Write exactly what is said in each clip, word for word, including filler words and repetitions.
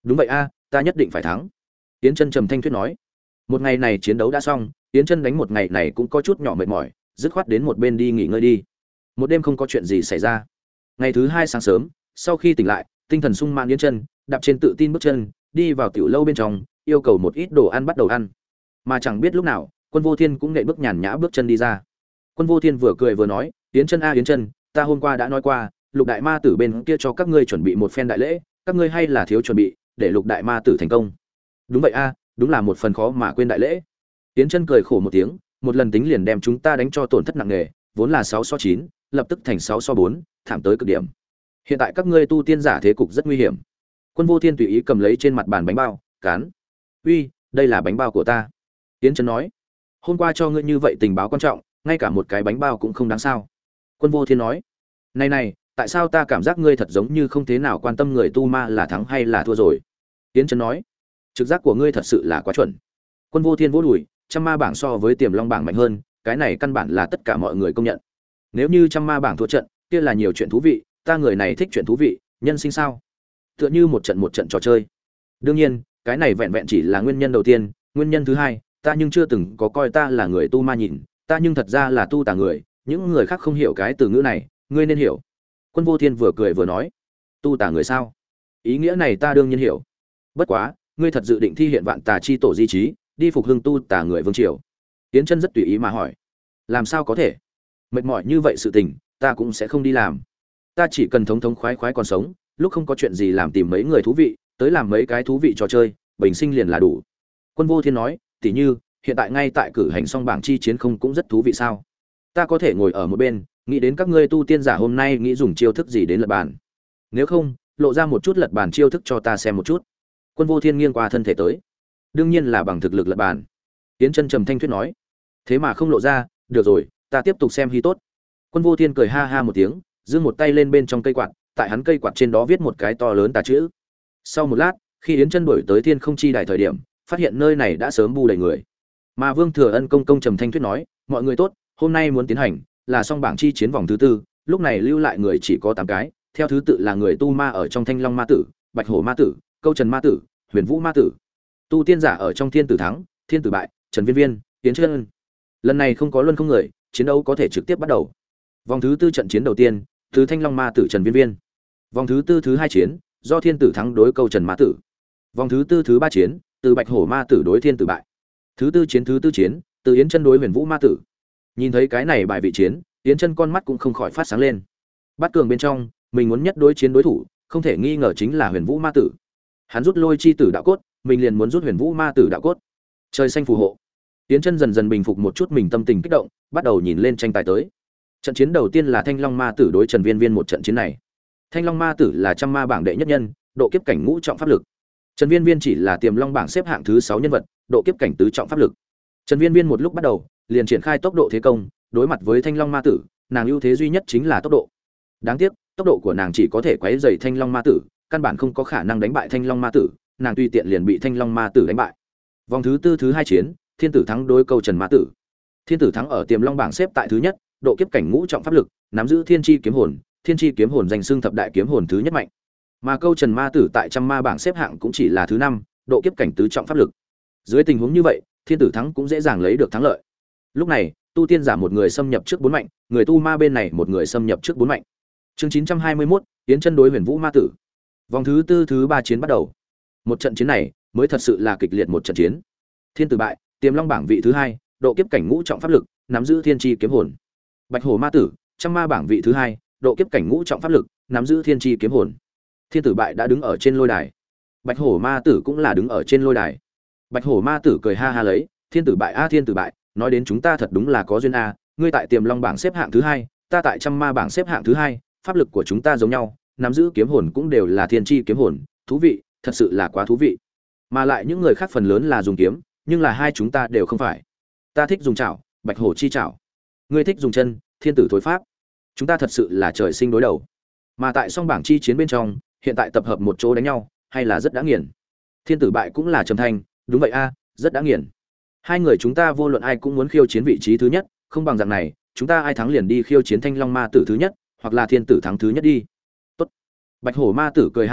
Đúng vậy a, ta nhất định phải thắng. Yến Chân trầm thanh thuyết nói. Một ngày này chiến đấu đã xong, Yến Chân đánh một ngày này cũng có chút nhỏ mệt mỏi, dứt khoát đến một bên đi nghỉ ngơi đi. Một đêm không có chuyện gì xảy ra. Ngày thứ hai sáng sớm, sau khi tỉnh lại, tinh thần sung mãn Yến Chân, đạp trên tự tin bước chân, đi vào tiểu lâu bên trong, yêu cầu một ít đồ ăn bắt đầu ăn. Mà chẳng biết lúc nào, Quân Vô Thiên cũng nện bước nhàn nhã bước chân đi ra. Quân Vô Thiên vừa cười vừa nói, "Yến Chân a Yến Chân, ta hôm qua đã nói qua, Lục đại ma tử bên kia cho các ngươi chuẩn bị một phen đại lễ, các ngươi hay là thiếu chuẩn bị, để Lục đại ma tử thành công." "Đúng vậy a, đúng là một phần khó mà quên đại lễ." Yến Chân cười khổ một tiếng, một lần tính liền đem chúng ta đánh cho tổn thất nặng nề, vốn là sáu so chín, lập tức thành sáu so bốn, thảm tới cực điểm. Hiện tại các ngươi tu tiên giả thế cục rất nguy hiểm. Quân Vô Thiên tùy ý cầm lấy trên mặt bàn bánh bao, cán. "Uy, đây là bánh bao của ta." Yến Chân nói. "Hôm qua cho ngươi như vậy tình báo quan trọng, ngay cả một cái bánh bao cũng không đáng sao?" Quân Vô Thiên nói. "Này này, tại sao ta cảm giác ngươi thật giống như không thế nào quan tâm người tu ma là thắng hay là thua rồi?" Yến Chân nói. "Trực giác của ngươi thật sự là quá chuẩn." Quân Vô Thiên vỗ đùi, trăm ma bảng so với Tiềm Long bảng mạnh hơn, cái này căn bản là tất cả mọi người công nhận. Nếu như trăm ma bảng thua trận, kia là nhiều chuyện thú vị, ta người này thích chuyện thú vị, nhân sinh sao? Tựa như một trận một trận trò chơi. Đương nhiên, cái này vẹn vẹn chỉ là nguyên nhân đầu tiên, nguyên nhân thứ hai, ta nhưng chưa từng có coi ta là người tu ma nhìn, ta nhưng thật ra là tu tà người, những người khác không hiểu cái từ ngữ này, ngươi nên hiểu. Quân Vô Thiên vừa cười vừa nói, tu tà người sao? Ý nghĩa này ta đương nhiên hiểu. Bất quá, ngươi thật dự định thi hiện vạn tà chi tổ di trí, đi phục hưng tu tà người vương triều? Tiến Chân rất tùy ý mà hỏi. Làm sao có thể? Mệt mỏi như vậy sự tình, ta cũng sẽ không đi làm. Ta chỉ cần thống thống khoái khoái còn sống, lúc không có chuyện gì làm tìm mấy người thú vị, tới làm mấy cái thú vị trò chơi, bình sinh liền là đủ. Quân Vô Thiên nói, tỉ như, hiện tại ngay tại cử hành xong bảng chi chiến không cũng rất thú vị sao? Ta có thể ngồi ở một bên, nghĩ đến các ngươi tu tiên giả hôm nay nghĩ dùng chiêu thức gì đến lật bàn. Nếu không, lộ ra một chút lật bàn chiêu thức cho ta xem một chút. Quân Vô Thiên nghiêng qua thân thể tới. Đương nhiên là bằng thực lực lật bàn. Tiến Chân trầm thanh thuyết nói. Thế mà không lộ ra, được rồi, ta tiếp tục xem hy tốt. Quân Vô Thiên cười ha ha một tiếng, giơ một tay lên bên trong cây quạt, tại hắn cây quạt trên đó viết một cái to lớn tà chữ. Sau một lát, khi Yến Chân đuổi tới Thiên Không Chi Đài thời điểm, phát hiện nơi này đã sớm bu đầy người. Mà Vương Thừa Ân công công trầm thanh thuyết nói, mọi người tốt, hôm nay muốn tiến hành là song bảng chi chiến vòng thứ tư, lúc này lưu lại người chỉ có tám cái, theo thứ tự là người tu ma ở trong Thanh Long ma tử, Bạch Hổ ma tử, Câu Trần ma tử, Huyền Vũ ma tử. Tu tiên giả ở trong Thiên Tử thắng, Thiên Tử bại, Trần Viên Viên, Yến Chân. Lần này không có luân không người, chiến đấu có thể trực tiếp bắt đầu. Vòng thứ tư trận chiến đầu tiên, từ Thanh Long ma tử Trần Viên Viên. Vòng thứ tư thứ hai chiến, do Thiên Tử thắng đối Câu Trần ma tử. Vòng thứ tư thứ ba chiến, từ Bạch Hổ ma tử đối Thiên Tử bại. Thứ tư chiến thứ tư chiến, từ Yến Chân đối Huyền Vũ ma tử. Nhìn thấy cái này bài vị chiến, Yến Chân con mắt cũng không khỏi phát sáng lên. Bắt cường bên trong, mình muốn nhất đối chiến đối thủ, không thể nghi ngờ chính là Huyền Vũ ma tử. Hắn rút Lôi chi tử đạo cốt, mình liền muốn rút Huyền Vũ ma tử đạo cốt. Trời xanh phù hộ. Yến Chân dần dần bình phục một chút mình tâm tình kích động, bắt đầu nhìn lên tranh tài tới. Trận chiến đầu tiên là Thanh Long ma tử đối Trần Viên Viên một trận chiến này. Thanh Long ma tử là trăm ma bảng đệ nhất nhân, độ kiếp cảnh ngũ trọng pháp lực. Trần Viên Viên chỉ là Tiềm Long bảng xếp hạng thứ sáu nhân vật, độ kiếp cảnh tứ trọng pháp lực. Trần Viên Viên một lúc bắt đầu, liền triển khai tốc độ thế công, đối mặt với Thanh Long ma tử, nàng ưu thế duy nhất chính là tốc độ. Đáng tiếc, tốc độ của nàng chỉ có thể quấy rầy Thanh Long ma tử, căn bản không có khả năng đánh bại Thanh Long ma tử, nàng tùy tiện liền bị Thanh Long ma tử đánh bại. Vòng thứ tư thứ hai chiến, Thiên Tử thắng đối Câu Trần ma tử. Thiên Tử thắng ở Tiềm Long bảng xếp tại thứ nhất, độ kiếp cảnh ngũ trọng pháp lực, nắm giữ Thiên chi kiếm hồn, Thiên chi kiếm hồn danh xưng thập đại kiếm hồn thứ nhất mạnh. Mà Câu Trần ma tử tại trăm ma bảng xếp hạng cũng chỉ là thứ năm, độ kiếp cảnh tứ trọng pháp lực. Dưới tình huống như vậy, Thiên Tử thắng cũng dễ dàng lấy được thắng lợi. Lúc này, tu tiên giả một người xâm nhập trước bốn mạnh, người tu ma bên này một người xâm nhập trước bốn mạnh. Chương chín trăm hai mươi mốt, Yến Chân đối Huyền Vũ ma tử. Vòng thứ tư thứ ba chiến bắt đầu. Một trận chiến này mới thật sự là kịch liệt một trận chiến. Thiên Tử bại, Tiềm Long bảng vị thứ hai, độ kiếp cảnh ngũ trọng pháp lực, nắm giữ Thiên chi kiếm hồn. Bạch Hổ ma tử, trăm ma bảng vị thứ hai, độ kiếp cảnh ngũ trọng pháp lực, nắm giữ Thiên chi kiếm hồn. Thiên Tử bại đã đứng ở trên lôi đài. Bạch Hổ ma tử cũng là đứng ở trên lôi đài. Bạch Hổ ma tử cười ha ha lấy, Thiên Tử bại a Thiên Tử bại, nói đến chúng ta thật đúng là có duyên a, ngươi tại Tiềm Long bảng xếp hạng thứ hai, ta tại trăm ma bảng xếp hạng thứ hai, pháp lực của chúng ta giống nhau, nắm giữ kiếm hồn cũng đều là Thiên chi kiếm hồn, thú vị, thật sự là quá thú vị. Mà lại những người khác phần lớn là dùng kiếm, nhưng là hai chúng ta đều không phải. Ta thích dùng chảo, Bạch Hổ chi chảo. Ngươi thích dùng chân, Thiên Tử thối pháp. Chúng ta thật sự là trời sinh đối đầu. Mà tại song bảng chi chiến bên trong, hiện tại tập hợp một chỗ đánh nhau, hay là rất đã nghiền. Thiên Tử bại cũng là trầm thanh, đúng vậy a, rất đã nghiền. Hai người chúng ta vô luận ai cũng muốn khiêu chiến vị trí thứ nhất, không bằng dạng này, chúng ta ai thắng liền đi khiêu chiến Thanh Long ma tử thứ nhất, hoặc là Thiên Tử thắng thứ nhất đi. Tốt. Bạch Hổ ma tử cười ha ha,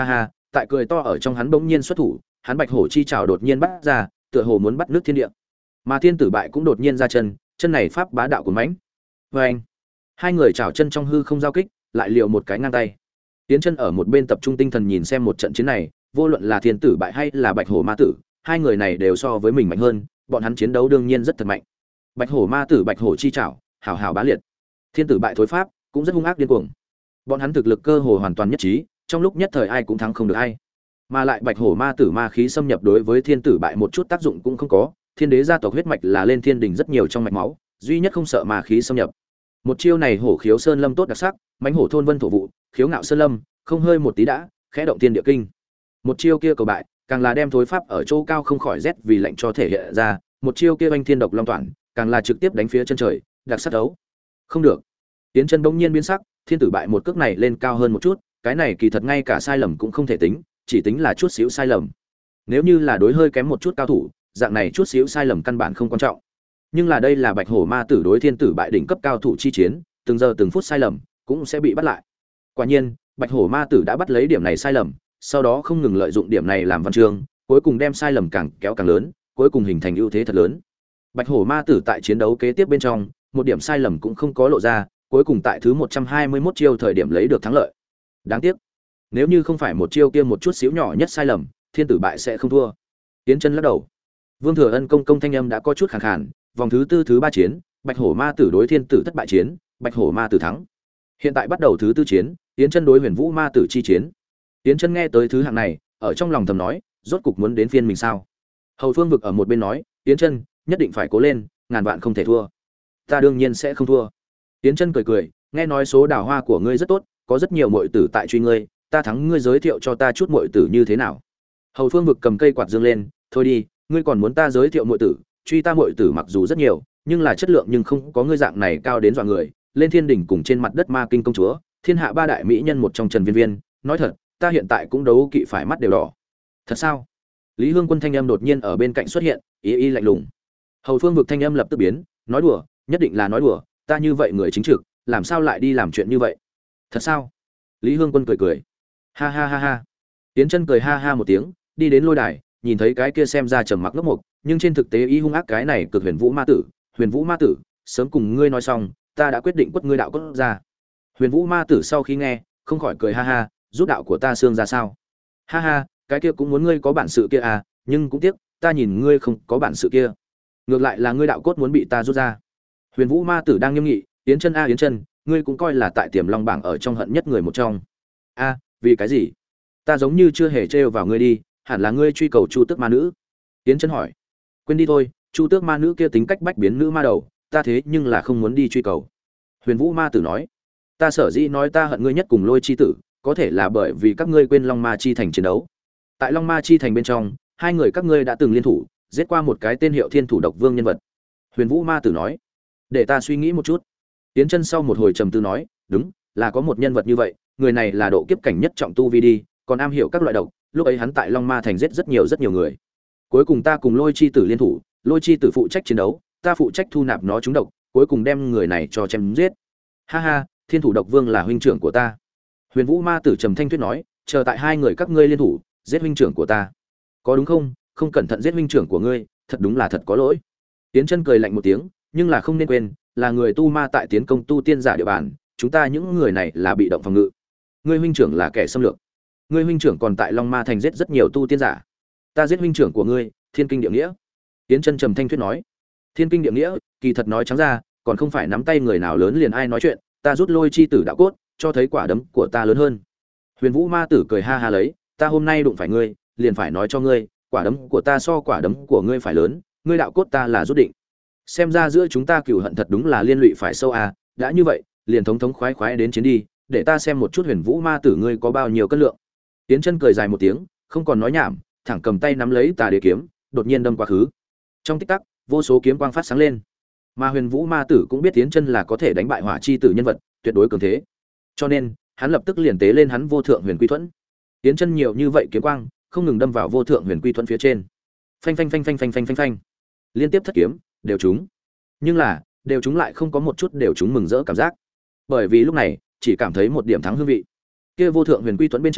tại cười to ở trong hắn bỗng nhiên xuất thủ, hắn bạch hổ chi trảo đột nhiên bắt ra, tựa hồ muốn bắt nước thiên địa. Mà thiên tử bại cũng đột nhiên ra chân, chân này pháp bá đạo của mãnh. Và anh, hai người chảo chân trong hư không giao kích, lại liều một cái ngang tay. Tiến chân ở một bên tập trung tinh thần nhìn xem một trận chiến này, vô luận là thiên tử bại hay là bạch hổ ma tử, hai người này đều so với mình mạnh hơn, bọn hắn chiến đấu đương nhiên rất thật mạnh. Bạch hổ ma tử bạch hổ chi trảo, hào hào bá liệt. Thiên tử bại thối pháp, cũng rất hung ác điên cuồng. Bọn hắn thực lực cơ hồ hoàn toàn nhất trí, trong lúc nhất thời ai cũng thắng không được ai. Mà lại bạch hổ ma tử ma khí xâm nhập đối với thiên tử bại một chút tác dụng cũng không có, thiên đế gia tộc huyết mạch là lên thiên đình rất nhiều trong mạch máu, duy nhất không sợ ma khí xâm nhập. Một chiêu này hổ khiếu sơn lâm tốt đặc sắc, mãnh hổ thôn vân thổ vụ, khiếu ngạo sơn lâm, không hơi một tí đã, khẽ động thiên địa kinh. Một chiêu kia cầu bại, càng là đem thối pháp ở chỗ cao không khỏi rét vì lạnh cho thể hiện ra, một chiêu kia anh thiên độc long toàn, càng là trực tiếp đánh phía chân trời, đặc sắc đấu. Không được. Tiến chân bỗng nhiên biến sắc, thiên tử bại một cước này lên cao hơn một chút, cái này kỳ thật ngay cả sai lầm cũng không thể tính, chỉ tính là chút xíu sai lầm. Nếu như là đối hơi kém một chút cao thủ, dạng này chút xíu sai lầm căn bản không quan trọng. Nhưng là đây là bạch hổ ma tử đối thiên tử bại đỉnh cấp cao thủ chi chiến, từng giờ từng phút sai lầm cũng sẽ bị bắt lại. Quả nhiên, bạch hổ ma tử đã bắt lấy điểm này sai lầm, sau đó không ngừng lợi dụng điểm này làm văn chương, cuối cùng đem sai lầm càng kéo càng lớn, cuối cùng hình thành ưu thế thật lớn. Bạch hổ ma tử tại chiến đấu kế tiếp bên trong, một điểm sai lầm cũng không có lộ ra, cuối cùng tại thứ một trăm hai mươi mốt chiêu thời điểm lấy được thắng lợi. Đáng tiếc, nếu như không phải một chiêu kia một chút xíu nhỏ nhất sai lầm, thiên tử bại sẽ không thua. Tiến chân lắc đầu. Vương Thừa Ân công công thanh âm đã có chút khàn khàn, vòng thứ tư thứ ba chiến, bạch hổ ma tử đối thiên tử thất bại chiến, bạch hổ ma tử thắng. Hiện tại bắt đầu thứ tư chiến, Tiến chân đối huyền vũ ma tử chi chiến. Tiến chân nghe tới thứ hạng này, ở trong lòng thầm nói, rốt cục muốn đến phiên mình sao? Hầu Phương Vực ở một bên nói, Tiến chân, nhất định phải cố lên, ngàn vạn không thể thua. Ta đương nhiên sẽ không thua. Tiến chân cười cười, nghe nói số đào hoa của ngươi rất tốt, có rất nhiều muội tử tại truy ngươi, ta thắng ngươi giới thiệu cho ta chút muội tử như thế nào? Hầu Phương Vực cầm cây quạt dương lên, thôi đi, ngươi còn muốn ta giới thiệu muội tử, truy ta muội tử mặc dù rất nhiều, nhưng là chất lượng nhưng không có ngươi dạng này cao đến dọa người, lên thiên đỉnh cùng trên mặt đất ma kinh công chúa, thiên hạ ba đại mỹ nhân một trong Trần Viên Viên, nói thật, ta hiện tại cũng đấu kỵ phải mắt đều đỏ. Thật sao? Lý Hương Quân thanh âm đột nhiên ở bên cạnh xuất hiện, ý y lạnh lùng. Hầu Phương Vực thanh âm lập tức biến, nói đùa, nhất định là nói đùa, ta như vậy người chính trực, làm sao lại đi làm chuyện như vậy? Thật sao? Lý Hương Quân cười cười. Ha ha ha ha. Tiến chân cười ha ha một tiếng, đi đến lôi đài, nhìn thấy cái kia xem ra trầm mặc ngốc mục, nhưng trên thực tế ý hung ác cái này cực huyền vũ ma tử, huyền vũ ma tử, sớm cùng ngươi nói xong, ta đã quyết định quất ngươi đạo cốt ra. Huyền vũ ma tử sau khi nghe, không khỏi cười ha ha, giúp đạo của ta xương ra sao? Ha ha, cái kia cũng muốn ngươi có bản sự kia à, nhưng cũng tiếc, ta nhìn ngươi không có bản sự kia. Ngược lại là ngươi đạo cốt muốn bị ta rút ra. Huyền vũ ma tử đang nghiêm nghị, Yến chân a Yến chân, ngươi cũng coi là tại Tiềm Long bảng ở trong hận nhất người một trong. A, vì cái gì? Ta giống như chưa hề trêu vào ngươi đi, hẳn là ngươi truy cầu Chu Tước ma nữ. Yến chân hỏi. Quên đi thôi, Chu Tước ma nữ kia tính cách bách biến nữ ma đầu, ta thế nhưng là không muốn đi truy cầu. Huyền vũ ma tử nói. Ta sở dĩ nói ta hận ngươi nhất cùng Lôi chi tử, có thể là bởi vì các ngươi quên Long Ma chi thành chiến đấu. Tại Long Ma chi thành bên trong, hai người các ngươi đã từng liên thủ, giết qua một cái tên hiệu Thiên Thủ Độc Vương nhân vật. Huyền vũ ma tử nói. Để ta suy nghĩ một chút. Tiến chân sau một hồi trầm tư nói, đúng, là có một nhân vật như vậy, người này là độ kiếp cảnh nhất trọng tu vi đi, còn am hiểu các loại độc, lúc ấy hắn tại Long Ma thành giết rất nhiều rất nhiều người. Cuối cùng ta cùng Lôi chi tử liên thủ, Lôi chi tử phụ trách chiến đấu, ta phụ trách thu nạp nó trúng độc, cuối cùng đem người này cho chém giết. Ha ha, Thiên Thủ Độc Vương là huynh trưởng của ta. Huyền vũ ma tử trầm thanh thuyết nói, chờ tại hai người các ngươi liên thủ, giết huynh trưởng của ta. Có đúng không? Không cẩn thận giết huynh trưởng của ngươi, thật đúng là thật có lỗi. Tiến chân cười lạnh một tiếng, nhưng là không nên quên, là người tu ma tại tiến công tu tiên giả địa bàn, chúng ta những người này là bị động phòng ngự. Ngươi huynh trưởng là kẻ xâm lược. Ngươi huynh trưởng còn tại Long Ma thành giết rất nhiều tu tiên giả. Ta giết huynh trưởng của ngươi, Thiên Kinh Địa Nghĩa. Tiến chân trầm thanh thuyết nói. Thiên Kinh Địa Nghĩa, kỳ thật nói trắng ra, còn không phải nắm tay người nào lớn liền ai nói chuyện, ta rút Lôi chi tử đạo cốt, cho thấy quả đấm của ta lớn hơn. Huyền vũ ma tử cười ha ha lấy, ta hôm nay đụng phải ngươi, liền phải nói cho ngươi, quả đấm của ta so quả đấm của ngươi phải lớn, ngươi đạo cốt ta là rút định. Xem ra giữa chúng ta cừu hận thật đúng là liên lụy phải sâu à, đã như vậy, liền thống thống khoái khoái đến chiến đi, để ta xem một chút huyền vũ ma tử ngươi có bao nhiêu cân lượng. Tiến chân cười dài một tiếng, không còn nói nhảm, thẳng cầm tay nắm lấy tà đế kiếm, đột nhiên đâm quá khứ. Trong tích tắc, vô số kiếm quang phát sáng lên. Mà huyền vũ ma tử cũng biết Tiến chân là có thể đánh bại hỏa chi tử nhân vật, tuyệt đối cường thế. Cho nên, hắn lập tức liền tế lên hắn vô thượng huyền quy thuẫn. Tiến chân nhiều như vậy kiếm quang, không ngừng đâm vào vô thượng huyền quy thuẫn phía trên. Phanh phanh phanh phanh phanh phanh phanh phanh. Liên tiếp thất kiếm, đều trúng. Nhưng là, đều trúng lại không có một chút đều trúng mừng rỡ cảm giác. Bởi vì lúc này, chỉ cảm thấy một điểm thắng hương vị. Kia vô thượng huyền quy thuẫn bên trên,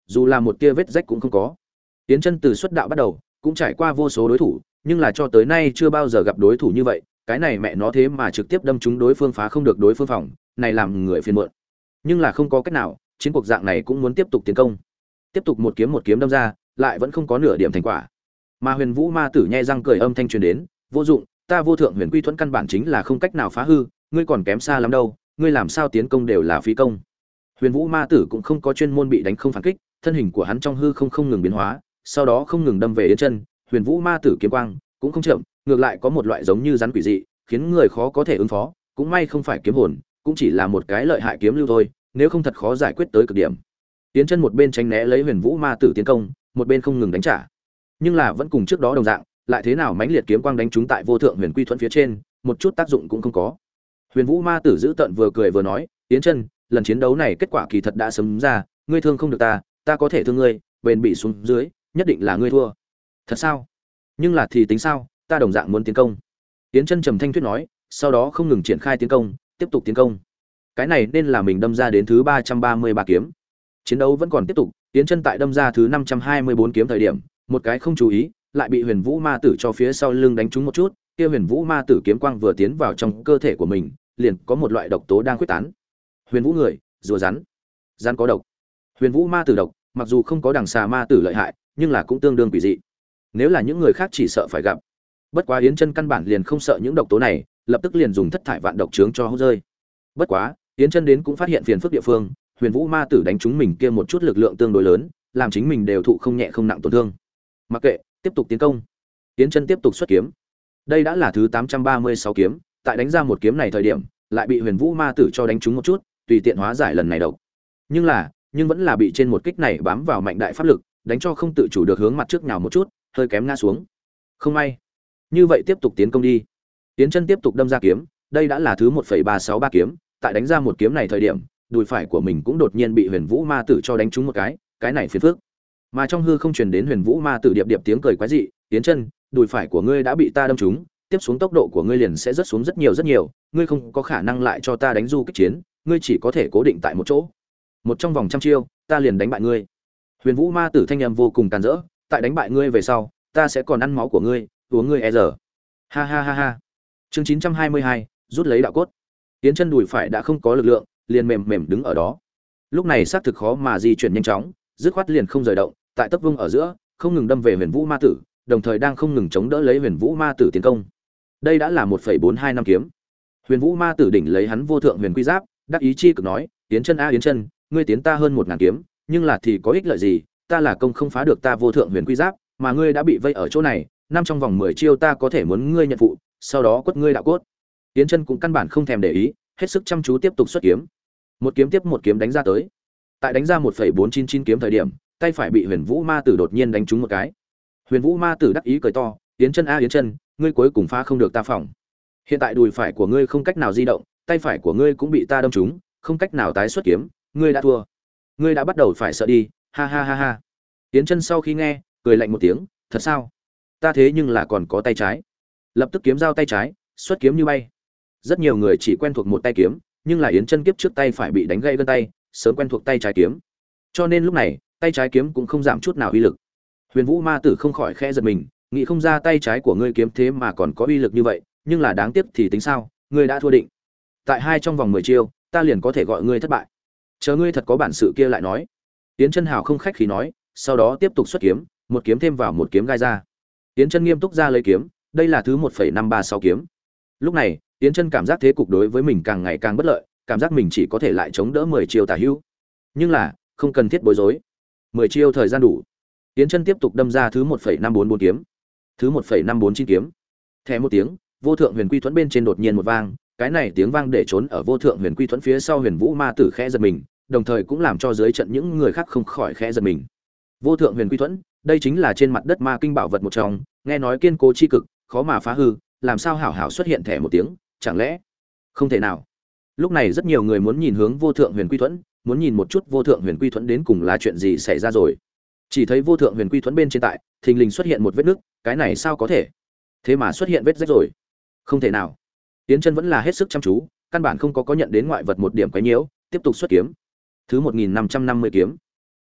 dù là một tia vết rách cũng không có. Tiến chân từ xuất đạo bắt đầu cũng trải qua vô số đối thủ, nhưng là cho tới nay chưa bao giờ gặp đối thủ như vậy, cái này mẹ nó thế mà trực tiếp đâm trúng đối phương phá không được đối phương phòng, này làm người phiền muộn. Nhưng là không có cách nào, chiến cuộc dạng này cũng muốn tiếp tục tiến công. Tiếp tục một kiếm một kiếm đâm ra, lại vẫn không có nửa điểm thành quả. Mà Huyền Vũ Ma Tử nhe răng cười âm thanh truyền đến, vô dụng, ta vô thượng huyền quy thuẫn căn bản chính là không cách nào phá hư, ngươi còn kém xa lắm đâu, ngươi làm sao tiến công đều là phí công. Huyền Vũ Ma Tử cũng không có chuyên môn bị đánh không phản kích, thân hình của hắn trong hư không không ngừng biến hóa, sau đó không ngừng đâm về Yến Chân. Huyền Vũ Ma Tử kiếm quang cũng không chậm, ngược lại có một loại giống như rắn quỷ dị, khiến người khó có thể ứng phó, cũng may không phải kiếm hồn, cũng chỉ là một cái lợi hại kiếm lưu thôi, nếu không thật khó giải quyết tới cực điểm. Yến Chân một bên tránh né lấy Huyền Vũ Ma Tử tiến công, một bên không ngừng đánh trả. Nhưng là vẫn cùng trước đó đồng dạng, lại thế nào mãnh liệt kiếm quang đánh trúng tại vô thượng huyền quy thuẫn phía trên, một chút tác dụng cũng không có. Huyền Vũ Ma Tử giữ tận vừa cười vừa nói, Yến Chân, lần chiến đấu này kết quả kỳ thật đã sớm ra, ngươi thương không được ta, ta có thể thương ngươi, bền bị xuống dưới, nhất định là ngươi thua. Thật sao? Nhưng là thì tính sao, ta đồng dạng muốn tiến công. Yến Chân trầm thanh thuyết nói, sau đó không ngừng triển khai tiến công, tiếp tục tiến công. Cái này nên là mình đâm ra đến thứ ba trăm ba mươi ba kiếm. Chiến đấu vẫn còn tiếp tục, Yến Chân tại đâm ra thứ năm trăm hai mươi bốn kiếm thời điểm, một cái không chú ý, lại bị Huyền Vũ Ma Tử cho phía sau lưng đánh trúng một chút, kia Huyền Vũ Ma Tử kiếm quang vừa tiến vào trong cơ thể của mình, liền có một loại độc tố đang khuếch tán. Huyền Vũ người, rùa rắn. Rắn có độc. Huyền Vũ Ma Tử độc, mặc dù không có đằng xà ma tử lợi hại, nhưng là cũng tương đương quỷ dị. Nếu là những người khác chỉ sợ phải gặp. Bất quá Yến Chân căn bản liền không sợ những độc tố này, lập tức liền dùng thất thải vạn độc chướng cho hút rơi. Bất quá, Yến Chân đến cũng phát hiện phiền phức địa phương, Huyền Vũ Ma Tử đánh trúng mình kia một chút lực lượng tương đối lớn, làm chính mình đều thụ không nhẹ không nặng tổn thương. Mặc kệ, tiếp tục tiến công. Yến Chân tiếp tục xuất kiếm. Đây đã là thứ tám trăm ba mươi sáu kiếm, tại đánh ra một kiếm này thời điểm, lại bị Huyền Vũ Ma Tử cho đánh trúng một chút, tùy tiện hóa giải lần này độc. Nhưng là, nhưng vẫn là bị trên một kích này bám vào mạnh đại pháp lực, đánh cho không tự chủ được hướng mặt trước nhào một chút, hơi kém ngã xuống. Không may. Như vậy tiếp tục tiến công đi. Yến Chân tiếp tục đâm ra kiếm, đây đã là thứ một phẩy ba sáu ba kiếm, tại đánh ra một kiếm này thời điểm, đùi phải của mình cũng đột nhiên bị Huyền Vũ Ma Tử cho đánh trúng một cái, cái này phiền phức. Mà trong hư không truyền đến Huyền Vũ Ma Tử điệp điệp tiếng cười quái dị, "Yến Chân, đùi phải của ngươi đã bị ta đâm trúng, tiếp xuống tốc độ của ngươi liền sẽ rất xuống rất nhiều rất nhiều, ngươi không có khả năng lại cho ta đánh du kích chiến, ngươi chỉ có thể cố định tại một chỗ. Một trong vòng trăm chiêu, ta liền đánh bại ngươi." Huyền Vũ Ma Tử thanh âm vô cùng càn rỡ, "Tại đánh bại ngươi về sau, ta sẽ còn ăn máu của ngươi, uống ngươi e giờ." Ha ha ha ha. Chương chín trăm hai mươi hai, rút lấy đạo cốt. Yến Chân đùi phải đã không có lực lượng, liền mềm mềm đứng ở đó. Lúc này xác thực khó mà di chuyển nhanh chóng, dứt khoát liền không rời động, tại tấc vung ở giữa, không ngừng đâm về Huyền Vũ Ma Tử, đồng thời đang không ngừng chống đỡ lấy Huyền Vũ Ma Tử tiến công. Đây đã là một phẩy bốn hai năm kiếm. Huyền Vũ Ma Tử đỉnh lấy hắn vô thượng huyền quy giáp, đắc ý chi cực nói, "Yến Chân a Yến Chân, ngươi tiến ta hơn một ngàn kiếm, nhưng là thì có ích lợi gì, ta là công không phá được ta vô thượng huyền quy giáp, mà ngươi đã bị vây ở chỗ này, năm trong vòng mười chiêu ta có thể muốn ngươi nhận phụ, sau đó quất ngươi đạo cốt." Yến Chân cũng căn bản không thèm để ý, hết sức chăm chú tiếp tục xuất kiếm. Một kiếm tiếp một kiếm đánh ra tới. Tại đánh ra một phẩy bốn chín chín kiếm thời điểm, tay phải bị Huyền Vũ Ma Tử đột nhiên đánh trúng một cái. Huyền Vũ Ma Tử đắc ý cười to, "Yến Chân a Yến Chân, ngươi cuối cùng phá không được ta phòng. Hiện tại đùi phải của ngươi không cách nào di động, tay phải của ngươi cũng bị ta đâm trúng, không cách nào tái xuất kiếm, ngươi đã thua. Ngươi đã bắt đầu phải sợ đi, ha ha ha ha." Yến Chân sau khi nghe, cười lạnh một tiếng, "Thật sao? Ta thế nhưng là còn có tay trái." Lập tức kiếm giao tay trái, xuất kiếm như bay. Rất nhiều người chỉ quen thuộc một tay kiếm, nhưng là Yến Chân kiếp trước tay phải bị đánh gãy gân tay, sớm quen thuộc tay trái kiếm. Cho nên lúc này, tay trái kiếm cũng không giảm chút nào uy lực. Huyền Vũ Ma Tử không khỏi khẽ giật mình, nghĩ không ra tay trái của ngươi kiếm thế mà còn có uy lực như vậy, nhưng là đáng tiếc thì tính sao, ngươi đã thua định. Tại hai trong vòng mười chiêu, ta liền có thể gọi ngươi thất bại. Chờ ngươi thật có bản sự kia lại nói. Yến Chân hào không khách khí nói, sau đó tiếp tục xuất kiếm, một kiếm thêm vào một kiếm gai ra. Yến Chân nghiêm túc ra lấy kiếm, đây là thứ một phẩy năm ba sáu kiếm. Lúc này, Yến Chân cảm giác thế cục đối với mình càng ngày càng bất lợi, cảm giác mình chỉ có thể lại chống đỡ mười chiêu tả hữu. Nhưng là, không cần thiết bối rối. mười chiêu thời gian đủ. Yến Chân tiếp tục đâm ra thứ một phẩy năm bốn bốn kiếm, thứ một phẩy năm bốn chín kiếm. Thè một tiếng, vô thượng huyền quy thuẫn bên trên đột nhiên một vang, cái này tiếng vang để trốn ở vô thượng huyền quy thuẫn phía sau Huyền Vũ Ma Tử khẽ giật mình, đồng thời cũng làm cho dưới trận những người khác không khỏi khẽ giật mình. Vô thượng huyền quy thuẫn, đây chính là trên mặt đất ma kinh bảo vật một trong, nghe nói kiên cố chi cực, khó mà phá hư, làm sao hảo hảo xuất hiện thẻ một tiếng, chẳng lẽ không thể nào. Lúc này rất nhiều người muốn nhìn hướng vô thượng huyền quy thuẫn, muốn nhìn một chút vô thượng huyền quy thuẫn đến cùng là chuyện gì xảy ra rồi. Chỉ thấy vô thượng huyền quy thuẫn bên trên tại thình lình xuất hiện một vết nứt, cái này sao có thể, thế mà xuất hiện vết rách rồi, không thể nào. Yến Chân vẫn là hết sức chăm chú, căn bản không có có nhận đến ngoại vật một điểm quấy nhiễu, tiếp tục xuất kiếm. Thứ một nghìn năm trăm năm mươi kiếm,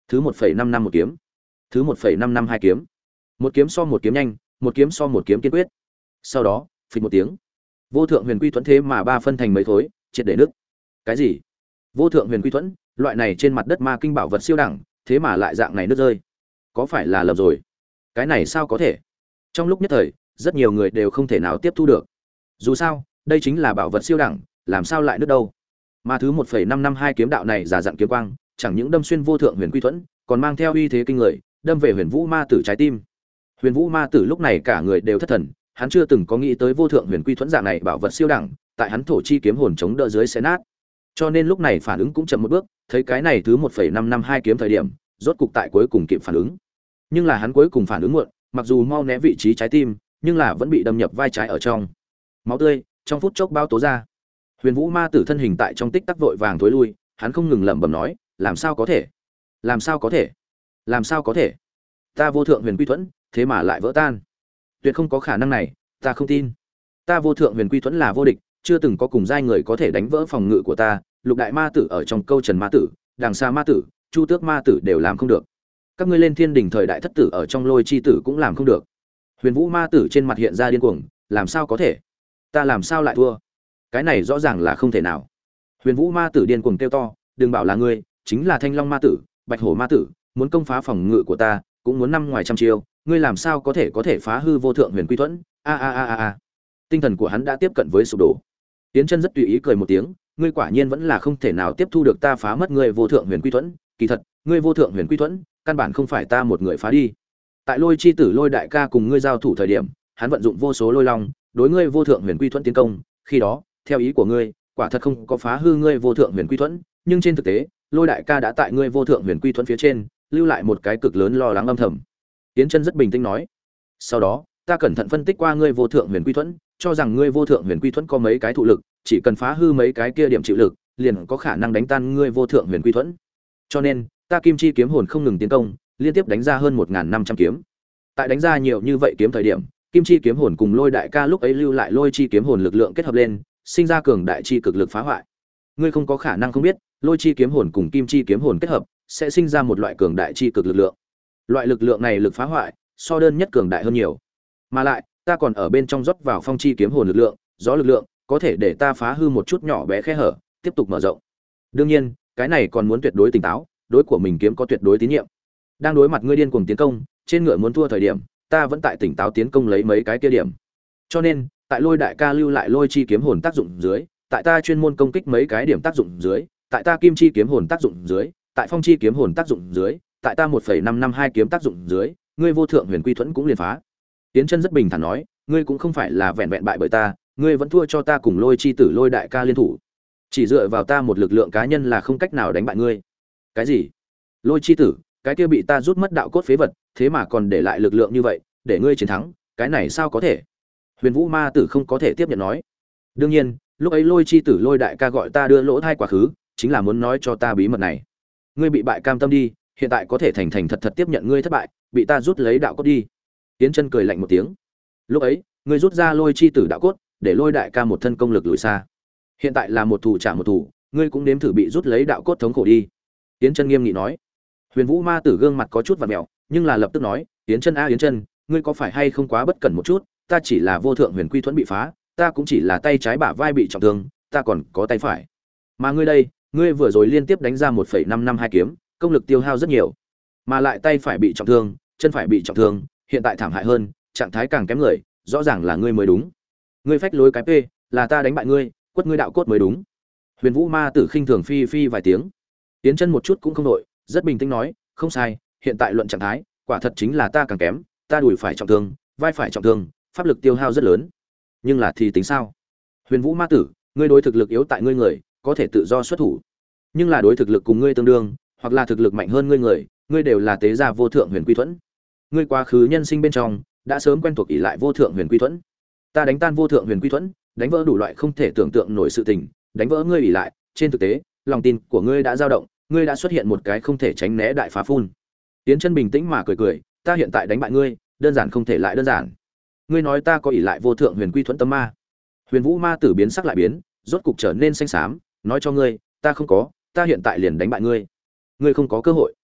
thứ một phẩy năm năm một kiếm, thứ một phẩy năm năm hai kiếm. Một kiếm so một kiếm nhanh, một kiếm so một kiếm kiên quyết. Sau đó, phịch một tiếng, vô thượng huyền quy thuẫn thế mà ba phân thành mấy khối, triệt để nứt. Cái gì? Vô thượng huyền quy thuẫn, loại này trên mặt đất ma kinh bảo vật siêu đẳng, thế mà lại dạng này nứt rơi. Có phải là lầm rồi? Cái này sao có thể? Trong lúc nhất thời, rất nhiều người đều không thể nào tiếp thu được. Dù sao, đây chính là bảo vật siêu đẳng, làm sao lại nứt đâu? Mà thứ một phẩy năm năm hai kiếm đạo này giả dạng kiếm quang, chẳng những đâm xuyên vô thượng huyền quy thuẫn, còn mang theo uy thế kinh người, đâm về Huyền Vũ Ma Tử trái tim. Huyền Vũ Ma Tử lúc này cả người đều thất thần, hắn chưa từng có nghĩ tới vô thượng huyền quy thuẫn dạng này bảo vật siêu đẳng, tại hắn thổ chi kiếm hồn chống đỡ dưới sẽ nát. Cho nên lúc này phản ứng cũng chậm một bước, thấy cái này thứ một phẩy năm năm hai kiếm thời điểm, rốt cục tại cuối cùng kịp phản ứng. Nhưng là hắn cuối cùng phản ứng muộn, mặc dù mau né vị trí trái tim, nhưng là vẫn bị đâm nhập vai trái ở trong. Máu tươi trong phút chốc bao tố ra. Huyền Vũ Ma Tử thân hình tại trong tích tắc vội vàng thối lui, hắn không ngừng lẩm bẩm nói, làm sao có thể? Làm sao có thể? Làm sao có thể? Ta vô thượng huyền quy thuẫn, thế mà lại vỡ tan. Tuyệt không có khả năng này, ta không tin. Ta vô thượng huyền quy thuẫn là vô địch, chưa từng có cùng giai người có thể đánh vỡ phòng ngự của ta, Lục đại ma tử ở trong câu Trần ma tử, Đằng Sa ma tử, Chu Tước ma tử đều làm không được. Các ngươi lên thiên đình thời đại thất tử ở trong Lôi chi tử cũng làm không được. Huyền Vũ ma tử trên mặt hiện ra điên cuồng, làm sao có thể? Ta làm sao lại thua? Cái này rõ ràng là không thể nào. Huyền Vũ ma tử điên cuồng kêu to, đừng bảo là ngươi, chính là Thanh Long ma tử, Bạch Hổ ma tử, muốn công phá phòng ngự của ta, cũng muốn năm ngoài trăm chiêu, ngươi làm sao có thể có thể phá hư vô thượng huyền quy thuẫn? A a a a a. Tinh thần của hắn đã tiếp cận với sụp đổ. Tiến Chân rất tùy ý cười một tiếng, ngươi quả nhiên vẫn là không thể nào tiếp thu được ta phá mất ngươi vô thượng huyền quy thuẫn, kỳ thật, ngươi vô thượng huyền quy thuẫn, căn bản không phải ta một người phá đi. Tại Lôi chi tử Lôi đại ca cùng ngươi giao thủ thời điểm, hắn vận dụng vô số lôi long, đối ngươi vô thượng huyền quy thuẫn tiến công, khi đó, theo ý của ngươi, quả thật không có phá hư ngươi vô thượng huyền quy thuẫn, nhưng trên thực tế, Lôi đại ca đã tại ngươi vô thượng huyền quy thuẫn phía trên, lưu lại một cái cực lớn lo lắng âm thầm. Tiến Chân rất bình tĩnh nói, sau đó, ta cẩn thận phân tích qua ngươi vô thượng huyền quy thuẫn, cho rằng ngươi vô thượng huyền quy thuẫn có mấy cái thụ lực, chỉ cần phá hư mấy cái kia điểm chịu lực, liền có khả năng đánh tan ngươi vô thượng huyền quy thuẫn. Cho nên, ta kim chi kiếm hồn không ngừng tiến công, liên tiếp đánh ra hơn một nghìn năm trăm kiếm. Tại đánh ra nhiều như vậy kiếm thời điểm, kim chi kiếm hồn cùng Lôi đại ca lúc ấy lưu lại Lôi chi kiếm hồn lực lượng kết hợp lên, sinh ra cường đại chi cực lực phá hoại. Ngươi không có khả năng không biết, Lôi chi kiếm hồn cùng kim chi kiếm hồn kết hợp sẽ sinh ra một loại cường đại chi cực lực lượng. Loại lực lượng này lực phá hoại so đơn nhất cường đại hơn nhiều. Mà lại, ta còn ở bên trong rót vào phong chi kiếm hồn lực lượng, gió lực lượng, có thể để ta phá hư một chút nhỏ bé khe hở, tiếp tục mở rộng. Đương nhiên, cái này còn muốn tuyệt đối tỉnh táo, đối của mình kiếm có tuyệt đối tín nhiệm. Đang đối mặt ngươi điên cuồng tiến công, trên ngựa muốn thua thời điểm, ta vẫn tại tỉnh táo tiến công lấy mấy cái kia điểm. Cho nên, tại Lôi đại ca lưu lại Lôi chi kiếm hồn tác dụng dưới, tại ta chuyên môn công kích mấy cái điểm tác dụng dưới, tại ta kim chi kiếm hồn tác dụng dưới, tại phong chi kiếm hồn tác dụng dưới, tại ta một phẩy năm năm hai kiếm tác dụng dưới, ngươi vô thượng huyền quy thuẫn cũng liền phá. Tiến Chân rất bình thản nói, ngươi cũng không phải là vẹn vẹn bại bởi ta, ngươi vẫn thua cho ta cùng Lôi chi tử Lôi đại ca liên thủ. Chỉ dựa vào ta một lực lượng cá nhân là không cách nào đánh bại ngươi. Cái gì? Lôi chi tử, cái kia bị ta rút mất đạo cốt phế vật, thế mà còn để lại lực lượng như vậy, để ngươi chiến thắng, cái này sao có thể? Huyền Vũ ma tử không có thể tiếp nhận nói. Đương nhiên, lúc ấy Lôi chi tử Lôi đại ca gọi ta đưa lỗ thai quá khứ, chính là muốn nói cho ta bí mật này. Ngươi bị bại cam tâm đi, hiện tại có thể thành thành thật thật tiếp nhận ngươi thất bại, bị ta rút lấy đạo cốt đi. Tiến Chân cười lạnh một tiếng. Lúc ấy, ngươi rút ra Lôi chi tử đạo cốt, để Lôi đại ca một thân công lực lùi xa. Hiện tại là một thủ trả một thủ, ngươi cũng nếm thử bị rút lấy đạo cốt thống khổ đi. Tiến Chân nghiêm nghị nói. Huyền Vũ ma tử gương mặt có chút vặn vẹo, nhưng là lập tức nói, Tiến Chân a Tiến Chân, ngươi có phải hay không quá bất cẩn một chút, ta chỉ là vô thượng huyền quy thuẫn bị phá, ta cũng chỉ là tay trái bả vai bị trọng thương, ta còn có tay phải. Mà ngươi đây, ngươi vừa rồi liên tiếp đánh ra một phẩy năm năm hai kiếm, công lực tiêu hao rất nhiều, mà lại tay phải bị trọng thương, chân phải bị trọng thương, hiện tại thảm hại hơn, trạng thái càng kém người, rõ ràng là ngươi mới đúng. Ngươi phách lối cái p, là ta đánh bại ngươi, quất ngươi đạo cốt mới đúng. Huyền Vũ ma tử khinh thường phi phi vài tiếng. Tiến Chân một chút cũng không đổi, rất bình tĩnh nói, không sai, hiện tại luận trạng thái, quả thật chính là ta càng kém, ta đùi phải trọng thương, vai phải trọng thương, pháp lực tiêu hao rất lớn. Nhưng là thì tính sao? Huyền Vũ ma tử, ngươi đối thực lực yếu tại ngươi người, có thể tự do xuất thủ. Nhưng là đối thực lực cùng ngươi tương đương, hoặc là thực lực mạnh hơn ngươi người, ngươi đều là tế gia vô thượng huyền quy thuẫn. Ngươi quá khứ nhân sinh bên trong đã sớm quen thuộc ỷ lại vô thượng huyền quy thuẫn. Ta đánh tan vô thượng huyền quy thuẫn, đánh vỡ đủ loại không thể tưởng tượng nổi sự tình, đánh vỡ ngươi ỷ lại, trên thực tế, lòng tin của ngươi đã dao động, ngươi đã xuất hiện một cái không thể tránh né đại phá phun. Tiến Chân bình tĩnh mà cười cười, ta hiện tại đánh bại ngươi, đơn giản không thể lại đơn giản. Ngươi nói ta có ỷ lại vô thượng huyền quy thuẫn tâm ma? Huyền Vũ ma tử biến sắc lại biến, rốt cục trở nên xanh xám, nói cho ngươi, ta không có, ta hiện tại liền đánh bại ngươi. Ngươi không có cơ hội.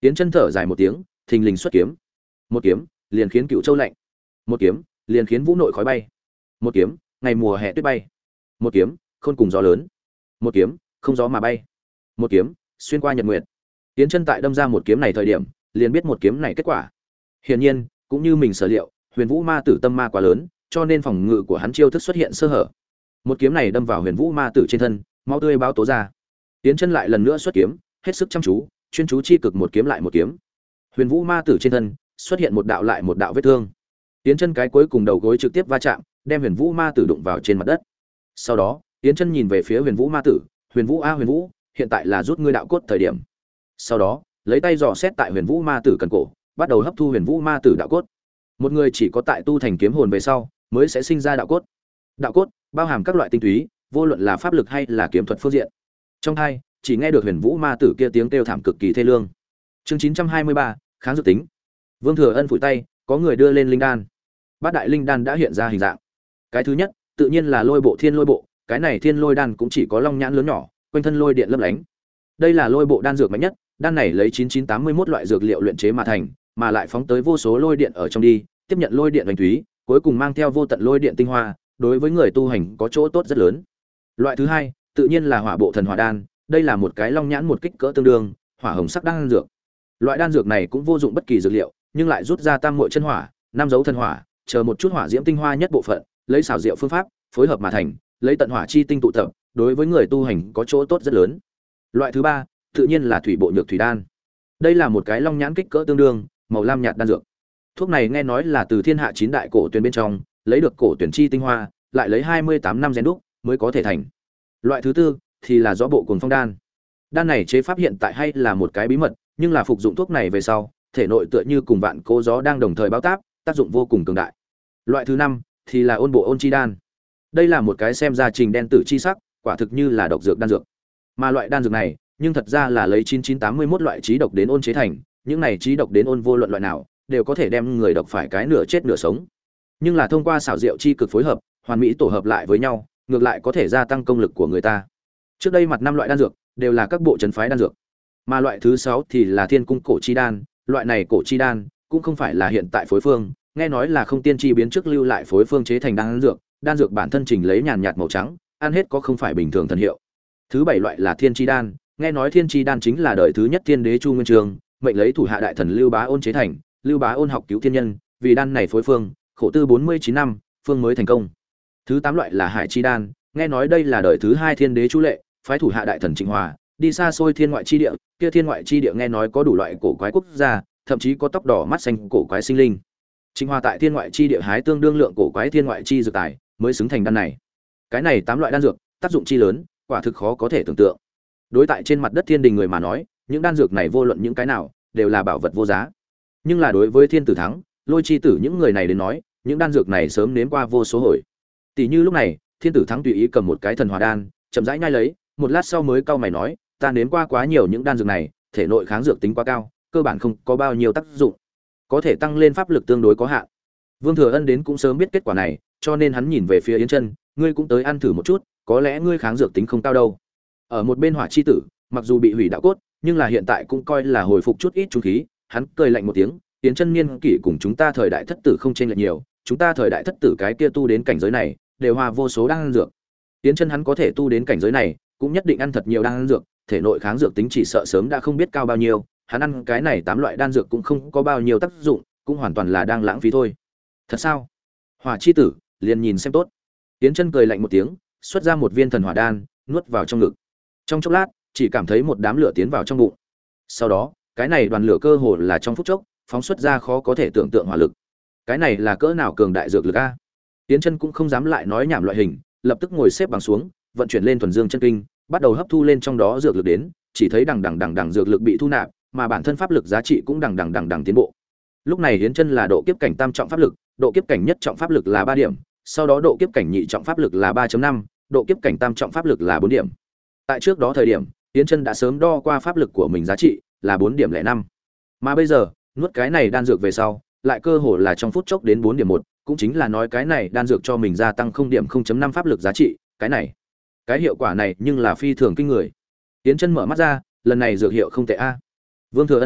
Yến Chân thở dài một tiếng, thình lình xuất kiếm. Một kiếm, liền khiến Cựu Châu lạnh. Một kiếm, liền khiến Vũ Nội khói bay. Một kiếm, ngày mùa hè tuyết bay. Một kiếm, khôn cùng gió lớn. Một kiếm, không gió mà bay. Một kiếm, xuyên qua nhật nguyệt. Yến Chân tại đâm ra một kiếm này thời điểm, liền biết một kiếm này kết quả. Hiển nhiên, cũng như mình sở liệu, Huyền Vũ Ma Tử tâm ma quá lớn, cho nên phòng ngự của hắn chiêu thức xuất hiện sơ hở. Một kiếm này đâm vào Huyền Vũ Ma Tử trên thân, máu tươi báo tố ra. Yến Chân lại lần nữa xuất kiếm, hết sức chăm chú, chuyên chú chi cực một kiếm lại một kiếm. Huyền Vũ Ma Tử trên thân xuất hiện một đạo lại một đạo vết thương. Yến Chân cái cuối cùng đầu gối trực tiếp va chạm, đem Huyền Vũ Ma Tử đụng vào trên mặt đất. Sau đó, Yến Chân nhìn về phía Huyền Vũ Ma Tử, "Huyền Vũ a Huyền Vũ, hiện tại là rút ngươi đạo cốt thời điểm." Sau đó, lấy tay dò xét tại Huyền Vũ Ma Tử cần cổ, bắt đầu hấp thu Huyền Vũ Ma Tử đạo cốt. Một người chỉ có tại tu thành kiếm hồn về sau, mới sẽ sinh ra đạo cốt. Đạo cốt bao hàm các loại tinh túy, vô luận là pháp lực hay là kiếm thuật phương diện. Trong hai, chỉ nghe được Huyền Vũ Ma Tử kia tiếng kêu thảm cực kỳ thê lương. Chương chín trăm hai mươi ba, kháng dược tính. Vương Thừa Ân phủi tay, có người đưa lên linh đan. Bát đại linh đan đã hiện ra hình dạng. Cái thứ nhất, tự nhiên là Lôi Bộ Thiên Lôi Bộ, cái này Thiên Lôi đan cũng chỉ có long nhãn lớn nhỏ, quanh thân lôi điện lấp lánh. Đây là Lôi Bộ đan dược mạnh nhất, đan này lấy chín chín tám mươi mốt loại dược liệu luyện chế mà thành, mà lại phóng tới vô số lôi điện ở trong đi, tiếp nhận lôi điện hoành thúy, cuối cùng mang theo vô tận lôi điện tinh hoa, đối với người tu hành có chỗ tốt rất lớn. Loại thứ hai, tự nhiên là Hỏa Bộ Thần Hỏa đan, đây là một cái long nhãn một kích cỡ tương đương, hỏa hồng sắc đan dược. Loại đan dược này cũng vô dụng bất kỳ dược liệu, nhưng lại rút ra tam muội chân hỏa, năm dấu thần hỏa, chờ một chút hỏa diễm tinh hoa nhất bộ phận, lấy xảo diệu phương pháp, phối hợp mà thành, lấy tận hỏa chi tinh tụ tập, đối với người tu hành có chỗ tốt rất lớn. Loại thứ ba, tự nhiên là Thủy Bộ Nhược Thủy đan. Đây là một cái long nhãn kích cỡ tương đương, màu lam nhạt đan dược. Thuốc này nghe nói là từ thiên hạ chín đại cổ tuyển bên trong, lấy được cổ tuyển chi tinh hoa, lại lấy hai mươi tám năm rèn đúc mới có thể thành. Loại thứ tư thì là Gió Bộ Cuồng Phong đan. Đan này chế pháp hiện tại hay là một cái bí mật, nhưng là phục dụng thuốc này về sau, thể nội tựa như cùng vạn cố gió đang đồng thời báo táp, tác dụng vô cùng cường đại. Loại thứ năm thì là Ôn Bộ Ôn Chi đan. Đây là một cái xem ra trình đen tử chi sắc, quả thực như là độc dược đan dược. Mà loại đan dược này, nhưng thật ra là lấy chín chín tám mươi mốt loại trí độc đến ôn chế thành, những này trí độc đến ôn vô luận loại nào, đều có thể đem người độc phải cái nửa chết nửa sống. Nhưng là thông qua xảo diệu chi cực phối hợp, hoàn mỹ tổ hợp lại với nhau, ngược lại có thể gia tăng công lực của người ta. Trước đây mặt năm loại đan dược đều là các bộ trấn phái đan dược, mà loại thứ sáu thì là Thiên Cung cổ chi đan, loại này cổ chi đan cũng không phải là hiện tại phối phương, nghe nói là không tiên chi biến trước lưu lại phối phương chế thành đan dược, đan dược bản thân trình lấy nhàn nhạt màu trắng, ăn hết có không phải bình thường thần hiệu. Thứ bảy loại là Thiên Chi đan, nghe nói Thiên Chi đan chính là đời thứ nhất Thiên Đế Chu Nguyên Chương, mệnh lấy thủ hạ đại thần Lưu Bá Ôn chế thành, Lưu Bá Ôn học cứu thiên nhân, vì đan này phối phương, khổ tư bốn mươi chín năm, phương mới thành công. Thứ tám loại là Hải Chi đan, nghe nói đây là đời thứ hai Thiên Đế Chu Lệ, phái thủ hạ đại thần Trịnh Hòa, đi xa xôi thiên ngoại chi địa, kia thiên ngoại chi địa nghe nói có đủ loại cổ quái quốc gia, thậm chí có tóc đỏ mắt xanh cổ quái sinh linh. Trịnh Hòa tại thiên ngoại chi địa hái tương đương lượng cổ quái thiên ngoại chi dược tài, mới xứng thành đan này. Cái này tám loại đan dược, tác dụng chi lớn, quả thực khó có thể tưởng tượng. Đối tại trên mặt đất thiên đình người mà nói, những đan dược này vô luận những cái nào, đều là bảo vật vô giá. Nhưng là đối với Thiên Tử Thắng, Lôi Chi Tử những người này đến nói, những đan dược này sớm nếm qua vô số hồi. Tỷ như lúc này, Thiên Tử Thắng tùy ý cầm một cái thần hỏa đan, chậm rãi nhai lấy, một lát sau mới cau mày nói, ta nếm qua quá nhiều những đan dược này, thể nội kháng dược tính quá cao, cơ bản không có bao nhiêu tác dụng, có thể tăng lên pháp lực tương đối có hạn. Vương Thừa Ân đến cũng sớm biết kết quả này, cho nên hắn nhìn về phía Yến Chân, ngươi cũng tới ăn thử một chút, có lẽ ngươi kháng dược tính không cao đâu. Ở một bên Hỏa Chi Tử, mặc dù bị hủy đạo cốt, nhưng là hiện tại cũng coi là hồi phục chút ít trung khí, hắn cười lạnh một tiếng, Yến Chân niên kỷ cùng chúng ta thời đại thất tử không chênh lệch nhiều, chúng ta thời đại thất tử cái kia tu đến cảnh giới này, đều hòa vô số đan dược. Yến Chân hắn có thể tu đến cảnh giới này, cũng nhất định ăn thật nhiều đan dược, thể nội kháng dược tính chỉ sợ sớm đã không biết cao bao nhiêu, hắn ăn cái này tám loại đan dược cũng không có bao nhiêu tác dụng, cũng hoàn toàn là đang lãng phí thôi. Thật sao? Hỏa Chi Tử, liền nhìn xem tốt. Yến Chân cười lạnh một tiếng, xuất ra một viên thần hỏa đan, nuốt vào trong ngực. Trong chốc lát, chỉ cảm thấy một đám lửa tiến vào trong bụng. Sau đó, cái này đoàn lửa cơ hồ là trong phút chốc, phóng xuất ra khó có thể tưởng tượng hỏa lực. Cái này là cỡ nào cường đại dược lực a? Yến Chân cũng không dám lại nói nhảm loại hình, lập tức ngồi xếp bằng xuống, vận chuyển lên thuần dương chân kinh, bắt đầu hấp thu lên trong đó dược lực đến, chỉ thấy đằng đằng đằng đằng dược lực bị thu nạp, mà bản thân pháp lực giá trị cũng đằng đằng đằng đằng tiến bộ. Lúc này Yến Chân là độ kiếp cảnh tam trọng pháp lực, độ kiếp cảnh nhất trọng pháp lực là ba điểm, sau đó độ kiếp cảnh nhị trọng pháp lực là ba chấm năm, độ kiếp cảnh tam trọng pháp lực là bốn điểm. Tại trước đó thời điểm, Yến Chân đã sớm đo qua pháp lực của mình giá trị là bốn điểm lẻ năm. Mà bây giờ, nuốt cái này đan dược về sau, lại cơ hồ là trong phút chốc đến bốn điểm một, cũng chính là nói cái này đan dược cho mình gia tăng không điểm không chấm năm pháp lực giá trị, cái này, cái hiệu quả này nhưng là phi thường kinh người. Yến Chân mở mắt ra, lần này dược hiệu không tệ a. Vương Thừa Ân nói,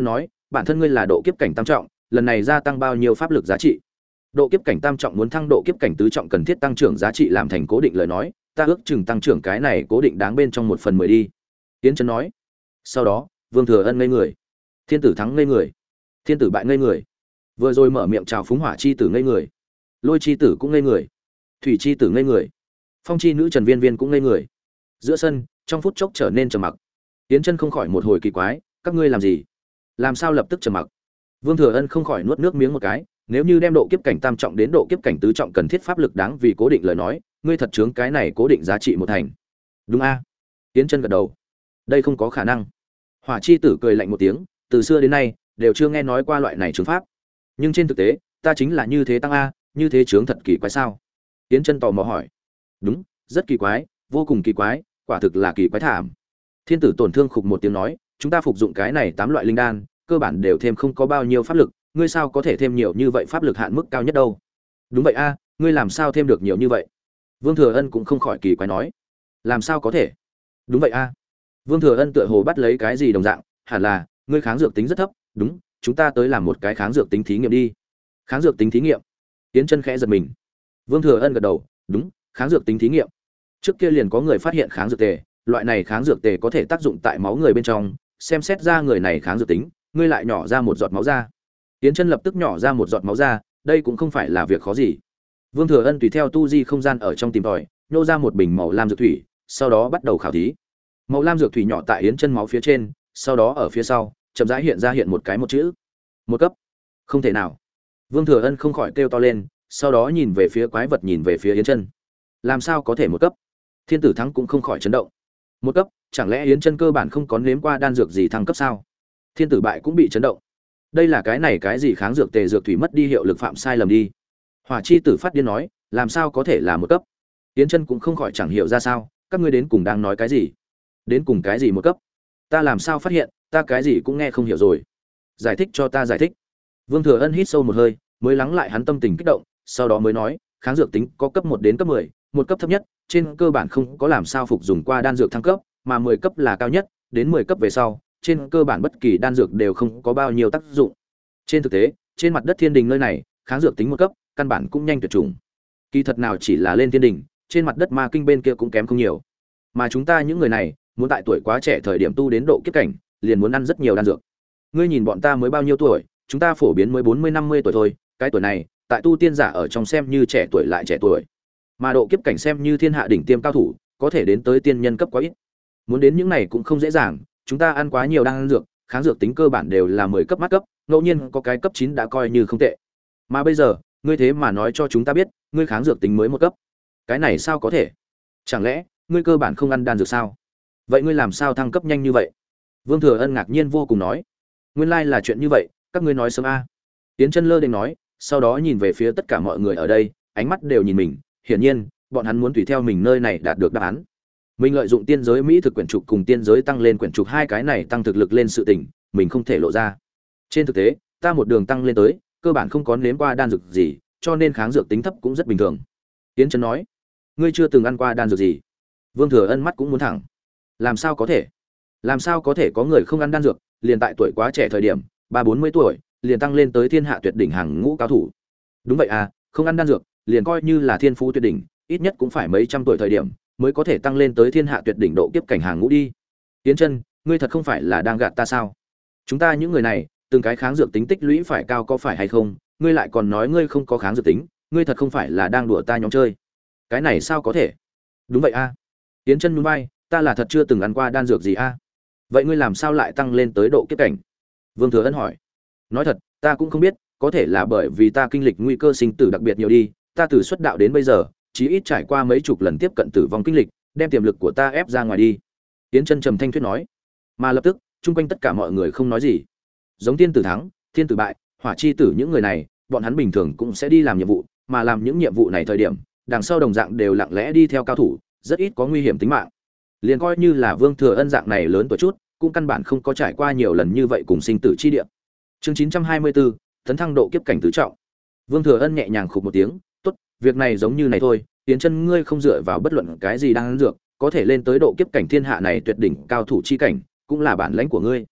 bản thân ngươi là độ kiếp cảnh tam trọng, lần này gia tăng bao nhiêu pháp lực giá trị? Độ kiếp cảnh tam trọng muốn thăng độ kiếp cảnh tứ trọng cần thiết tăng trưởng giá trị làm thành cố định lời nói, ta ước chừng tăng trưởng cái này cố định đáng bên trong một phần mười đi. Yến Chân nói. Sau đó, Vương Thừa Ân ngây người, Thiên Tử Thắng ngây người, Thiên Tử Bại ngây người. Vừa rồi mở miệng chào phúng Hỏa chi tử ngây người, Lôi chi tử cũng ngây người, Thủy chi tử ngây người, Phong chi nữ Trần Viên Viên cũng ngây người. Giữa sân, trong phút chốc trở nên trầm mặc. Yến Chân không khỏi một hồi kỳ quái, các ngươi làm gì? Làm sao lập tức trầm mặc? Vương Thừa Ân không khỏi nuốt nước miếng một cái, nếu như đem độ kiếp cảnh tam trọng đến độ kiếp cảnh tứ trọng cần thiết pháp lực đáng vì cố định lời nói, ngươi thật chướng cái này cố định giá trị một thành. Đúng a? À? Yến Chân gật đầu. Đây không có khả năng. Hỏa chi tử cười lạnh một tiếng, từ xưa đến nay đều chưa nghe nói qua loại này chướng pháp. Nhưng trên thực tế, ta chính là như thế tăng a, như thế chướng thật kỳ quái sao? Yến Chân tò mò hỏi. Đúng, rất kỳ quái, vô cùng kỳ quái, quả thực là kỳ quái thảm. Thiên Tử tổn thương khục một tiếng nói, chúng ta phục dụng cái này tám loại linh đan, cơ bản đều thêm không có bao nhiêu pháp lực, ngươi sao có thể thêm nhiều như vậy pháp lực hạn mức cao nhất đâu? Đúng vậy a, ngươi làm sao thêm được nhiều như vậy? Vương Thừa Ân cũng không khỏi kỳ quái nói. Làm sao có thể? Đúng vậy a. Vương Thừa Ân tựa hồ bắt lấy cái gì đồng dạng, hẳn là, ngươi kháng dược tính rất thấp, đúng, chúng ta tới làm một cái kháng dược tính thí nghiệm đi. Kháng dược tính thí nghiệm? Yến Chân khẽ giật mình. Vương Thừa Ân gật đầu, đúng, kháng dược tính thí nghiệm. Trước kia liền có người phát hiện kháng dược tề, loại này kháng dược tề có thể tác dụng tại máu người bên trong, xem xét ra người này kháng dược tính, ngươi lại nhỏ ra một giọt máu ra. Yến Chân lập tức nhỏ ra một giọt máu ra, đây cũng không phải là việc khó gì. Vương Thừa Ân tùy theo tu di không gian ở trong tìm tòi, nhô ra một bình màu lam dược thủy, sau đó bắt đầu khảo thí. Màu lam dược thủy nhỏ tại Yến Chân máu phía trên, sau đó ở phía sau, chậm rãi hiện ra hiện một cái một chữ. Một cấp. Không thể nào. Vương Thừa Ân không khỏi kêu to lên, sau đó nhìn về phía quái vật nhìn về phía Yến Chân. Làm sao có thể một cấp? Thiên Tử Thắng cũng không khỏi chấn động. Một cấp, chẳng lẽ Yến Chân cơ bản không có nếm qua đan dược gì thăng cấp sao? Thiên Tử Bại cũng bị chấn động. Đây là cái này cái gì kháng dược tề dược thủy mất đi hiệu lực phạm sai lầm đi. Hỏa chi tử phát điên nói, làm sao có thể là một cấp? Yến Chân cũng không khỏi chẳng hiểu ra sao, các ngươi đến cùng đang nói cái gì? Đến cùng cái gì một cấp? Ta làm sao phát hiện, ta cái gì cũng nghe không hiểu rồi. Giải thích cho ta giải thích. Vương Thừa Ân hít sâu một hơi, mới lắng lại hắn tâm tình kích động, sau đó mới nói, kháng dược tính có cấp một đến cấp mười, một cấp thấp nhất, trên cơ bản không có làm sao phục dùng qua đan dược thăng cấp, mà mười cấp là cao nhất, đến mười cấp về sau, trên cơ bản bất kỳ đan dược đều không có bao nhiêu tác dụng. Trên thực tế, trên mặt đất Thiên Đình nơi này, kháng dược tính một cấp, căn bản cũng nhanh tuyệt chủng. Kỳ thật nào chỉ là lên Thiên Đình, trên mặt đất Ma Kinh bên kia cũng kém không nhiều. Mà chúng ta những người này, muốn tại tuổi quá trẻ thời điểm tu đến độ kiếp cảnh, liền muốn ăn rất nhiều đan dược. Ngươi nhìn bọn ta mới bao nhiêu tuổi, chúng ta phổ biến mới bốn mươi năm mươi tuổi thôi, cái tuổi này, tại tu tiên giả ở trong xem như trẻ tuổi lại trẻ tuổi. Mà độ kiếp cảnh xem như thiên hạ đỉnh tiêm cao thủ, có thể đến tới tiên nhân cấp quá ít. Muốn đến những này cũng không dễ dàng, chúng ta ăn quá nhiều đan dược, kháng dược tính cơ bản đều là mười cấp mắt cấp, ngẫu nhiên có cái cấp chín đã coi như không tệ. Mà bây giờ, ngươi thế mà nói cho chúng ta biết, ngươi kháng dược tính mới một cấp. Cái này sao có thể? Chẳng lẽ, ngươi cơ bản không ăn đan dược sao? Vậy ngươi làm sao thăng cấp nhanh như vậy? Vương Thừa Ân ngạc nhiên vô cùng nói. Nguyên lai là chuyện như vậy, các ngươi nói sớm a. Tiến Chân lơ đễnh nói, sau đó nhìn về phía tất cả mọi người ở đây, ánh mắt đều nhìn mình, hiển nhiên, bọn hắn muốn tùy theo mình nơi này đạt được đáp án. Mình lợi dụng tiên giới mỹ thực quyển trục cùng tiên giới tăng lên quyển trục hai cái này tăng thực lực lên sự tình, mình không thể lộ ra. Trên thực tế, ta một đường tăng lên tới, cơ bản không có nếm qua đan dược gì, cho nên kháng dược tính thấp cũng rất bình thường. Tiến Chân nói, ngươi chưa từng ăn qua đan dược gì? Vương Thừa Ân mắt cũng muốn thẳng. Làm sao có thể? Làm sao có thể có người không ăn đan dược, liền tại tuổi quá trẻ thời điểm, ba bốn mươi tuổi, liền tăng lên tới thiên hạ tuyệt đỉnh hàng ngũ cao thủ. Đúng vậy à, không ăn đan dược, liền coi như là thiên phú tuyệt đỉnh, ít nhất cũng phải mấy trăm tuổi thời điểm mới có thể tăng lên tới thiên hạ tuyệt đỉnh độ kiếp cảnh hàng ngũ đi. Tiến Chân, ngươi thật không phải là đang gạt ta sao? Chúng ta những người này, từng cái kháng dược tính tích lũy phải cao có phải hay không, ngươi lại còn nói ngươi không có kháng dược tính, ngươi thật không phải là đang đùa ta nhóm chơi. Cái này sao có thể? Đúng vậy a. À. Tiến Chân nhún vai, ta là thật chưa từng ăn qua đan dược gì a. À? Vậy ngươi làm sao lại tăng lên tới độ kiếp cảnh? Vương Thừa Ân hỏi. Nói thật, ta cũng không biết, có thể là bởi vì ta kinh lịch nguy cơ sinh tử đặc biệt nhiều đi, ta từ xuất đạo đến bây giờ, chí ít trải qua mấy chục lần tiếp cận tử vong kinh lịch, đem tiềm lực của ta ép ra ngoài đi. Tiến Chân trầm thanh thuyết nói. Mà lập tức, chung quanh tất cả mọi người không nói gì. Giống Tiên Tử Thắng, Thiên Tử Bại, Hỏa Chi Tử những người này, bọn hắn bình thường cũng sẽ đi làm nhiệm vụ, mà làm những nhiệm vụ này thời điểm, đằng sau đồng dạng đều lặng lẽ đi theo cao thủ, rất ít có nguy hiểm tính mạng. Liền coi như là Vương Thừa Ân dạng này lớn tuổi chút, cũng căn bản không có trải qua nhiều lần như vậy cùng sinh tử chi địa. Chương chín trăm hai mươi tư, tấn thăng độ kiếp cảnh tứ trọng. Vương Thừa Ân nhẹ nhàng khục một tiếng, "Tốt, việc này giống như này thôi, Tiến Chân ngươi không dựa vào bất luận cái gì đang ăn dược, có thể lên tới độ kiếp cảnh thiên hạ này tuyệt đỉnh cao thủ chi cảnh, cũng là bản lãnh của ngươi.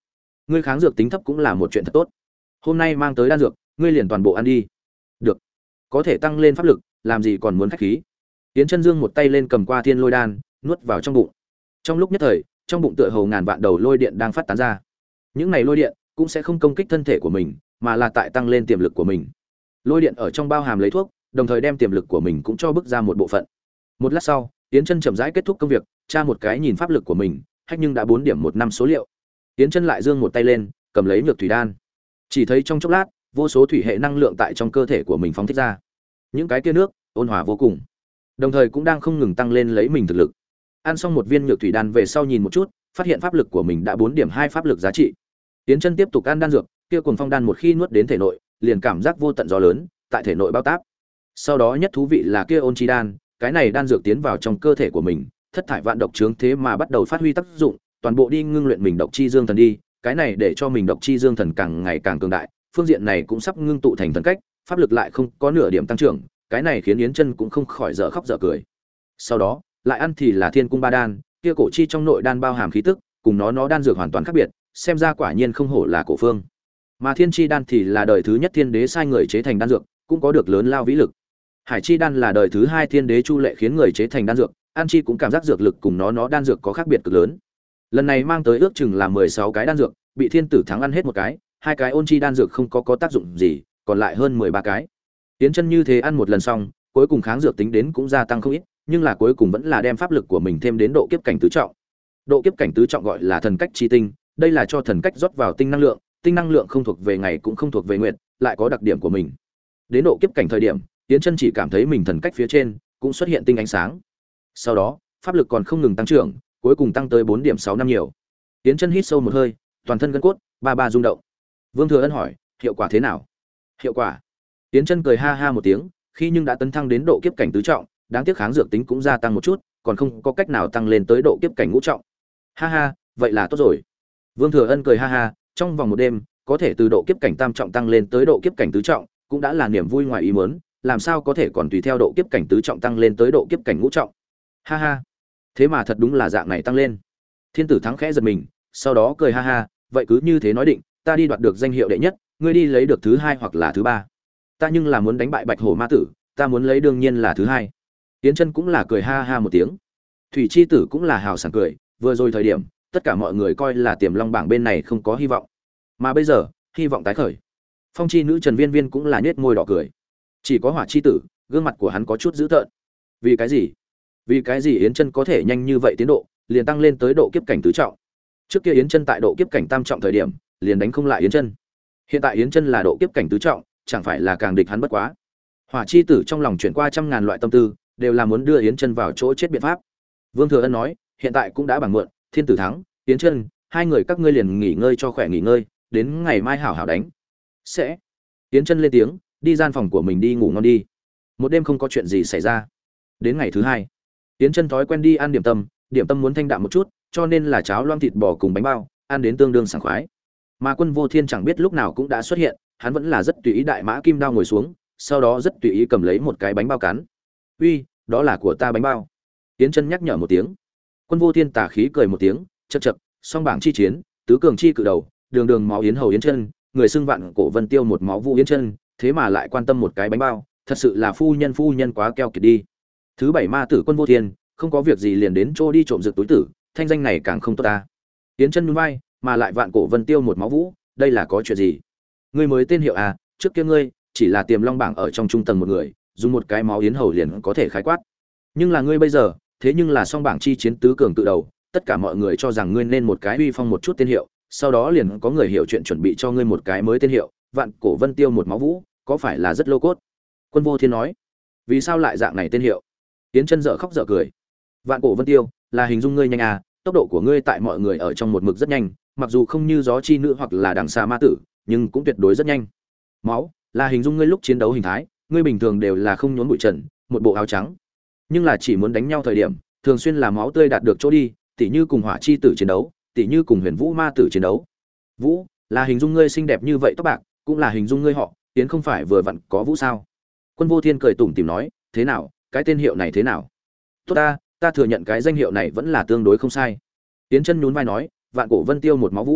ngươi kháng dược tính thấp cũng là một chuyện thật tốt. Hôm nay mang tới đan dược, ngươi liền toàn bộ ăn đi. Được, có thể tăng lên pháp lực, làm gì còn muốn khách khí. Yến Chân Dương một tay lên cầm qua thiên lôi đan, nuốt vào trong bụng. Trong lúc nhất thời, trong bụng tựa hồ ngàn vạn đầu lôi điện đang phát tán ra. Những này lôi điện cũng sẽ không công kích thân thể của mình, mà là tại tăng lên tiềm lực của mình. Lôi điện ở trong bao hàm lấy thuốc, đồng thời đem tiềm lực của mình cũng cho bức ra một bộ phận. Một lát sau, Yến Chân chậm rãi kết thúc công việc, tra một cái nhìn pháp lực của mình, hách nhưng đã bốn điểm một năm số liệu. Yến Chân lại giương một tay lên, cầm lấy nhược thủy đan. Chỉ thấy trong chốc lát, vô số thủy hệ năng lượng tại trong cơ thể của mình phóng thích ra. Những cái kia nước ôn hòa vô cùng, đồng thời cũng đang không ngừng tăng lên lấy mình thực lực. Ăn xong một viên nhược thủy đan về sau nhìn một chút, phát hiện pháp lực của mình đã bốn điểm hai pháp lực giá trị. Yến Chân tiếp tục ăn đan dược, kia cuồng phong đan một khi nuốt đến thể nội, liền cảm giác vô tận gió lớn tại thể nội bao táp. Sau đó nhất thú vị là kia ôn chi đan, cái này đan dược tiến vào trong cơ thể của mình, thất thải vạn độc chướng thế mà bắt đầu phát huy tác dụng, toàn bộ đi ngưng luyện mình độc chi dương thần đi, cái này để cho mình độc chi dương thần càng ngày càng cường đại, phương diện này cũng sắp ngưng tụ thành thần cách, pháp lực lại không có nửa điểm tăng trưởng, cái này khiến Yến Chân cũng không khỏi dở khóc dở cười. Sau đó, lại ăn thì là Thiên Cung Ba đan, kia cổ chi trong nội đan bao hàm khí tức, cùng nó nó đan dược hoàn toàn khác biệt, xem ra quả nhiên không hổ là cổ phương. Mà Thiên Chi đan thì là đời thứ nhất Thiên Đế sai người chế thành đan dược, cũng có được lớn lao vĩ lực. Hải Chi đan là đời thứ hai Thiên Đế Chu Lệ khiến người chế thành đan dược, ăn chi cũng cảm giác dược lực cùng nó nó đan dược có khác biệt cực lớn. Lần này mang tới ước chừng là mười sáu cái đan dược, bị Thiên Tử Thắng ăn hết một cái, hai cái ôn chi đan dược không có có tác dụng gì, còn lại hơn mười ba cái. Yến Chân như thế ăn một lần xong, cuối cùng kháng dược tính đến cũng gia tăng không ít, nhưng là cuối cùng vẫn là đem pháp lực của mình thêm đến độ kiếp cảnh tứ trọng. Độ kiếp cảnh tứ trọng gọi là thần cách chi tinh, đây là cho thần cách rót vào tinh năng lượng, tinh năng lượng không thuộc về ngày cũng không thuộc về nguyệt, lại có đặc điểm của mình. Đến độ kiếp cảnh thời điểm, Yến Chân chỉ cảm thấy mình thần cách phía trên cũng xuất hiện tinh ánh sáng. Sau đó, pháp lực còn không ngừng tăng trưởng, cuối cùng tăng tới bốn điểm sáu năm nhiều. Yến Chân hít sâu một hơi, toàn thân gân cốt ba ba rung động. Vương Thừa Ân hỏi, hiệu quả thế nào? Hiệu quả? Yến Chân cười ha ha một tiếng, khi nhưng đã tấn thăng đến độ kiếp cảnh tứ trọng, đáng tiếc kháng dược tính cũng gia tăng một chút, còn không có cách nào tăng lên tới độ kiếp cảnh ngũ trọng. Ha ha, vậy là tốt rồi. Vương Thừa Ân cười ha ha, trong vòng một đêm, có thể từ độ kiếp cảnh tam trọng tăng lên tới độ kiếp cảnh tứ trọng, cũng đã là niềm vui ngoài ý muốn, làm sao có thể còn tùy theo độ kiếp cảnh tứ trọng tăng lên tới độ kiếp cảnh ngũ trọng. Ha ha, thế mà thật đúng là dạng này tăng lên. Thiên Tử Thắng khẽ giật mình, sau đó cười ha ha, vậy cứ như thế nói định, ta đi đoạt được danh hiệu đệ nhất, ngươi đi lấy được thứ hai hoặc là thứ ba. Ta nhưng là muốn đánh bại Bạch Hổ Ma tử, ta muốn lấy đương nhiên là thứ hai. Yến Chân cũng là cười ha ha một tiếng. Thủy Chi Tử cũng là hào sảng cười, vừa rồi thời điểm, tất cả mọi người coi là Tiềm Long bảng bên này không có hy vọng, mà bây giờ, hy vọng tái khởi. Phong chi nữ Trần Viên Viên cũng là nhếch môi đỏ cười. Chỉ có Hỏa Chi Tử, gương mặt của hắn có chút dữ tợn. Vì cái gì? Vì cái gì Yến Chân có thể nhanh như vậy tiến độ, liền tăng lên tới độ kiếp cảnh tứ trọng? Trước kia Yến Chân tại độ kiếp cảnh tam trọng thời điểm, liền đánh không lại Yến Chân. Hiện tại Yến Chân là độ kiếp cảnh tứ trọng, chẳng phải là càng địch hắn bất quá. Hỏa Chi Tử trong lòng chuyển qua trăm ngàn loại tâm tư, đều là muốn đưa Yến Chân vào chỗ chết biện pháp. Vương Thừa Ân nói, hiện tại cũng đã bằng muộn, Thiên Tử Thắng, Yến Chân, hai người các ngươi liền nghỉ ngơi cho khỏe nghỉ ngơi, đến ngày mai hảo hảo đánh. Sẽ. Yến Chân lên tiếng, đi gian phòng của mình đi ngủ ngon đi. Một đêm không có chuyện gì xảy ra. Đến ngày thứ hai, Yến Chân thói quen đi ăn điểm tâm, điểm tâm muốn thanh đạm một chút, cho nên là cháo loãng thịt bò cùng bánh bao, ăn đến tương đương sảng khoái. Mà Quân Vô Thiên chẳng biết lúc nào cũng đã xuất hiện, hắn vẫn là rất tùy ý đại mã kim đao ngồi xuống, sau đó rất tùy ý cầm lấy một cái bánh bao cắn. "Uy, đó là của ta bánh bao." Yến Chân nhắc nhở một tiếng. Quân Vô Thiên tà khí cười một tiếng, chậc chậc, song bảng chi chiến, tứ cường chi cự đầu, đường đường máu yến hầu Yến Chân, người xưng vạn cổ Vân Tiêu một máu Vũ Yến Chân, thế mà lại quan tâm một cái bánh bao, thật sự là phu nhân phu nhân quá keo kiệt đi. Thứ bảy ma tử Quân Vô Thiên, không có việc gì liền đến chỗ đi trộm giật túi tử, thanh danh này càng không tốt ta. Yến Chân nhún vai, mà lại vạn cổ Vân Tiêu một máu Vũ, đây là có chuyện gì? Ngươi mới tên hiệu à, trước kia ngươi chỉ là Tiềm Long bảng ở trong trung tầng một người, dùng một cái máu yến hầu liền có thể khái quát. Nhưng là ngươi bây giờ, thế nhưng là song bảng chi chiến tứ cường tự đầu, tất cả mọi người cho rằng ngươi nên một cái uy phong một chút tên hiệu, sau đó liền có người hiểu chuyện chuẩn bị cho ngươi một cái mới tên hiệu, vạn cổ Vân Tiêu một máu Vũ, có phải là rất lô cốt? Quân Vô Thiên nói. Vì sao lại dạng này tên hiệu? Yến Chân dở khóc dở cười. Vạn cổ Vân Tiêu là hình dung ngươi nhanh à, tốc độ của ngươi tại mọi người ở trong một mực rất nhanh, mặc dù không như gió chi nữ hoặc là đằng xa ma tử, nhưng cũng tuyệt đối rất nhanh. Máu là hình dung ngươi lúc chiến đấu hình thái, ngươi bình thường đều là không nhốn bụi trần, một bộ áo trắng, nhưng là chỉ muốn đánh nhau thời điểm, thường xuyên là máu tươi đạt được chỗ đi, tỉ như cùng Hỏa Chi Tử chiến đấu, tỉ như cùng Huyền Vũ ma tử chiến đấu. Vũ là hình dung ngươi xinh đẹp như vậy tóc bạc, cũng là hình dung ngươi họ Yến không phải vừa vặn có Vũ sao? Quân Vô Thiên cười tủm tỉm nói, thế nào, cái tên hiệu này thế nào? Tốt ta, ta thừa nhận cái danh hiệu này vẫn là tương đối không sai. Yến Chân nhún vai nói, vạn cổ Vân Tiêu một máu Vũ,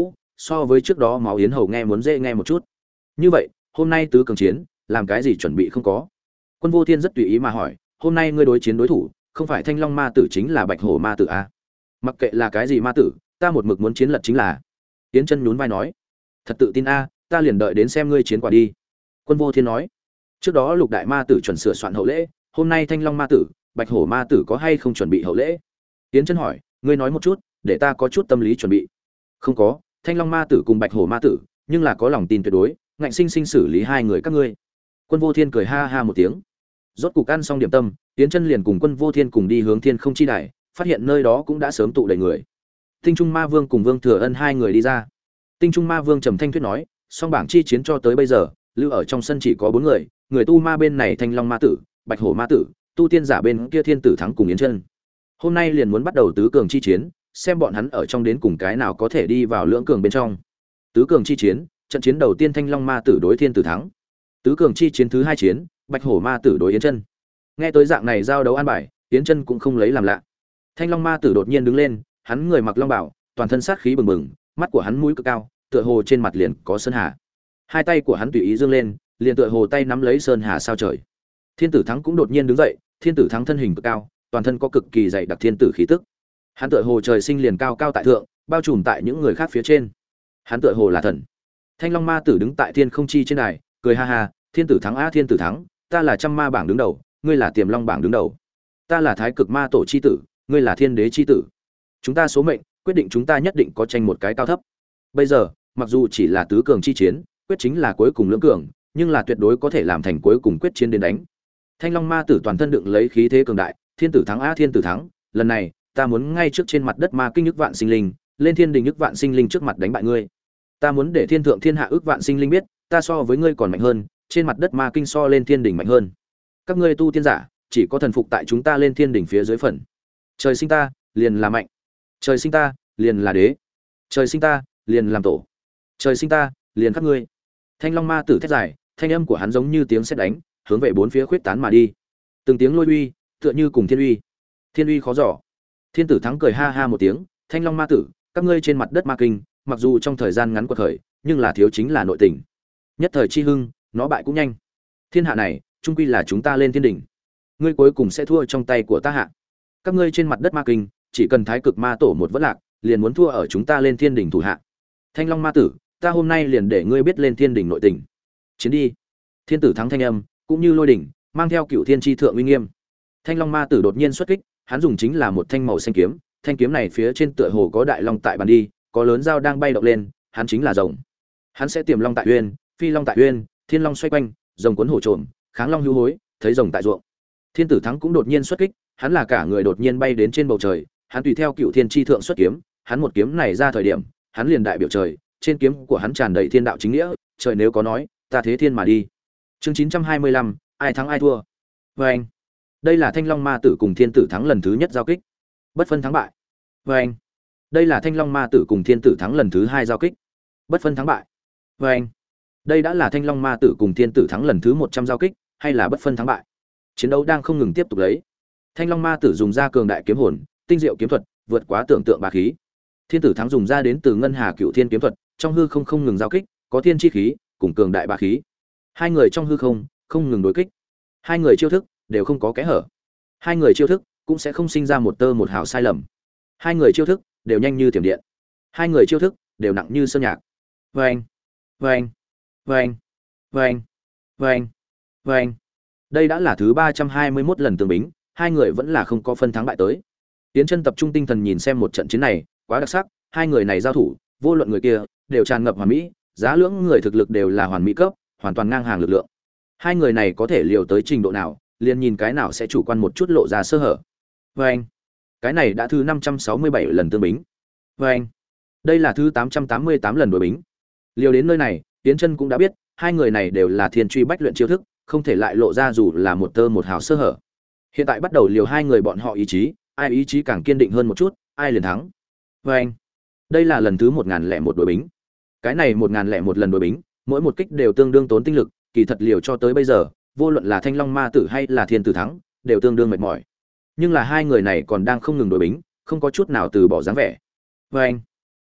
so với trước đó máu yến hầu nghe muốn dễ nghe một chút. Như vậy hôm nay tứ cường chiến làm cái gì chuẩn bị không có? Quân Vô Thiên rất tùy ý mà hỏi, hôm nay ngươi đối chiến đối thủ không phải Thanh Long ma tử chính là Bạch Hổ ma tử à? Mặc kệ là cái gì ma tử, ta một mực muốn chiến lật chính là. Yến Chân nhún vai nói, thật tự tin a, ta liền đợi đến xem ngươi chiến quả đi. Quân Vô Thiên nói, trước đó lục đại ma tử chuẩn sửa soạn hậu lễ, hôm nay Thanh Long ma tử, Bạch Hổ ma tử có hay không chuẩn bị hậu lễ? Yến Chân hỏi, ngươi nói một chút, để ta có chút tâm lý chuẩn bị. Không có, Thanh Long ma tử cùng Bạch Hổ ma tử, nhưng là có lòng tin tuyệt đối, ngạnh sinh sinh xử lý hai người các ngươi. Quân Vô Thiên cười ha ha một tiếng. Rốt cục ăn xong điểm tâm, Yến Chân liền cùng Quân Vô Thiên cùng đi hướng Thiên Không chi đài, phát hiện nơi đó cũng đã sớm tụ đầy người. Tinh Trung Ma Vương cùng Vương Thừa Ân hai người đi ra. Tinh Trung Ma Vương trầm thanh thuyết nói, song bảng chi chiến cho tới bây giờ, lưu ở trong sân chỉ có bốn người, người tu ma bên này Thanh Long ma tử, Bạch Hổ ma tử, tu tiên giả bên kia Thiên Tử thắng cùng Yến Chân. Hôm nay liền muốn bắt đầu tứ cường chi chiến, xem bọn hắn ở trong đến cùng cái nào có thể đi vào lưỡng cường bên trong. Tứ cường chi chiến, trận chiến đầu tiên Thanh Long ma tử đối Thiên Tử thắng. Tứ cường chi chiến thứ hai chiến, Bạch Hổ ma tử đối Yến Chân. Nghe tới dạng này giao đấu an bài, Yến Chân cũng không lấy làm lạ. Thanh Long ma tử đột nhiên đứng lên, hắn người mặc long bào, toàn thân sát khí bừng bừng, mắt của hắn mũi cực cao, tựa hồ trên mặt liền có sơn hà. Hai tay của hắn tùy ý giương lên, liền tựa hồ tay nắm lấy sơn hà sao trời. Thiên Tử thắng cũng đột nhiên đứng dậy, Thiên Tử thắng thân hình cực cao, toàn thân có cực kỳ dày đặc thiên tử khí tức. Hắn tựa hồ trời sinh liền cao cao tại thượng, bao trùm tại những người khác phía trên. Hắn tựa hồ là thần. Thanh Long ma tử đứng tại thiên không chi trên đài, cười ha ha, Thiên Tử thắng a Thiên Tử thắng, ta là trăm ma bảng đứng đầu, ngươi là tiềm long bảng đứng đầu. Ta là thái cực ma tổ chi tử, ngươi là thiên đế chi tử. Chúng ta số mệnh quyết định chúng ta nhất định có tranh một cái cao thấp. Bây giờ, mặc dù chỉ là tứ cường chi chiến, quyết chính là cuối cùng lưỡng cường, nhưng là tuyệt đối có thể làm thành cuối cùng quyết chiến đến đánh. Thanh Long ma tử toàn thân đựng lấy khí thế cường đại, Thiên Tử thắng a Thiên Tử thắng, lần này, ta muốn ngay trước trên mặt đất ma kinh nhức vạn sinh linh, lên thiên đình nhức vạn sinh linh trước mặt đánh bại ngươi. Ta muốn để thiên thượng thiên hạ ước vạn sinh linh biết, ta so với ngươi còn mạnh hơn, trên mặt đất ma kinh so lên thiên đỉnh mạnh hơn. Các ngươi tu tiên giả, chỉ có thần phục tại chúng ta lên thiên đỉnh phía dưới phần. Trời sinh ta, liền là mạnh. Trời sinh ta, liền là đế. Trời sinh ta, liền làm tổ. Trời sinh ta, liền các ngươi. Thanh Long ma tử thét dài, thanh âm của hắn giống như tiếng sét đánh, hướng về bốn phía khuyết tán mà đi. Từng tiếng lôi uy, tựa như cùng thiên uy. Thiên uy khó dò. Thiên Tử thắng cười ha ha một tiếng, Thanh Long ma tử, các ngươi trên mặt đất ma kinh, mặc dù trong thời gian ngắn quật khởi, nhưng là thiếu chính là nội tình. Nhất thời chi hưng, nó bại cũng nhanh. Thiên hạ này, chung quy là chúng ta lên thiên đỉnh. Ngươi cuối cùng sẽ thua trong tay của ta hạ. Các ngươi trên mặt đất ma kinh, chỉ cần thái cực ma tổ một vỡ lạc, liền muốn thua ở chúng ta lên thiên đỉnh thủ hạ. Thanh Long ma tử, ta hôm nay liền để ngươi biết lên thiên đỉnh nội tình. Chiến đi. Thiên Tử thắng thanh âm, cũng như lôi đỉnh, mang theo cựu thiên chi thượng uy nghiêm. Thanh Long ma tử đột nhiên xuất kích, hắn dùng chính là một thanh màu xanh kiếm, thanh kiếm này phía trên tựa hồ có đại long tại bàn đi, có lớn dao đang bay động lên, hắn chính là rồng. Hắn sẽ tiềm long tại uyên, phi long tại uyên, thiên long xoay quanh, rồng cuốn hổ trộm, kháng long hưu hối, thấy rồng tại ruộng. Thiên Tử thắng cũng đột nhiên xuất kích, hắn là cả người đột nhiên bay đến trên bầu trời, hắn tùy theo cựu thiên chi thượng xuất kiếm, hắn một kiếm này ra thời điểm, hắn liền đại biểu trời, trên kiếm của hắn tràn đầy thiên đạo chính nghĩa, trời nếu có nói, ta thế thiên mà đi. Chương chín trăm hai mươi lăm, ai thắng ai thua. Và anh, đây là Thanh Long ma tử cùng Thiên Tử thắng lần thứ nhất giao kích, bất phân thắng bại. Và anh, đây là Thanh Long ma tử cùng Thiên Tử thắng lần thứ hai giao kích, bất phân thắng bại. Và anh, đây đã là Thanh Long ma tử cùng Thiên Tử thắng lần thứ một trăm giao kích, hay là bất phân thắng bại. Chiến đấu đang không ngừng tiếp tục lấy. Thanh Long ma tử dùng ra cường đại kiếm hồn, tinh diệu kiếm thuật, vượt quá tưởng tượng bá khí. Thiên Tử thắng dùng ra đến từ ngân hà cựu thiên kiếm thuật, trong hư không không ngừng giao kích, có thiên chi khí, cùng cường đại bá khí. Hai người trong hư không không ngừng đối kích. Hai người chiêu thức đều không có kẽ hở. Hai người chiêu thức cũng sẽ không sinh ra một tơ một hào sai lầm. Hai người chiêu thức đều nhanh như thiểm điện. Hai người chiêu thức đều nặng như sơn nhạc. Vâng, vâng, vâng, vâng, vâng, vâng. Đây đã là thứ ba trăm hai mươi mốt lần tương bính, hai người vẫn là không có phân thắng bại tới. Tiến Chân tập trung tinh thần nhìn xem một trận chiến này, quá đặc sắc, hai người này giao thủ, vô luận người kia đều tràn ngập hoàn mỹ, giá lưỡng người thực lực đều là hoàn mỹ cấp, hoàn toàn ngang hàng lực lượng. Hai người này có thể liều tới trình độ nào, liền nhìn cái nào sẽ chủ quan một chút lộ ra sơ hở. Và anh, cái này đã thứ năm trăm sáu mươi bảy lần tương bính. Và anh, đây là thứ tám trăm tám mươi tám lần đối bính. Liều đến nơi này, Tiến Chân cũng đã biết, hai người này đều là thiên truy bách luyện chiêu thức, không thể lại lộ ra dù là một tơ một hào sơ hở. Hiện tại bắt đầu liều hai người bọn họ ý chí, ai ý chí càng kiên định hơn một chút, ai liền thắng. Và anh, đây là lần thứ một nghìn lẻ một đối bính. Cái này một nghìn lẻ một lần đối bính, mỗi một kích đều tương đương tốn tinh lực, kỳ thật liều cho tới bây giờ, vô luận là Thanh Long ma tử hay là Thiên Tử thắng, đều tương đương mệt mỏi. Nhưng là hai người này còn đang không ngừng đối bính, không có chút nào từ bỏ dáng vẻ. Và anh,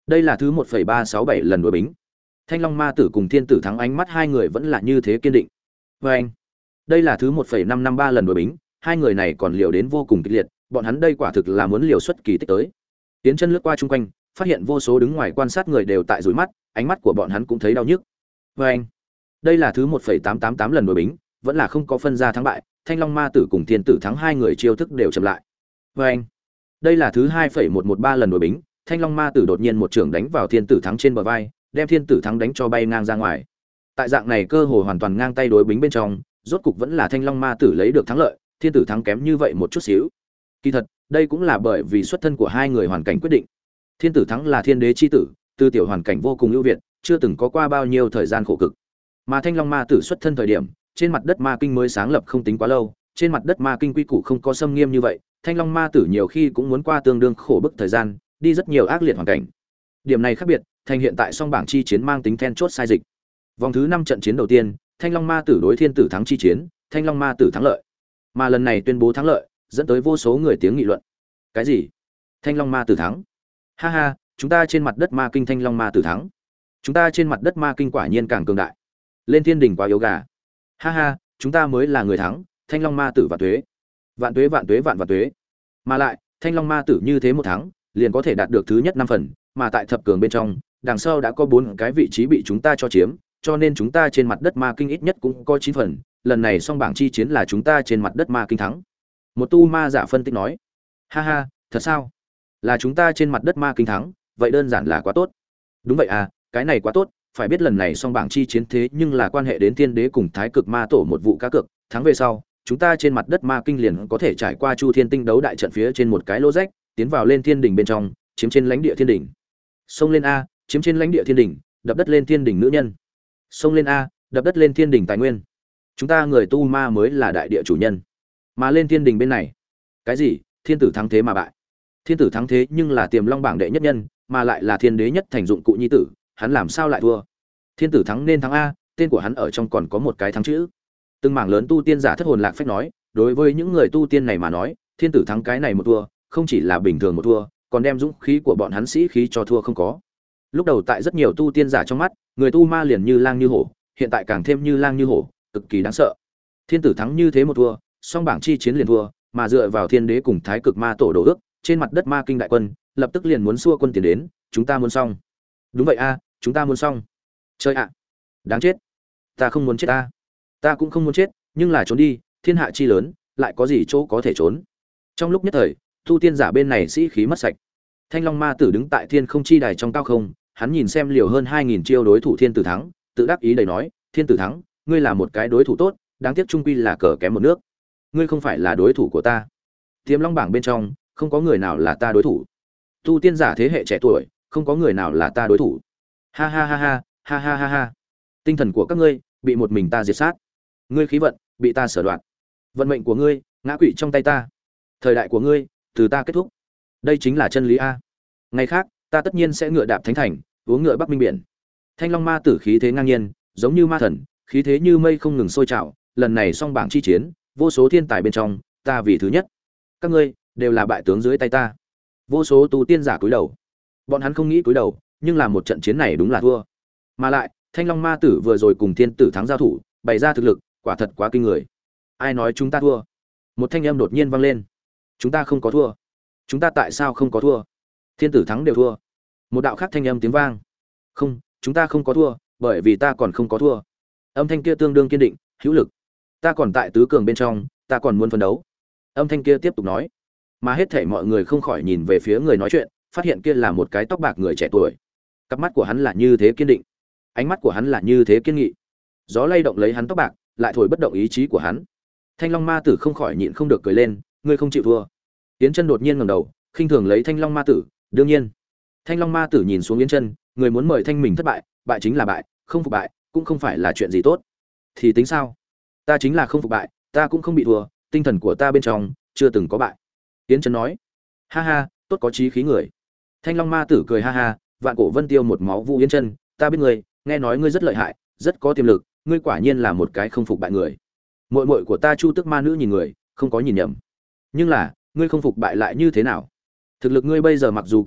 Đây là thứ một phẩy ba sáu bảy lần đối bính. Thanh Long Ma Tử cùng Thiên Tử Thắng ánh mắt hai người vẫn là như thế kiên định. Và anh, đây là thứ một phẩy năm năm ba lần đối bính, hai người này còn liều đến vô cùng kịch liệt, bọn hắn đây quả thực là muốn liều xuất kỳ tích tới. Tiến chân lướt qua chung quanh, phát hiện vô số đứng ngoài quan sát người đều tại dụi mắt, ánh mắt của bọn hắn cũng thấy đau nhức. Và anh, đây là thứ một phẩy tám tám tám lần đối bính, vẫn là không có phân ra thắng bại, Thanh Long Ma Tử cùng Thiên Tử Thắng hai người chiêu thức đều chậm lại. Và anh, đây là thứ hai phẩy một một ba lần đối bính, Thanh Long Ma Tử đột nhiên một trường đánh vào Thiên Tử Thắng trên bờ vai, đem Thiên Tử Thắng đánh cho bay ngang ra ngoài. Tại dạng này cơ hồ hoàn toàn ngang tay đối bính bên trong, rốt cục vẫn là Thanh Long Ma Tử lấy được thắng lợi, Thiên Tử Thắng kém như vậy một chút xíu. Kỳ thật, đây cũng là bởi vì xuất thân của hai người hoàn cảnh quyết định. Thiên Tử Thắng là thiên đế chi tử, từ tiểu hoàn cảnh vô cùng ưu việt, chưa từng có qua bao nhiêu thời gian khổ cực. Mà Thanh Long Ma Tử xuất thân thời điểm, trên mặt đất ma kinh mới sáng lập không tính quá lâu, trên mặt đất ma kinh quy củ không có xâm nghiêm như vậy, Thanh Long Ma Tử nhiều khi cũng muốn qua tương đương khổ bức thời gian, đi rất nhiều ác liệt hoàn cảnh. Điểm này khác biệt, thành hiện tại song bảng chi chiến mang tính then chốt sai dịch. Vòng thứ năm trận chiến đầu tiên, Thanh Long Ma Tử đối Thiên Tử Thắng chi chiến, Thanh Long Ma Tử thắng lợi. Mà lần này tuyên bố thắng lợi, dẫn tới vô số người tiếng nghị luận. Cái gì? Thanh Long Ma Tử thắng? Ha ha, chúng ta trên mặt đất ma kinh Thanh Long Ma Tử thắng. Chúng ta trên mặt đất ma kinh quả nhiên càng cường đại. Lên thiên đỉnh quá yếu gà. Ha ha, chúng ta mới là người thắng, Thanh Long Ma Tử vạn tuế. Vạn tuế vạn tuế vạn vạn tuế. Mà lại, Thanh Long Ma Tử như thế một thắng, liền có thể đạt được thứ nhất năm phần, mà tại thập cường bên trong, đằng sau đã có bốn cái vị trí bị chúng ta cho chiếm, cho nên chúng ta trên mặt đất ma kinh ít nhất cũng có chín phần, lần này song bảng chi chiến là chúng ta trên mặt đất ma kinh thắng. Một tu ma giả phân tích nói. Ha ha, thật sao? Là chúng ta trên mặt đất ma kinh thắng, vậy đơn giản là quá tốt. Đúng vậy à, cái này quá tốt, phải biết lần này song bảng chi chiến thế nhưng là quan hệ đến Thiên Đế cùng Thái Cực Ma Tổ một vụ cá cược, thắng về sau, chúng ta trên mặt đất ma kinh liền có thể trải qua Chu Thiên Tinh đấu đại trận phía trên một cái lỗ rách, tiến vào lên thiên đỉnh bên trong, chiếm trên lãnh địa thiên đỉnh. Xông lên a, chiếm trên lãnh địa thiên đỉnh, đập đất lên thiên đỉnh nữ nhân. Xông lên a, đập đất lên thiên đỉnh tài nguyên. Chúng ta người tu ma mới là đại địa chủ nhân. Mà lên thiên đỉnh bên này, cái gì? Thiên tử thắng thế mà bại. Thiên tử thắng thế nhưng là Tiềm Long bảng đệ nhất nhân, mà lại là thiên đế nhất thành dụng cụ nhi tử, hắn làm sao lại thua? Thiên tử thắng nên thắng a, tên của hắn ở trong còn có một cái thắng chữ. Từng mảng lớn tu tiên giả thất hồn lạc phách nói, đối với những người tu tiên này mà nói, thiên tử thắng cái này một thua, không chỉ là bình thường một thua, còn đem dũng khí của bọn hắn sĩ khí cho thua không có. Lúc đầu tại rất nhiều tu tiên giả trong mắt, người tu ma liền như lang như hổ, hiện tại càng thêm như lang như hổ, cực kỳ đáng sợ. Thiên tử thắng như thế một thua, song bảng chi chiến liền thua, mà dựa vào thiên đế cùng thái cực ma tổ đồ ước, trên mặt đất ma kinh đại quân, lập tức liền muốn xua quân tiến đến, chúng ta muốn xong. Đúng vậy a, chúng ta muốn xong. Chơi ạ. Đáng chết. Ta không muốn chết ta. Ta cũng không muốn chết, nhưng là trốn đi, thiên hạ chi lớn, lại có gì chỗ có thể trốn. Trong lúc nhất thời, tu tiên giả bên này sĩ khí mất sạch. Thanh Long Ma Tử đứng tại thiên không chi đài trong cao không, hắn nhìn xem liều hơn hai nghìn chiêu đối thủ Thiên Tử Thắng, tự đắc ý đầy nói, Thiên Tử Thắng, ngươi là một cái đối thủ tốt, đáng tiếc trung quy là cờ kém một nước. Ngươi không phải là đối thủ của ta. Tiềm Long bảng bên trong, không có người nào là ta đối thủ. Tu tiên giả thế hệ trẻ tuổi, không có người nào là ta đối thủ. Ha ha ha ha, ha ha ha ha. Tinh thần của các ngươi bị một mình ta diệt sát. Ngươi khí vận bị ta sở đoạt. Vận mệnh của ngươi ngã quỵ trong tay ta. Thời đại của ngươi từ ta kết thúc. Đây chính là chân lý a. Ngày khác, ta tất nhiên sẽ ngựa đạp thánh thành, uống ngựa Bắc Minh biển. Thanh Long Ma Tử khí thế ngang nhiên, giống như ma thần, khí thế như mây không ngừng sôi trào, lần này song bảng chi chiến, vô số thiên tài bên trong, ta vì thứ nhất. Các ngươi đều là bại tướng dưới tay ta. Vô số tu tiên giả cúi đầu. Bọn hắn không nghĩ cúi đầu, nhưng làm một trận chiến này đúng là thua. Mà lại, Thanh Long Ma Tử vừa rồi cùng Thiên Tử Thắng giao thủ, bày ra thực lực, quả thật quá kinh người. Ai nói chúng ta thua? Một thanh âm đột nhiên vang lên. Chúng ta không có thua. Chúng ta tại sao không có thua? Thiên Tử Thắng đều thua. Một đạo khác thanh âm tiếng vang. Không, chúng ta không có thua, bởi vì ta còn không có thua. Âm thanh kia tương đương kiên định, hữu lực. Ta còn tại tứ cường bên trong, ta còn muốn phấn đấu. Âm thanh kia tiếp tục nói. Mà hết thảy mọi người không khỏi nhìn về phía người nói chuyện, phát hiện kia là một cái tóc bạc người trẻ tuổi. Cặp mắt của hắn là như thế kiên định, ánh mắt của hắn là như thế kiên nghị. Gió lay động lấy hắn tóc bạc, lại thổi bất động ý chí của hắn. Thanh Long Ma Tử không khỏi nhịn không được cười lên, ngươi không chịu thua. Yến Chân đột nhiên ngẩng đầu, khinh thường lấy Thanh Long Ma Tử, đương nhiên. Thanh Long Ma Tử nhìn xuống Yến Chân, người muốn mời thanh mình thất bại, bại chính là bại, không phục bại, cũng không phải là chuyện gì tốt. Thì tính sao? Ta chính là không phục bại, ta cũng không bị thua, tinh thần của ta bên trong chưa từng có bại. Yến Chân nói. Ha ha, tốt có chí khí người. Thanh Long Ma Tử cười ha ha, Vạn Cổ Vân Tiêu một máu vu Yến Chân, ta biết ngươi, nghe nói ngươi rất lợi hại, rất có tiềm lực, ngươi quả nhiên là một cái không phục bại người. Muội muội của ta Chu Tức Ma nữ nhìn người, không có nhìn nhầm. Nhưng là, ngươi không phục bại lại như thế nào? Thực lực ngươi bây giờ mặc dù cực mạnh,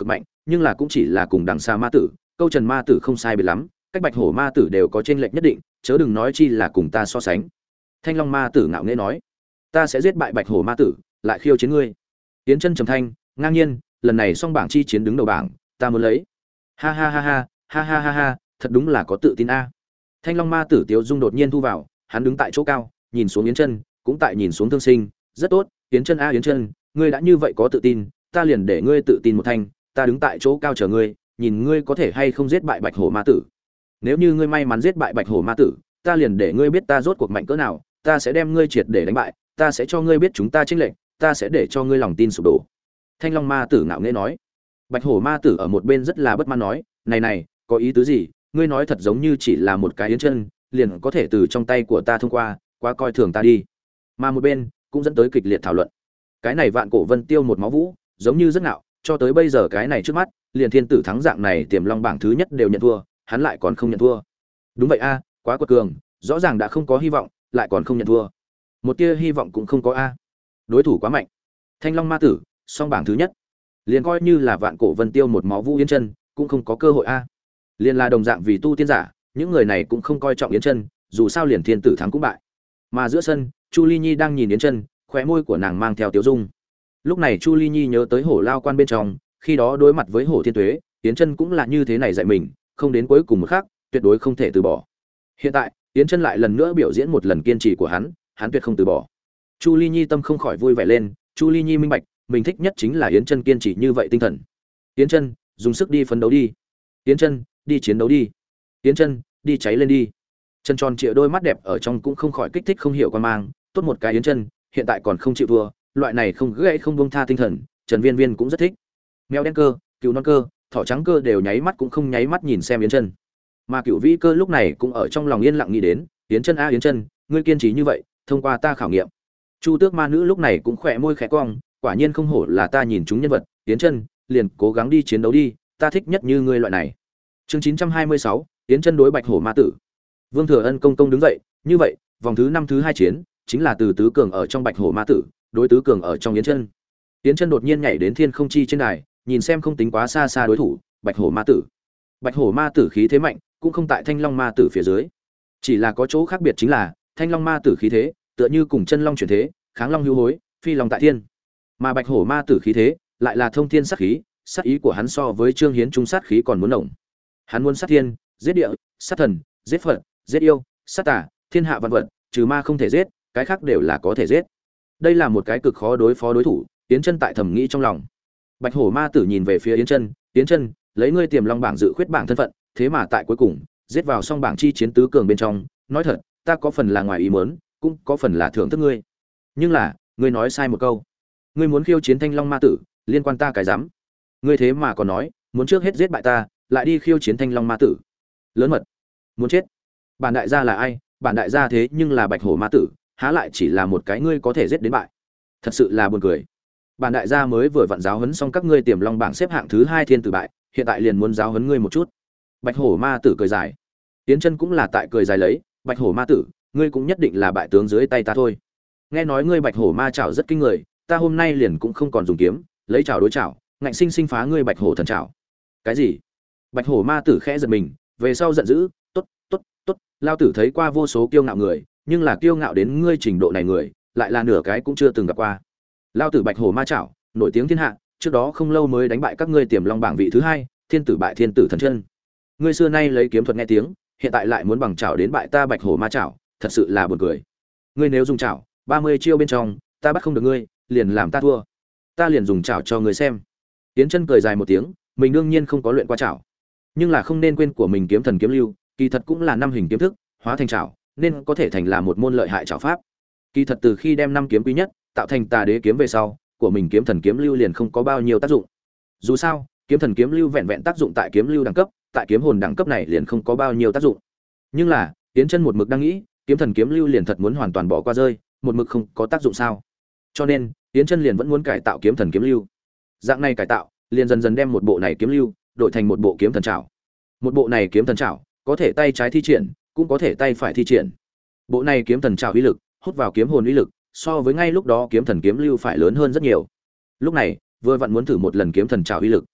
nhưng là cũng chỉ là cùng đằng xa ma tử, câu Trần ma tử không sai biệt lắm, cách Bạch Hổ ma tử đều có chênh lệch nhất định, chớ đừng nói chi là cùng ta so sánh. Thanh Long ma tử ngạo nghễ nói, ta sẽ giết bại Bạch Hổ ma tử, lại khiêu chiến ngươi. Yến Chân trầm thanh, ngang nhiên, lần này song bảng chi chiến đứng đầu bảng, ta muốn lấy. Ha ha ha ha, ha ha ha ha, thật đúng là có tự tin a. Thanh Long ma tử Tiếu Dung đột nhiên thu vào, hắn đứng tại chỗ cao, nhìn xuống Yến Chân, cũng tại nhìn xuống Thương Sinh, rất tốt, Yến Chân a Yến Chân, ngươi đã như vậy có tự tin, ta liền để ngươi tự tin một thanh, ta đứng tại chỗ cao chờ ngươi, nhìn ngươi có thể hay không giết bại Bạch Hổ ma tử. Nếu như ngươi may mắn giết bại Bạch Hổ ma tử, ta liền để ngươi biết ta rốt cuộc mạnh cỡ nào, ta sẽ đem ngươi triệt để đánh bại, ta sẽ cho ngươi biết chúng ta chênh lệch, ta sẽ để cho ngươi lòng tin sụp đổ. Thanh Long ma tử ngạo nghễ nói. Bạch Hổ ma tử ở một bên rất là bất mãn nói, này này, có ý tứ gì, ngươi nói thật giống như chỉ là một cái Yến Chân, liền có thể từ trong tay của ta thông qua, quá coi thường ta đi. Mà một bên cũng dẫn tới kịch liệt thảo luận. Cái này Vạn Cổ Vân Tiêu một máu vũ, giống như rất ngạo, cho tới bây giờ cái này trước mắt, liền thiên tử thắng dạng này tiềm long bảng thứ nhất đều nhận thua, hắn lại còn không nhận thua. Đúng vậy a, quá quật cường, rõ ràng đã không có hy vọng, lại còn không nhận thua. Một tia hy vọng cũng không có a. Đối thủ quá mạnh. Thanh Long ma tử, song bảng thứ nhất. Liền coi như là Vạn Cổ Vân Tiêu một máu vũ Yến Chân, cũng không có cơ hội a. Liền là đồng dạng vì tu tiên giả, những người này cũng không coi trọng Yến Chân, dù sao liền thiên tử thắng cũng bại. Mà giữa sân, Chu Ly Nhi đang nhìn Yến Chân, khóe môi của nàng mang theo tiếu dung. Lúc này Chu Ly Nhi nhớ tới Hổ Lao Quan bên trong, khi đó đối mặt với Hổ Thiên Tuế, Yến Chân cũng là như thế này dạy mình, không đến cuối cùng một khắc, tuyệt đối không thể từ bỏ. Hiện tại, Yến Chân lại lần nữa biểu diễn một lần kiên trì của hắn, hắn tuyệt không từ bỏ. Chu Ly Nhi tâm không khỏi vui vẻ lên, Chu Ly Nhi minh bạch, mình thích nhất chính là Yến Chân kiên trì như vậy tinh thần. Yến Chân, dùng sức đi phấn đấu đi. Yến Chân, đi chiến đấu đi. Yến Chân, đi cháy lên đi. Chân tròn trịa đôi mắt đẹp ở trong cũng không khỏi kích thích không hiểu quan mang, tốt một cái Yến Chân, hiện tại còn không chịu thua, loại này không gãy không buông tha tinh thần, Trần Viên Viên cũng rất thích. Mèo đen cơ, cừu non cơ, thỏ trắng cơ đều nháy mắt cũng không nháy mắt nhìn xem Yến Chân. Mà Cửu Vĩ cơ lúc này cũng ở trong lòng yên lặng nghĩ đến, Yến Chân a Yến Chân, ngươi kiên trì như vậy, thông qua ta khảo nghiệm. Chu Tước ma nữ lúc này cũng khẽ môi khẽ cong, quả nhiên không hổ là ta nhìn chúng nhân vật, Yến Chân, liền cố gắng đi chiến đấu đi, ta thích nhất như ngươi loại này. Chương chín trăm hai mươi sáu, Yến Chân đối Bạch Hổ ma tử. Vương Thừa Ân công công đứng dậy, như vậy, vòng thứ năm thứ hai chiến, chính là từ tứ cường ở trong Bạch Hổ ma tử, đối tứ cường ở trong Yến Chân. Yến Chân đột nhiên nhảy đến thiên không chi trên đài, nhìn xem không tính quá xa xa đối thủ, Bạch Hổ ma tử. Bạch Hổ ma tử khí thế mạnh, cũng không tại Thanh Long ma tử phía dưới. Chỉ là có chỗ khác biệt chính là, Thanh Long ma tử khí thế, tựa như cùng chân long chuyển thế, kháng long hữu hối, phi long tại thiên. Mà Bạch Hổ ma tử khí thế, lại là thông thiên sát khí, sát ý của hắn so với Trương Hiến trung sát khí còn muốn nồng. Hắn muốn sát thiên, giết địa, sát thần, giết Phật, giết yêu, sát tà, thiên hạ vạn vật, trừ ma không thể giết, cái khác đều là có thể giết. Đây là một cái cực khó đối phó đối thủ, Yến Chân tại thầm nghĩ trong lòng. Bạch Hổ ma tử nhìn về phía Yến Chân, Yến Chân, lấy ngươi tiềm long bảng dự khuyết bảng thân phận, thế mà tại cuối cùng, giết vào song bảng chi chiến tứ cường bên trong, nói thật, ta có phần là ngoài ý muốn, cũng có phần là thưởng thức ngươi. Nhưng là, ngươi nói sai một câu. Ngươi muốn khiêu chiến Thanh Long ma tử, liên quan ta cái dám. Ngươi thế mà còn nói, muốn trước hết giết bại ta, lại đi khiêu chiến Thanh Long ma tử. Lớn mật, muốn chết. Bản đại gia là ai? Bản đại gia thế nhưng là Bạch Hổ ma tử, há lại chỉ là một cái ngươi có thể giết đến bại. Thật sự là buồn cười. Bản đại gia mới vừa vặn giáo huấn xong các ngươi tiềm long bảng xếp hạng thứ hai thiên tử bại, hiện tại liền muốn giáo huấn ngươi một chút. Bạch Hổ ma tử cười dài. Tiến Chân cũng là tại cười dài lấy, Bạch Hổ ma tử, ngươi cũng nhất định là bại tướng dưới tay ta thôi. Nghe nói ngươi Bạch Hổ ma chảo rất kinh người, ta hôm nay liền cũng không còn dùng kiếm, lấy chảo đối chảo, ngạnh sinh sinh phá ngươi Bạch Hổ thần chảo. Cái gì? Bạch Hổ ma tử khẽ giật mình, về sau giận dữ, tốt, tốt, tốt, lao tử thấy qua vô số kiêu ngạo người, nhưng là kiêu ngạo đến ngươi trình độ này người, lại là nửa cái cũng chưa từng gặp qua. Lao tử Bạch Hổ ma chảo, nổi tiếng thiên hạ, trước đó không lâu mới đánh bại các ngươi tiềm long bảng vị thứ hai, thiên tử bại thiên tử thần chân. Ngươi xưa nay lấy kiếm thuật nghe tiếng, hiện tại lại muốn bằng chảo đến bại ta Bạch Hổ ma chảo, thật sự là buồn cười. Ngươi nếu dùng chảo, ba mươi chiêu bên trong, ta bắt không được ngươi, liền làm ta thua. Ta liền dùng chảo cho ngươi xem. Tiến Chân cười dài một tiếng, mình đương nhiên không có luyện qua chảo, nhưng là không nên quên của mình kiếm thần kiếm lưu, kỳ thật cũng là năm hình kiếm thức, hóa thành chảo, nên có thể thành là một môn lợi hại chảo pháp. Kỳ thật từ khi đem năm kiếm quý nhất, tạo thành Tà Đế kiếm về sau, của mình kiếm thần kiếm lưu liền không có bao nhiêu tác dụng. Dù sao, kiếm thần kiếm lưu vẹn vẹn tác dụng tại kiếm lưu đẳng cấp, tại kiếm hồn đẳng cấp này liền không có bao nhiêu tác dụng. Nhưng là, Tiến Chân một mực đang nghĩ, kiếm thần kiếm lưu liền thật muốn hoàn toàn bỏ qua rơi, một mực không có tác dụng sao? Cho nên, Tiến Chân liền vẫn muốn cải tạo kiếm thần kiếm lưu. Dạng này cải tạo, liền dần dần đem một bộ này kiếm lưu đổi thành một bộ kiếm thần trảo. Một bộ này kiếm thần trảo, có thể tay trái thi triển, cũng có thể tay phải thi triển. Bộ này kiếm thần trảo uy lực, hút vào kiếm hồn uy lực, so với ngay lúc đó kiếm thần kiếm lưu phải lớn hơn rất nhiều. Lúc này, vừa vặn muốn thử một lần kiếm thần trảo uy lực.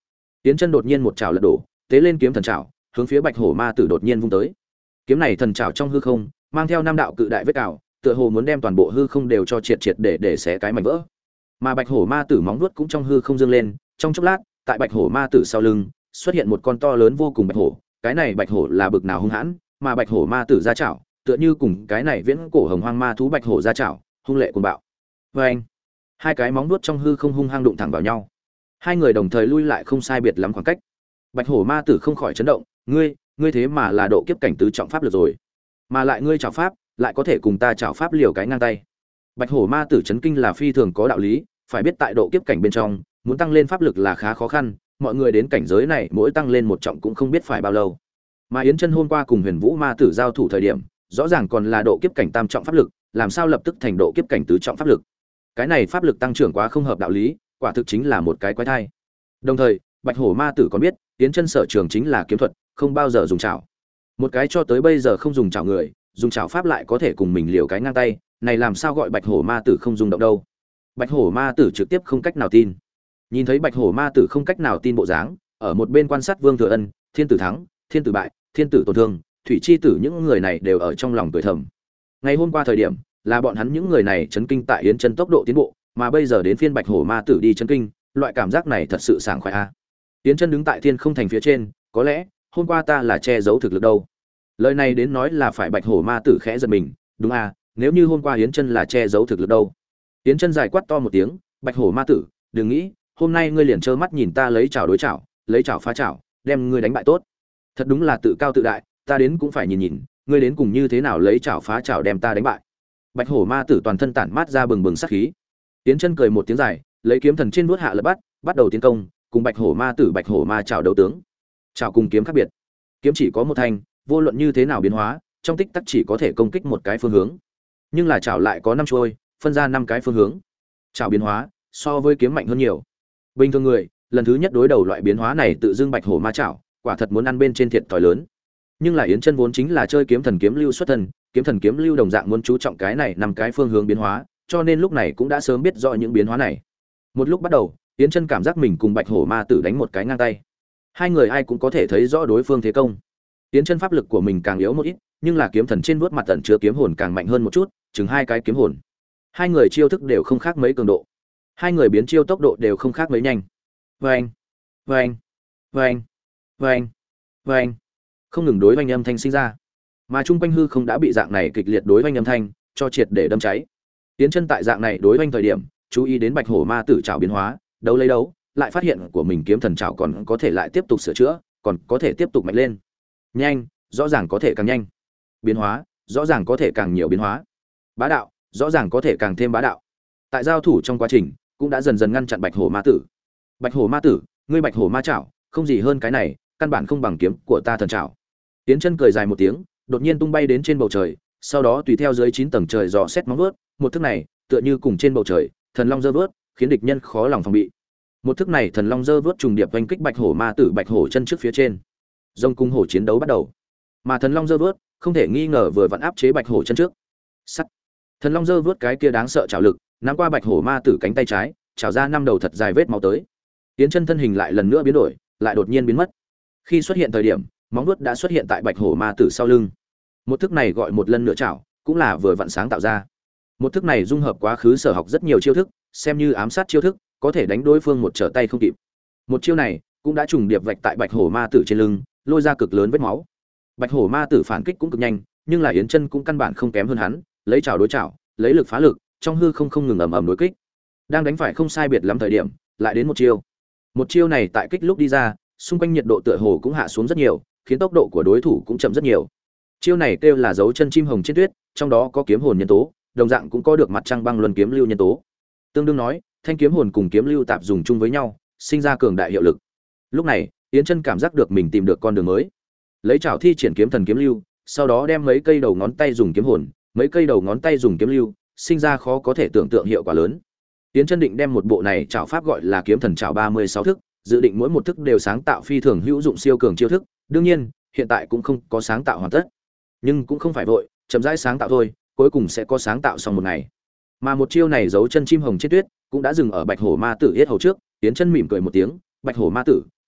Yến Chân đột nhiên một chảo lật đổ, tế lên kiếm thần chảo, hướng phía Bạch Hổ Ma Tử đột nhiên vung tới. Kiếm này thần chảo trong hư không, mang theo năm đạo cự đại vết cào, tựa hồ muốn đem toàn bộ hư không đều cho triệt triệt để để xé cái mảnh vỡ. Mà Bạch Hổ Ma Tử móng vuốt cũng trong hư không dương lên, trong chốc lát, tại Bạch Hổ Ma Tử sau lưng, xuất hiện một con to lớn vô cùng bạch hổ. Cái này bạch hổ là bực nào hung hãn, mà Bạch Hổ Ma Tử ra chảo, tựa như cùng cái này viễn cổ hồng hoang ma thú bạch hổ ra chảo, hung lệ cuồng bạo. Oeng! Hai cái móng vuốt trong hư không hung hăng đụng thẳng vào nhau. Hai người đồng thời lui lại không sai biệt lắm khoảng cách. Bạch Hổ Ma Tử không khỏi chấn động, ngươi, ngươi thế mà là độ kiếp cảnh tứ trọng pháp lực rồi, mà lại ngươi chảo pháp, lại có thể cùng ta chảo pháp liều cái ngang tay. Bạch Hổ Ma Tử chấn kinh là phi thường có đạo lý, phải biết tại độ kiếp cảnh bên trong, muốn tăng lên pháp lực là khá khó khăn, mọi người đến cảnh giới này mỗi tăng lên một trọng cũng không biết phải bao lâu. Mà Yến Chân hôm qua cùng Huyền Vũ Ma Tử giao thủ thời điểm, rõ ràng còn là độ kiếp cảnh tam trọng pháp lực, làm sao lập tức thành độ kiếp cảnh tứ trọng pháp lực? Cái này pháp lực tăng trưởng quá không hợp đạo lý, quả thực chính là một cái quái thai. Đồng thời, Bạch Hổ Ma Tử còn biết, Yến Chân sở trường chính là kiếm thuật, không bao giờ dùng chảo. Một cái cho tới bây giờ không dùng chảo người, dùng chảo pháp lại có thể cùng mình liều cái ngang tay, này làm sao gọi Bạch Hổ Ma Tử không dùng động đâu? Bạch Hổ Ma Tử trực tiếp không cách nào tin. Nhìn thấy Bạch Hổ Ma Tử không cách nào tin bộ dáng, ở một bên quan sát Vương Thừa Ân, Thiên Tử Thắng, Thiên Tử Bại, Thiên Tử Tổn Thương, Thủy Chi Tử những người này đều ở trong lòng cười thầm. Ngày hôm qua thời điểm, là bọn hắn những người này chấn kinh tại Yến Chân tốc độ tiến bộ, mà bây giờ đến phiên Bạch Hổ Ma Tử đi chấn kinh, loại cảm giác này thật sự sảng khoái a. Yến Chân đứng tại thiên không thành phía trên, có lẽ hôm qua ta là che giấu thực lực đâu. Lời này đến nói là phải Bạch Hổ Ma Tử khẽ giật mình, đúng a, nếu như hôm qua Yến Chân là che giấu thực lực đâu. Yến Chân dài quát to một tiếng, Bạch Hổ Ma Tử, đừng nghĩ, hôm nay ngươi liền trơ mắt nhìn ta lấy chảo đối chảo, lấy chảo phá chảo, đem ngươi đánh bại tốt. Thật đúng là tự cao tự đại, ta đến cũng phải nhìn nhìn, ngươi đến cùng như thế nào lấy chảo phá chảo đem ta đánh bại. Bạch Hổ Ma Tử toàn thân tản mát ra bừng bừng sát khí. Yến Chân cười một tiếng dài, lấy kiếm thần trên vuốt hạ lập bắt, bắt đầu tiến công, cùng Bạch Hổ Ma Tử Bạch Hổ Ma chảo đấu tướng. Chảo cùng kiếm khác biệt. Kiếm chỉ có một thanh, vô luận như thế nào biến hóa, trong tích tắc chỉ có thể công kích một cái phương hướng. Nhưng là chảo lại có năm chuôi, phân ra năm cái phương hướng. Chảo biến hóa, so với kiếm mạnh hơn nhiều. Bình thường người, lần thứ nhất đối đầu loại biến hóa này tự dưng Bạch Hổ Ma chảo, quả thật muốn ăn bên trên thiệt thòi lớn. Nhưng là Yến Chân vốn chính là chơi kiếm thần kiếm lưu xuất thân, kiếm thần kiếm lưu đồng dạng muốn chú trọng cái này năm cái phương hướng biến hóa, cho nên lúc này cũng đã sớm biết rõ những biến hóa này. Một lúc bắt đầu, Yến Chân cảm giác mình cùng Bạch Hổ Ma Tử đánh một cái ngang tay. Hai người ai cũng có thể thấy rõ đối phương thế công. Yến Chân pháp lực của mình càng yếu một ít, nhưng là kiếm thần trên vuốt mặt tận chứa kiếm hồn càng mạnh hơn một chút, chừng hai cái kiếm hồn. Hai người chiêu thức đều không khác mấy cường độ. Hai người biến chiêu tốc độ đều không khác mấy nhanh. Oeng, oeng, oeng, oeng, oeng. Không ngừng đối oanh âm thanh sinh ra. Mà trung quanh hư không đã bị dạng này kịch liệt đối oanh âm thanh cho triệt để đâm cháy. Yến Chân tại dạng này đối oanh thời điểm, chú ý đến Bạch Hổ Ma Tử trảo biến hóa, đấu lấy đấu, lại phát hiện của mình kiếm thần trảo còn có thể lại tiếp tục sửa chữa, còn có thể tiếp tục mạnh lên. Nhanh, rõ ràng có thể càng nhanh. Biến hóa, rõ ràng có thể càng nhiều biến hóa. Bá đạo, rõ ràng có thể càng thêm bá đạo. Tại giao thủ trong quá trình, cũng đã dần dần ngăn chặn Bạch Hổ Ma Tử. Bạch Hổ Ma Tử, ngươi Bạch Hổ Ma trảo, không gì hơn cái này, căn bản không bằng kiếm của ta thần trảo. Yến Chân cười dài một tiếng, đột nhiên tung bay đến trên bầu trời, sau đó tùy theo dưới chín tầng trời dò xét móng vuốt, một thức này, tựa như cùng trên bầu trời, thần long giơ vớt, khiến địch nhân khó lòng phòng bị. Một thức này thần long giơ vớt trùng điệp vành kích Bạch Hổ Ma Tử Bạch Hổ chân trước phía trên. Rồng cung hổ chiến đấu bắt đầu. Mà thần long giơ vớt, không thể nghi ngờ vừa vặn áp chế Bạch Hổ chân trước. Sắt. Thần long giơ vớt cái kia đáng sợ trảo lực, nắm qua Bạch Hổ Ma Tử cánh tay trái, trảo ra năm đầu thật dài vết máu tới. Yến Chân thân hình lại lần nữa biến đổi, lại đột nhiên biến mất. Khi xuất hiện thời điểm, móng vuốt đã xuất hiện tại Bạch Hổ Ma Tử sau lưng. Một thức này gọi một lần nữa chảo, cũng là vừa vặn sáng tạo ra. Một thức này dung hợp quá khứ sở học rất nhiều chiêu thức, xem như ám sát chiêu thức, có thể đánh đối phương một trở tay không kịp. Một chiêu này cũng đã trùng điệp vạch tại Bạch Hổ Ma Tử trên lưng, lôi ra cực lớn vết máu. Bạch Hổ Ma Tử phản kích cũng cực nhanh, nhưng là Yến Chân cũng căn bản không kém hơn hắn, lấy chảo đối chảo, lấy lực phá lực, trong hư không không ngừng ầm ầm đối kích. Đang đánh phải không sai biệt lắm thời điểm, lại đến một chiêu. Một chiêu này tại kích lúc đi ra, xung quanh nhiệt độ tựa hồ cũng hạ xuống rất nhiều, khiến tốc độ của đối thủ cũng chậm rất nhiều. Chiêu này kêu là dấu chân chim hồng trên tuyết, trong đó có kiếm hồn nhân tố, đồng dạng cũng có được mặt trăng băng luân kiếm lưu nhân tố. Tương đương nói, thanh kiếm hồn cùng kiếm lưu tạp dùng chung với nhau, sinh ra cường đại hiệu lực. Lúc này, Yến Chân cảm giác được mình tìm được con đường mới. Lấy chảo thi triển kiếm thần kiếm lưu, sau đó đem mấy cây đầu ngón tay dùng kiếm hồn, mấy cây đầu ngón tay dùng kiếm lưu, sinh ra khó có thể tưởng tượng hiệu quả lớn. Yến Chân định đem một bộ này chảo pháp gọi là kiếm thần chảo ba mươi sáu thức, dự định mỗi một thức đều sáng tạo phi thường hữu dụng siêu cường chiêu thức, đương nhiên, hiện tại cũng không có sáng tạo hoàn tất. Nhưng cũng không phải vội, chậm rãi sáng tạo thôi, cuối cùng sẽ có sáng tạo xong một ngày. Mà một chiêu này giấu chân chim hồng trên tuyết, cũng đã dừng ở Bạch Hổ Ma Tử yết hầu trước, Yến Chân mỉm cười một tiếng, "Bạch Hổ Ma Tử,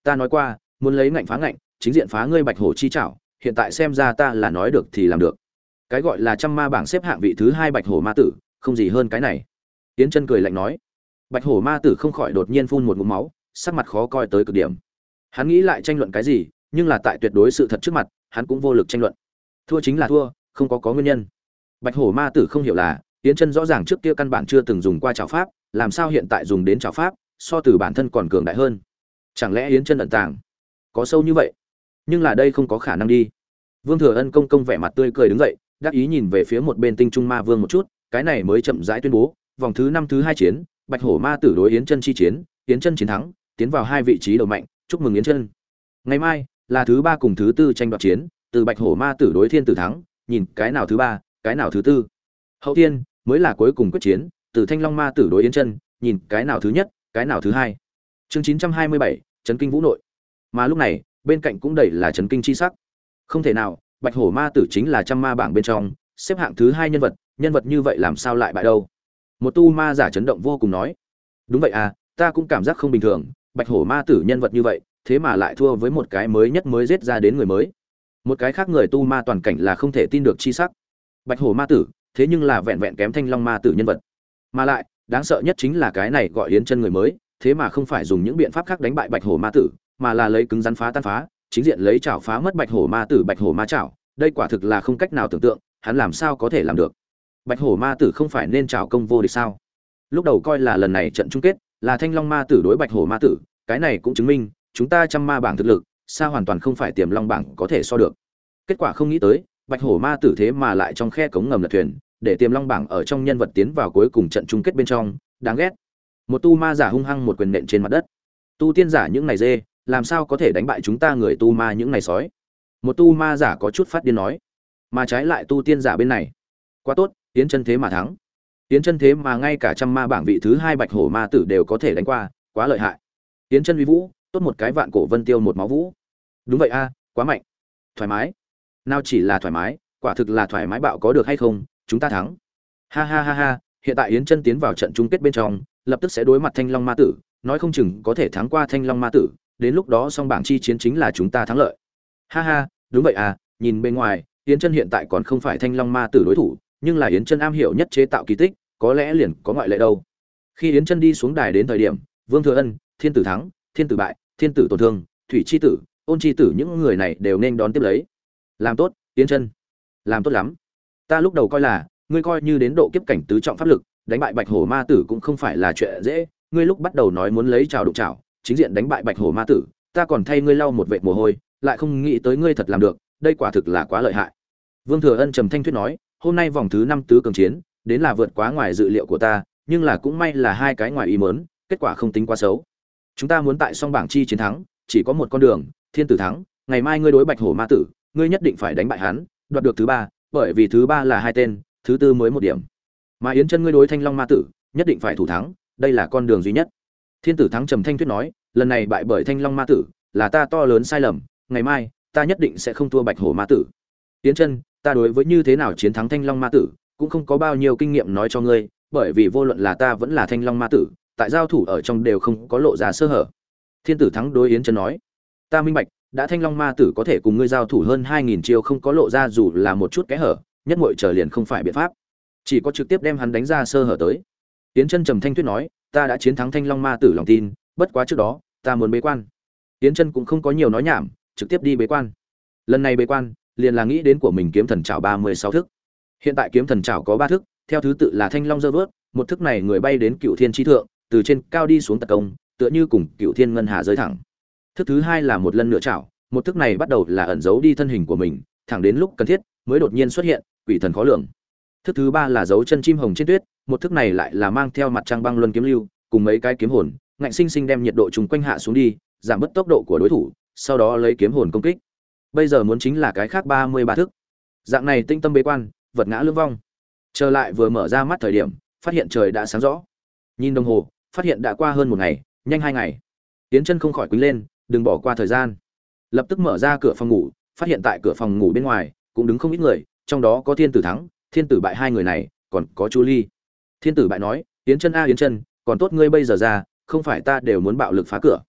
ta nói qua muốn lấy ngạnh phá ngạnh, chính diện phá ngươi bạch hổ chi chảo, hiện tại xem ra ta là nói được thì làm được. Cái gọi là trăm ma bảng xếp hạng vị thứ hai bạch hổ ma tử, không gì hơn cái này. Yến Chân cười lạnh nói. Bạch hổ ma tử không khỏi đột nhiên phun một ngụm máu, sắc mặt khó coi tới cực điểm. Hắn nghĩ lại tranh luận cái gì, nhưng là tại tuyệt đối sự thật trước mặt, hắn cũng vô lực tranh luận. Thua chính là thua, không có có nguyên nhân. Bạch hổ ma tử không hiểu là, Yến Chân rõ ràng trước kia căn bản chưa từng dùng qua trảo pháp, làm sao hiện tại dùng đến trảo pháp, so từ bản thân còn cường đại hơn. Chẳng lẽ Yến Chân ẩn tàng có sâu như vậy? Nhưng là đây không có khả năng đi. Vương Thừa Ân công công vẻ mặt tươi cười đứng dậy, đắc ý nhìn về phía một bên Tinh Trung Ma Vương một chút, cái này mới chậm rãi tuyên bố, vòng thứ năm thứ hai chiến, Bạch hổ ma tử đối Yến Chân chi chiến, Yến Chân chiến thắng, tiến vào hai vị trí đầu mạnh, chúc mừng Yến Chân. Ngày mai là thứ ba cùng thứ tư tranh đoạt chiến, từ Bạch hổ ma tử đối Thiên Tử thắng, nhìn cái nào thứ ba, cái nào thứ tư. Hậu thiên mới là cuối cùng quyết chiến, từ Thanh Long ma tử đối Yến Chân, nhìn cái nào thứ nhất, cái nào thứ hai. Chương chín trăm hai mươi bảy, chấn kinh vũ nội. Mà lúc này, bên cạnh cũng đầy là chấn kinh chi sắc. Không thể nào, Bạch hổ ma tử chính là trăm ma bảng bên trong, xếp hạng thứ hai nhân vật, nhân vật như vậy làm sao lại bại đâu? Một tu ma giả chấn động vô cùng nói. Đúng vậy à, ta cũng cảm giác không bình thường, Bạch hổ ma tử nhân vật như vậy, thế mà lại thua với một cái mới nhất mới giết ra đến người mới. Một cái khác người tu ma toàn cảnh là không thể tin được chi sắc. Bạch hổ ma tử, thế nhưng là vẹn vẹn kém Thanh Long ma tử nhân vật. Mà lại, đáng sợ nhất chính là cái này gọi Yến Chân người mới, thế mà không phải dùng những biện pháp khác đánh bại Bạch hổ ma tử, mà là lấy cứng rắn phá tan phá, chính diện lấy chảo phá mất Bạch hổ ma tử Bạch hổ ma chảo, đây quả thực là không cách nào tưởng tượng, hắn làm sao có thể làm được. Bạch hổ ma tử không phải nên chảo công vô địch sao? Lúc đầu coi là lần này trận chung kết là Thanh Long ma tử đối Bạch hổ ma tử, cái này cũng chứng minh chúng ta trăm ma bảng thực lực xa hoàn toàn không phải Tiềm Long bảng có thể so được. Kết quả không nghĩ tới, Bạch hổ ma tử thế mà lại trong khe cống ngầm lật thuyền, để Tiềm Long bảng ở trong nhân vật tiến vào cuối cùng trận chung kết bên trong, đáng ghét. Một tu ma giả hung hăng một quyền nện trên mặt đất. Tu tiên giả những này dê, làm sao có thể đánh bại chúng ta người tu ma những này sói? Một tu ma giả có chút phát điên nói. Mà trái lại tu tiên giả bên này, quá tốt, Yến Chân thế mà thắng. Yến Chân thế mà ngay cả trăm ma bảng vị thứ hai Bạch hổ ma tử đều có thể đánh qua, quá lợi hại. Yến Chân uy vũ, tốt một cái vạn cổ vân tiêu một máu vũ. Đúng vậy a, quá mạnh. Thoải mái. Nào chỉ là thoải mái, quả thực là thoải mái bạo, có được hay không, chúng ta thắng. Ha ha ha ha, hiện tại Yến Chân tiến vào trận chung kết bên trong, lập tức sẽ đối mặt Thanh Long ma tử, nói không chừng có thể thắng qua Thanh Long ma tử, đến lúc đó song bảng chi chiến chính là chúng ta thắng lợi. Ha ha, đúng vậy à, nhìn bên ngoài, Yến Chân hiện tại còn không phải Thanh Long ma tử đối thủ, nhưng là Yến Chân am hiểu nhất chế tạo kỳ tích, có lẽ liền có ngoại lệ đâu. Khi Yến Chân đi xuống đài đến thời điểm, Vương Thừa Ân, Thiên Tử thắng, Thiên Tử bại, Thiên Tử tổn thương, Thủy chi tử, Ôn chi tử những người này đều nên đón tiếp lấy. Làm tốt, Yến Chân. Làm tốt lắm. Ta lúc đầu coi là, ngươi coi như đến độ kiếp cảnh tứ trọng pháp lực, đánh bại Bạch hổ ma tử cũng không phải là chuyện dễ, ngươi lúc bắt đầu nói muốn lấy trào đụng trào, chính diện đánh bại Bạch hổ ma tử, ta còn thay ngươi lau một vệt mồ hôi, lại không nghĩ tới ngươi thật làm được, đây quả thực là quá lợi hại. Vương Thừa Ân trầm thanh thuyết nói, hôm nay vòng thứ năm tứ cường chiến, đến là vượt quá ngoài dự liệu của ta, nhưng là cũng may là hai cái ngoài ý muốn, kết quả không tính quá xấu. Chúng ta muốn tại song bảng chi chiến thắng, chỉ có một con đường, Thiên Tử thắng, ngày mai ngươi đối Bạch hổ ma tử, ngươi nhất định phải đánh bại hắn, đoạt được thứ ba, bởi vì thứ ba là hai tên, thứ tư mới một điểm. Mà Yến Chân ngươi đối Thanh Long ma tử, nhất định phải thủ thắng, đây là con đường duy nhất. Thiên Tử thắng trầm thanh thuyết nói, lần này bại bởi Thanh Long ma tử, là ta to lớn sai lầm, ngày mai ta nhất định sẽ không thua Bạch hổ ma tử. Yến Chân, ta đối với như thế nào chiến thắng Thanh Long ma tử, cũng không có bao nhiêu kinh nghiệm nói cho ngươi, bởi vì vô luận là ta vẫn là Thanh Long ma tử, tại giao thủ ở trong đều không có lộ ra sơ hở. Thiên Tử thắng đối Yến Chân nói, ta minh bạch, đã Thanh Long ma tử có thể cùng ngươi giao thủ hơn hai nghìn chiêu không có lộ ra dù là một chút kẽ hở, nhất muội trở liền không phải biện pháp, chỉ có trực tiếp đem hắn đánh ra sơ hở tới. Yến Chân trầm thanh thuyết nói, ta đã chiến thắng Thanh Long ma tử lòng tin, bất quá trước đó, ta muốn bế quan. Yến Chân cũng không có nhiều nói nhảm, trực tiếp đi bế quan. Lần này bế quan, liền là nghĩ đến của mình kiếm thần trảo ba mươi sáu thức. Hiện tại kiếm thần trảo có ba thức, theo thứ tự là Thanh Long giơ vớt, một thức này người bay đến Cựu Thiên chi thượng, từ trên cao đi xuống tấn công, tựa như cùng Cựu Thiên ngân hà rơi thẳng. Thức thứ hai là một lần nửa trảo, một thức này bắt đầu là ẩn giấu đi thân hình của mình, thẳng đến lúc cần thiết mới đột nhiên xuất hiện, quỷ thần khó lường. Thức thứ ba là dấu chân chim hồng trên tuyết, một thức này lại là mang theo mặt trăng băng luân kiếm lưu, cùng mấy cái kiếm hồn, ngạnh sinh sinh đem nhiệt độ trùng quanh hạ xuống đi, giảm bớt tốc độ của đối thủ, sau đó lấy kiếm hồn công kích. Bây giờ muốn chính là cái khác ba mươi ba thức. Dạng này tinh tâm bế quan, vật ngã lưỡng vong. Trở lại vừa mở ra mắt thời điểm, phát hiện trời đã sáng rõ. Nhìn đồng hồ, phát hiện đã qua hơn một ngày, nhanh hai ngày. Tiến Chân không khỏi quýnh lên, đừng bỏ qua thời gian. Lập tức mở ra cửa phòng ngủ, phát hiện tại cửa phòng ngủ bên ngoài cũng đứng không ít người, trong đó có Thiên Tử thắng, Thiên Tử bại hai người này, còn có Chu Ly. Thiên Tử bại nói, Yến Chân a Yến Chân, còn tốt ngươi bây giờ ra, không phải ta đều muốn bạo lực phá cửa.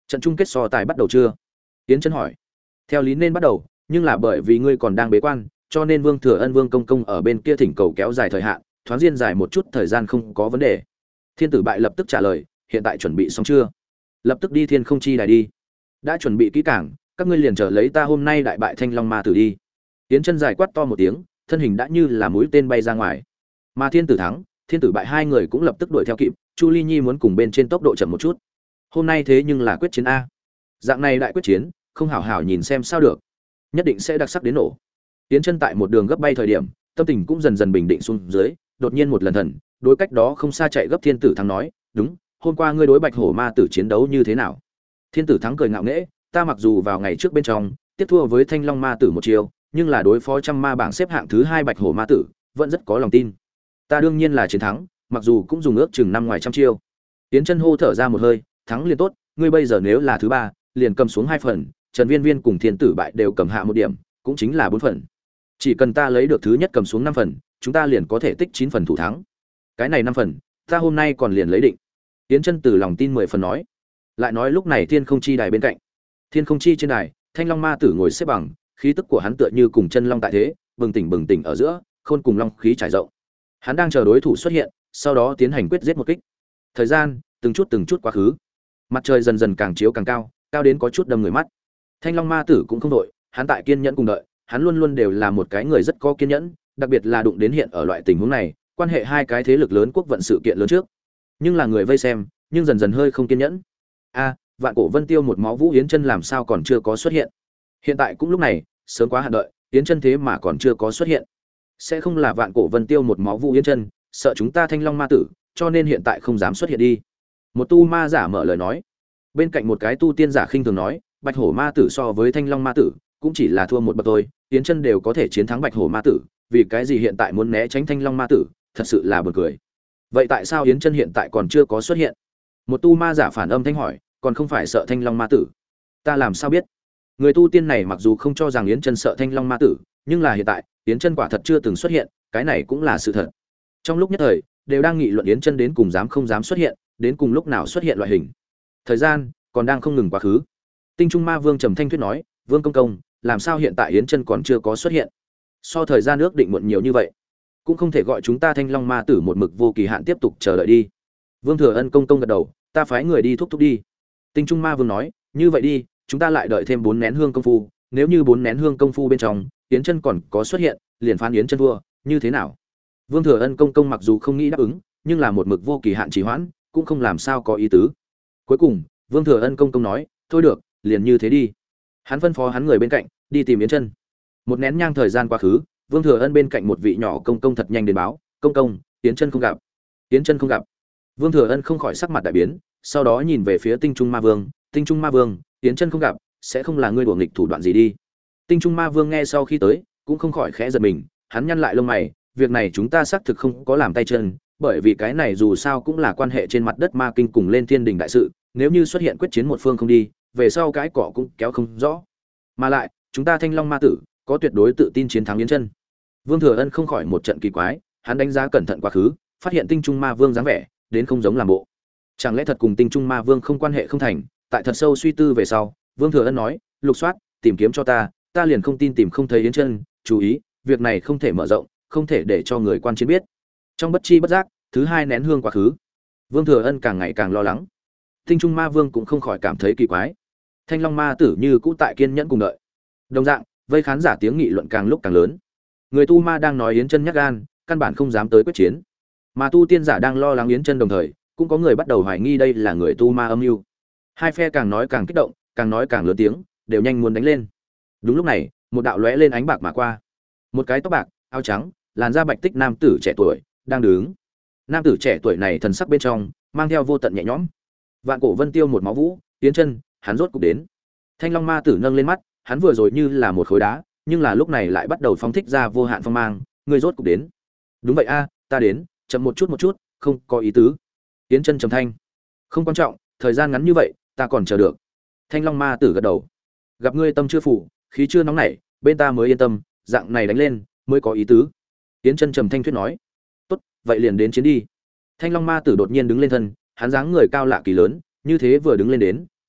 Trận chung kết so tài bắt đầu chưa? Yến Chân hỏi. Theo lý nên bắt đầu, nhưng là bởi vì ngươi còn đang bế quan, cho nên Vương Thừa Ân Vương công công ở bên kia thỉnh cầu kéo dài thời hạn, thoáng diên dài một chút thời gian không có vấn đề. Thiên Tử Bại lập tức trả lời, hiện tại chuẩn bị xong chưa? Lập tức đi Thiên Không Chi Đài đi. Đã chuẩn bị kỹ càng, các ngươi liền chờ lấy ta hôm nay đại bại Thanh Long Ma Tử đi. Yến Chân dài quát to một tiếng, thân hình đã như là mũi tên bay ra ngoài. Mà Thiên Tử thắng, Thiên Tử Bại hai người cũng lập tức đuổi theo kịp, Chu Ly Nhi muốn cùng bên trên tốc độ chậm một chút. Hôm nay thế nhưng là quyết chiến a. Dạng này đại quyết chiến, không hảo hảo nhìn xem sao được. Nhất định sẽ đặc sắc đến nổ. Yến Chân tại một đường gấp bay thời điểm, tâm tình cũng dần dần bình định xuống dưới, đột nhiên một lần thần, đối cách đó không xa chạy gấp Thiên Tử thắng nói, "Đúng, hôm qua ngươi đối Bạch Hổ Ma Tử chiến đấu như thế nào?" Thiên Tử thắng cười ngạo nghễ, "Ta mặc dù vào ngày trước bên trong tiếp thua với Thanh Long Ma Tử một chiều, nhưng là đối phó trăm ma bảng xếp hạng thứ hai Bạch Hổ Ma Tử, vẫn rất có lòng tin. Ta đương nhiên là chiến thắng, mặc dù cũng dùng ước chừng năm ngoài trăm chiêu." Yến Chân hô thở ra một hơi, "Thắng liền tốt, ngươi bây giờ nếu là thứ ba, liền cầm xuống hai phần, Trần Viên Viên cùng Thiên Tử Bại đều cầm hạ một điểm, cũng chính là bốn phần. Chỉ cần ta lấy được thứ nhất cầm xuống năm phần, chúng ta liền có thể tích chín phần thủ thắng. Cái này năm phần, ta hôm nay còn liền lấy định." Yến Chân từ lòng tin mười phần nói. Lại nói lúc này Thiên Không Chi đài bên cạnh. Thiên Không Chi trên đài, Thanh Long Ma Tử ngồi xếp bằng, khí tức của hắn tựa như cùng chân long tại thế, bừng tỉnh bừng tỉnh ở giữa, khôn cùng long khí trải rộng. Hắn đang chờ đối thủ xuất hiện, sau đó tiến hành quyết giết một kích. Thời gian từng chút từng chút quá khứ. Mặt trời dần dần càng chiếu càng cao, cao đến có chút đâm người mắt. Thanh Long Ma Tử cũng không đội, hắn tại kiên nhẫn cùng đợi, hắn luôn luôn đều là một cái người rất có kiên nhẫn, đặc biệt là đụng đến hiện ở loại tình huống này, quan hệ hai cái thế lực lớn quốc vận sự kiện lớn trước. Nhưng là người vây xem, nhưng dần dần hơi không kiên nhẫn. A, Vạn Cổ Vân Tiêu một máu Vũ Yến Chân làm sao còn chưa có xuất hiện? Hiện tại cũng lúc này, sớm quá hạn đợi, Yến Chân thế mà còn chưa có xuất hiện. Sẽ không là Vạn Cổ Vân Tiêu một máu Vũ Yến Chân, sợ chúng ta Thanh Long Ma Tử, cho nên hiện tại không dám xuất hiện đi. Một tu ma giả mở lời nói. Bên cạnh một cái tu tiên giả khinh thường nói, Bạch Hổ Ma Tử so với Thanh Long Ma Tử, cũng chỉ là thua một bậc thôi, Yến Chân đều có thể chiến thắng Bạch Hổ Ma Tử, vì cái gì hiện tại muốn né tránh Thanh Long Ma Tử, thật sự là buồn cười. Vậy tại sao Yến Chân hiện tại còn chưa có xuất hiện? Một tu ma giả phản âm thanh hỏi, còn không phải sợ Thanh Long Ma Tử? Ta làm sao biết? Người tu tiên này mặc dù không cho rằng Yến Chân sợ Thanh Long Ma Tử, nhưng là hiện tại, Yến Chân quả thật chưa từng xuất hiện, cái này cũng là sự thật. Trong lúc nhất thời, đều đang nghị luận Yến Chân đến cùng dám không dám xuất hiện, đến cùng lúc nào xuất hiện loại hình. Thời gian còn đang không ngừng quá khứ. Tinh Trung Ma Vương trầm thanh thuyết nói, "Vương công công, làm sao hiện tại Yến Chân còn chưa có xuất hiện? So thời gian ước định muộn nhiều như vậy, cũng không thể gọi chúng ta Thanh Long Ma Tử một mực vô kỳ hạn tiếp tục chờ đợi đi." Vương Thừa Ân công công gật đầu, "Ta phái người đi thúc thúc đi." Tinh Trung Ma Vương nói, "Như vậy đi, chúng ta lại đợi thêm bốn nén hương công phu, nếu như bốn nén hương công phu bên trong, Yến Chân còn có xuất hiện, liền phán Yến Chân thua, như thế nào?" Vương Thừa Ân công công mặc dù không nghĩ đáp ứng, nhưng là một mực vô kỳ hạn trì hoãn, cũng không làm sao có ý tứ. Cuối cùng, Vương Thừa Ân công công nói, "Thôi được, liền như thế đi." Hắn phân phó hắn người bên cạnh, đi tìm Yến Chân. Một nén nhang thời gian quá khứ, Vương Thừa Ân bên cạnh một vị nhỏ công công thật nhanh đến báo, "Công công, Yến Chân không gặp." Yến Chân không gặp. Vương Thừa Ân không khỏi sắc mặt đại biến, sau đó nhìn về phía Tinh Trung Ma Vương, "Tinh Trung Ma Vương, Yến Chân không gặp, sẽ không là ngươi đùa nghịch thủ đoạn gì đi?" Tinh Trung Ma Vương nghe sau khi tới, cũng không khỏi khẽ giật mình, hắn nhăn lại lông mày, "Việc này chúng ta xác thực không có làm tay chân, bởi vì cái này dù sao cũng là quan hệ trên mặt đất ma kinh cùng lên thiên đình đại sự, nếu như xuất hiện quyết chiến một phương không đi, về sau cái cỏ cũng kéo không rõ. Mà lại, chúng ta Thanh Long Ma Tử có tuyệt đối tự tin chiến thắng Yến Chân." Vương Thừa Ân không khỏi một trận kỳ quái, hắn đánh giá cẩn thận quá khứ, phát hiện Tinh Trung Ma Vương dáng vẻ, đến không giống làm bộ. Chẳng lẽ thật cùng Tinh Trung Ma Vương không quan hệ không thành? Tại thật sâu suy tư về sau, Vương Thừa Ân nói, "Lục soát, tìm kiếm cho ta, ta liền không tin tìm không thấy Yến Chân, chú ý, việc này không thể mở rộng, không thể để cho người quan chiến biết." Trong bất chi bất giác, thứ hai nén hương quá khứ. Vương Thừa Ân càng ngày càng lo lắng. Tinh Trung Ma Vương cũng không khỏi cảm thấy kỳ quái. Thanh Long Ma Tử như cũ tại kiên nhẫn cùng đợi. Đồng dạng, vây khán giả tiếng nghị luận càng lúc càng lớn. Người tu ma đang nói Yến Chân nhát gan, căn bản không dám tới quyết chiến. Mà tu tiên giả đang lo lắng Yến Chân đồng thời, cũng có người bắt đầu hoài nghi đây là người tu ma âm mưu. Hai phe càng nói càng kích động, càng nói càng lớn tiếng, đều nhanh muốn đánh lên. Đúng lúc này, một đạo lóe lên ánh bạc mà qua. Một cái tóc bạc, áo trắng, làn da bạch tích nam tử trẻ tuổi đang đứng. Nam tử trẻ tuổi này thần sắc bên trong mang theo vô tận nhẹ nhõm. Vạn Cổ Vân Tiêu một máu Vũ, Yến Chân, hắn rốt cục đến. Thanh Long Ma Tử nâng lên mắt, hắn vừa rồi như là một khối đá, nhưng là lúc này lại bắt đầu phóng thích ra vô hạn phong mang, người rốt cục đến. Đúng vậy a, ta đến, chậm một chút một chút, không có ý tứ. Yến Chân trầm thanh. Không quan trọng, thời gian ngắn như vậy, ta còn chờ được. Thanh Long Ma Tử gật đầu. Gặp ngươi tâm chưa phủ, khí chưa nóng nảy, bên ta mới yên tâm, dạng này đánh lên mới có ý tứ. Yến Chân trầm thanh thuyết nói. Tốt, vậy liền đến chiến đi. Thanh Long Ma Tử đột nhiên đứng lên thân, hắn dáng người cao lạ kỳ lớn, như thế vừa đứng lên đến,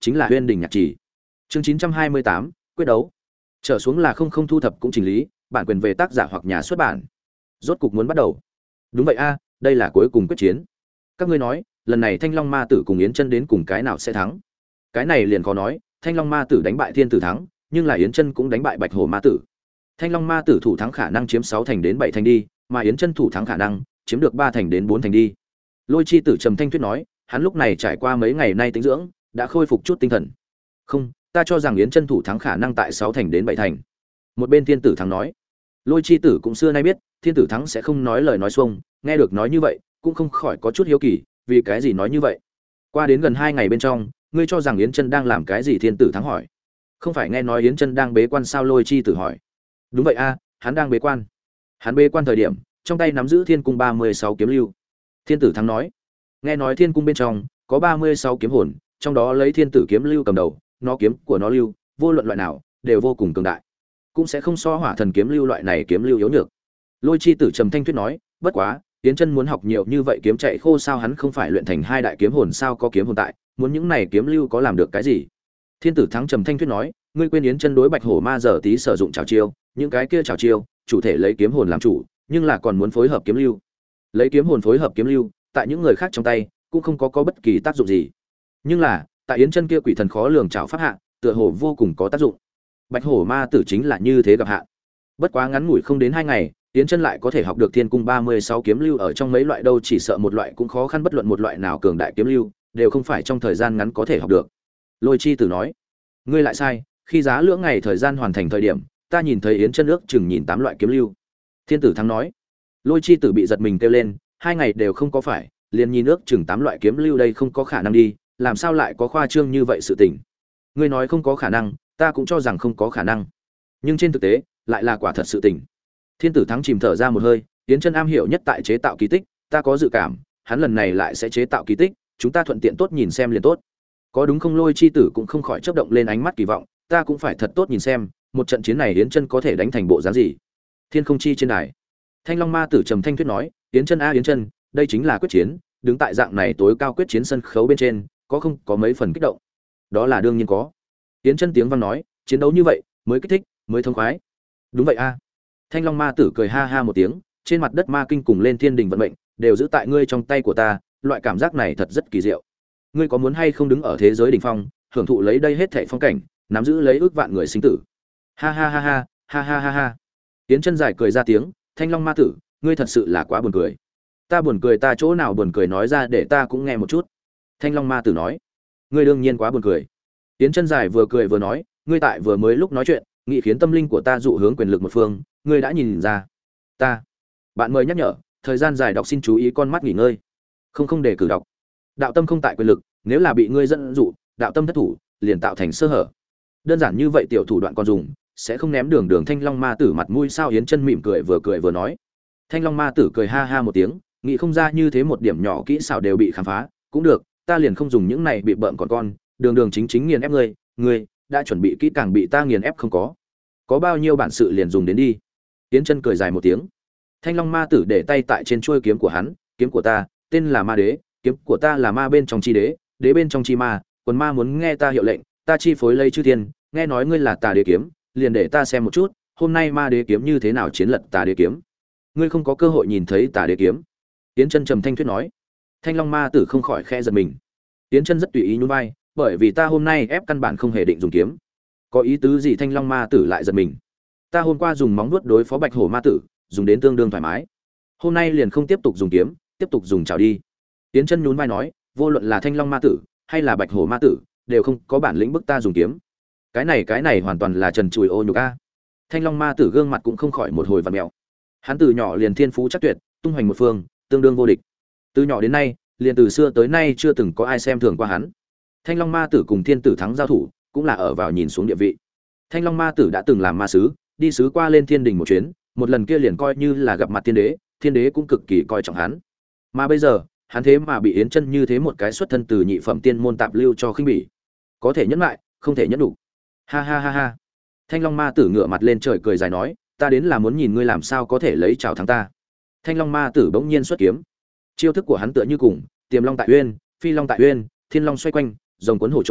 chính là Huyên Đình Nhạc Chỉ. Chương chín trăm hai mươi tám, quyết đấu. Trở xuống là không không thu thập cũng chỉnh lý, bản quyền về tác giả hoặc nhà xuất bản. Rốt cục muốn bắt đầu. Đúng vậy a, đây là cuối cùng quyết chiến. Các ngươi nói, lần này Thanh Long Ma Tử cùng Yến Chân đến cùng cái nào sẽ thắng? Cái này liền khó nói, Thanh Long Ma Tử đánh bại Thiên Tử thắng, nhưng là Yến Chân cũng đánh bại Bạch Hổ Ma Tử. Thanh Long Ma Tử thủ thắng khả năng chiếm sáu thành đến bảy thành đi, mà Yến Chân thủ thắng khả năng chiếm được ba thành đến bốn thành đi. Lôi Chi Tử trầm thanh thuyết nói, hắn lúc này trải qua mấy ngày nay tĩnh dưỡng, đã khôi phục chút tinh thần. Không, ta cho rằng Yến Chân thủ thắng khả năng tại sáu thành đến bảy thành. Một bên Thiên Tử thắng nói. Lôi Chi Tử cũng xưa nay biết, Thiên Tử thắng sẽ không nói lời nói xuông, nghe được nói như vậy, cũng không khỏi có chút hiếu kỳ, vì cái gì nói như vậy? Qua đến gần hai ngày bên trong, ngươi cho rằng Yến Chân đang làm cái gì? Thiên Tử thắng hỏi. Không phải nghe nói Yến Chân đang bế quan sao? Lôi Chi Tử hỏi. Đúng vậy a, hắn đang bế quan. Hắn bế quan thời điểm, trong tay nắm giữ Thiên Cung ba mươi sáu kiếm lưu. Thiên Tử thắng nói. Nghe nói Thiên Cung bên trong có ba mươi sáu kiếm hồn, trong đó lấy Thiên Tử kiếm lưu cầm đầu, nó kiếm của nó lưu, vô luận loại nào, đều vô cùng cường đại. Cũng sẽ không so Hỏa Thần kiếm lưu loại này kiếm lưu yếu nhược. Lôi Chi Tử trầm thanh thuyết nói, bất quá, Yến Chân muốn học nhiều như vậy kiếm chạy khô sao? Hắn không phải luyện thành hai đại kiếm hồn sao? Có kiếm hồn tại, muốn những này kiếm lưu có làm được cái gì? Thiên Tử thắng trầm thanh thuyết nói, ngươi quên Yến Chân đối Bạch Hổ Ma giờ tí sử dụng trảo chiêu, những cái kia trảo chiêu, chủ thể lấy kiếm hồn làm chủ, nhưng là còn muốn phối hợp kiếm lưu. Lấy kiếm hồn phối hợp kiếm lưu, tại những người khác trong tay, cũng không có có bất kỳ tác dụng gì. Nhưng là, tại Yến Chân kia quỷ thần khó lường trảo pháp hạ, tựa hồ vô cùng có tác dụng. Bạch Hổ Ma tử chính là như thế gặp hạ. Bất quá ngắn ngủi không đến hai ngày, Yến Chân lại có thể học được Thiên Cung ba mươi sáu kiếm lưu, ở trong mấy loại đâu chỉ sợ một loại cũng khó khăn, bất luận một loại nào cường đại kiếm lưu, đều không phải trong thời gian ngắn có thể học được. Lôi Chi Tử nói, ngươi lại sai, khi giá lưỡng ngày thời gian hoàn thành thời điểm, ta nhìn thấy Yến Chân ước chừng nhìn tám loại kiếm lưu. Thiên Tử thắng nói. Lôi Chi Tử bị giật mình kêu lên, hai ngày đều không có phải, liền nhìn ước chừng tám loại kiếm lưu, đây không có khả năng đi, làm sao lại có khoa trương như vậy sự tình? Ngươi nói không có khả năng, ta cũng cho rằng không có khả năng, nhưng trên thực tế lại là quả thật sự tình. Thiên Tử thắng chìm thở ra một hơi, Yến Chân am hiểu nhất tại chế tạo kỳ tích, ta có dự cảm, hắn lần này lại sẽ chế tạo kỳ tích, chúng ta thuận tiện tốt nhìn xem liền tốt. Có đúng không? Lôi Chi Tử cũng không khỏi chớp động lên ánh mắt kỳ vọng, ta cũng phải thật tốt nhìn xem, một trận chiến này Yến Chân có thể đánh thành bộ dáng gì. Thiên Không Chi trên đài, Thanh Long Ma Tử trầm thanh thuyết nói, Yến Chân a Yến Chân, đây chính là quyết chiến, đứng tại dạng này tối cao quyết chiến sân khấu bên trên, có không có mấy phần kích động? Đó là đương nhiên có. Yến Chân tiếng vang nói, chiến đấu như vậy mới kích thích, mới thông khoái. Đúng vậy a. Thanh Long Ma Tử cười ha ha một tiếng, trên mặt đất ma kinh cùng lên thiên đình vận mệnh, đều giữ tại ngươi trong tay của ta, loại cảm giác này thật rất kỳ diệu. Ngươi có muốn hay không đứng ở thế giới đỉnh phong, hưởng thụ lấy đây hết thảy phong cảnh, nắm giữ lấy ước vạn người sinh tử. Ha ha ha ha, ha ha ha ha. Yến Chân dài cười ra tiếng, Thanh Long Ma Tử, ngươi thật sự là quá buồn cười. Ta buồn cười ta chỗ nào buồn cười, nói ra để ta cũng nghe một chút. Thanh Long Ma Tử nói, ngươi đương nhiên quá buồn cười. Yến Chân dài vừa cười vừa nói, ngươi tại vừa mới lúc nói chuyện, nghĩ khiến tâm linh của ta dụ hướng quyền lực một phương, ngươi đã nhìn ra. Ta, bạn mời nhắc nhở, thời gian dài đọc xin chú ý con mắt nghỉ ngơi. Không không để cử đọc. Đạo tâm không tại quyền lực, nếu là bị ngươi dẫn dụ, đạo tâm thất thủ, liền tạo thành sơ hở. Đơn giản như vậy tiểu thủ đoạn còn dùng, sẽ không ném đường đường Thanh Long Ma Tử mặt mũi sao? Yến Chân mỉm cười vừa cười vừa nói. Thanh Long Ma Tử cười ha ha một tiếng, nghĩ không ra như thế một điểm nhỏ kỹ xảo đều bị khám phá, cũng được, ta liền không dùng những này bị bợm còn con, đường đường chính chính nghiền ép ngươi, ngươi đã chuẩn bị kỹ càng bị ta nghiền ép không có? Có bao nhiêu bản sự liền dùng đến đi. Yến Chân cười dài một tiếng. Thanh Long Ma Tử để tay tại trên chuôi kiếm của hắn, kiếm của ta tên là Ma Đế, kiếm của ta là ma bên trong chi đế, đế bên trong chi ma, quần ma muốn nghe ta hiệu lệnh, ta chi phối lấy chư thiên, nghe nói ngươi là Tà Đế kiếm, liền để ta xem một chút, hôm nay Ma Đế kiếm như thế nào chiến lật Tà Đế kiếm. Ngươi không có cơ hội nhìn thấy Tà Đế kiếm. Yến Chân trầm thanh thuyết nói. Thanh Long Ma Tử không khỏi khẽ giật mình. Yến Chân rất tùy ý nhún vai, bởi vì ta hôm nay ép căn bản không hề định dùng kiếm. Có ý tứ gì? Thanh Long Ma Tử lại giật mình. Ta hôm qua dùng móng vuốt đối phó Bạch Hổ Ma Tử, dùng đến tương đương thoải mái. Hôm nay liền không tiếp tục dùng kiếm, tiếp tục dùng chảo đi. Yến Chân nhún vai nói, vô luận là Thanh Long Ma Tử hay là Bạch Hổ Ma Tử, đều không có bản lĩnh bức ta dùng kiếm. Cái này cái này hoàn toàn là trần trụi ô nhục a. Thanh Long Ma Tử gương mặt cũng không khỏi một hồi vặn mèo. Hắn từ nhỏ liền thiên phú chắc tuyệt, tung hoành một phương, tương đương vô địch. Từ nhỏ đến nay, liền từ xưa tới nay chưa từng có ai xem thường qua hắn. Thanh Long Ma Tử cùng Thiên Tử thắng giao thủ, cũng là ở vào nhìn xuống địa vị. Thanh Long Ma Tử đã từng làm ma sứ, đi sứ qua lên thiên đình một chuyến, một lần kia liền coi như là gặp mặt thiên đế, thiên đế cũng cực kỳ coi trọng hắn. Mà bây giờ, hắn thế mà bị Yến Chân như thế một cái xuất thân từ nhị phẩm tiên môn tạp lưu cho khinh bỉ. Có thể nhẫn lại, không thể nhẫn đủ. Ha ha ha ha. Thanh Long Ma Tử ngửa mặt lên trời cười dài nói, ta đến là muốn nhìn ngươi làm sao có thể lấy chào thắng ta. Thanh Long Ma Tử bỗng nhiên xuất kiếm. Chiêu thức của hắn tựa như cùng Tiềm Long tại uyên, Phi Long tại uyên, Thiên Long xoay quanh, rồng cuốn hổ trồn,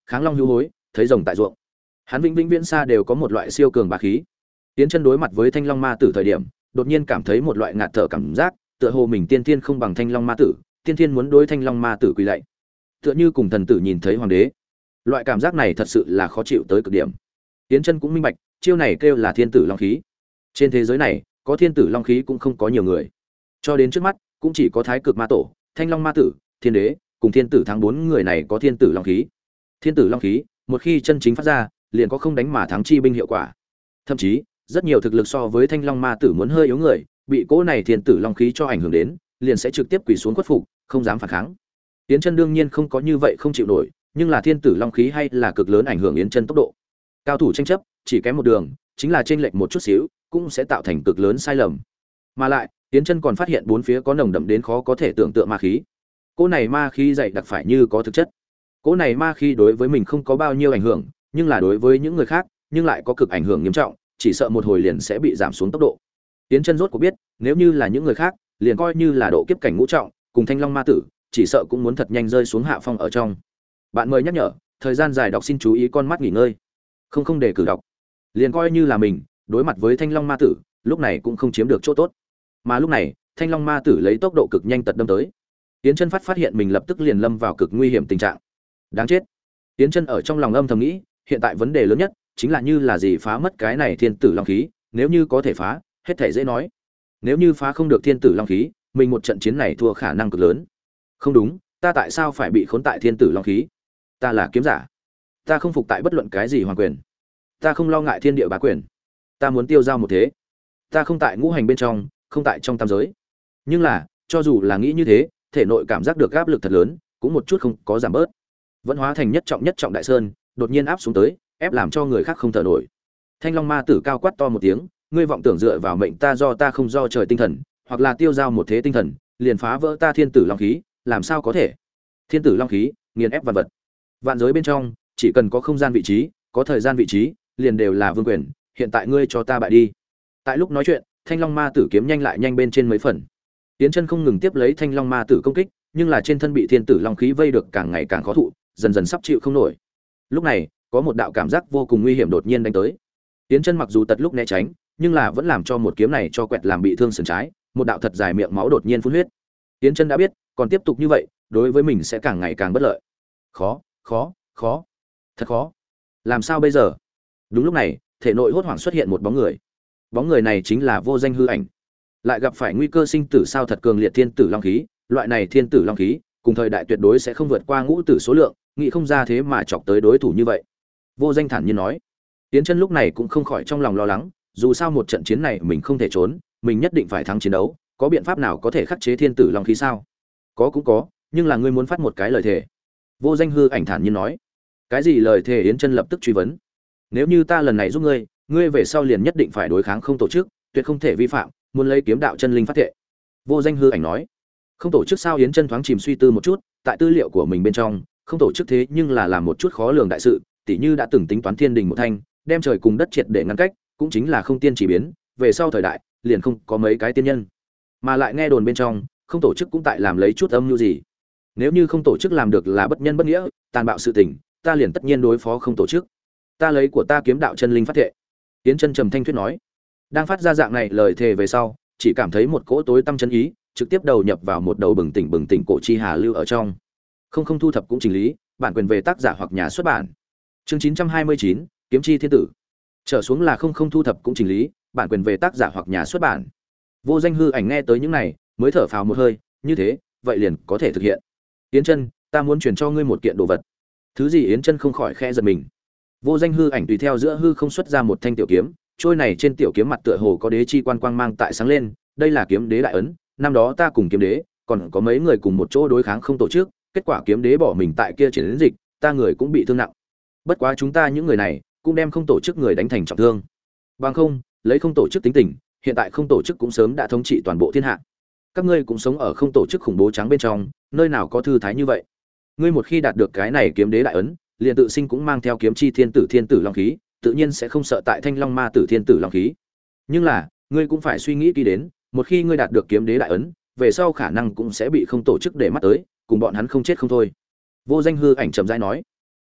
kháng long hữu hối, thấy rồng tại ruộng. Hắn vĩnh vĩnh viễn xa đều có một loại siêu cường bá khí. Tiến chân đối mặt với Thanh Long Ma Tử thời điểm, đột nhiên cảm thấy một loại ngạt thở cảm giác, tựa hồ mình tiên thiên không bằng Thanh Long Ma Tử, tiên thiên muốn đối Thanh Long Ma Tử quỳ lạy. Tựa như cùng thần tử nhìn thấy hoàng đế. Loại cảm giác này thật sự là khó chịu tới cực điểm. Tiến chân cũng minh bạch, chiêu này kêu là thiên tử long khí. Trên thế giới này, có thiên tử long khí cũng không có nhiều người. Cho đến trước mắt, cũng chỉ có Thái Cực Ma Tổ, Thanh Long Ma Tử, Thiên Đế, cùng Thiên Tử tháng bốn người này có thiên tử long khí. Thiên tử long khí, một khi chân chính phát ra, liền có không đánh mà thắng chi binh hiệu quả. Thậm chí, rất nhiều thực lực so với Thanh Long Ma Tử muốn hơi yếu người, bị cỗ này thiên tử long khí cho ảnh hưởng đến, liền sẽ trực tiếp quỳ xuống khuất phục, không dám phản kháng. Yến Chân đương nhiên không có như vậy không chịu nổi, nhưng là thiên tử long khí hay là cực lớn ảnh hưởng Yến Chân tốc độ. Cao thủ tranh chấp, chỉ kém một đường, chính là chênh lệch một chút xíu, cũng sẽ tạo thành cực lớn sai lầm. Mà lại, Yến Chân còn phát hiện bốn phía có nồng đậm đến khó có thể tưởng tượng ma khí. Cỗ này ma khí dày đặc phải như có thực chất. Cỗ này ma khí đối với mình không có bao nhiêu ảnh hưởng, nhưng là đối với những người khác, nhưng lại có cực ảnh hưởng nghiêm trọng, chỉ sợ một hồi liền sẽ bị giảm xuống tốc độ. Yến Chân rốt cuộc biết, nếu như là những người khác, liền coi như là độ kiếp cảnh ngũ trọng, cùng Thanh Long Ma Tử, chỉ sợ cũng muốn thật nhanh rơi xuống hạ phong ở trong. Bạn mời nhắc nhở, thời gian dài đọc xin chú ý con mắt nghỉ ngơi. Không không để cử đọc. Liền coi như là mình, đối mặt với Thanh Long Ma Tử, lúc này cũng không chiếm được chỗ tốt. Mà lúc này, Thanh Long Ma Tử lấy tốc độ cực nhanh tật đâm tới. Yến Chân phát phát hiện mình lập tức liền lâm vào cực nguy hiểm tình trạng. Đáng chết. Yến Chân ở trong lòng âm thầm nghĩ, hiện tại vấn đề lớn nhất chính là như là gì phá mất cái này thiên tử long khí, nếu như có thể phá, hết thảy dễ nói. Nếu như phá không được thiên tử long khí, mình một trận chiến này thua khả năng cực lớn. Không đúng, ta tại sao phải bị khốn tại thiên tử long khí? Ta là kiếm giả. Ta không phục tại bất luận cái gì hoàng quyền. Ta không lo ngại thiên địa bá quyền. Ta muốn tiêu giao một thế. Ta không tại ngũ hành bên trong, không tại trong tam giới. Nhưng là, cho dù là nghĩ như thế, thể nội cảm giác được áp lực thật lớn, cũng một chút không có giảm bớt. Vẫn hóa thành nhất trọng nhất trọng đại sơn, đột nhiên áp xuống tới, ép làm cho người khác không thở nổi. Thanh Long Ma Tử cao quát to một tiếng, ngươi vọng tưởng dựa vào mệnh ta do ta không do trời tinh thần, hoặc là tiêu giao một thế tinh thần, liền phá vỡ ta thiên tử long khí, làm sao có thể? Thiên tử long khí, nghiền ép vạn vật. Vạn giới bên trong, chỉ cần có không gian vị trí, có thời gian vị trí, liền đều là vương quyền, hiện tại ngươi cho ta bại đi. Tại lúc nói chuyện, Thanh Long Ma Tử kiếm nhanh lại nhanh bên trên mấy phần. Tiến Chân không ngừng tiếp lấy Thanh Long Ma Tử công kích, nhưng là trên thân bị thiên tử long khí vây được càng ngày càng khó thụ, dần dần sắp chịu không nổi. Lúc này, có một đạo cảm giác vô cùng nguy hiểm đột nhiên đánh tới. Tiến Chân mặc dù tật lúc né tránh, nhưng là vẫn làm cho một kiếm này cho quẹt làm bị thương sườn trái, một đạo thật dài miệng máu đột nhiên phun huyết. Tiến Chân đã biết, còn tiếp tục như vậy, đối với mình sẽ càng ngày càng bất lợi. Khó, khó, khó, thật khó. Làm sao bây giờ? Đúng lúc này, thể nội hốt hoảng xuất hiện một bóng người. Bóng người này chính là Vô Danh hư ảnh. Lại gặp phải nguy cơ sinh tử sao thật cường liệt thiên tử long khí, loại này thiên tử long khí, cùng thời đại tuyệt đối sẽ không vượt qua ngũ tử số lượng, nghĩ không ra thế mà chọc tới đối thủ như vậy. Vô Danh thản nhiên nói. Tiến Chân lúc này cũng không khỏi trong lòng lo lắng, dù sao một trận chiến này mình không thể trốn, mình nhất định phải thắng chiến đấu, có biện pháp nào có thể khắc chế thiên tử long khí sao? Có cũng có, nhưng là ngươi muốn phát một cái lời thề. Vô Danh hư ảnh thản nhiên nói. Cái gì lời thề? Yến Chân lập tức truy vấn. Nếu như ta lần này giúp ngươi, ngươi về sau liền nhất định phải đối kháng không tổ chức, tuyệt không thể vi phạm, muốn lấy kiếm đạo chân linh phát thệ. Vô Danh hư ảnh nói. Không tổ chức sao? Yến Chân thoáng chìm suy tư một chút, tại tư liệu của mình bên trong, không tổ chức thế nhưng là làm một chút khó lường đại sự, tỉ như đã từng tính toán thiên đình một thanh, đem trời cùng đất triệt để ngăn cách, cũng chính là không tiên chỉ biến, về sau thời đại, liền không có mấy cái tiên nhân. Mà lại nghe đồn bên trong, không tổ chức cũng tại làm lấy chút âm mưu gì. Nếu như không tổ chức làm được là bất nhân bất nghĩa, tàn bạo sự tình, ta liền tất nhiên đối phó không tổ chức. Ta lấy của ta kiếm đạo chân linh phát thệ. Tiến Chân trầm thanh thuyết nói. Đang phát ra dạng này lời thề về sau, chỉ cảm thấy một cỗ tối tâm chân ý, trực tiếp đầu nhập vào một đầu bừng tỉnh bừng tỉnh cổ chi hà lưu ở trong. Không không thu thập cũng chỉnh lý, bản quyền về tác giả hoặc nhà xuất bản. Chương chín trăm hai mươi chín, Kiếm chi thiên tử. Trở xuống là không không thu thập cũng chỉnh lý, bản quyền về tác giả hoặc nhà xuất bản. Vô Danh hư ảnh nghe tới những này, mới thở phào một hơi, như thế, vậy liền có thể thực hiện. Yến Chân, ta muốn truyền cho ngươi một kiện đồ vật. Thứ gì? Yến Chân không khỏi khẽ giật mình. Vô Danh hư ảnh tùy theo giữa hư không xuất ra một thanh tiểu kiếm, trôi này trên tiểu kiếm mặt tựa hồ có đế chi quan quang mang tại sáng lên, đây là kiếm đế đại ấn, năm đó ta cùng kiếm đế, còn có mấy người cùng một chỗ đối kháng không tổ chức, kết quả kiếm đế bỏ mình tại kia chiến dịch, ta người cũng bị thương nặng. Bất quá chúng ta những người này cũng đem không tổ chức người đánh thành trọng thương. Bằng không, lấy không tổ chức tính tình, hiện tại không tổ chức cũng sớm đã thống trị toàn bộ thiên hạ. Các ngươi cũng sống ở không tổ chức khủng bố trắng bên trong, nơi nào có thư thái như vậy. Ngươi một khi đạt được cái này kiếm đế đại ấn, liền tự sinh cũng mang theo kiếm chi thiên tử thiên tử long khí, tự nhiên sẽ không sợ tại Thanh Long Ma Tử thiên tử long khí. Nhưng là, ngươi cũng phải suy nghĩ kỹ đến, một khi ngươi đạt được kiếm đế đại ấn, về sau khả năng cũng sẽ bị không tổ chức để mắt tới, cùng bọn hắn không chết không thôi. Vô Danh hư ảnh trầm rãi nói.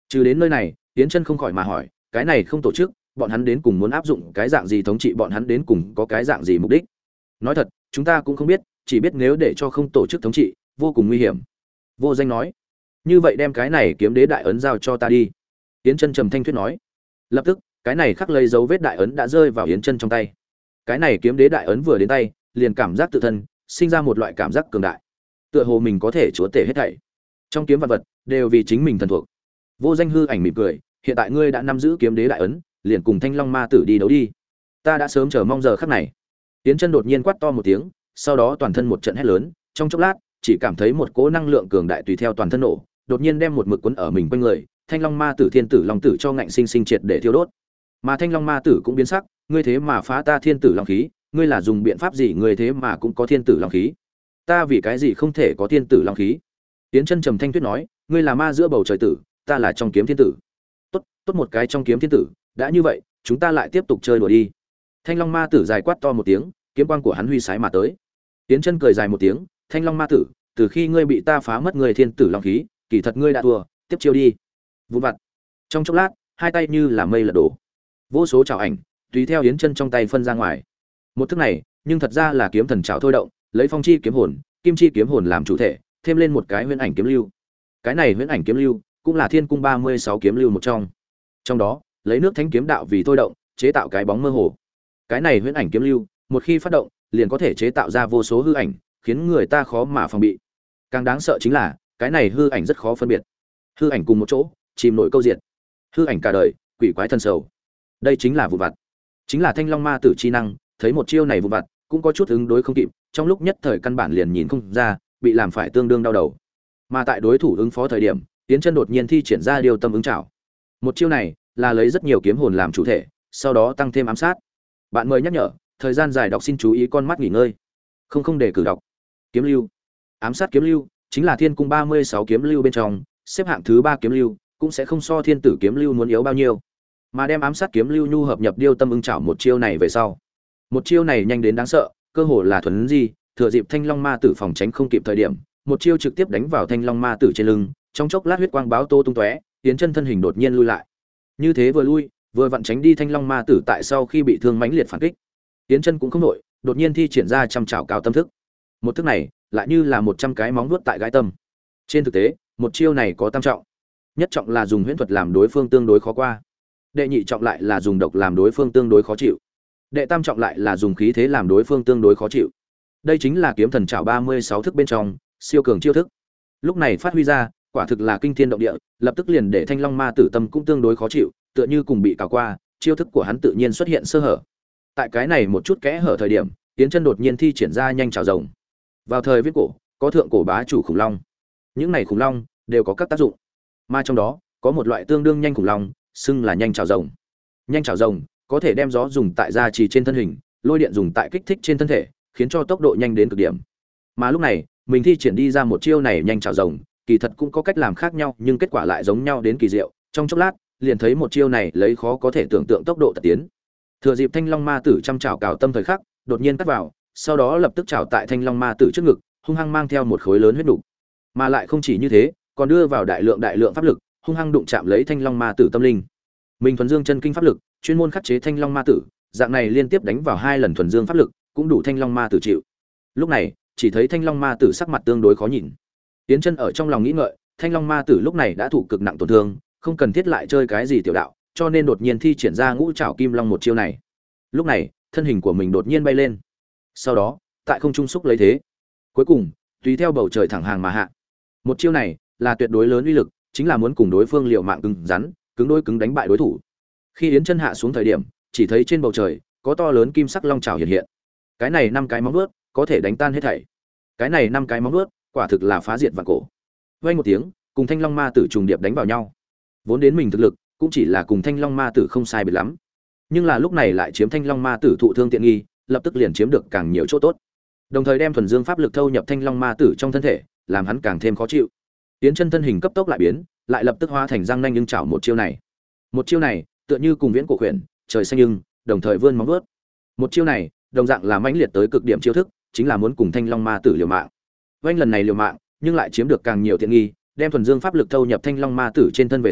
Trừ đến nơi này, Yến Chân không khỏi mà hỏi, cái này không tổ chức, bọn hắn đến cùng muốn áp dụng cái dạng gì thống trị, bọn hắn đến cùng có cái dạng gì mục đích? Nói thật, chúng ta cũng không biết, chỉ biết nếu để cho không tổ chức thống trị, vô cùng nguy hiểm. Vô Danh nói, như vậy đem cái này kiếm đế đại ấn giao cho ta đi. Yến Chân trầm thanh thuyết nói. Lập tức, cái này khắc lấy dấu vết đại ấn đã rơi vào Yến Chân trong tay. Cái này kiếm đế đại ấn vừa đến tay, liền cảm giác tự thân sinh ra một loại cảm giác cường đại, tựa hồ mình có thể chúa tể hết thảy. Trong kiếm vật vật đều vì chính mình thần thuộc. Vô Danh hư ảnh mỉm cười, hiện tại ngươi đã nắm giữ kiếm đế đại ấn, liền cùng Thanh Long Ma Tử đi đấu đi. Ta đã sớm chờ mong giờ khắc này. Yến Chân đột nhiên quát to một tiếng, sau đó toàn thân một trận hét lớn, trong chốc lát, chỉ cảm thấy một cỗ năng lượng cường đại tùy theo toàn thân nổ, đột nhiên đem một mực quấn ở mình quanh người, Thanh Long Ma Tử Thiên Tử Long Tử cho ngạnh sinh sinh triệt để thiêu đốt. Mà Thanh Long Ma Tử cũng biến sắc, ngươi thế mà phá ta Thiên Tử Long khí, ngươi là dùng biện pháp gì ngươi thế mà cũng có Thiên Tử Long khí? Ta vì cái gì không thể có Thiên Tử Long khí? Yến Chân trầm thanh tuyết nói, ngươi là ma giữa bầu trời tử, ta là trong kiếm thiên tử. Tốt, tốt một cái trong kiếm thiên tử, đã như vậy, chúng ta lại tiếp tục chơi đùa đi. Thanh Long Ma Tử dài quát to một tiếng, kiếm quang của hắn huy sái mà tới. Yến Chân cười dài một tiếng, Thanh Long Ma Tử, từ khi ngươi bị ta phá mất người Thiên Tử Long khí, kỳ thật ngươi đã thua, tiếp chiêu đi. Vụn vặt. Trong chốc lát, hai tay như là mây lật đổ. Vô số trảo ảnh tùy theo Yến Chân trong tay phân ra ngoài. Một thức này, nhưng thật ra là kiếm thần trảo thôi động, lấy phong chi kiếm hồn, kim chi kiếm hồn làm chủ thể, thêm lên một cái huyễn ảnh kiếm lưu. Cái này huyễn ảnh kiếm lưu cũng là Thiên cung ba mươi sáu kiếm lưu một trong. Trong đó, lấy nước thánh kiếm đạo vì thôi động, chế tạo cái bóng mơ hồ. Cái này huyễn ảnh kiếm lưu, một khi phát động, liền có thể chế tạo ra vô số hư ảnh, khiến người ta khó mà phòng bị. Càng đáng sợ chính là, cái này hư ảnh rất khó phân biệt. Hư ảnh cùng một chỗ, chìm nổi câu diệt. Hư ảnh cả đời, quỷ quái thân sầu. Đây chính là vụ vặt. Chính là Thanh Long Ma Tử chi năng, thấy một chiêu này vụ vặt, cũng có chút ứng đối không kịp, trong lúc nhất thời căn bản liền nhìn không ra, bị làm phải tương đương đau đầu. Mà tại đối thủ ứng phó thời điểm, Yến Chân đột nhiên thi triển ra điều tâm ứng trảo. Một chiêu này là lấy rất nhiều kiếm hồn làm chủ thể, sau đó tăng thêm ám sát. Bạn mời nhắc nhở, thời gian dài đọc xin chú ý con mắt nghỉ ngơi. Không không để cử đọc. Kiếm lưu, ám sát kiếm lưu, chính là Thiên cung ba mươi sáu kiếm lưu bên trong, xếp hạng thứ ba kiếm lưu, cũng sẽ không so Thiên Tử kiếm lưu muốn yếu bao nhiêu. Mà đem ám sát kiếm lưu nhu hợp nhập điêu tâm ứng trảo một chiêu này về sau. Một chiêu này nhanh đến đáng sợ, cơ hồ là thuần di, thừa dịp Thanh Long Ma Tử phòng tránh không kịp thời điểm, một chiêu trực tiếp đánh vào Thanh Long Ma Tử trên lưng, trong chốc lát huyết quang báo tô tung tóe, Yến Chân thân hình đột nhiên lui lại. Như thế vừa lui, vừa vặn tránh đi Thanh Long Ma Tử tại sau khi bị thương mãnh liệt phản kích. Yến Chân cũng không nổi, đột nhiên thi triển ra trăm trảo cao tâm thức. Một thức này, lại như là một trăm cái móng vuốt tại gái tâm. Trên thực tế, một chiêu này có tam trọng. Nhất trọng là dùng huyễn thuật làm đối phương tương đối khó qua. Đệ nhị trọng lại là dùng độc làm đối phương tương đối khó chịu. Đệ tam trọng lại là dùng khí thế làm đối phương tương đối khó chịu. Đây chính là kiếm thần trảo ba mươi sáu thức bên trong, siêu cường chiêu thức. Lúc này phát huy ra, quả thực là kinh thiên động địa, lập tức liền để Thanh Long Ma Tử tâm cũng tương đối khó chịu, tựa như cùng bị cào qua, chiêu thức của hắn tự nhiên xuất hiện sơ hở. Tại cái này một chút kẽ hở thời điểm, Yến Chân đột nhiên thi triển ra nhanh chảo rồng. Vào thời viễn cổ, có thượng cổ bá chủ khủng long. Những này khủng long đều có các tác dụng, mà trong đó có một loại tương đương nhanh khủng long, xưng là nhanh chảo rồng. Nhanh chảo rồng có thể đem gió dùng tại gia trì trên thân hình, lôi điện dùng tại kích thích trên thân thể, khiến cho tốc độ nhanh đến cực điểm. Mà lúc này, mình thi triển đi ra một chiêu này nhanh chảo rồng, kỳ thật cũng có cách làm khác nhau, nhưng kết quả lại giống nhau đến kỳ diệu. Trong chốc lát, liền thấy một chiêu này lấy khó có thể tưởng tượng tốc độ tật tiến. Thừa dịp Thanh Long Ma Tử trăm chảo cào tâm thời khắc, đột nhiên cắt vào, sau đó lập tức chảo tại Thanh Long Ma Tử trước ngực, hung hăng mang theo một khối lớn huyết đủ. Mà lại không chỉ như thế, còn đưa vào đại lượng đại lượng pháp lực, hung hăng đụng chạm lấy Thanh Long Ma Tử tâm linh. Mình thuần dương chân kinh pháp lực, chuyên môn khắc chế Thanh Long Ma Tử, dạng này liên tiếp đánh vào hai lần thuần dương pháp lực, cũng đủ Thanh Long Ma Tử chịu. Lúc này, chỉ thấy Thanh Long Ma Tử sắc mặt tương đối khó nhìn. Tiến Chân ở trong lòng nghĩ ngợi, Thanh Long Ma Tử lúc này đã thụ cực nặng tổn thương, không cần thiết lại chơi cái gì tiểu đạo, cho nên đột nhiên thi triển ra Ngũ Trảo Kim Long một chiêu này. Lúc này, thân hình của mình đột nhiên bay lên. Sau đó, tại không trung xúc lấy thế. Cuối cùng, tùy theo bầu trời thẳng hàng mà hạ. Một chiêu này là tuyệt đối lớn uy lực, chính là muốn cùng đối phương liều mạng cứng rắn, cứng đối cứng đánh bại đối thủ. Khi Yến Chân hạ xuống thời điểm, chỉ thấy trên bầu trời có to lớn kim sắc long trảo hiện hiện. Cái này năm cái móng vuốt có thể đánh tan hết thảy. Cái này năm cái móng vuốt, quả thực là phá diệt vạn cổ. Vang một tiếng, cùng Thanh Long Ma Tử trùng điệp đánh vào nhau. Vốn đến mình thực lực, cũng chỉ là cùng Thanh Long Ma Tử không sai biệt lắm. Nhưng là lúc này lại chiếm Thanh Long Ma Tử thụ thương tiện nghi, lập tức liền chiếm được càng nhiều chỗ tốt. Đồng thời đem thuần dương pháp lực thâu nhập Thanh Long Ma Tử trong thân thể, làm hắn càng thêm khó chịu. Yến Chân thân hình cấp tốc lại biến, lại lập tức hóa thành răng nanh nhưng chảo một chiêu này. Một chiêu này, tựa như cùng viễn cổ khuyển, trời xanh nhưng, đồng thời vươn móng vuốt. Một chiêu này, đồng dạng là mãnh liệt tới cực điểm chiêu thức, chính là muốn cùng Thanh Long Ma Tử liều mạng. Vành lần này liều mạng, nhưng lại chiếm được càng nhiều tiện nghi, đem thuần dương pháp lực thâu nhập Thanh Long Ma Tử trên thân về sau,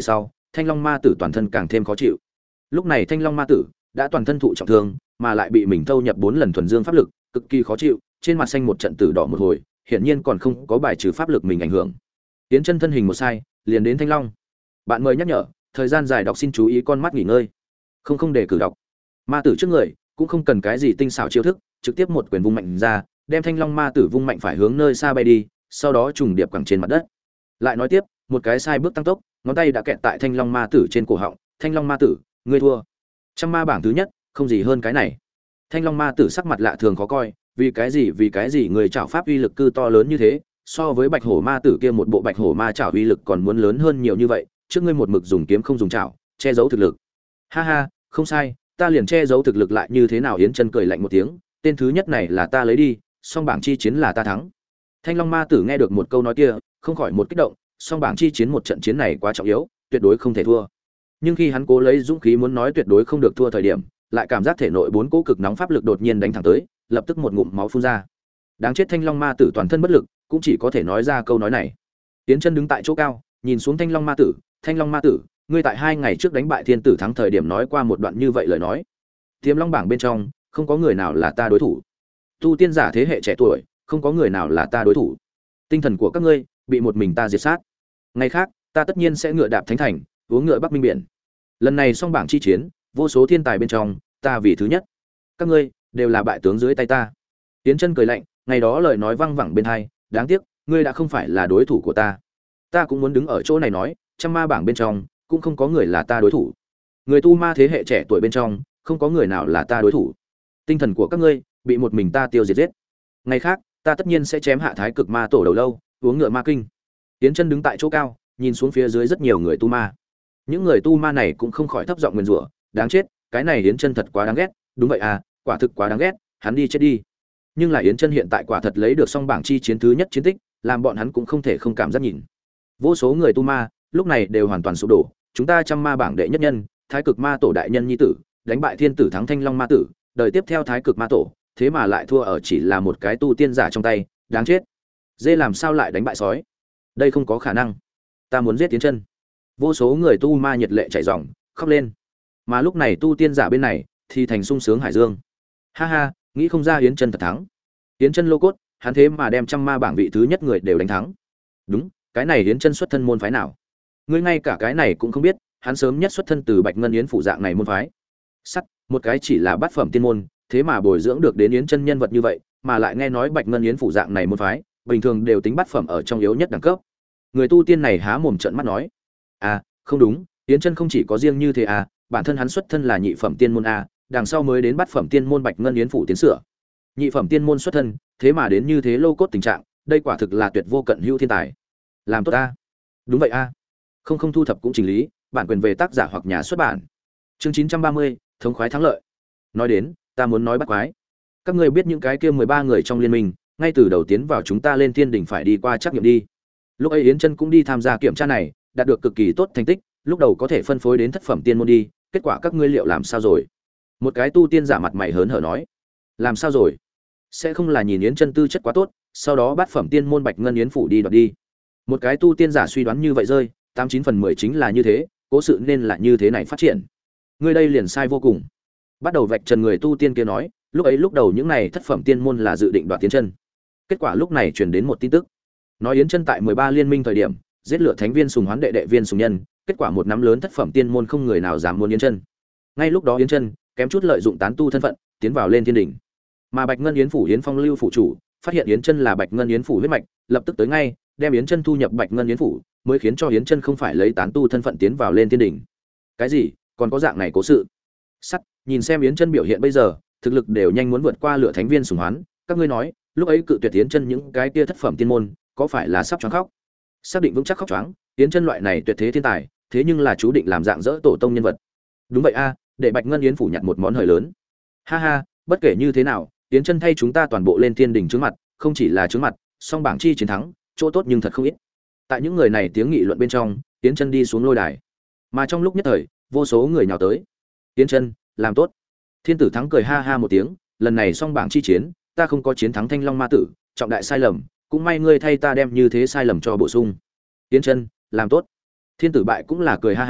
Thanh Long ma tử toàn thân càng thêm khó chịu. Lúc này Thanh Long ma tử đã toàn thân thụ trọng thương, mà lại bị mình thâu nhập bốn lần thuần dương pháp lực, cực kỳ khó chịu, trên mặt xanh một trận tử đỏ một hồi, hiển nhiên còn không có bài trừ pháp lực mình ảnh hưởng. Tiến chân thân hình một sai, liền đến Thanh Long. Bạn mời nhắc nhở, thời gian dài đọc xin chú ý con mắt nghỉ ngơi. Không không để cử đọc. Ma tử trước người, cũng không cần cái gì tinh xảo chiêu thức, trực tiếp một quyền vung mạnh ra, đem Thanh Long ma tử vung mạnh phải hướng nơi xa bay đi, sau đó trùng điệp quẳng trên mặt đất. Lại nói tiếp, một cái sai bước tăng tốc, ngón tay đã kẹt tại Thanh Long ma tử trên cổ họng. Thanh Long ma tử, ngươi thua. Trăm ma bảng thứ nhất, không gì hơn cái này. Thanh Long ma tử sắc mặt lạ thường khó coi, vì cái gì vì cái gì người trảo pháp uy lực cư to lớn như thế, so với Bạch Hổ ma tử kia một bộ Bạch Hổ ma trảo uy lực còn muốn lớn hơn nhiều như vậy, trước ngươi một mực dùng kiếm không dùng trảo, che giấu thực lực. Ha ha, không sai, ta liền che giấu thực lực lại như thế nào? Yến Chân cười lạnh một tiếng, tên thứ nhất này là ta lấy đi, song bảng chi chiến là ta thắng. Thanh Long ma tử nghe được một câu nói kia, không khỏi một kích động, song bảng chi chiến một trận chiến này quá trọng yếu, tuyệt đối không thể thua. Nhưng khi hắn cố lấy dũng khí muốn nói tuyệt đối không được thua thời điểm, lại cảm giác thể nội bốn cỗ cực nóng pháp lực đột nhiên đánh thẳng tới, lập tức một ngụm máu phun ra. Đáng chết, Thanh Long ma tử toàn thân bất lực, cũng chỉ có thể nói ra câu nói này. Tiến Chân đứng tại chỗ cao, nhìn xuống Thanh Long ma tử, Thanh Long ma tử, ngươi tại hai ngày trước đánh bại Thiên Tử thắng thời điểm nói qua một đoạn như vậy lời nói. Tiềm Long bảng bên trong, không có người nào là ta đối thủ. Tu tiên giả thế hệ trẻ tuổi, không có người nào là ta đối thủ. Tinh thần của các ngươi bị một mình ta diệt sát. Ngày khác, ta tất nhiên sẽ ngựa đạp thánh thành, uống ngựa Bắc Minh biển. Lần này song bảng chi chiến, vô số thiên tài bên trong, ta vì thứ nhất. Các ngươi đều là bại tướng dưới tay ta. Tiến Chân cười lạnh, ngày đó lời nói vang vẳng bên tai, đáng tiếc, ngươi đã không phải là đối thủ của ta. Ta cũng muốn đứng ở chỗ này nói, trăm ma bảng bên trong, cũng không có người là ta đối thủ. Người tu ma thế hệ trẻ tuổi bên trong, không có người nào là ta đối thủ. Tinh thần của các ngươi bị một mình ta tiêu diệt giết. Ngày khác, ta tất nhiên sẽ chém hạ thái cực ma tổ đầu lâu, uống ngựa ma kinh. Tiến Chân đứng tại chỗ cao, nhìn xuống phía dưới rất nhiều người tu ma. Những người tu ma này cũng không khỏi thấp giọng nguyền rủa, đáng chết, cái này Yến Chân thật quá đáng ghét, đúng vậy à, quả thực quá đáng ghét, hắn đi chết đi. Nhưng là Yến Chân hiện tại quả thật lấy được song bảng chi chiến thứ nhất chiến tích, làm bọn hắn cũng không thể không cảm giác nhìn. Vô số người tu ma, lúc này đều hoàn toàn sụp đổ, chúng ta trăm ma bảng đệ nhất nhân, Thái Cực Ma Tổ đại nhân nhi tử, đánh bại Thiên Tử thắng Thanh Long ma tử, đời tiếp theo Thái Cực Ma Tổ, thế mà lại thua ở chỉ là một cái tu tiên giả trong tay, đáng chết. Dê làm sao lại đánh bại sói? Đây không có khả năng. Ta muốn giết Tiến Chân. Vô số người tu ma nhiệt lệ chảy ròng, khóc lên. Mà lúc này tu tiên giả bên này thì thành sung sướng hải dương. Ha ha, nghĩ không ra Yến Chân thật thắng. Yến Chân lô cốt, hắn thế mà đem trăm ma bảng vị thứ nhất người đều đánh thắng. Đúng, cái này Yến Chân xuất thân môn phái nào? Ngươi ngay cả cái này cũng không biết, hắn sớm nhất xuất thân từ Bạch Ngân Yến phủ dạng này môn phái. Sắt, một cái chỉ là bát phẩm tiên môn, thế mà bồi dưỡng được đến Yến Chân nhân vật như vậy, mà lại nghe nói Bạch Ngân Yến phủ dạng này môn phái, bình thường đều tính bát phẩm ở trong yếu nhất đẳng cấp. Người tu tiên này há mồm trợn mắt nói: "À, không đúng, Yến Chân không chỉ có riêng như thế à, bản thân hắn xuất thân là nhị phẩm tiên môn a, đằng sau mới đến bát phẩm tiên môn Bạch Ngân Yến phủ tiến sửa. Nhị phẩm tiên môn xuất thân, thế mà đến như thế lô cốt tình trạng, đây quả thực là tuyệt vô cận hữu thiên tài. Làm tốt a." Đúng vậy a. Không không thu thập cũng chỉnh lý, bản quyền về tác giả hoặc nhà xuất bản. Chương chín trăm ba mươi, thống khoái thắng lợi. Nói đến, ta muốn nói bắt quái. Các ngươi biết những cái kia mười ba người trong liên minh, ngay từ đầu tiến vào chúng ta lên thiên đỉnh phải đi qua trắc nghiệm đi. Lúc ấy Yến Chân cũng đi tham gia kiểm tra này, đạt được cực kỳ tốt thành tích, lúc đầu có thể phân phối đến thất phẩm tiên môn đi, kết quả các ngươi liệu làm sao rồi? Một cái tu tiên giả mặt mày hớn hở nói: "Làm sao rồi? Sẽ không là nhìn Yến Chân tư chất quá tốt, sau đó bát phẩm tiên môn Bạch Ngân Yến phủ đi đoạt đi?" Một cái tu tiên giả suy đoán như vậy rơi, tám chín phần mười chính là như thế, cố sự nên là như thế này phát triển. Ngươi đây liền sai vô cùng. Bắt đầu vạch trần người tu tiên kia nói, lúc ấy lúc đầu những này thất phẩm tiên môn là dự định đoạt Yến Chân. Kết quả lúc này truyền đến một tin tức, nói Yến Chân tại mười ba liên minh thời điểm, giết lựa thánh viên sùng hoán đệ đệ viên sùng nhân, kết quả một nắm lớn thất phẩm tiên môn không người nào dám muốn Yến Chân. Ngay lúc đó Yến Chân kém chút lợi dụng tán tu thân phận, tiến vào lên thiên đỉnh. Mà Bạch Ngân Yến phủ Yến Phong lưu phủ chủ, phát hiện Yến Chân là Bạch Ngân Yến phủ huyết mạch, lập tức tới ngay, đem Yến Chân thu nhập Bạch Ngân Yến phủ, mới khiến cho Yến Chân không phải lấy tán tu thân phận tiến vào lên thiên đỉnh. Cái gì? Còn có dạng này cố sự? Sắt, nhìn xem Yến Chân biểu hiện bây giờ, thực lực đều nhanh muốn vượt qua lựa thánh viên sùng hoán, các ngươi nói, lúc ấy cự tuyệt Yến Chân những cái kia thất phẩm tiên môn, có phải là sắp choáng khóc? Xác định vững chắc khóc choáng, Yến Chân loại này tuyệt thế thiên tài, thế nhưng là chú định làm dạng dỡ tổ tông nhân vật. Đúng vậy a, để Bạch Ngân Yến phủ nhặt một món hời lớn. Ha ha, bất kể như thế nào, Yến Chân thay chúng ta toàn bộ lên thiên đỉnh trước mặt, không chỉ là trước mặt, song bảng chi chiến thắng, chỗ tốt nhưng thật không ít. Tại những người này tiếng nghị luận bên trong, Yến Chân đi xuống lôi đài. Mà trong lúc nhất thời, vô số người nhào tới. Yến Chân, làm tốt. Thiên Tử thắng cười ha ha một tiếng, lần này song bảng chi chiến, ta không có chiến thắng Thanh Long ma tử, trọng đại sai lầm, cũng may ngươi thay ta đem như thế sai lầm cho bổ sung. Yến Chân, làm tốt. Thiên Tử bại cũng là cười ha ha,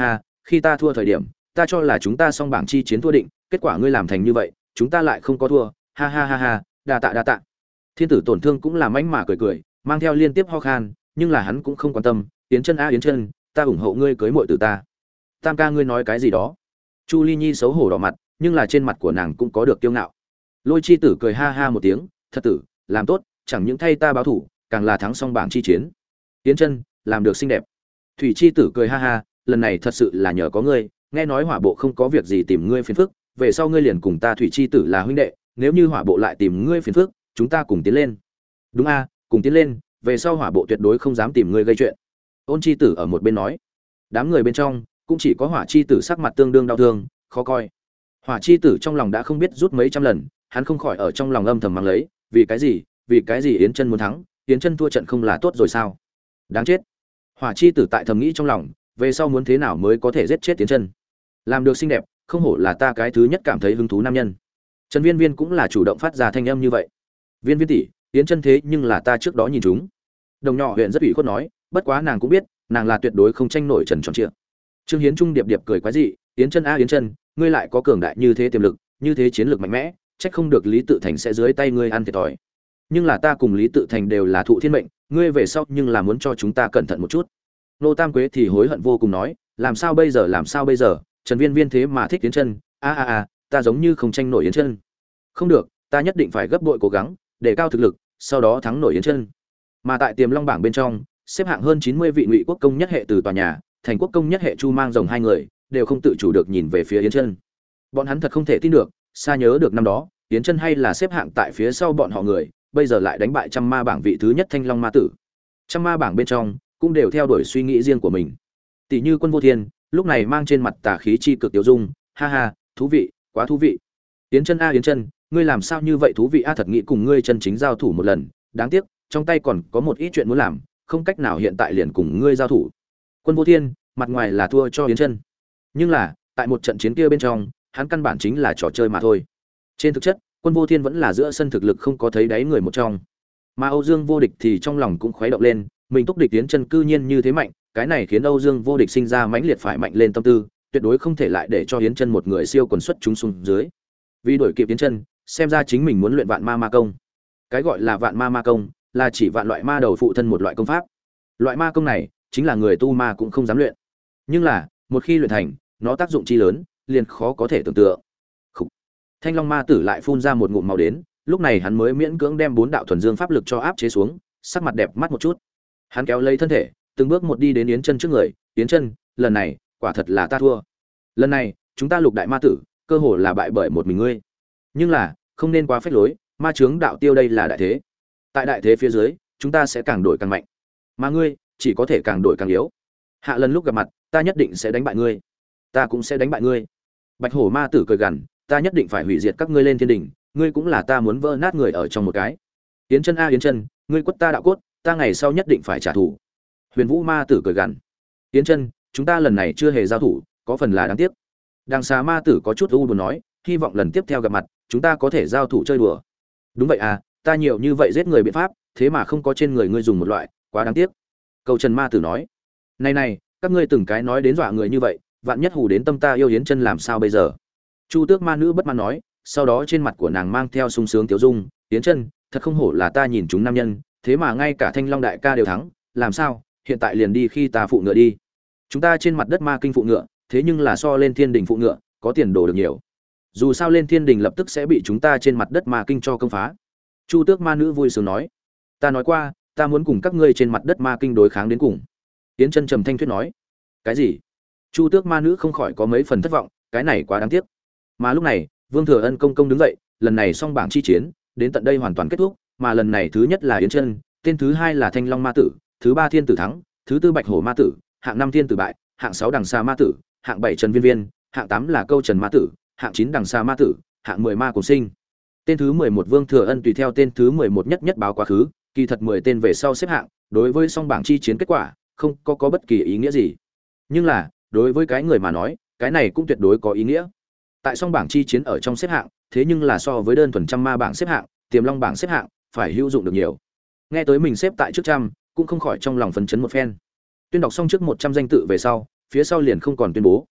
khi ta thua thời điểm ta cho là chúng ta song bảng chi chiến thua định, kết quả ngươi làm thành như vậy, chúng ta lại không có thua, ha ha ha ha, đa tạ đa tạ. Thiên tử tổn thương cũng là mánh mà cười cười, mang theo liên tiếp ho khan, nhưng là hắn cũng không quan tâm. Yến Chân a Yến Chân, ta ủng hộ ngươi cưới muội tử ta. Tam ca ngươi nói cái gì đó? Chu Ly Nhi xấu hổ đỏ mặt, nhưng là trên mặt của nàng cũng có được kiêu ngạo. Lôi Chi Tử cười ha ha một tiếng, thật tử, làm tốt, chẳng những thay ta báo thủ, càng là thắng song bảng chi chiến. Yến Chân, làm được xinh đẹp. Thủy Chi Tử cười ha ha, lần này thật sự là nhờ có ngươi, nghe nói Hỏa Bộ không có việc gì tìm ngươi phiền phức, về sau ngươi liền cùng ta Thủy Chi Tử là huynh đệ, nếu như Hỏa Bộ lại tìm ngươi phiền phức, chúng ta cùng tiến lên. Đúng a, cùng tiến lên, về sau Hỏa Bộ tuyệt đối không dám tìm ngươi gây chuyện. Ôn Chi Tử ở một bên nói. Đám người bên trong cũng chỉ có Hỏa Chi Tử sắc mặt tương đương đau thương, khó coi. Hỏa Chi Tử trong lòng đã không biết rút mấy trăm lần, hắn không khỏi ở trong lòng âm thầm mắng lấy, vì cái gì, vì cái gì Yến Chân muốn thắng, Yến Chân thua trận không là tốt rồi sao? Đáng chết. Hỏa Chi Tử tại thầm nghĩ trong lòng, về sau muốn thế nào mới có thể giết chết Yến Chân. Làm được xinh đẹp, không hổ là ta cái thứ nhất cảm thấy hứng thú nam nhân. Trần Viên Viên cũng là chủ động phát ra thanh âm như vậy. Viên Viên tỷ, Yến Chân thế nhưng là ta trước đó nhìn chúng. Đồng nhỏ huyện rất ủy khuất nói, bất quá nàng cũng biết, nàng là tuyệt đối không tranh nổi Trần Tròn Trịa. Trương Hiến Trung điệp điệp cười quái dị, Yến Chân a Yến Chân, ngươi lại có cường đại như thế tiềm lực, như thế chiến lược mạnh mẽ, trách không được Lý Tự Thành sẽ dưới tay ngươi ăn thiệt thòi. Nhưng là ta cùng Lý Tự Thành đều là thụ thiên mệnh, ngươi về sau nhưng là muốn cho chúng ta cẩn thận một chút. Nô Tam Quế thì hối hận vô cùng nói, làm sao bây giờ làm sao bây giờ, Trần Viên Viên thế mà thích Yến Chân, a a a, ta giống như không tranh nổi Yến Chân. Không được, ta nhất định phải gấp bội cố gắng, để cao thực lực, sau đó thắng nổi Yến Chân. Mà tại Tiềm Long bảng bên trong, xếp hạng hơn chín mươi vị Ngụy Quốc công nhất hệ từ tòa nhà, thành Quốc công nhất hệ Chu Mang Rồng hai người, đều không tự chủ được nhìn về phía Yến Chân. Bọn hắn thật không thể tin được, xa nhớ được năm đó, Yến Chân hay là xếp hạng tại phía sau bọn họ người, bây giờ lại đánh bại trăm ma bảng vị thứ nhất Thanh Long ma tử. Trăm ma bảng bên trong cũng đều theo đuổi suy nghĩ riêng của mình. Tỷ như Quân Vô Thiên, lúc này mang trên mặt tà khí chi cực tiêu dung, ha ha, thú vị, quá thú vị. Yến Chân a Yến Chân, ngươi làm sao như vậy thú vị a, thật nghĩ cùng ngươi chân chính giao thủ một lần, đáng tiếc, trong tay còn có một ít chuyện muốn làm, không cách nào hiện tại liền cùng ngươi giao thủ. Quân Vô Thiên, mặt ngoài là thua cho Yến Chân, nhưng là, tại một trận chiến kia bên trong, hắn căn bản chính là trò chơi mà thôi. Trên thực chất, Quân Vô Thiên vẫn là giữa sân thực lực không có thấy đáy người một trong. Mà Âu Dương Vô Địch thì trong lòng cũng khuấy động lên, mình túc địch Yến Chân cư nhiên như thế mạnh, cái này khiến Âu Dương Vô Địch sinh ra mãnh liệt phải mạnh lên tâm tư, tuyệt đối không thể lại để cho Yến Chân một người siêu quần xuất chúng xuống dưới. Vì đuổi kịp Yến Chân, xem ra chính mình muốn luyện Vạn Ma Ma công. Cái gọi là Vạn Ma Ma công, là chỉ vạn loại ma đầu phụ thân một loại công pháp. Loại ma công này, chính là người tu ma cũng không dám luyện. Nhưng là, một khi luyện thành, nó tác dụng chi lớn, liền khó có thể tưởng tượng. Khủ. Thanh Long ma tử lại phun ra một ngụm máu đến, lúc này hắn mới miễn cưỡng đem bốn đạo thuần dương pháp lực cho áp chế xuống, sắc mặt đẹp mắt một chút. Hắn kéo lấy thân thể, từng bước một đi đến Yến Chân trước người, "Yến Chân, lần này, quả thật là ta thua. Lần này, chúng ta lục đại ma tử, cơ hồ là bại bởi một mình ngươi. Nhưng là, không nên quá phách lối, ma chướng đạo tiêu đây là đại thế. Tại đại thế phía dưới, chúng ta sẽ càng đổi càng mạnh, mà ngươi chỉ có thể càng đổi càng yếu. Hạ lần lúc gặp mặt, ta nhất định sẽ đánh bại ngươi. Ta cũng sẽ đánh bại ngươi." Bạch Hổ ma tử cười gằn, "Ta nhất định phải hủy diệt các ngươi lên thiên đỉnh, ngươi cũng là ta muốn vỡ nát người ở trong một cái. Yến Chân a Yến Chân, ngươi quất ta đạo cốt, ta ngày sau nhất định phải trả thù." Huyền Vũ ma tử cười gằn, "Yến Chân, chúng ta lần này chưa hề giao thủ, có phần là đáng tiếc." Đằng Xà ma tử có chút u buồn nói, "Hy vọng lần tiếp theo gặp mặt, chúng ta có thể giao thủ chơi đùa." "Đúng vậy à, ta nhiều như vậy giết người biện pháp, thế mà không có trên người ngươi dùng một loại, quá đáng tiếc." Cầu Trần ma tử nói, "Này này, các ngươi từng cái nói đến dọa người như vậy, vạn nhất hù đến tâm ta yêu Yến Chân làm sao bây giờ?" Chu Tước ma nữ bất mãn nói, sau đó trên mặt của nàng mang theo sung sướng tiếu dung, "Yến Chân, thật không hổ là ta nhìn chúng nam nhân, thế mà ngay cả Thanh Long đại ca đều thắng, làm sao, hiện tại liền đi khi ta phụ ngựa đi. Chúng ta trên mặt đất ma kinh phụ ngựa, thế nhưng là so lên thiên đình phụ ngựa, có tiền đồ được nhiều. Dù sao lên thiên đình lập tức sẽ bị chúng ta trên mặt đất ma kinh cho công phá." Chu Tước ma nữ vui sướng nói, "Ta nói qua, ta muốn cùng các ngươi trên mặt đất ma kinh đối kháng đến cùng." Yến Chân trầm thanh thuyết nói, "Cái gì?" Chu Tước ma nữ không khỏi có mấy phần thất vọng, cái này quá đáng tiếc. Mà lúc này, Vương Thừa Ân công công đứng dậy, lần này song bảng chi chiến, đến tận đây hoàn toàn kết thúc, mà lần này thứ nhất là Yến Chân, tên thứ hai là Thanh Long ma tử, thứ ba Thiên tử thắng, thứ tư Bạch Hổ ma tử, hạng năm Thiên tử bại, hạng sáu Đằng Xà ma tử, hạng bảy Trần Viên Viên, hạng tám là Câu Trần ma tử, hạng chín Đằng Xà ma tử, hạng mười Ma Cùng Sinh. Tên thứ mười một Vương Thừa Ân tùy theo tên thứ mười một nhất nhất báo quá khứ, kỳ thật mười tên về sau xếp hạng, đối với song bảng chi chiến kết quả, không có có bất kỳ ý nghĩa gì. Nhưng là, đối với cái người mà nói, cái này cũng tuyệt đối có ý nghĩa. Tại song bảng chi chiến ở trong xếp hạng, thế nhưng là so với đơn thuần trăm ma bảng xếp hạng, Tiềm Long bảng xếp hạng, phải hữu dụng được nhiều. Nghe tới mình xếp tại trước trăm, cũng không khỏi trong lòng phấn chấn một phen. Tuyên đọc xong trước một trăm danh tự về sau, phía sau liền không còn tuyên bố.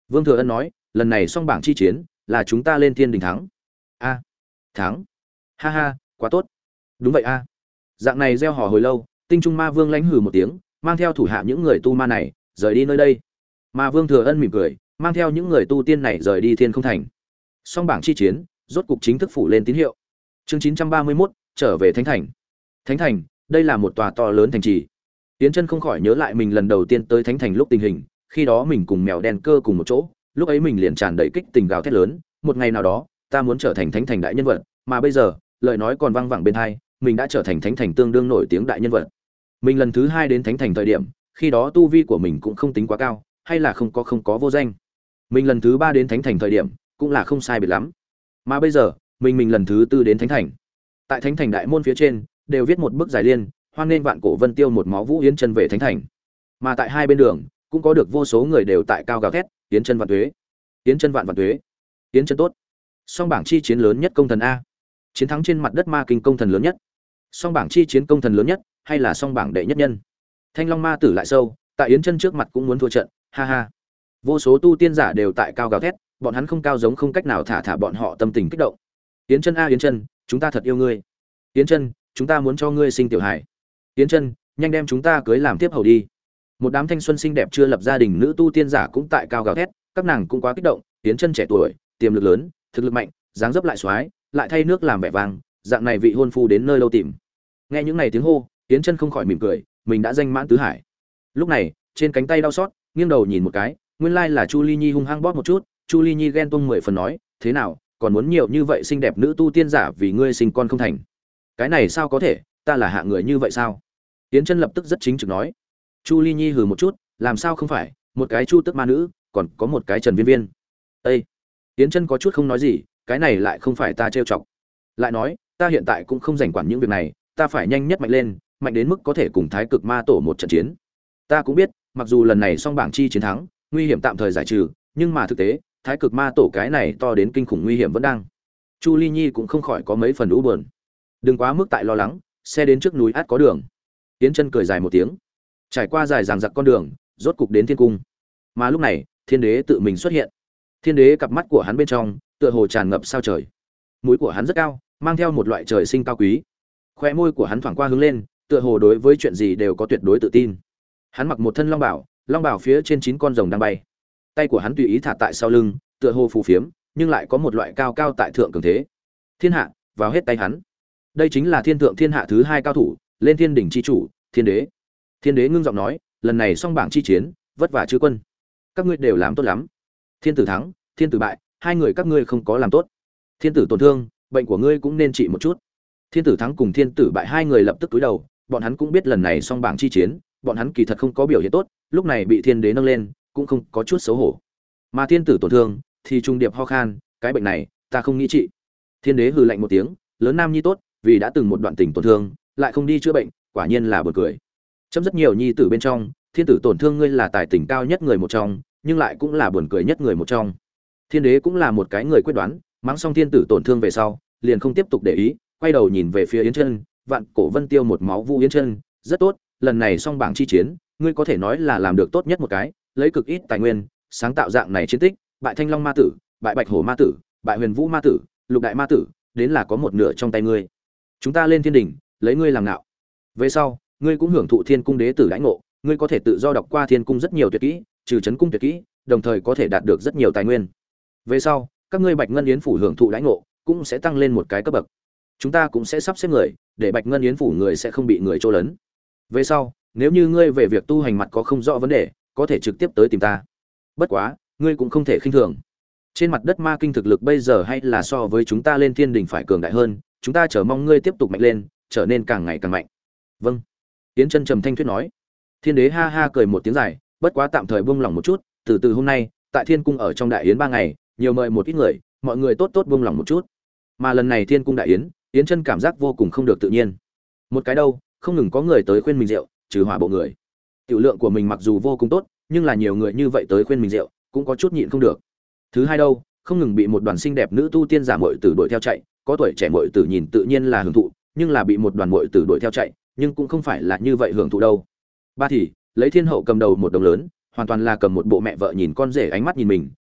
Vương Thừa Ân nói, lần này song bảng chi chiến là chúng ta lên thiên đình thắng. A, thắng. Ha ha, quá tốt. Đúng vậy a. Dạng này gieo hò hồi lâu, Tinh Trung Ma Vương lãnh hừ một tiếng, mang theo thủ hạ những người tu ma này rời đi nơi đây. Mà Vương Thừa Ân mỉm cười, mang theo những người tu tiên này rời đi Thiên Không Thành. Song bảng chi chiến rốt cục chính thức phủ lên tín hiệu. Chương chín trăm ba mươi mốt, trở về Thánh Thành. Thánh Thành, đây là một tòa to lớn thành trì. Yến Chân không khỏi nhớ lại mình lần đầu tiên tới Thánh Thành lúc tình hình, khi đó mình cùng mèo đen cơ cùng một chỗ, lúc ấy mình liền tràn đầy kích tình gào thét lớn, một ngày nào đó, ta muốn trở thành Thánh Thành đại nhân vật, mà bây giờ, lời nói còn vang vẳng bên tai, mình đã trở thành Thánh Thành tương đương nổi tiếng đại nhân vật. Mình lần thứ hai đến Thánh Thành thời điểm, khi đó tu vi của mình cũng không tính quá cao, hay là không có không có vô danh. Mình lần thứ ba đến Thánh Thành thời điểm, cũng là không sai biệt lắm. Mà bây giờ, mình mình lần thứ tư đến Thánh Thành. Tại Thánh Thành đại môn phía trên, đều viết một bức giải liên, hoan nghênh vạn cổ vân tiêu một máu vũ Yến Chân về Thánh Thành. Mà tại hai bên đường, cũng có được vô số người đều tại cao gào thét, Yến Chân vạn tuế, Yến Chân vạn vạn tuế, Yến Chân tốt. Song bảng chi chiến lớn nhất công thần a. Chiến thắng trên mặt đất ma kinh công thần lớn nhất. Song bảng chi chiến công thần lớn nhất, hay là song bảng đệ nhất nhân. Thanh Long ma tử lại sâu, tại Yến Chân trước mặt cũng muốn thua trận, ha ha. Vô số tu tiên giả đều tại cao gào thét, bọn hắn không cao giống không cách nào thả thả bọn họ tâm tình kích động. Yến Chân a Yến Chân, chúng ta thật yêu ngươi. Yến Chân, chúng ta muốn cho ngươi sinh tiểu hải. Yến Chân, nhanh đem chúng ta cưới làm tiếp hầu đi. Một đám thanh xuân xinh đẹp chưa lập gia đình nữ tu tiên giả cũng tại cao gào thét, các nàng cũng quá kích động. Yến Chân trẻ tuổi, tiềm lực lớn, thực lực mạnh, dáng dấp lại xoái, lại thay nước làm vẻ vang, dạng này vị hôn phu đến nơi lâu tìm. Nghe những này tiếng hô, Yến Chân không khỏi mỉm cười, mình đã danh mãn tứ hải. Lúc này, trên cánh tay đau xót, nghiêng đầu nhìn một cái, nguyên lai là Chu Ly Nhi hung hăng bóp một chút. Chu Ly Nhi ghen tuông mười phần nói, thế nào, còn muốn nhiều như vậy xinh đẹp nữ tu tiên giả vì ngươi sinh con không thành? Cái này sao có thể, ta là hạ người như vậy sao? Yến Chân lập tức rất chính trực nói. Chu Ly Nhi hừ một chút, làm sao không phải, một cái Chu Tức ma nữ, còn có một cái Trần Viên Viên. Ê! Yến Chân có chút không nói gì, cái này lại không phải ta trêu chọc. Lại nói, ta hiện tại cũng không rảnh quản những việc này, ta phải nhanh nhất mạnh lên, mạnh đến mức có thể cùng Thái Cực Ma Tổ một trận chiến. Ta cũng biết, mặc dù lần này song bảng chi chiến thắng, nguy hiểm tạm thời giải trừ, nhưng mà thực tế, Thái Cực Ma Tổ cái này to đến kinh khủng nguy hiểm vẫn đang. Chu Ly Nhi cũng không khỏi có mấy phần u buồn. Đừng quá mức tại lo lắng, xe đến trước núi át có đường. Yến Chân cười dài một tiếng. Trải qua dài dằng dặc con đường, rốt cục đến thiên cung. Mà lúc này, Thiên Đế tự mình xuất hiện. Thiên Đế cặp mắt của hắn bên trong, tựa hồ tràn ngập sao trời. Mũi của hắn rất cao, mang theo một loại trời sinh cao quý. Khóe môi của hắn thoáng qua hướng lên, tựa hồ đối với chuyện gì đều có tuyệt đối tự tin. Hắn mặc một thân long bào, long bào phía trên chín con rồng đang bay. Tay của hắn tùy ý thả tại sau lưng, tựa hồ phù phiếm, nhưng lại có một loại cao cao tại thượng cường thế. Thiên hạ vào hết tay hắn. Đây chính là thiên thượng thiên hạ thứ hai cao thủ, lên thiên đỉnh chi chủ, Thiên Đế. Thiên Đế ngưng giọng nói, lần này song bảng chi chiến, vất vả chư quân. Các ngươi đều làm tốt lắm. Thiên tử thắng, thiên tử bại, hai người các ngươi không có làm tốt. Thiên tử tổn thương, bệnh của ngươi cũng nên trị một chút. Thiên tử thắng cùng thiên tử bại hai người lập tức cúi đầu, bọn hắn cũng biết lần này song bảng chi chiến, bọn hắn kỳ thật không có biểu hiện tốt, lúc này bị Thiên Đế nâng lên, cũng không có chút xấu hổ. Mà thiên tử tổn thương, thì trung điệp ho khan, cái bệnh này, ta không nghĩ trị. Thiên Đế hừ lạnh một tiếng, lớn nam nhi tốt, vì đã từng một đoạn tình tổn thương, lại không đi chữa bệnh, quả nhiên là buồn cười. Trong rất nhiều nhi tử bên trong, thiên tử tổn thương ngươi là tài tình cao nhất người một trong, nhưng lại cũng là buồn cười nhất người một trong. Thiên Đế cũng là một cái người quyết đoán, mắng xong thiên tử tổn thương về sau, liền không tiếp tục để ý, quay đầu nhìn về phía Yến Chân, vạn cổ vân tiêu một máu vũ Yến Chân, rất tốt, lần này song bảng chi chiến, ngươi có thể nói là làm được tốt nhất một cái, lấy cực ít tài nguyên, sáng tạo dạng này chiến tích, bại Thanh Long ma tử, bại Bạch Hổ ma tử, bại Huyền Vũ ma tử, Lục đại ma tử, đến là có một nửa trong tay ngươi. Chúng ta lên thiên đỉnh, lấy ngươi làm ngạo. Về sau, ngươi cũng hưởng thụ thiên cung đế tử đãi ngộ, ngươi có thể tự do đọc qua thiên cung rất nhiều tuyệt kỹ, trừ chấn cung tuyệt kỹ, đồng thời có thể đạt được rất nhiều tài nguyên. Về sau, các ngươi Bạch Ngân Yến phủ hưởng thụ đãi ngộ, cũng sẽ tăng lên một cái cấp bậc. Chúng ta cũng sẽ sắp xếp người, để Bạch Ngân Yến phủ người sẽ không bị người trô lấn. Về sau, nếu như ngươi về việc tu hành mặt có không rõ vấn đề, có thể trực tiếp tới tìm ta. Bất quá, ngươi cũng không thể khinh thường. Trên mặt đất ma kinh thực lực bây giờ hay là so với chúng ta lên thiên đỉnh phải cường đại hơn, chúng ta chờ mong ngươi tiếp tục mạnh lên, trở nên càng ngày càng mạnh. Vâng. Yến Chân trầm thanh thuyết nói. Thiên Đế ha ha cười một tiếng dài, bất quá tạm thời buông lỏng một chút, từ từ hôm nay, tại Thiên cung ở trong đại yến ba ngày, nhiều mời một ít người, mọi người tốt tốt buông lỏng một chút. Mà lần này Thiên cung đại yến, Yến Chân cảm giác vô cùng không được tự nhiên. Một cái đâu, không ngừng có người tới khuyên mình rượu, trừ hỏa bộ người. Tiểu lượng của mình mặc dù vô cùng tốt, nhưng là nhiều người như vậy tới khuyên mình rượu, cũng có chút nhịn không được. Thứ hai đâu, không ngừng bị một đoàn xinh đẹp nữ tu tiên giả muội tử đuổi theo chạy, có tuổi trẻ muội tử nhìn tự nhiên là hưởng thụ, nhưng là bị một đoàn muội tử đuổi theo chạy, nhưng cũng không phải là như vậy hưởng thụ đâu. Ba thì, lấy Thiên hậu cầm đầu một đồng lớn, hoàn toàn là cầm một bộ mẹ vợ nhìn con rể ánh mắt nhìn mình,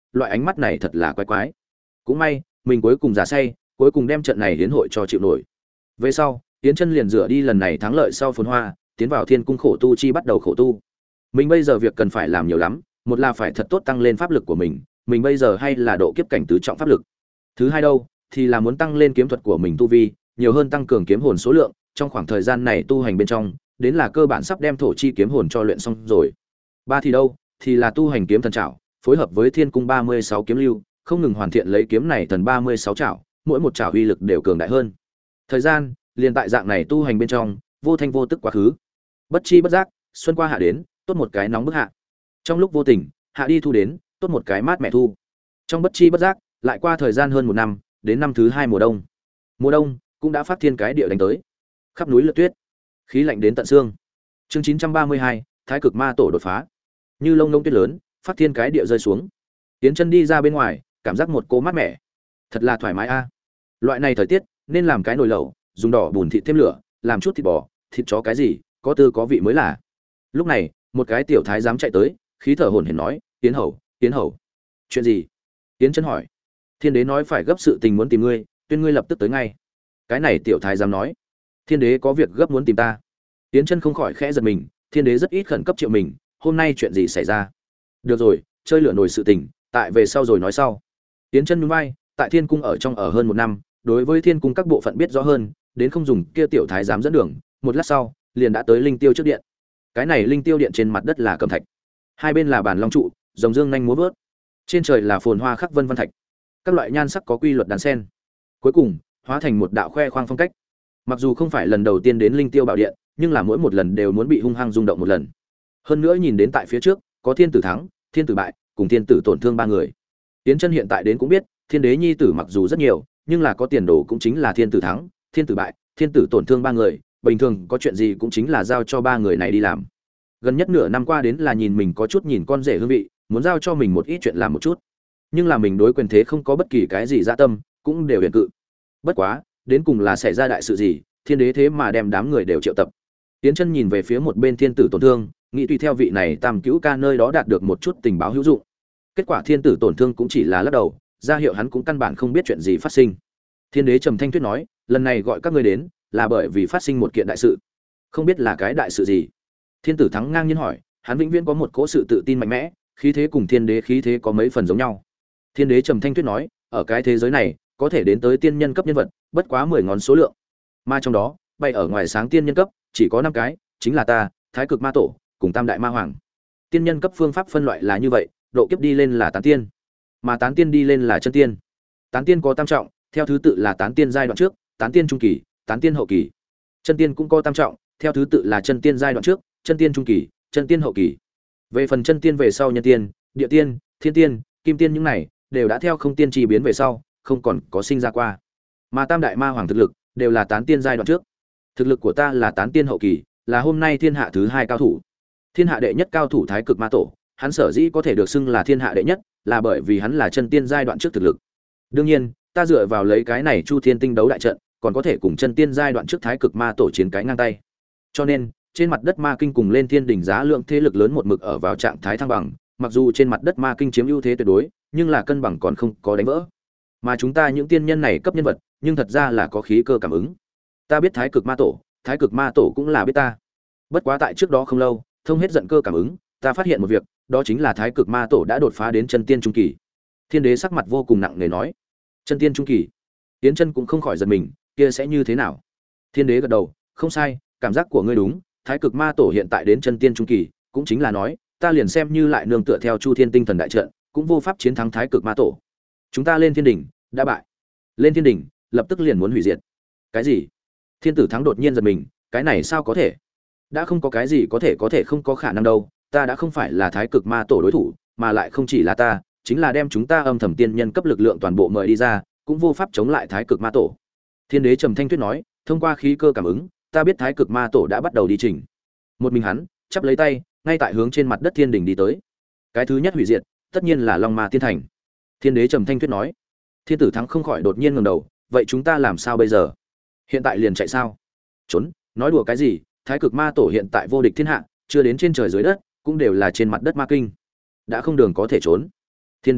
loại ánh mắt này thật là quái quái. Cũng may mình cuối cùng giả say, cuối cùng đem trận này hiến hội cho chịu nổi. Về sau Yến Chân liền rửa đi lần này thắng lợi sau phồn hoa, tiến vào thiên cung khổ tu chi bắt đầu khổ tu. Mình bây giờ việc cần phải làm nhiều lắm, một là phải thật tốt tăng lên pháp lực của mình, mình bây giờ hay là độ kiếp cảnh tứ trọng pháp lực. Thứ hai đâu, thì là muốn tăng lên kiếm thuật của mình tu vi, nhiều hơn tăng cường kiếm hồn số lượng, trong khoảng thời gian này tu hành bên trong, đến là cơ bản sắp đem thổ chi kiếm hồn cho luyện xong rồi. Ba thì đâu, thì là tu hành kiếm thần trảo, phối hợp với thiên cung ba mươi sáu kiếm lưu, không ngừng hoàn thiện lấy kiếm này thần ba mươi sáu trảo, mỗi một trảo uy lực đều cường đại hơn. Thời gian, liền tại dạng này tu hành bên trong, vô thanh vô tức quá khứ. Bất chi bất giác, xuân qua hạ đến, tốt một cái nóng bức hạ. Trong lúc vô tình, hạ đi thu đến, tốt một cái mát mẻ thu. Trong bất chi bất giác, lại qua thời gian hơn một năm, đến năm thứ hai mùa đông. Mùa đông cũng đã phát thiên cái địa đánh tới. Khắp núi lượt tuyết, khí lạnh đến tận xương. Chương chín trăm ba mươi hai, Thái Cực Ma Tổ đột phá. Như lông lông tuyết lớn, phát thiên cái địa rơi xuống. Tiến chân đi ra bên ngoài, cảm giác một cô mát mẻ. Thật là thoải mái a. Loại này thời tiết, nên làm cái nồi lẩu, dùng đỏ bùn thịt thêm lửa, làm chút thịt bò, thịt chó cái gì, có tư có vị mới là. Lúc này, một cái tiểu thái giám chạy tới, khí thở hổn hển nói, "Tiến hầu, Tiến hầu." "Chuyện gì?" Tiến chân hỏi. "Thiên đế nói phải gấp sự tình muốn tìm ngươi, tuyên ngươi lập tức tới ngay." Cái này tiểu thái giám nói, "Thiên đế có việc gấp muốn tìm ta." Tiến chân không khỏi khẽ giật mình, thiên đế rất ít khẩn cấp triệu mình, hôm nay chuyện gì xảy ra? Được rồi, chơi lửa nồi sự tình, tại về sau rồi nói sau. Tiến chân nhún vai, tại thiên cung ở trong ở hơn một năm, đối với thiên cung các bộ phận biết rõ hơn, đến không dùng kia tiểu thái giám dẫn đường, một lát sau, liền đã tới linh tiêu trước điện. Cái này linh tiêu điện trên mặt đất là cẩm thạch, hai bên là bàn long trụ, rồng dương nhanh múa vớt, trên trời là phồn hoa khắc vân văn thạch, các loại nhan sắc có quy luật đan sen, cuối cùng hóa thành một đạo khoe khoang phong cách. Mặc dù không phải lần đầu tiên đến linh tiêu bảo điện, nhưng là mỗi một lần đều muốn bị hung hăng rung động một lần. Hơn nữa nhìn đến tại phía trước có thiên tử thắng, thiên tử bại, cùng thiên tử tổn thương ba người. Tiến chân hiện tại đến cũng biết, thiên đế nhi tử mặc dù rất nhiều, nhưng là có tiền đồ cũng chính là thiên tử thắng, thiên tử bại, thiên tử tổn thương ba người, bình thường có chuyện gì cũng chính là giao cho ba người này đi làm. Gần nhất nửa năm qua đến là nhìn mình có chút nhìn con rể hương vị, muốn giao cho mình một ít chuyện làm một chút. Nhưng là mình đối quyền thế không có bất kỳ cái gì dạ tâm, cũng đều huyền cự. Bất quá, đến cùng là xảy ra đại sự gì, thiên đế thế mà đem đám người đều triệu tập. Tiến chân nhìn về phía một bên thiên tử tổn thương, nghĩ tùy theo vị này tam cứu ca nơi đó đạt được một chút tình báo hữu dụng. Kết quả thiên tử tổn thương cũng chỉ là lắc đầu, ra hiệu hắn cũng căn bản không biết chuyện gì phát sinh. Thiên đế trầm thanh tuyết nói, lần này gọi các ngươi đến là bởi vì phát sinh một kiện đại sự. Không biết là cái đại sự gì? Thiên tử thắng ngang nhiên hỏi, hắn vĩnh viễn có một cỗ sự tự tin mạnh mẽ, khí thế cùng thiên đế khí thế có mấy phần giống nhau. Thiên đế trầm thanh tuyết nói, ở cái thế giới này, có thể đến tới tiên nhân cấp nhân vật, bất quá mười ngón số lượng. Mà trong đó, bay ở ngoài sáng tiên nhân cấp, chỉ có năm cái, chính là ta, Thái Cực Ma Tổ, cùng Tam Đại Ma Hoàng. Tiên nhân cấp phương pháp phân loại là như vậy, độ kiếp đi lên là tán tiên, mà tán tiên đi lên là chân tiên. Tán tiên có tam trọng, theo thứ tự là tán tiên giai đoạn trước, tán tiên trung kỳ, tán tiên hậu kỳ. Chân tiên cũng có tam trọng, theo thứ tự là chân tiên giai đoạn trước, chân tiên trung kỳ, chân tiên hậu kỳ. Về phần chân tiên về sau nhân tiên, địa tiên, thiên tiên, kim tiên những này đều đã theo không tiên chi biến về sau, không còn có sinh ra qua. Mà Tam Đại Ma Hoàng thực lực đều là tán tiên giai đoạn trước. Thực lực của ta là tán tiên hậu kỳ, là hôm nay thiên hạ thứ hai cao thủ. Thiên hạ đệ nhất cao thủ Thái Cực Ma Tổ, hắn sở dĩ có thể được xưng là thiên hạ đệ nhất, là bởi vì hắn là chân tiên giai đoạn trước thực lực. Đương nhiên, ta dựa vào lấy cái này Chu Thiên Tinh đấu đại trận, còn có thể cùng chân tiên giai đoạn trước Thái Cực Ma Tổ chiến cái ngang tay. Cho nên, trên mặt đất Ma Kinh cùng lên Thiên đỉnh giá lượng thế lực lớn một mực ở vào trạng thái thăng bằng, mặc dù trên mặt đất Ma Kinh chiếm ưu thế tuyệt đối, nhưng là cân bằng còn không có đánh vỡ. Mà chúng ta những tiên nhân này cấp nhân vật, nhưng thật ra là có khí cơ cảm ứng. Ta biết Thái Cực Ma Tổ, Thái Cực Ma Tổ cũng là biết ta. Bất quá tại trước đó không lâu, thông hết giận cơ cảm ứng, ta phát hiện một việc, đó chính là Thái Cực Ma Tổ đã đột phá đến chân tiên trung kỳ. Thiên đế sắc mặt vô cùng nặng nề nói, chân tiên trung kỳ. Tiến chân cũng không khỏi giật mình, kia sẽ như thế nào? Thiên đế gật đầu, không sai, cảm giác của ngươi đúng, Thái Cực Ma Tổ hiện tại đến chân tiên trung kỳ, cũng chính là nói, ta liền xem như lại nương tựa theo Chu Thiên Tinh thần đại trận, cũng vô pháp chiến thắng Thái Cực Ma Tổ. Chúng ta lên thiên đỉnh, đã bại. Lên thiên đỉnh, lập tức liền muốn hủy diệt. Cái gì? Thiên tử thắng đột nhiên giật mình, cái này sao có thể? Đã không có cái gì có thể có thể không có khả năng đâu, ta đã không phải là Thái Cực Ma Tổ đối thủ, mà lại không chỉ là ta, chính là đem chúng ta âm thầm tiên nhân cấp lực lượng toàn bộ mời đi ra, cũng vô pháp chống lại Thái Cực Ma Tổ. Thiên đế trầm thanh tuyết nói, thông qua khí cơ cảm ứng, ta biết Thái Cực Ma Tổ đã bắt đầu đi trình. Một mình hắn, chắp lấy tay, ngay tại hướng trên mặt đất thiên đỉnh đi tới. Cái thứ nhất hủy diệt, tất nhiên là Long Ma Tiên Thành. Thiên đế trầm thanh tuyết nói. Thiên tử thắng không khỏi đột nhiên ngẩng đầu, vậy chúng ta làm sao bây giờ? Hiện tại liền chạy sao? Trốn, nói đùa cái gì? Thái Cực Ma Tổ hiện tại vô địch thiên hạ, chưa đến trên trời dưới đất, cũng đều là trên mặt đất Ma Kinh. Đã không đường có thể trốn. Thiên đế nói,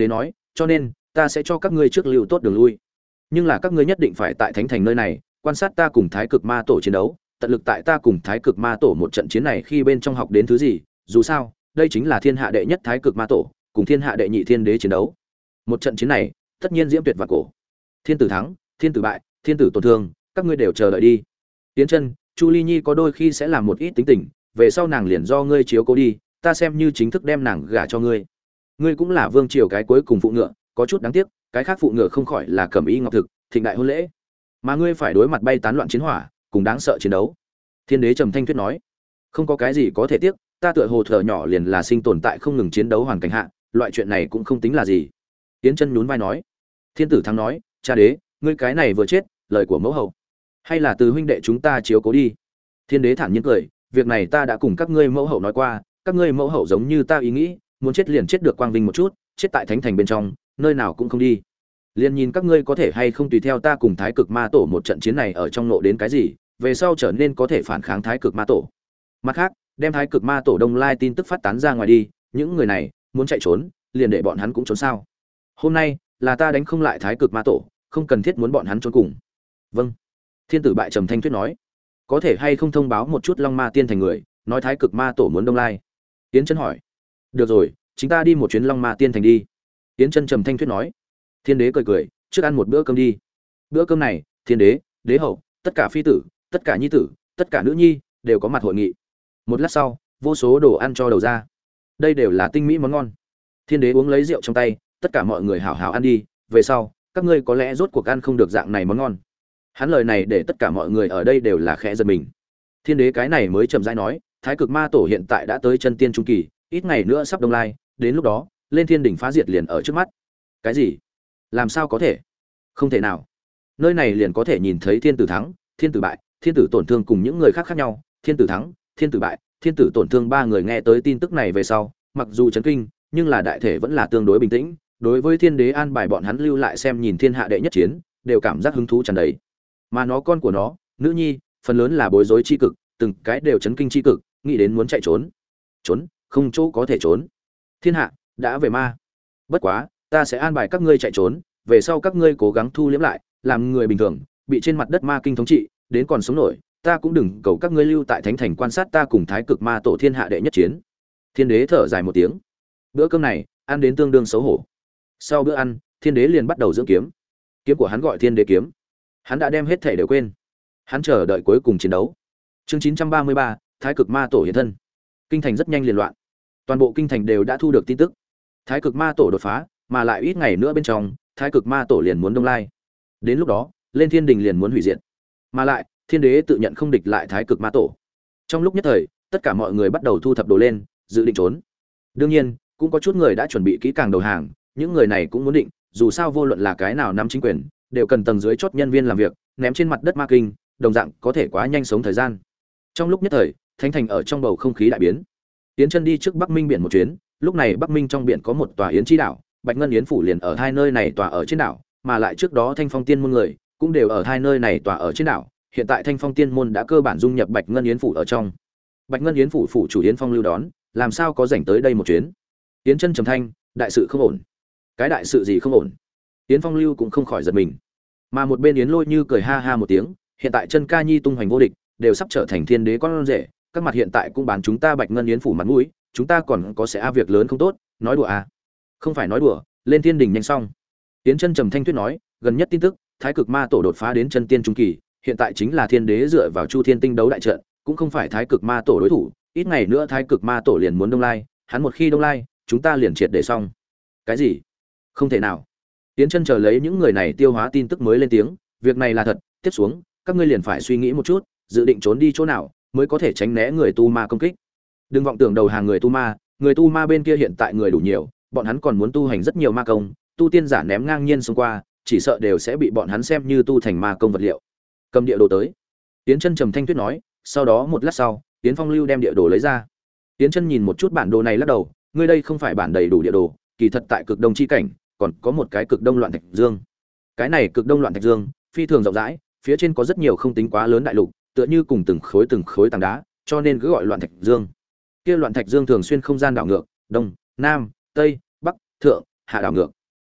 cho nên ta sẽ cho các ngươi trước lưu tốt đường lui. Nhưng là các ngươi nhất định phải tại thánh thành nơi này quan sát ta cùng thái cực ma tổ chiến đấu, tận lực tại ta cùng thái cực ma tổ một trận chiến này khi bên trong học đến thứ gì, dù sao đây chính là thiên hạ đệ nhất thái cực ma tổ cùng thiên hạ đệ nhị thiên đế chiến đấu. Một trận chiến này tất nhiên diễm tuyệt và cổ, thiên tử thắng, thiên tử bại, thiên tử tổn thương, các ngươi đều chờ đợi đi. Tiến chân, Chu Ly Nhi có đôi khi sẽ làm một ít tính tình, về sau nàng liền do ngươi chiếu cố đi, ta xem như chính thức đem nàng gả cho ngươi. Ngươi cũng là vương triều cái cuối cùng phụ ngựa, có chút đáng tiếc, cái khác phụ ngựa không khỏi là cẩm y ngọc thực, thịnh đại hôn lễ, mà ngươi phải đối mặt bay tán loạn chiến hỏa, cùng đáng sợ chiến đấu. Thiên đế trầm thanh tuyết nói, không có cái gì có thể tiếc, ta tựa hồ thở nhỏ liền là sinh tồn tại không ngừng chiến đấu hoàn cảnh hạ, loại chuyện này cũng không tính là gì. Tiến chân nhún vai nói. Thiên tử thắng nói, cha đế, ngươi cái này vừa chết, lời của mẫu hậu, hay là từ huynh đệ chúng ta chiếu cố đi. Thiên đế thản nhiên cười, việc này ta đã cùng các ngươi mẫu hậu nói qua, các ngươi mẫu hậu giống như ta ý nghĩ, muốn chết liền chết được quang vinh một chút, chết tại thánh thành bên trong, nơi nào cũng không đi. Liên nhìn các ngươi có thể hay không tùy theo ta cùng thái cực ma tổ một trận chiến này ở trong nộ đến cái gì, về sau trở nên có thể phản kháng thái cực ma tổ. Mặt khác, đem thái cực ma tổ đông lai tin tức phát tán ra ngoài đi, những người này muốn chạy trốn, liền để bọn hắn cũng trốn sao? Hôm nay là ta đánh không lại thái cực ma tổ, không cần thiết muốn bọn hắn trốn cùng. Vâng. Thiên tử bại trầm thanh tuyết nói, có thể hay không thông báo một chút Long Ma tiên thành người, nói thái cực ma tổ muốn đông lai. Tiến chân hỏi, được rồi, chúng ta đi một chuyến Long Ma tiên thành đi. Tiến chân trầm thanh tuyết nói. Thiên đế cười cười, trước ăn một bữa cơm đi. Bữa cơm này, thiên đế, đế hậu, tất cả phi tử, tất cả nhi tử, tất cả nữ nhi đều có mặt hội nghị. Một lát sau, vô số đồ ăn cho đầu ra. Đây đều là tinh mỹ món ngon. Thiên đế uống lấy rượu trong tay, tất cả mọi người hảo hảo ăn đi, về sau các ngươi có lẽ rốt cuộc ăn không được dạng này món ngon. Hắn lời này để tất cả mọi người ở đây đều là khẽ giật mình. Thiên đế cái này mới chậm rãi nói, thái cực ma tổ hiện tại đã tới chân tiên trung kỳ, ít ngày nữa sắp đông lai, đến lúc đó lên thiên đỉnh phá diệt liền ở trước mắt. Cái gì? Làm sao có thể? Không thể nào. Nơi này liền có thể nhìn thấy thiên tử thắng, thiên tử bại, thiên tử tổn thương cùng những người khác khác nhau. Thiên tử thắng, thiên tử bại, thiên tử tổn thương, ba người nghe tới tin tức này về sau, mặc dù chấn kinh, nhưng là đại thể vẫn là tương đối bình tĩnh. Đối với thiên đế an bài bọn hắn lưu lại xem nhìn thiên hạ đệ nhất chiến, đều cảm giác hứng thú tràn đầy. Mà nó con của nó, nữ nhi, phần lớn là bối rối chi cực, từng cái đều chấn kinh chi cực, nghĩ đến muốn chạy trốn. Trốn, không chỗ có thể trốn. Thiên hạ đã về ma. Bất quá, ta sẽ an bài các ngươi chạy trốn, về sau các ngươi cố gắng thu liễm lại, làm người bình thường, bị trên mặt đất ma kinh thống trị, đến còn sống nổi, ta cũng đừng cầu các ngươi lưu tại thánh thành quan sát ta cùng thái cực ma tổ thiên hạ đệ nhất chiến. Thiên đế thở dài một tiếng. Bữa cơm này, ăn đến tương đương xấu hổ. Sau bữa ăn, thiên đế liền bắt đầu dưỡng kiếm. Kiếm của hắn gọi thiên đế kiếm. Hắn đã đem hết thể đều quên. Hắn chờ đợi cuối cùng chiến đấu. Chương chín trăm ba mươi ba, thái cực ma tổ hiện thân. Kinh thành rất nhanh liền loạn. Toàn bộ kinh thành đều đã thu được tin tức. Thái cực ma tổ đột phá, mà lại ít ngày nữa bên trong, thái cực ma tổ liền muốn đông lai. Đến lúc đó, lên thiên đình liền muốn hủy diệt. Mà lại, thiên đế tự nhận không địch lại thái cực ma tổ. Trong lúc nhất thời, tất cả mọi người bắt đầu thu thập đồ lên, dự định trốn. Đương nhiên, cũng có chút người đã chuẩn bị kỹ càng đầu hàng, những người này cũng muốn định, dù sao vô luận là cái nào nắm chính quyền, đều cần tầng dưới chốt nhân viên làm việc, ném trên mặt đất ma kinh, đồng dạng có thể quá nhanh sống thời gian. Trong lúc nhất thời, thánh thành ở trong bầu không khí đại biến. Tiến chân đi trước Bắc Minh biển một chuyến, lúc này Bắc Minh trong biển có một tòa yến chi đảo, Bạch Ngân Yến phủ liền ở hai nơi này tòa ở trên đảo, mà lại trước đó Thanh Phong Tiên môn người cũng đều ở hai nơi này tòa ở trên đảo, hiện tại Thanh Phong Tiên môn đã cơ bản dung nhập Bạch Ngân Yến phủ ở trong. Bạch Ngân Yến phủ phủ chủ Yến Phong lưu đón, làm sao có rảnh tới đây một chuyến. Yến chân trầm thanh, đại sự không ổn. Cái đại sự gì không ổn? Yến Phong lưu cũng không khỏi giật mình. Mà một bên Yến Lôi Như cười ha ha một tiếng, hiện tại chân ca nhi tung hoành vô địch, đều sắp trở thành thiên đế con rể, các mặt hiện tại cũng bán chúng ta Bạch Ngân Yến phủ mặt mũi, chúng ta còn có sẽ a việc lớn không tốt, nói đùa à? Không phải nói đùa, lên thiên đình nhanh xong. Yến chân trầm thanh tuyết nói, gần nhất tin tức, thái cực ma tổ đột phá đến chân tiên trung kỳ, hiện tại chính là thiên đế dựa vào Chu Thiên tinh đấu đại trận, cũng không phải thái cực ma tổ đối thủ, ít ngày nữa thái cực ma tổ liền muốn đông lai, hắn một khi đông lai, chúng ta liền triệt để xong. Cái gì? Không thể nào. Yến chân chờ lấy những người này tiêu hóa tin tức mới lên tiếng, việc này là thật, tiếp xuống, các ngươi liền phải suy nghĩ một chút, dự định trốn đi chỗ nào mới có thể tránh né người tu ma công kích. Đừng vọng tưởng đầu hàng người tu ma, người tu ma bên kia hiện tại người đủ nhiều, bọn hắn còn muốn tu hành rất nhiều ma công, tu tiên giả ném ngang nhiên xông qua, chỉ sợ đều sẽ bị bọn hắn xem như tu thành ma công vật liệu. Cầm địa đồ tới. Tiến chân trầm thanh tuyết nói, sau đó một lát sau, Tiến Phong lưu đem địa đồ lấy ra. Tiến chân nhìn một chút bản đồ này lắc đầu, ngươi đây không phải bản đầy đủ địa đồ, kỳ thật tại cực đông chi cảnh, còn có một cái cực đông loạn thạch dương. Cái này cực đông loạn thạch dương, phi thường rộng rãi, phía trên có rất nhiều không tính quá lớn đại lục, tựa như cùng từng khối từng khối tảng đá, cho nên cứ gọi loạn thạch dương. Kia loạn thạch dương thường xuyên không gian đảo ngược, đông, nam, tây, bắc, thượng, hạ đảo ngược.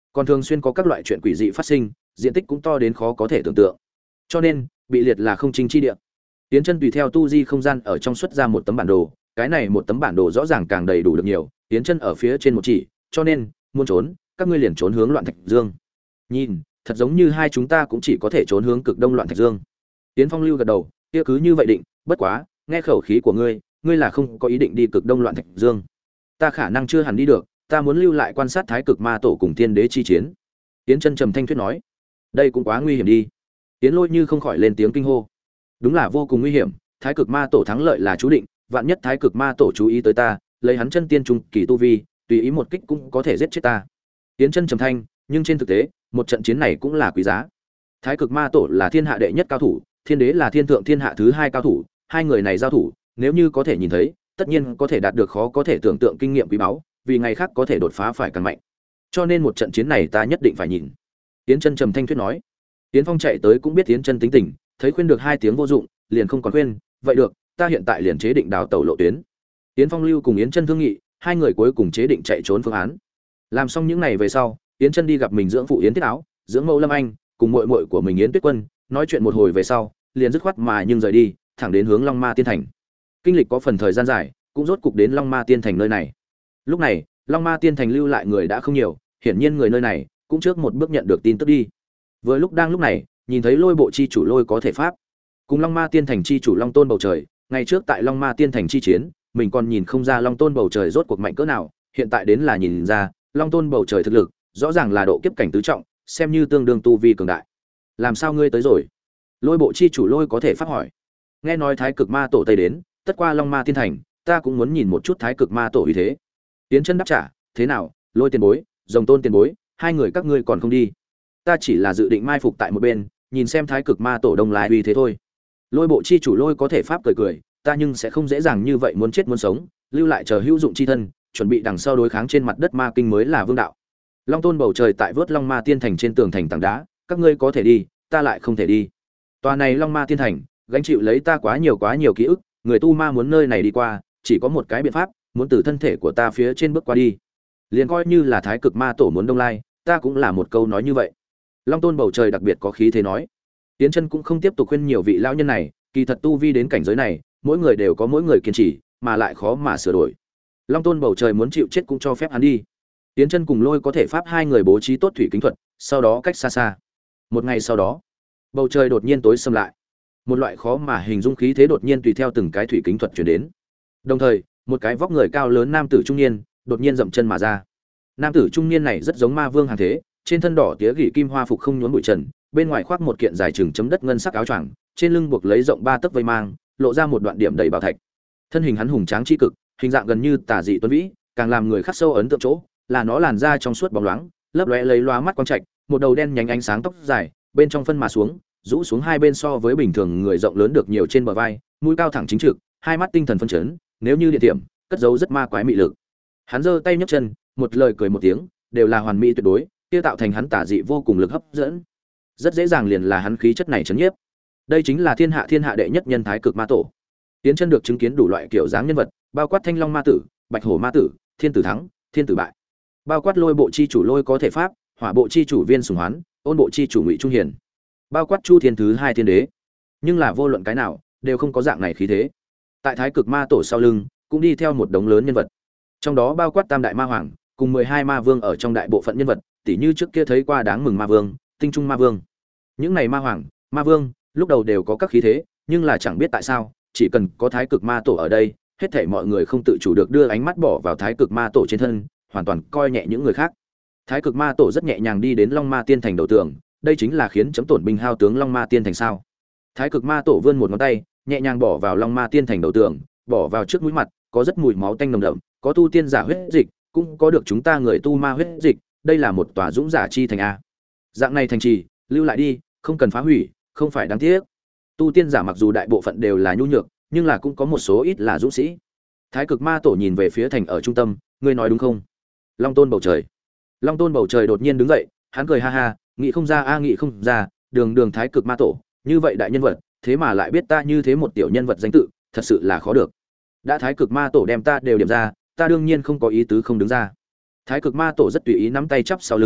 còn thường xuyên có các loại chuyện quỷ dị phát sinh, diện tích cũng to đến khó có thể tưởng tượng, cho nên bị liệt là không chính chi địa. Tiến chân tùy theo tu di không gian ở trong xuất ra một tấm bản đồ, cái này một tấm bản đồ rõ ràng càng đầy đủ được nhiều. Tiến chân ở phía trên một chỉ, cho nên muốn trốn, các ngươi liền trốn hướng Loạn Thạch Dương. Nhìn, thật giống như hai chúng ta cũng chỉ có thể trốn hướng cực đông Loạn Thạch Dương. Tiến Phong lưu gật đầu, kia cứ như vậy định, bất quá, nghe khẩu khí của ngươi, ngươi là không có ý định đi cực đông Loạn Thạch Dương. Ta khả năng chưa hẳn đi được, ta muốn lưu lại quan sát Thái Cực Ma Tổ cùng Thiên Đế chi chiến. Tiến chân trầm thanh thuyết nói, đây cũng quá nguy hiểm đi. Tiến Lôi như không khỏi lên tiếng kinh hô. Đúng là vô cùng nguy hiểm, Thái Cực Ma Tổ thắng lợi là chú định, vạn nhất Thái Cực Ma Tổ chú ý tới ta, lấy hắn chân tiên trung kỳ tu vi, tùy ý một kích cũng có thể giết chết ta. Tiến chân trầm thanh, nhưng trên thực tế, một trận chiến này cũng là quý giá. Thái Cực Ma Tổ là thiên hạ đệ nhất cao thủ, Thiên Đế là thiên thượng thiên hạ thứ hai cao thủ, hai người này giao thủ, nếu như có thể nhìn thấy, tất nhiên có thể đạt được khó có thể tưởng tượng kinh nghiệm quý báu, vì ngày khác có thể đột phá phải càng mạnh. Cho nên một trận chiến này ta nhất định phải nhìn. Tiến chân trầm thanh thuyết nói. Tiến Phong chạy tới cũng biết Tiến chân tính tình, thấy khuyên được hai tiếng vô dụng, liền không còn khuyên, vậy được, ta hiện tại liền chế định đào tẩu lộ tuyến. Tiến Phong lưu cùng Yến Chân thương nghị, hai người cuối cùng chế định chạy trốn phương án. Làm xong những này về sau, Yến Chân đi gặp mình dưỡng phụ Yến Tiết Áo, dưỡng mẫu Lâm Anh, cùng muội muội của mình Yến Tuyết Quân, nói chuyện một hồi về sau, liền dứt khoát mà nhưng rời đi, thẳng đến hướng Long Ma Tiên Thành. Kinh lịch có phần thời gian dài, cũng rốt cục đến Long Ma Tiên Thành nơi này. Lúc này, Long Ma Tiên Thành lưu lại người đã không nhiều, hiển nhiên người nơi này cũng trước một bước nhận được tin tức đi. Vừa lúc đang lúc này, nhìn thấy Lôi Bộ chi chủ Lôi có thể pháp, cùng Long Ma Tiên Thành chi chủ Long Tôn bầu trời, ngày trước tại Long Ma Tiên Thành chi chiến, mình còn nhìn không ra Long Tôn bầu trời rốt cuộc mạnh cỡ nào, hiện tại đến là nhìn ra, Long Tôn bầu trời thực lực, rõ ràng là độ kiếp cảnh tứ trọng, xem như tương đương tu vi cường đại. Làm sao ngươi tới rồi? Lôi Bộ chi chủ Lôi có thể pháp hỏi. Nghe nói Thái Cực Ma Tổ tây đến, tất qua Long Ma Tiên Thành, ta cũng muốn nhìn một chút Thái Cực Ma Tổ uy thế. Tiến Chân đáp trả, thế nào, Lôi tiền bối, Rồng Tôn tiền bối, hai người các ngươi còn không đi? Ta chỉ là dự định mai phục tại một bên, nhìn xem Thái Cực Ma Tổ đông lai uy thế thôi. Lôi Bộ chi chủ Lôi có thể pháp cười cười, ta nhưng sẽ không dễ dàng như vậy muốn chết muốn sống, lưu lại chờ hữu dụng chi thân, chuẩn bị đằng sau đối kháng trên mặt đất ma kinh mới là vương đạo. Long Tôn bầu trời tại vớt Long Ma Tiên Thành trên tường thành tảng đá, các ngươi có thể đi, ta lại không thể đi. Tòa này Long Ma Tiên Thành, gánh chịu lấy ta quá nhiều quá nhiều ký ức, người tu ma muốn nơi này đi qua, chỉ có một cái biện pháp, muốn từ thân thể của ta phía trên bước qua đi. Liền coi như là Thái Cực Ma Tổ muốn đông lai, ta cũng là một câu nói như vậy. Long Tôn bầu trời đặc biệt có khí thế nói. Tiến Chân cũng không tiếp tục khuyên nhiều vị lão nhân này, kỳ thật tu vi đến cảnh giới này, mỗi người đều có mỗi người kiên trì, mà lại khó mà sửa đổi. Long Tôn bầu trời muốn chịu chết cũng cho phép hắn đi. Tiến Chân cùng Lôi có thể pháp hai người bố trí tốt thủy kính thuật, sau đó cách xa xa. Một ngày sau đó, bầu trời đột nhiên tối sầm lại. Một loại khó mà hình dung khí thế đột nhiên tùy theo từng cái thủy kính thuật truyền đến. Đồng thời, một cái vóc người cao lớn nam tử trung niên đột nhiên dậm chân mà ra. Nam tử trung niên này rất giống ma vương hàng thế, trên thân đỏ tía gỉ kim hoa phục không nhốn bụi trần, bên ngoài khoác một kiện dài chừng chấm đất ngân sắc áo choàng, trên lưng buộc lấy rộng ba tấc vây mang, lộ ra một đoạn điểm đầy bảo thạch. Thân hình hắn hùng tráng chi cực, hình dạng gần như tà dị tuấn vĩ, càng làm người khắc sâu ấn tượng chỗ là nó làn da trong suốt bóng loáng, lấp lóe lấy loa mắt quang trạch, một đầu đen nhánh ánh sáng tóc dài, bên trong phân mà xuống, rũ xuống hai bên so với bình thường người rộng lớn được nhiều trên bờ vai, mũi cao thẳng chính trực, hai mắt tinh thần phân chấn, nếu như điện tiệm, cất giấu rất ma quái mị lực. Hắn giơ tay nhấc chân, một lời cười một tiếng, đều là hoàn mỹ tuyệt đối, kia tạo thành hắn tà dị vô cùng lực hấp dẫn. Rất dễ dàng liền là hắn khí chất này chấn nhiếp. Đây chính là thiên hạ thiên hạ đệ nhất nhân Thái Cực Ma Tổ. Tiến Chân được chứng kiến đủ loại kiểu dáng nhân vật, bao quát Thanh Long Ma Tử, Bạch Hổ Ma Tử, Thiên Tử Thắng, Thiên Tử Bại, bao quát Lôi Bộ chi chủ Lôi có thể pháp, Hỏa Bộ chi chủ Viên Sùng Hoán, Ôn Bộ chi chủ Ngụy Trung Hiền, bao quát Chu Thiên thứ hai Thiên Đế. Nhưng là vô luận cái nào, đều không có dạng này khí thế. Tại Thái Cực Ma Tổ sau lưng, cũng đi theo một đống lớn nhân vật. Trong đó bao quát Tam Đại Ma Hoàng, cùng mười hai Ma Vương ở trong đại bộ phận nhân vật, tỉ như trước kia thấy qua Đáng Mừng Ma Vương, Tinh Trung Ma Vương. Những này Ma Hoàng, Ma Vương, lúc đầu đều có các khí thế, nhưng là chẳng biết tại sao, chỉ cần có Thái Cực Ma Tổ ở đây, hết thảy mọi người không tự chủ được đưa ánh mắt bỏ vào Thái Cực Ma Tổ trên thân, hoàn toàn coi nhẹ những người khác. Thái Cực Ma Tổ rất nhẹ nhàng đi đến Long Ma Tiên Thành đầu tường, đây chính là khiến chấm tổn binh hao tướng Long Ma Tiên Thành sao? Thái Cực Ma Tổ vươn một ngón tay, nhẹ nhàng bỏ vào Long Ma Tiên Thành đầu tường, bỏ vào trước mũi mặt, có rất mùi máu tanh nồng đậm, có tu tiên giả huyết dịch, cũng có được chúng ta người tu ma huyết dịch, đây là một tòa dũng giả chi thành a. Dạng này thành trì, lưu lại đi, không cần phá hủy, không phải đáng tiếc. Tu tiên giả mặc dù đại bộ phận đều là nhu nhược, nhưng là cũng có một số ít là dũng sĩ. Thái Cực Ma Tổ nhìn về phía thành ở trung tâm, ngươi nói đúng không? Long Tôn bầu trời. Long Tôn bầu trời đột nhiên đứng dậy, hắn cười ha ha, nghĩ không ra a nghĩ không ra, đường đường Thái Cực Ma Tổ, như vậy đại nhân vật, thế mà lại biết ta như thế một tiểu nhân vật danh tự, thật sự là khó được. Đã Thái Cực Ma Tổ đem ta đều điểm ra, ta đương nhiên không có ý tứ không đứng ra. Thái Cực Ma Tổ rất tùy ý nắm tay chắp sau lưng,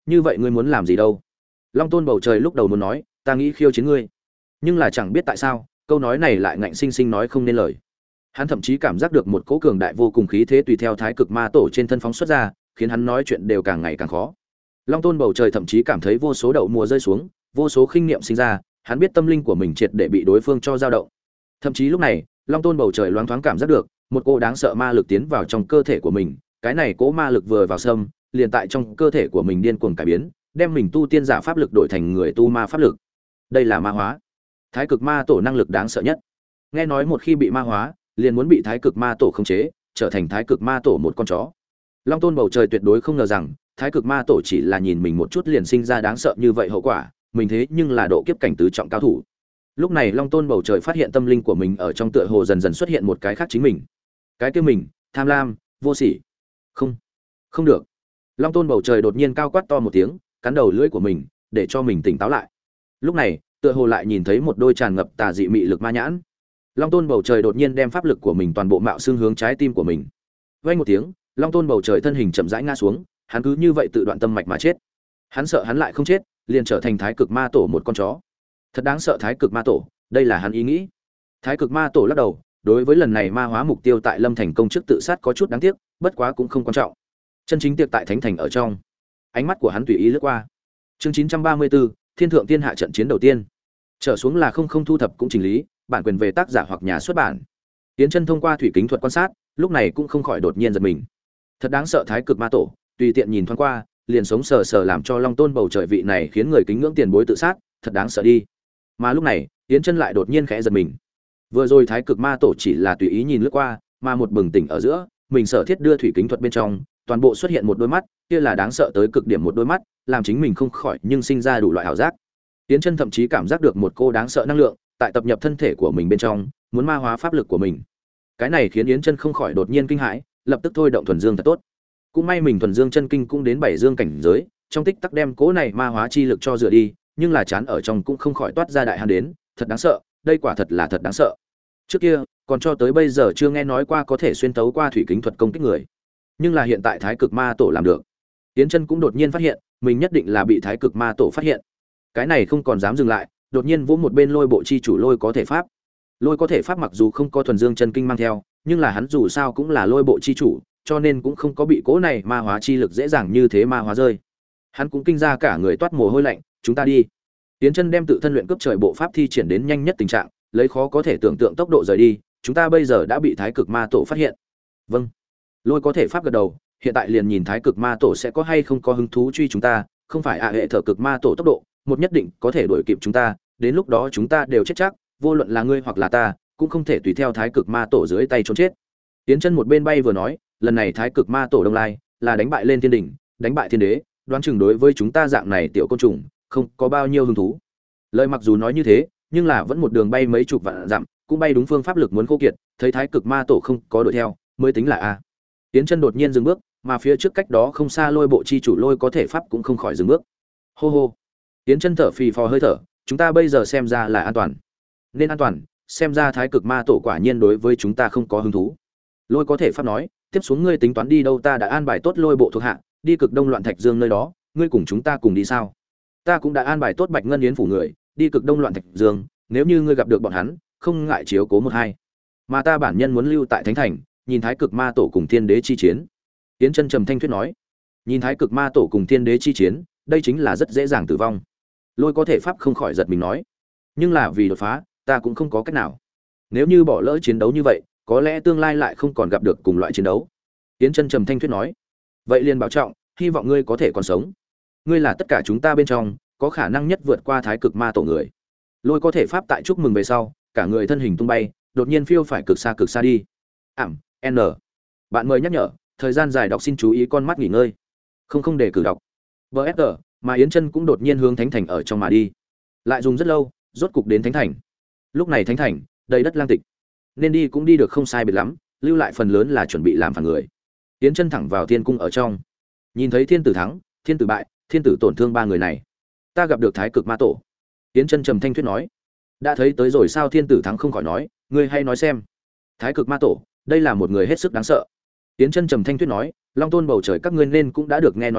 như vậy ngươi muốn làm gì đâu? Long Tôn bầu trời lúc đầu muốn nói, ta nghĩ khiêu chiến ngươi, nhưng là chẳng biết tại sao, câu nói này lại ngạnh sinh sinh nói không nên lời. Hắn thậm chí cảm giác được một cỗ cường đại vô cùng khí thế tùy theo Thái Cực Ma Tổ trên thân phóng xuất ra, khiến hắn nói chuyện đều càng ngày càng khó. Long Tôn bầu trời thậm chí cảm thấy vô số đậu mùa rơi xuống, vô số khinh nghiệm sinh ra, hắn biết tâm linh của mình triệt để bị đối phương cho dao động. Thậm chí lúc này, Long Tôn bầu trời loáng thoáng cảm giác được một cô đáng sợ ma lực tiến vào trong cơ thể của mình, cái này cỗ ma lực vừa vào xâm, liền tại trong cơ thể của mình điên cuồng cải biến, đem mình tu tiên giả pháp lực đổi thành người tu ma pháp lực. Đây là ma hóa. Thái Cực Ma Tổ năng lực đáng sợ nhất. Nghe nói một khi bị ma hóa, liền muốn bị Thái Cực Ma Tổ khống chế, trở thành Thái Cực Ma Tổ một con chó. Long Tôn bầu trời tuyệt đối không ngờ rằng, Thái Cực Ma Tổ chỉ là nhìn mình một chút liền sinh ra đáng sợ như vậy hậu quả, mình thế nhưng là độ kiếp cảnh tứ trọng cao thủ. Lúc này Long Tôn bầu trời phát hiện tâm linh của mình ở trong tựa hồ dần dần xuất hiện một cái khác chính mình. Cái kia mình, tham lam, vô sỉ. Không, không được. Long Tôn bầu trời đột nhiên cao quát to một tiếng, cắn đầu lưỡi của mình, để cho mình tỉnh táo lại. Lúc này, tựa hồ lại nhìn thấy một đôi tràn ngập tà dị mị lực ma nhãn. Long Tôn bầu trời đột nhiên đem pháp lực của mình toàn bộ mạo xương hướng trái tim của mình. Vang một tiếng, Long Tôn bầu trời thân hình chậm rãi ngã xuống, hắn cứ như vậy tự đoạn tâm mạch mà chết. Hắn sợ hắn lại không chết, liền trở thành Thái Cực Ma Tổ một con chó. Thật đáng sợ Thái Cực Ma Tổ, đây là hắn ý nghĩ. Thái Cực Ma Tổ lắc đầu, đối với lần này ma hóa mục tiêu tại Lâm Thành công chức tự sát có chút đáng tiếc, bất quá cũng không quan trọng. Chân chính tiệc tại Thánh Thành ở trong. Ánh mắt của hắn tùy ý lướt qua. Chương chín trăm ba mươi tư, Thiên thượng tiên hạ trận chiến đầu tiên. Trở xuống là không không thu thập cũng chỉnh lý, bản quyền về tác giả hoặc nhà xuất bản. Tiến Chân thông qua thủy kính thuật quan sát, lúc này cũng không khỏi đột nhiên giật mình. Thật đáng sợ Thái Cực Ma Tổ, tùy tiện nhìn thoáng qua, liền sống sờ sờ làm cho Long Tôn bầu trời vị này khiến người kính ngưỡng tiền bối tự sát, thật đáng sợ đi. Mà lúc này, Tiến Chân lại đột nhiên khẽ giật mình. Vừa rồi Thái Cực Ma Tổ chỉ là tùy ý nhìn lướt qua, mà một bừng tỉnh ở giữa, mình sở thiết đưa thủy kính thuật bên trong, toàn bộ xuất hiện một đôi mắt, kia là đáng sợ tới cực điểm một đôi mắt, làm chính mình không khỏi nhưng sinh ra đủ loại ảo giác. Tiến Chân thậm chí cảm giác được một cô đáng sợ năng lượng tại tập nhập thân thể của mình bên trong, muốn ma hóa pháp lực của mình. Cái này khiến Yến Chân không khỏi đột nhiên kinh hãi, lập tức thôi động thuần dương thật tốt. Cũng may mình thuần dương chân kinh cũng đến bảy dương cảnh giới, trong tích tắc đem cố này ma hóa chi lực cho rửa đi, nhưng là chán ở trong cũng không khỏi toát ra đại hàn đến, thật đáng sợ, đây quả thật là thật đáng sợ. Trước kia, còn cho tới bây giờ chưa nghe nói qua có thể xuyên tấu qua thủy kính thuật công kích người. Nhưng là hiện tại Thái Cực Ma Tổ làm được. Yến Chân cũng đột nhiên phát hiện, mình nhất định là bị Thái Cực Ma Tổ phát hiện. Cái này không còn dám dừng lại, đột nhiên vỗ một bên Lôi Bộ chi chủ Lôi có thể pháp. Lôi có thể pháp mặc dù không có thuần dương chân kinh mang theo, nhưng là hắn dù sao cũng là Lôi Bộ chi chủ, cho nên cũng không có bị cố này ma hóa chi lực dễ dàng như thế ma hóa rơi. Hắn cũng kinh ra cả người toát mồ hôi lạnh, chúng ta đi. Tiến Chân đem tự thân luyện cấp trời bộ pháp thi triển đến nhanh nhất tình trạng, lấy khó có thể tưởng tượng tốc độ rời đi, chúng ta bây giờ đã bị Thái Cực Ma Tổ phát hiện. Vâng. Lôi có thể pháp gật đầu, hiện tại liền nhìn Thái Cực Ma Tổ sẽ có hay không có hứng thú truy chúng ta, không phải ạ hệ thở cực ma tổ tốc độ, một nhất định có thể đuổi kịp chúng ta, đến lúc đó chúng ta đều chết chắc, vô luận là ngươi hoặc là ta, cũng không thể tùy theo Thái Cực Ma Tổ dưới tay trốn chết. Tiến Chân một bên bay vừa nói, lần này Thái Cực Ma Tổ đông lai, là đánh bại lên thiên đỉnh, đánh bại thiên đế, đoán chừng đối với chúng ta dạng này tiểu côn trùng, không có bao nhiêu hứng thú. Lời mặc dù nói như thế, nhưng là vẫn một đường bay mấy chục vạn dặm, cũng bay đúng phương pháp lực muốn khô kiệt, thấy Thái Cực Ma Tổ không có đuổi theo, mới tính là a. Tiến Chân đột nhiên dừng bước, mà phía trước cách đó không xa Lôi Bộ chi chủ Lôi có thể pháp cũng không khỏi dừng bước. Hô hô. Tiến Chân thở phì phò hơi thở, chúng ta bây giờ xem ra là an toàn. Nên an toàn, xem ra Thái Cực Ma Tổ quả nhiên đối với chúng ta không có hứng thú. Lôi có thể pháp nói, tiếp xuống ngươi tính toán đi đâu, ta đã an bài tốt Lôi Bộ thuộc hạ, đi Cực Đông Loạn Thạch Dương nơi đó, ngươi cùng chúng ta cùng đi sao? Ta cũng đã an bài tốt Bạch Ngân Yến phủ người, đi Cực Đông Loạn Thạch Dương, nếu như ngươi gặp được bọn hắn, không ngại chiếu cố một hai. Mà ta bản nhân muốn lưu tại Thánh Thành, nhìn Thái Cực Ma Tổ cùng Thiên Đế chi chiến. Tiến Chân trầm thanh thuyết nói, nhìn Thái Cực Ma Tổ cùng Thiên Đế chi chiến, đây chính là rất dễ dàng tử vong. Lôi có thể pháp không khỏi giật mình nói, nhưng là vì đột phá, ta cũng không có cách nào. Nếu như bỏ lỡ chiến đấu như vậy, có lẽ tương lai lại không còn gặp được cùng loại chiến đấu. Tiến Chân trầm thanh thuyết nói, vậy liền bảo trọng, hy vọng ngươi có thể còn sống. Ngươi là tất cả chúng ta bên trong có khả năng nhất vượt qua Thái Cực Ma Tổ người. Lôi có thể pháp tại chúc mừng về sau, cả người thân hình tung bay, đột nhiên phiêu phải cực xa cực xa đi. Ảm, N. Bạn mời nhắc nhở, thời gian dài đọc xin chú ý con mắt nghỉ ngơi. Không không để cử đọc. vê ét tê, mà Yến Chân cũng đột nhiên hướng Thánh Thành ở trong mà đi. Lại dùng rất lâu, rốt cục đến Thánh Thành. Lúc này Thánh Thành, đầy đất lang tịch. Nên đi cũng đi được không sai biệt lắm, lưu lại phần lớn là chuẩn bị làm phản người. Yến Chân thẳng vào Thiên cung ở trong. Nhìn thấy Thiên Tử thắng, Thiên Tử bại, Thiên Tử tổn thương ba người này. Ta gặp được Thái Cực Ma Tổ. Yến Chân trầm thanh thuyết nói, đã thấy tới rồi sao? Thiên Tử thắng không khỏi nói, ngươi hay nói xem. Thái Cực Ma Tổ, đây là một người hết sức đáng sợ. Yến Chân trầm thanh thuyết nói, Long Tôn bầu trời các ngươi nên cũng đã được nghe nói đi,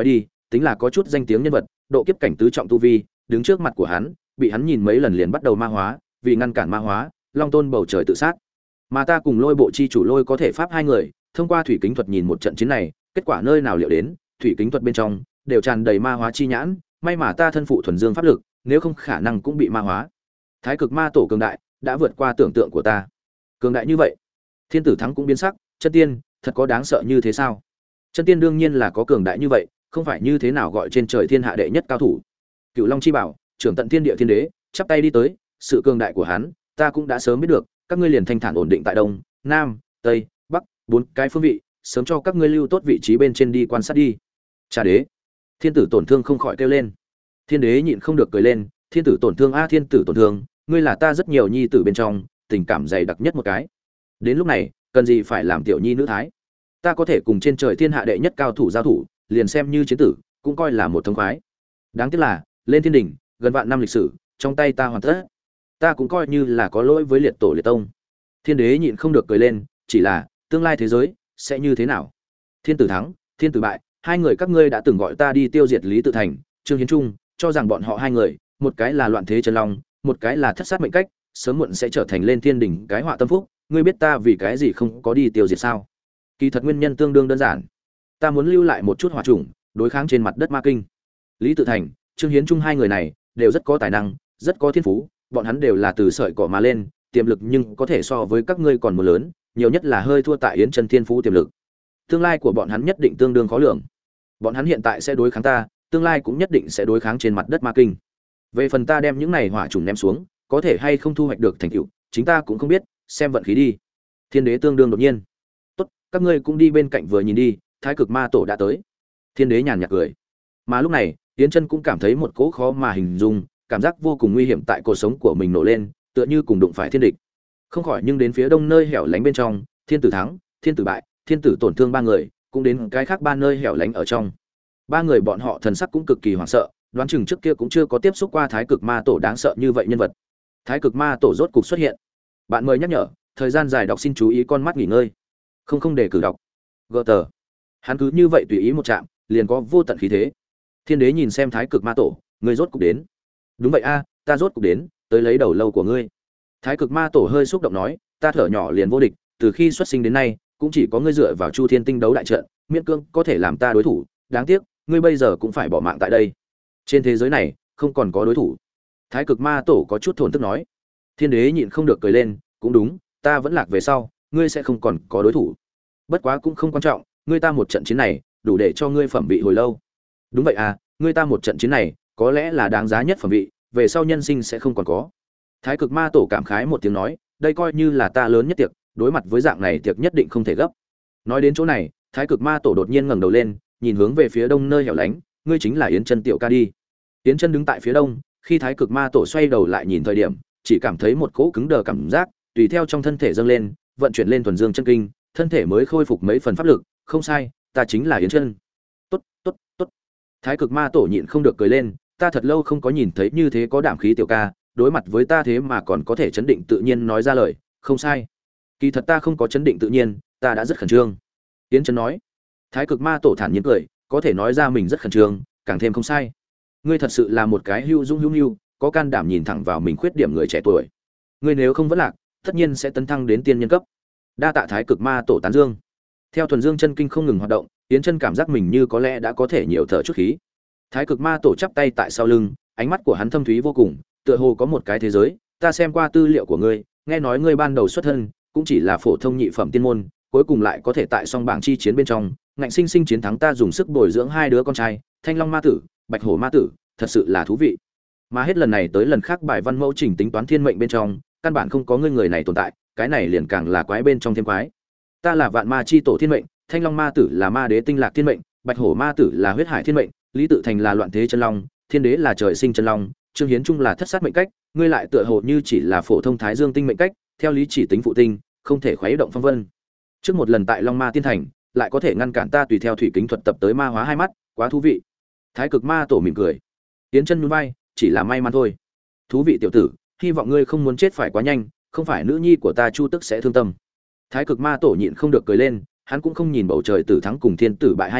tính là có chút danh tiếng nhân vật, độ kiếp cảnh tứ trọng tu vi, đứng trước mặt của hắn, bị hắn nhìn mấy lần liền bắt đầu ma hóa, vì ngăn cản ma hóa, Long Tôn bầu trời tự sát. Mà ta cùng Lôi bộ chi chủ Lôi có thể pháp hai người, thông qua thủy kính thuật nhìn một trận chiến này, kết quả nơi nào liệu đến, thủy kính thuật bên trong đều tràn đầy ma hóa chi nhãn, may mà ta thân phụ thuần dương pháp lực, nếu không khả năng cũng bị ma hóa. Thái cực ma tổ cường đại, đã vượt qua tưởng tượng của ta. Cường đại như vậy, Thiên Tử Thắng cũng biến sắc, chân tiên, thật có đáng sợ như thế sao? Chân tiên đương nhiên là có cường đại như vậy, không phải như thế nào gọi trên trời thiên hạ đệ nhất cao thủ. Cựu Long chi bảo, trưởng tận thiên địa thiên đế, chắp tay đi tới, sự cường đại của hắn, ta cũng đã sớm biết được, các ngươi liền thanh thản ổn định tại đông, nam, tây, bắc, bốn cái phương vị, sớm cho các ngươi lưu tốt vị trí bên trên đi quan sát đi. Cha đế, Thiên tử tổn thương không khỏi kêu lên. Thiên đế nhịn không được cười lên, thiên tử tổn thương a thiên tử tổn thương, ngươi là ta rất nhiều nhi tử bên trong, tình cảm dày đặc nhất một cái. Đến lúc này, cần gì phải làm tiểu nhi nữ thái? Ta có thể cùng trên trời thiên hạ đệ nhất cao thủ giao thủ, liền xem như chiến tử, cũng coi là một thông khoái. Đáng tiếc là, lên thiên đỉnh, gần vạn năm lịch sử, trong tay ta hoàn tất. Ta cũng coi như là có lỗi với liệt tổ liệt tông. Thiên đế nhịn không được cười lên, chỉ là, tương lai thế giới sẽ như thế nào? Thiên tử thắng, thiên tử bại, hai người các ngươi đã từng gọi ta đi tiêu diệt Lý Tự Thành, Trương Hiến Trung, cho rằng bọn họ hai người, một cái là loạn thế chân long, một cái là thất sát mệnh cách, sớm muộn sẽ trở thành lên thiên đỉnh cái họa tâm phúc, ngươi biết ta vì cái gì không có đi tiêu diệt sao? Kỳ thật nguyên nhân tương đương đơn giản. Ta muốn lưu lại một chút hỏa chủng, đối kháng trên mặt đất ma kinh. Lý Tự Thành, Trương Hiến Trung hai người này đều rất có tài năng, rất có thiên phú, bọn hắn đều là từ sợi cỏ mà lên, tiềm lực nhưng có thể so với các ngươi còn một lớn, nhiều nhất là hơi thua tại Yến Chân thiên phú tiềm lực. Tương lai của bọn hắn nhất định tương đương khó lường. Bọn hắn hiện tại sẽ đối kháng ta, tương lai cũng nhất định sẽ đối kháng trên mặt đất ma kinh. Về phần ta đem những này hỏa trùng ném xuống, có thể hay không thu hoạch được thành tựu, chính ta cũng không biết, xem vận khí đi. Thiên đế tương đương đột nhiên. Tốt, các ngươi cũng đi bên cạnh vừa nhìn đi, Thái Cực Ma tổ đã tới. Thiên đế nhàn nhạt cười. Mà lúc này, Yến Chân cũng cảm thấy một cỗ khó mà hình dung, cảm giác vô cùng nguy hiểm tại cuộc sống của mình nổ lên, tựa như cùng đụng phải thiên địch. Không khỏi nhưng đến phía đông nơi hẻo lánh bên trong, Thiên tử thắng, Thiên tử bại, Thiên tử tổn thương ba người, cũng đến cái khác ba nơi hẻo lánh ở trong. Ba người bọn họ thần sắc cũng cực kỳ hoảng sợ, đoán chừng trước kia cũng chưa có tiếp xúc qua Thái Cực Ma tổ đáng sợ như vậy nhân vật. Thái Cực Ma tổ rốt cục xuất hiện. Bạn mời nhắc nhở, thời gian dài đọc xin chú ý con mắt nghỉ ngơi. Không không để cử đọc. Gờ tờ. Hắn cứ như vậy tùy ý một chạm, liền có vô tận khí thế. Thiên đế nhìn xem Thái Cực Ma tổ, ngươi rốt cục đến. Đúng vậy a, ta rốt cục đến, tới lấy đầu lâu của ngươi. Thái Cực Ma tổ hơi xúc động nói, ta thở nhỏ liền vô địch, từ khi xuất sinh đến nay, cũng chỉ có ngươi dựa vào Chu Thiên Tinh đấu đại trận, miễn cương có thể làm ta đối thủ, đáng tiếc, ngươi bây giờ cũng phải bỏ mạng tại đây. Trên thế giới này, không còn có đối thủ. Thái Cực Ma tổ có chút thổn thức nói. Thiên đế nhịn không được cười lên, cũng đúng, ta vẫn lạc về sau, ngươi sẽ không còn có đối thủ. Bất quá cũng không quan trọng, ngươi ta một trận chiến này, đủ để cho ngươi phẩm vị hồi lâu. Đúng vậy à, ngươi ta một trận chiến này, có lẽ là đáng giá nhất phẩm vị, về sau nhân sinh sẽ không còn có. Thái Cực Ma tổ cảm khái một tiếng nói, đây coi như là ta lớn nhất tiệc, đối mặt với dạng này tiệc nhất định không thể gấp. Nói đến chỗ này, Thái Cực Ma tổ đột nhiên ngẩng đầu lên, nhìn hướng về phía đông nơi hẻo lánh, ngươi chính là Yến Chân tiểu ca đi. Yến Chân đứng tại phía đông, khi Thái Cực Ma tổ xoay đầu lại nhìn thời điểm, chỉ cảm thấy một cỗ cứng đờ cảm giác, tùy theo trong thân thể dâng lên, vận chuyển lên thuần dương chân kinh, thân thể mới khôi phục mấy phần pháp lực, không sai, ta chính là Yến Chân. Tốt, tốt, tốt. Thái Cực Ma tổ nhịn không được cười lên, ta thật lâu không có nhìn thấy như thế có đảm khí tiểu ca, đối mặt với ta thế mà còn có thể chấn định tự nhiên nói ra lời, không sai. Kỳ thật ta không có chấn định tự nhiên, ta đã rất khẩn trương. Yến Chân nói. Thái Cực Ma tổ thản nhiên cười, có thể nói ra mình rất khẩn trương, càng thêm không sai. Ngươi thật sự là một cái hưu dung hưu nhu, có can đảm nhìn thẳng vào mình khuyết điểm người trẻ tuổi. Ngươi nếu không vẫn lạc, tất nhiên sẽ tấn thăng đến tiên nhân cấp. Đa tạ Thái Cực Ma tổ tán dương. Theo thuần dương chân kinh không ngừng hoạt động, Yến Chân cảm giác mình như có lẽ đã có thể nhiều thở chút khí. Thái Cực Ma tổ chắp tay tại sau lưng, ánh mắt của hắn thâm thúy vô cùng, tựa hồ có một cái thế giới, ta xem qua tư liệu của ngươi, nghe nói ngươi ban đầu xuất thân cũng chỉ là phổ thông nhị phẩm tiên môn, cuối cùng lại có thể tại song bảng chi chiến bên trong, ngạnh sinh sinh chiến thắng ta dùng sức bồi dưỡng hai đứa con trai, Thanh Long Ma tử, Bạch Hổ Ma tử, thật sự là thú vị. Mà hết lần này tới lần khác bài văn mẫu chỉnh tính toán thiên mệnh bên trong, căn bản không có ngươi người này tồn tại, cái này liền càng là quái bên trong thêm quái. Ta là Vạn Ma chi tổ thiên mệnh, Thanh Long Ma tử là Ma đế tinh lạc thiên mệnh, Bạch Hổ Ma tử là huyết hải thiên mệnh, Lý Tự Thành là loạn thế chân long, Thiên đế là trời sinh chân long, Trương Hiến Trung là thất sát mệnh cách, ngươi lại tựa hồ như chỉ là phổ thông thái dương tinh mệnh cách, theo lý chỉ tính phụ tinh, không thể khuấy động phong vân. Trước một lần tại Long Ma Tiên Thành, lại có thể ngăn cản ta tùy theo thủy kính thuật tập tới ma hóa hai mắt, quá thú vị. Thái Cực Ma tổ mỉm cười. Yến Chân nhún vai, chỉ là may mắn thôi. Thú vị tiểu tử, hy vọng ngươi không muốn chết phải quá nhanh, không phải nữ nhi của ta Chu Tức sẽ thương tâm. Thái Cực Ma tổ nhịn không được cười lên, hắn cũng không nhìn bầu trời tử thắng cùng thiên tử bại hai người,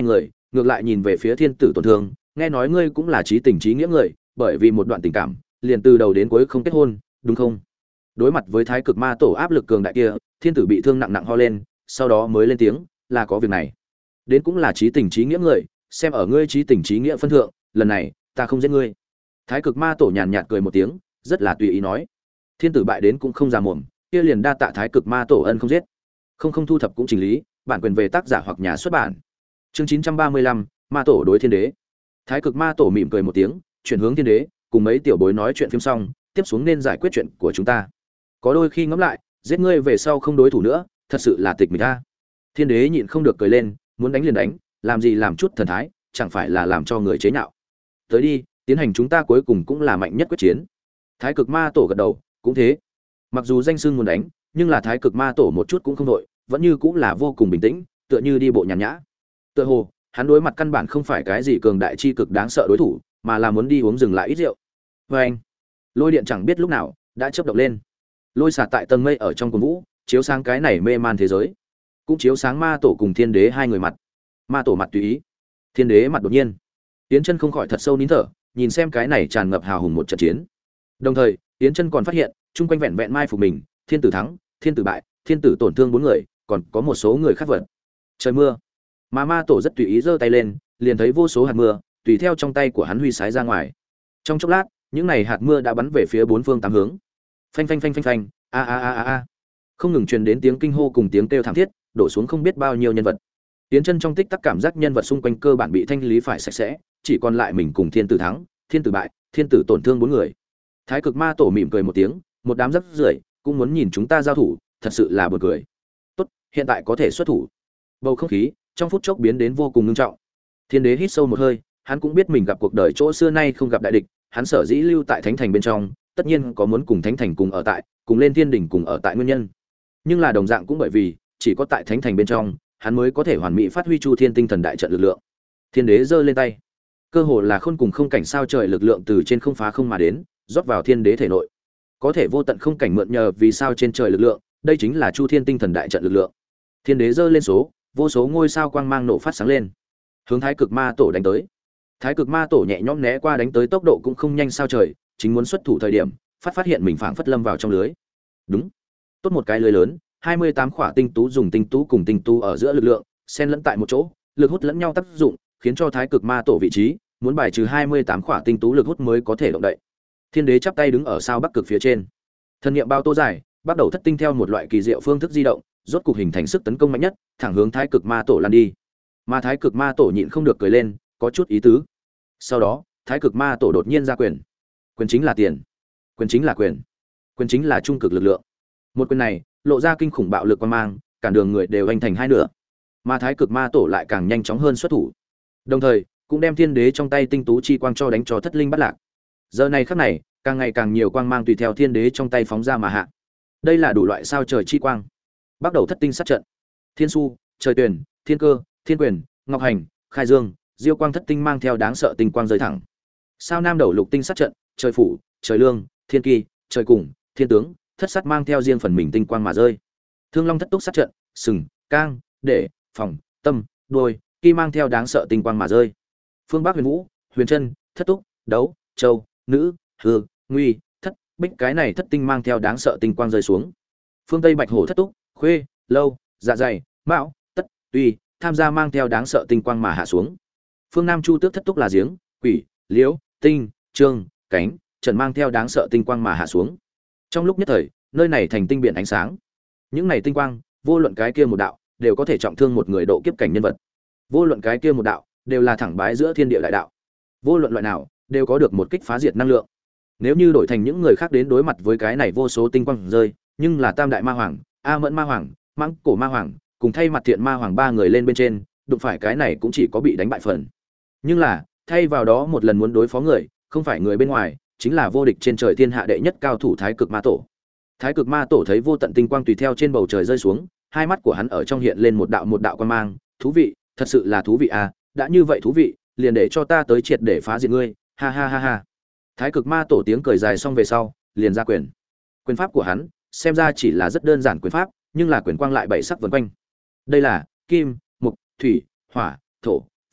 ngược lại nhìn về phía thiên tử tổn thương, nghe nói ngươi cũng là trí tình trí nghĩa người, bởi vì một đoạn tình cảm liền từ đầu đến cuối không kết hôn, đúng không? Đối mặt với thái cực ma tổ áp lực cường đại kia, thiên tử bị thương nặng nặng ho lên, sau đó mới lên tiếng, là có việc này. Đến cũng là trí tình trí nghĩa người, xem ở ngươi trí tình trí nghĩa phân thượng, lần này ta không giết ngươi. Thái cực ma tổ nhàn nhạt cười một tiếng, rất là tùy ý nói. Thiên tử bại đến cũng không già mồm, kia liền đa tạ thái cực ma tổ ân không giết. Không không thu thập cũng chỉnh lý, bản quyền về tác giả hoặc nhà xuất bản. Chương chín trăm ba mươi lăm, ma tổ đối thiên đế. Thái cực ma tổ mỉm cười một tiếng, chuyển hướng thiên đế, cùng mấy tiểu bối nói chuyện phim xong, tiếp xuống nên giải quyết chuyện của chúng ta. Có đôi khi ngẫm lại, giết ngươi về sau không đối thủ nữa, thật sự là tịch mịch a. Thiên đế nhịn không được cười lên, muốn đánh liền đánh, làm gì làm chút thần thái, chẳng phải là làm cho người chế nhạo. Tới đi, tiến hành chúng ta cuối cùng cũng là mạnh nhất quyết chiến. Thái cực ma tổ gật đầu, cũng thế. Mặc dù danh xưng muốn đánh, nhưng là thái cực ma tổ một chút cũng không đội, vẫn như cũng là vô cùng bình tĩnh, tựa như đi bộ nhàn nhã. Tựa hồ, hắn đối mặt căn bản không phải cái gì cường đại chi cực đáng sợ đối thủ, mà là muốn đi uống dừng lại ít rượu. Và anh, lôi điện chẳng biết lúc nào đã chớp động lên, lôi xả tại tầng mây ở trong cuồng vũ, chiếu sáng cái này mê man thế giới, cũng chiếu sáng ma tổ cùng thiên đế hai người mặt. Ma tổ mặt tùy ý, thiên đế mặt đột nhiên. Yến Chân không khỏi thật sâu nín thở, nhìn xem cái này tràn ngập hào hùng một trận chiến. Đồng thời, Yến Chân còn phát hiện, chung quanh vẹn vẹn mai phục mình, thiên tử thắng, thiên tử bại, thiên tử tổn thương bốn người, còn có một số người khác vật. Trời mưa. Mà ma tổ rất tùy ý giơ tay lên, liền thấy vô số hạt mưa tùy theo trong tay của hắn huy sái ra ngoài. Trong chốc lát, những này hạt mưa đã bắn về phía bốn phương tám hướng. Phanh phanh phanh phanh phanh, a a a a a. Không ngừng truyền đến tiếng kinh hô cùng tiếng kêu thảm thiết, đổ xuống không biết bao nhiêu nhân vật. Tiến Chân trong tích tắc cảm giác nhân vật xung quanh cơ bản bị thanh lý phải sạch sẽ, chỉ còn lại mình cùng thiên tử thắng, thiên tử bại, thiên tử tổn thương bốn người. Thái cực ma tổ mỉm cười một tiếng, một đám rắc rưởi cũng muốn nhìn chúng ta giao thủ, thật sự là buồn cười. Tốt, hiện tại có thể xuất thủ. Bầu không khí trong phút chốc biến đến vô cùng nghiêm trọng. Thiên đế hít sâu một hơi, hắn cũng biết mình gặp cuộc đời chỗ xưa nay không gặp đại địch, hắn sở dĩ lưu tại thánh thành bên trong, tất nhiên có muốn cùng thánh thành cùng ở tại, cùng lên thiên đỉnh cùng ở tại nguyên nhân. Nhưng là đồng dạng cũng bởi vì chỉ có tại thánh thành bên trong, hắn mới có thể hoàn mỹ phát huy Chu Thiên tinh thần đại trận lực lượng. Thiên đế giơ lên tay, cơ hồ là khôn cùng không cảnh sao trời lực lượng từ trên không phá không mà đến, rót vào thiên đế thể nội. Có thể vô tận không cảnh mượn nhờ vì sao trên trời lực lượng, đây chính là Chu Thiên tinh thần đại trận lực lượng. Thiên đế giơ lên số, vô số ngôi sao quang mang nổ phát sáng lên, hướng thái cực ma tổ đánh tới. Thái cực ma tổ nhẹ nhõm né qua đánh tới, tốc độ cũng không nhanh sao trời, chính muốn xuất thủ thời điểm, phát phát hiện mình phảng phất lâm vào trong lưới. Đúng, tốt một cái lưới lớn, hai mươi tám khỏa tinh tú dùng tinh tú cùng tinh tú ở giữa lực lượng, xen lẫn tại một chỗ, lực hút lẫn nhau tác dụng, khiến cho thái cực ma tổ vị trí muốn bài trừ hai mươi tám khỏa tinh tú lực hút mới có thể động đậy. Thiên đế chắp tay đứng ở sao bắc cực phía trên, thân niệm bao tô dài, bắt đầu thất tinh theo một loại kỳ diệu phương thức di động, rốt cục hình thành sức tấn công mạnh nhất, thẳng hướng thái cực ma tổ lan đi. Mà thái cực ma tổ nhịn không được cười lên, có chút ý tứ. Sau đó, thái cực ma tổ đột nhiên ra quyền. Quyền chính là tiền, quyền chính là quyền, quyền chính là trung cực lực lượng. Một quyền này lộ ra kinh khủng bạo lực quan mang, cản đường người đều anh thành hai nửa. Mà thái cực ma tổ lại càng nhanh chóng hơn xuất thủ, đồng thời cũng đem thiên đế trong tay tinh tú chi quang cho đánh cho thất linh bắt lạc. Giờ này khắc này, càng ngày càng nhiều quang mang tùy theo thiên đế trong tay phóng ra mà hạ. Đây là đủ loại sao trời chi quang. Bắt đầu thất tinh sát trận, thiên su, trời tuyển, thiên cơ, thiên quyền, ngọc hành, khai dương, diêu quang thất tinh mang theo đáng sợ tinh quang rơi thẳng. Sao nam đầu lục tinh sát trận, trời phủ, trời lương, thiên kỳ, trời cùng, thiên tướng, thất sát mang theo riêng phần mình tinh quang mà rơi. Thương long thất túc sát trận, sừng, cang, để, phòng, tâm, đuôi, kỳ mang theo đáng sợ tinh quang mà rơi. Phương bắc huyền vũ, huyền chân, thất túc, đấu, châu, nữ, hư, nguy, thất, bích, cái này thất tinh mang theo đáng sợ tinh quang rơi xuống. Phương tây bạch hổ thất túc, khuê, lâu, dạ dày, mão, tất, tuy, tham gia mang theo đáng sợ tinh quang mà hạ xuống. Phương nam chu tước thất túc là giếng, quỷ, liễu, tinh, trương, cánh, trần mang theo đáng sợ tinh quang mà hạ xuống. Trong lúc nhất thời, nơi này thành tinh biển ánh sáng. Những này tinh quang, vô luận cái kia một đạo, đều có thể trọng thương một người độ kiếp cảnh nhân vật. Vô luận cái kia một đạo, đều là thẳng bái giữa thiên địa đại đạo. Vô luận loại nào, đều có được một kích phá diệt năng lượng. Nếu như đổi thành những người khác đến đối mặt với cái này vô số tinh quang rơi, nhưng là Tam đại ma hoàng, A Mẫn ma hoàng, Mãng cổ ma hoàng, cùng thay mặt thiện ma hoàng ba người lên bên trên, đụng phải cái này cũng chỉ có bị đánh bại phần. Nhưng là, thay vào đó một lần muốn đối phó người, không phải người bên ngoài, chính là vô địch trên trời thiên hạ đệ nhất cao thủ thái cực ma tổ. Thái cực ma tổ thấy vô tận tinh quang tùy theo trên bầu trời rơi xuống, hai mắt của hắn ở trong hiện lên một đạo một đạo quang mang, thú vị, thật sự là thú vị à, đã như vậy thú vị, liền để cho ta tới triệt để phá diệt ngươi, ha ha ha ha. Thái cực ma tổ tiếng cười dài xong về sau, liền ra quyền. Quyền pháp của hắn, xem ra chỉ là rất đơn giản quyền pháp, nhưng là quyền quang lại bảy sắc vần quanh. Đây là kim, mộc, thủy, hỏa, thổ,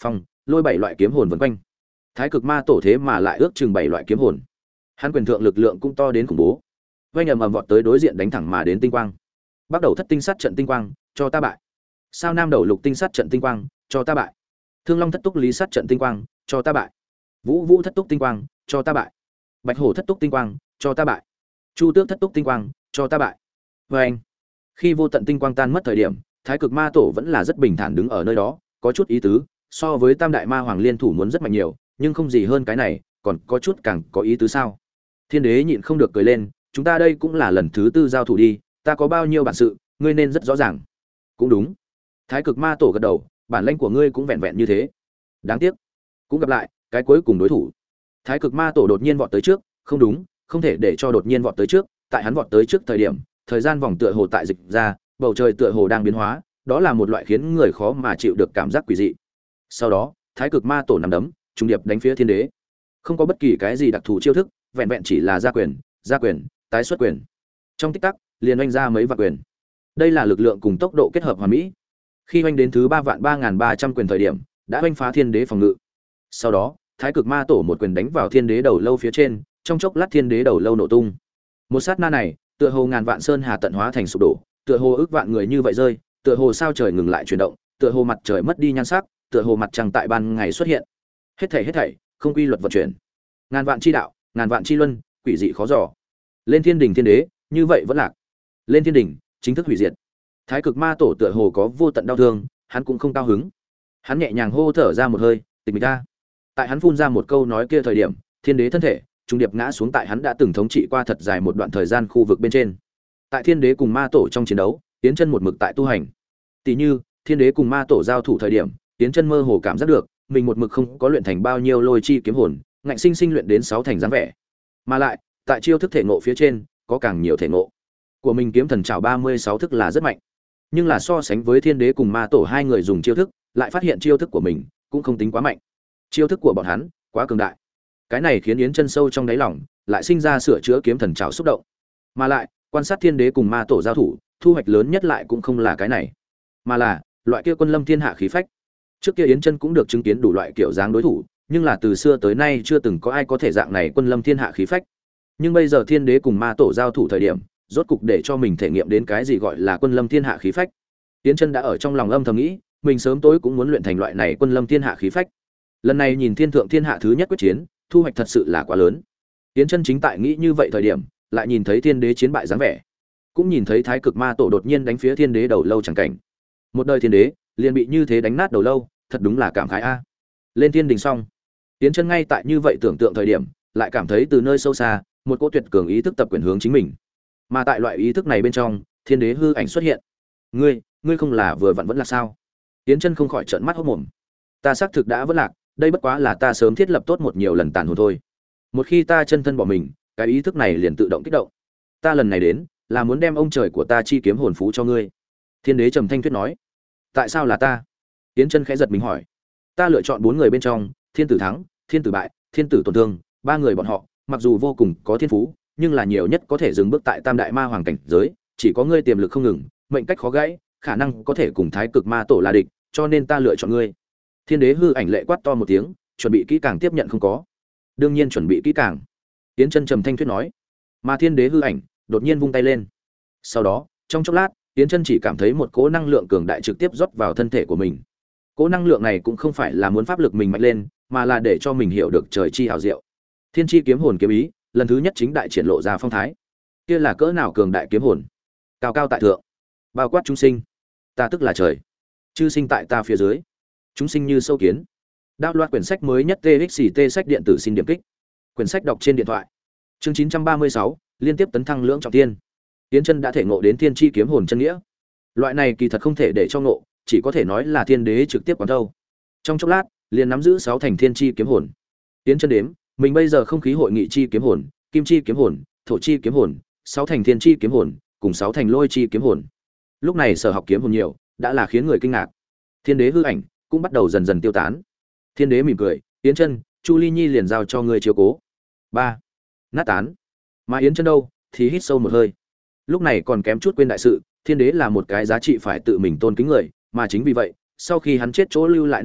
phong, lôi bảy loại kiếm hồn vần quanh. Thái cực ma tổ thế mà lại ước chừng bảy loại kiếm hồn. Hắn quyền thượng lực lượng cũng to đến khủng bố. Vành ầm ầm vọt tới đối diện đánh thẳng mà đến tinh quang. Bắt đầu thất tinh sát trận tinh quang, cho ta bại. Sao Nam đầu lục tinh sát trận tinh quang, cho ta bại. Thương Long thất túc lý sát trận tinh quang, cho ta bại. Vũ Vũ thất túc tinh quang, cho ta bại. Bạch Hổ thất túc tinh quang, cho ta bại. Chu Tước thất túc tinh quang, cho ta bại. Và anh, khi vô tận tinh quang tan mất thời điểm, Thái cực ma tổ vẫn là rất bình thản đứng ở nơi đó, có chút ý tứ, so với Tam đại ma hoàng liên thủ muốn rất mạnh nhiều, nhưng không gì hơn cái này, còn có chút càng có ý tứ sao? Thiên đế nhịn không được cười lên, chúng ta đây cũng là lần thứ tư giao thủ đi, ta có bao nhiêu bản sự, ngươi nên rất rõ ràng. Cũng đúng. Thái cực ma tổ gật đầu, bản lĩnh của ngươi cũng vẹn vẹn như thế. Đáng tiếc, cũng gặp lại, cái cuối cùng đối thủ. Thái cực ma tổ đột nhiên vọt tới trước, không đúng, không thể để cho đột nhiên vọt tới trước, tại hắn vọt tới trước thời điểm, thời gian vòng tựa hồ tại dịch ra, bầu trời tựa hồ đang biến hóa, đó là một loại khiến người khó mà chịu được cảm giác quỷ dị. Sau đó, Thái cực ma tổ nằm đấm, trùng điệp đánh phía thiên đế. Không có bất kỳ cái gì đặc thù chiêu thức, vẹn vẹn chỉ là gia quyền, gia quyền, tái xuất quyền. Trong tích tắc, liền oanh ra mấy vạn quyền. Đây là lực lượng cùng tốc độ kết hợp hoàn mỹ. Khi oanh đến thứ ba vạn ba nghìn ba trăm quyền thời điểm, đã oanh phá thiên đế phòng ngự. Sau đó, Thái cực ma tổ một quyền đánh vào thiên đế đầu lâu phía trên, trong chốc lát thiên đế đầu lâu nổ tung. Một sát na này, tựa hồ ngàn vạn sơn hà tận hóa thành sụp đổ, tựa hồ ước vạn người như vậy rơi, tựa hồ sao trời ngừng lại chuyển động, tựa hồ mặt trời mất đi nhan sắc, tựa hồ mặt trăng tại ban ngày xuất hiện. Hết thảy hết thảy, không quy luật vận chuyển. Ngàn vạn chi đạo, ngàn vạn chi luân, quỷ dị khó dò. Lên thiên đỉnh thiên đế, như vậy vẫn lạc. Lên thiên đỉnh, chính thức hủy diệt. Thái cực ma tổ tựa hồ có vô tận đau thương, hắn cũng không cao hứng. Hắn nhẹ nhàng hô thở ra một hơi, tịch mịch ra. Tại hắn phun ra một câu nói kia thời điểm, thiên đế thân thể trung điệp ngã xuống tại hắn đã từng thống trị qua thật dài một đoạn thời gian khu vực bên trên. Tại thiên đế cùng ma tổ trong chiến đấu, tiến chân một mực tại tu hành. Tỷ như, thiên đế cùng ma tổ giao thủ thời điểm, tiến chân mơ hồ cảm giác được, mình một mực không có luyện thành bao nhiêu lôi chi kiếm hồn, ngạnh sinh sinh luyện đến sáu thành dáng vẻ. Mà lại, tại chiêu thức thể ngộ phía trên, có càng nhiều thể ngộ. Của mình kiếm thần trảo ba mươi sáu thức là rất mạnh. Nhưng là so sánh với thiên đế cùng ma tổ hai người dùng chiêu thức, lại phát hiện chiêu thức của mình cũng không tính quá mạnh. Chiêu thức của bọn hắn quá cường đại. Cái này khiến Yến Chân sâu trong đáy lòng lại sinh ra sửa chữa kiếm thần trảo xúc động. Mà lại, quan sát thiên đế cùng ma tổ giao thủ, thu hoạch lớn nhất lại cũng không là cái này, mà là loại kia quân lâm thiên hạ khí phách. Trước kia Yến Chân cũng được chứng kiến đủ loại kiểu dáng đối thủ, nhưng là từ xưa tới nay chưa từng có ai có thể dạng này quân lâm thiên hạ khí phách. Nhưng bây giờ thiên đế cùng ma tổ giao thủ thời điểm, rốt cục để cho mình thể nghiệm đến cái gì gọi là quân lâm thiên hạ khí phách. Yến Chân đã ở trong lòng âm thầm nghĩ, mình sớm tối cũng muốn luyện thành loại này quân lâm thiên hạ khí phách. Lần này nhìn thiên thượng thiên hạ thứ nhất quyết chiến, thu hoạch thật sự là quá lớn. Yến Chân chính tại nghĩ như vậy thời điểm, lại nhìn thấy thiên đế chiến bại dáng vẻ, cũng nhìn thấy thái cực ma tổ đột nhiên đánh phía thiên đế đầu lâu chẳng cảnh. Một đời thiên đế liền bị như thế đánh nát đầu lâu, thật đúng là cảm khái a. Lên thiên đình xong, Yến Chân ngay tại như vậy tưởng tượng thời điểm, lại cảm thấy từ nơi sâu xa, một cỗ tuyệt cường ý thức tập quyền hướng chính mình. Mà tại loại ý thức này bên trong, thiên đế hư ảnh xuất hiện. Ngươi, ngươi không là vừa vặn vẫn là sao? Yến Chân không khỏi trợn mắt hốt mồm. Ta xác thực đã vẫn lạc, đây bất quá là ta sớm thiết lập tốt một nhiều lần tàn hồn thôi. Một khi ta chân thân bỏ mình, cái ý thức này liền tự động kích động. Ta lần này đến, là muốn đem ông trời của ta chi kiếm hồn phú cho ngươi. Thiên đế trầm thanh thuyết nói. Tại sao là ta? Yến Chân khẽ giật mình hỏi. Ta lựa chọn bốn người bên trong, thiên tử thắng, thiên tử bại, thiên tử tổn thương, ba người bọn họ, mặc dù vô cùng có thiên phú, nhưng là nhiều nhất có thể dừng bước tại tam đại ma hoàng cảnh giới, chỉ có ngươi tiềm lực không ngừng, mệnh cách khó gãy, khả năng có thể cùng thái cực ma tổ là địch, cho nên ta lựa chọn ngươi. Thiên đế hư ảnh lệ quát to một tiếng, chuẩn bị kỹ càng tiếp nhận không có? Đương nhiên chuẩn bị kỹ càng. Yến Chân trầm thanh thuyết nói. Mà thiên đế hư ảnh đột nhiên vung tay lên. Sau đó, trong chốc lát, Yến Chân chỉ cảm thấy một cỗ năng lượng cường đại trực tiếp rót vào thân thể của mình. Cỗ năng lượng này cũng không phải là muốn pháp lực mình mạnh lên, mà là để cho mình hiểu được trời chi hào diệu. Thiên chi kiếm hồn kiếm ý, lần thứ nhất chính đại triển lộ ra phong thái. Kia là cỡ nào cường đại kiếm hồn? Cao cao tại thượng, bao quát chúng sinh. Ta tức là trời, chư sinh tại ta phía dưới. Chúng sinh như sâu kiến. Đao loạt quyển sách mới nhất tê ích xê tê sách điện tử xin điểm kích. Quyển sách đọc trên điện thoại. Chương chín trăm ba mươi sáu, liên tiếp tấn thăng lưỡng trọng thiên. Yến Chân đã thể ngộ đến thiên chi kiếm hồn chân nghĩa. Loại này kỳ thật không thể để cho ngộ, chỉ có thể nói là thiên đế trực tiếp quán thâu. Trong chốc lát, liền nắm giữ sáu thành thiên chi kiếm hồn. Yến Chân đếm, mình bây giờ không khí hội nghị chi kiếm hồn, kim chi kiếm hồn, thổ chi kiếm hồn, sáu thành thiên chi kiếm hồn, cùng sáu thành lôi chi kiếm hồn. Lúc này sở học kiếm hồn nhiều, đã là khiến người kinh ngạc. Thiên đế hư ảnh cũng bắt đầu dần dần tiêu tán. Thiên đế mỉm cười, Yến Chân, Chu Ly Nhi liền giao cho ngươi chiếu cố. Ba, nát tán. Mà Yến Chân đâu, thì hít sâu một hơi. Lúc này còn kém chút quên đại sự, thiên đế là một cái giá trị phải tự mình tôn kính người, mà chính vì vậy, sau khi hắn chết chỗ lưu lại năng lượng,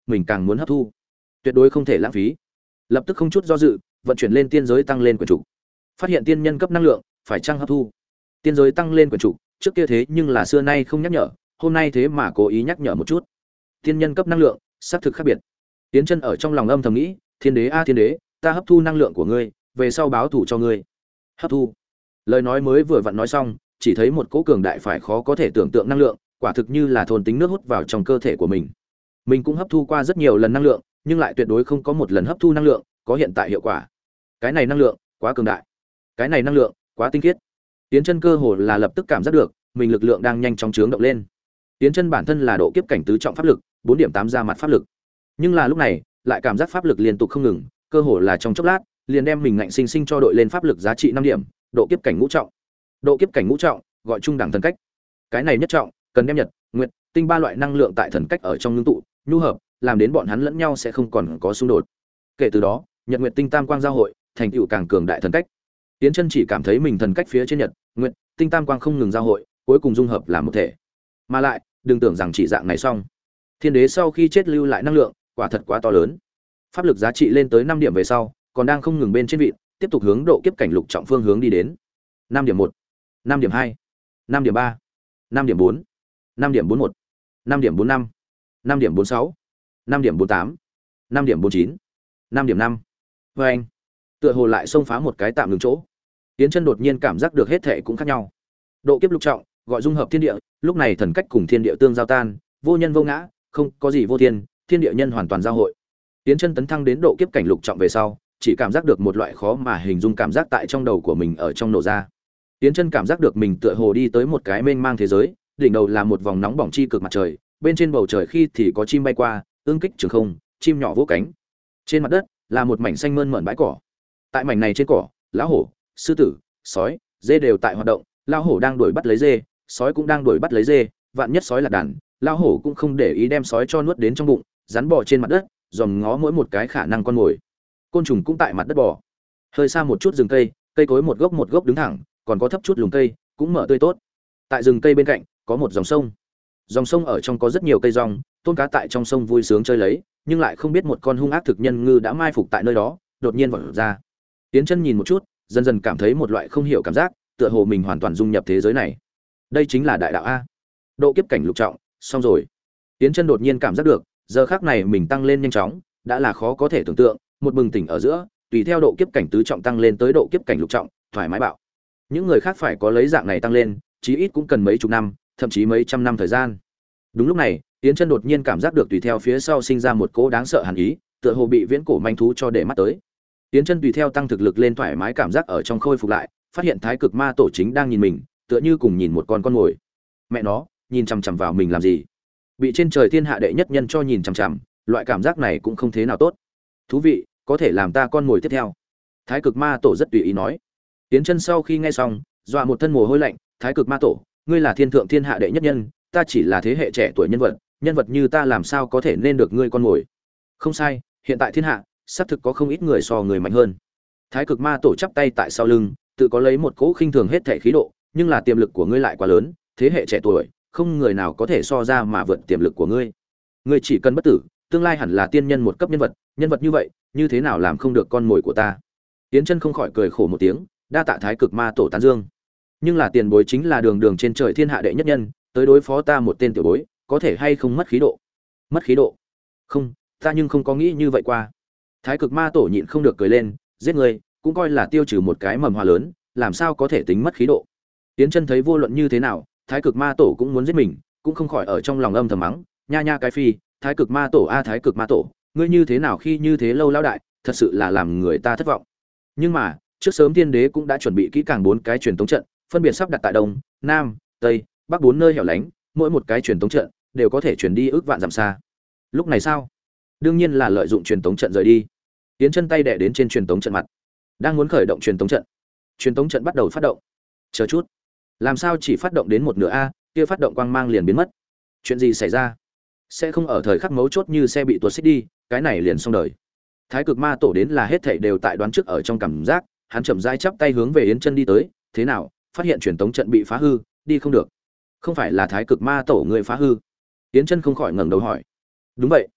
mình càng muốn hấp thu, tuyệt đối không thể lãng phí. Lập tức không chút do dự, vận chuyển lên tiên giới tăng lên quyển trục. Phát hiện tiên nhân cấp năng lượng, phải chăng hấp thu. Tiên giới tăng lên quyển trục, trước kia thế nhưng là xưa nay không nhắc nhở, hôm nay thế mà cố ý nhắc nhở một chút. Tiên nhân cấp năng lượng, xác thực khác biệt. Tiến Chân ở trong lòng âm thầm nghĩ, thiên đế a thiên đế, ta hấp thu năng lượng của ngươi, về sau báo thù cho ngươi. Hấp thu. Lời nói mới vừa vặn nói xong, chỉ thấy một cỗ cường đại phải khó có thể tưởng tượng năng lượng, quả thực như là thôn tính nước hút vào trong cơ thể của mình. Mình cũng hấp thu qua rất nhiều lần năng lượng, nhưng lại tuyệt đối không có một lần hấp thu năng lượng có hiện tại hiệu quả. Cái này năng lượng quá cường đại, cái này năng lượng quá tinh khiết. Tiến Chân cơ hồ là lập tức cảm giác được, mình lực lượng đang nhanh chóng chướng động lên. Tiến Chân bản thân là độ kiếp cảnh tứ trọng pháp lực, bốn điểm tám ra mặt pháp lực. Nhưng là lúc này, lại cảm giác pháp lực liên tục không ngừng, cơ hồ là trong chốc lát, liền đem mình ngạnh sinh sinh cho đội lên pháp lực giá trị năm điểm, độ kiếp cảnh ngũ trọng. Độ kiếp cảnh ngũ trọng, gọi trung đẳng thần cách. Cái này nhất trọng, cần đem nhật, nguyệt, tinh ba loại năng lượng tại thần cách ở trong ngưng tụ, nhu hợp, làm đến bọn hắn lẫn nhau sẽ không còn có xung đột. Kể từ đó, nhật nguyệt tinh tam quang giao hội, thành tựu càng cường đại thần cách. Tiến Chân chỉ cảm thấy mình thần cách phía trên nhật, nguyệt, tinh tam quang không ngừng giao hội, cuối cùng dung hợp làm một thể. Mà lại, đừng tưởng rằng chỉ dạng này xong. Thiên đế sau khi chết lưu lại năng lượng, quả thật quá to lớn. Pháp lực giá trị lên tới năm điểm về sau, còn đang không ngừng bên trên vị, tiếp tục hướng độ kiếp cảnh lục trọng phương hướng đi đến. năm điểm một, năm điểm hai, năm điểm ba, năm điểm bốn, năm điểm bốn một, năm điểm bốn năm, năm điểm bốn sáu, năm điểm bốn tám, năm điểm bốn chín, năm điểm năm. Và anh, tựa hồ lại xông phá một cái tạm ngừng chỗ. Tiến Chân đột nhiên cảm giác được hết thảy cũng khác nhau. Độ kiếp lục trọng, gọi dung hợp thiên địa, lúc này thần cách cùng thiên địa tương giao tan, vô nhân vô ngã, không có gì vô thiên, thiên địa nhân hoàn toàn giao hội. Tiến Chân tấn thăng đến độ kiếp cảnh lục trọng về sau, chỉ cảm giác được một loại khó mà hình dung cảm giác tại trong đầu của mình ở trong nổ ra. Tiến Chân cảm giác được mình tựa hồ đi tới một cái mênh mang thế giới, đỉnh đầu là một vòng nóng bỏng chi cực mặt trời, bên trên bầu trời khi thì có chim bay qua, ương kích trường không, chim nhỏ vỗ cánh. Trên mặt đất là một mảnh xanh mơn mởn bãi cỏ. Tại mảnh này trên cỏ, lão hổ, sư tử, sói, dê đều tại hoạt động, lão hổ đang đuổi bắt lấy dê, sói cũng đang đuổi bắt lấy dê, vạn nhất sói là đàn, lão hổ cũng không để ý đem sói cho nuốt đến trong bụng, rắn bò trên mặt đất, dòm ngó mỗi một cái khả năng con mồi. Côn trùng cũng tại mặt đất bò. Hơi xa một chút rừng cây, cây cối một gốc một gốc đứng thẳng, còn có thấp chút lùm cây, cũng mở tươi tốt. Tại rừng cây bên cạnh, có một dòng sông. Dòng sông ở trong có rất nhiều cây rong, tôm cá tại trong sông vui sướng chơi lấy, nhưng lại không biết một con hung ác thực nhân ngư đã mai phục tại nơi đó, đột nhiên vọt ra. Tiến Chân nhìn một chút, dần dần cảm thấy một loại không hiểu cảm giác, tựa hồ mình hoàn toàn dung nhập thế giới này. Đây chính là đại đạo a. Độ kiếp cảnh lục trọng, xong rồi. Tiến Chân đột nhiên cảm giác được, giờ khắc này mình tăng lên nhanh chóng, đã là khó có thể tưởng tượng, một bừng tỉnh ở giữa, tùy theo độ kiếp cảnh tứ trọng tăng lên tới độ kiếp cảnh lục trọng, thoải mái bạo. Những người khác phải có lấy dạng này tăng lên, chí ít cũng cần mấy chục năm, thậm chí mấy trăm năm thời gian. Đúng lúc này, Tiến Chân đột nhiên cảm giác được tùy theo phía sau sinh ra một cỗ đáng sợ hàn ý, tựa hồ bị viễn cổ manh thú cho để mắt tới. Tiến Chân tùy theo tăng thực lực lên, thoải mái cảm giác ở trong khôi phục lại, phát hiện Thái Cực Ma Tổ chính đang nhìn mình, tựa như cùng nhìn một con con mồi. Mẹ nó, nhìn chằm chằm vào mình làm gì? Bị trên trời thiên hạ đệ nhất nhân cho nhìn chằm chằm, loại cảm giác này cũng không thế nào tốt. Thú vị, có thể làm ta con mồi tiếp theo. Thái Cực Ma Tổ rất tùy ý nói. Tiến Chân sau khi nghe xong, dọa một thân mồ hôi lạnh, Thái Cực Ma Tổ, ngươi là thiên thượng thiên hạ đệ nhất nhân, ta chỉ là thế hệ trẻ tuổi nhân vật, nhân vật như ta làm sao có thể nên được ngươi con mồi. Không sai, hiện tại thiên hạ xác thực có không ít người so người mạnh hơn. Thái Cực Ma Tổ chắp tay tại sau lưng, tự có lấy một cỗ khinh thường hết thể khí độ, nhưng là tiềm lực của ngươi lại quá lớn, thế hệ trẻ tuổi, không người nào có thể so ra mà vượt tiềm lực của ngươi. Ngươi chỉ cần bất tử, tương lai hẳn là tiên nhân một cấp nhân vật, nhân vật như vậy, như thế nào làm không được con mồi của ta. Tiến Chân không khỏi cười khổ một tiếng, đa tạ Thái Cực Ma Tổ tán dương. Nhưng là tiền bối chính là đường đường trên trời thiên hạ đệ nhất nhân, tới đối phó ta một tên tiểu bối, có thể hay không mất khí độ? Mất khí độ? Không, ta nhưng không có nghĩ như vậy qua. Thái Cực Ma Tổ nhịn không được cười lên, giết người, cũng coi là tiêu trừ một cái mầm hoa lớn, làm sao có thể tính mất khí độ. Tiến Chân thấy vô luận như thế nào, Thái Cực Ma Tổ cũng muốn giết mình, cũng không khỏi ở trong lòng âm thầm mắng, nha nha cái phi, Thái Cực Ma Tổ a Thái Cực Ma Tổ, ngươi như thế nào khi như thế lâu lão đại, thật sự là làm người ta thất vọng. Nhưng mà, trước sớm Tiên Đế cũng đã chuẩn bị kỹ càng bốn cái truyền tống trận, phân biệt sắp đặt tại đông, nam, tây, bắc bốn nơi hẻo lánh, mỗi một cái truyền tống trận đều có thể truyền đi ước vạn dặm xa. Lúc này sao? Đương nhiên là lợi dụng truyền tống trận rời đi. Tiến Chân tay đè đến trên truyền tống trận mặt, đang muốn khởi động truyền tống trận. Truyền tống trận bắt đầu phát động. Chờ chút, làm sao chỉ phát động đến một nửa a, kia phát động quang mang liền biến mất. Chuyện gì xảy ra? Sẽ không ở thời khắc mấu chốt như xe bị tuột xích đi, cái này liền xong đời. Thái Cực Ma Tổ đến là hết thảy đều tại đoán trước ở trong cảm giác, hắn chậm rãi chắp tay hướng về Yến Chân đi tới, thế nào, phát hiện truyền tống trận bị phá hư, đi không được. Không phải là Thái Cực Ma Tổ người phá hư? Yến Chân không khỏi ngẩng đầu hỏi. Đúng vậy.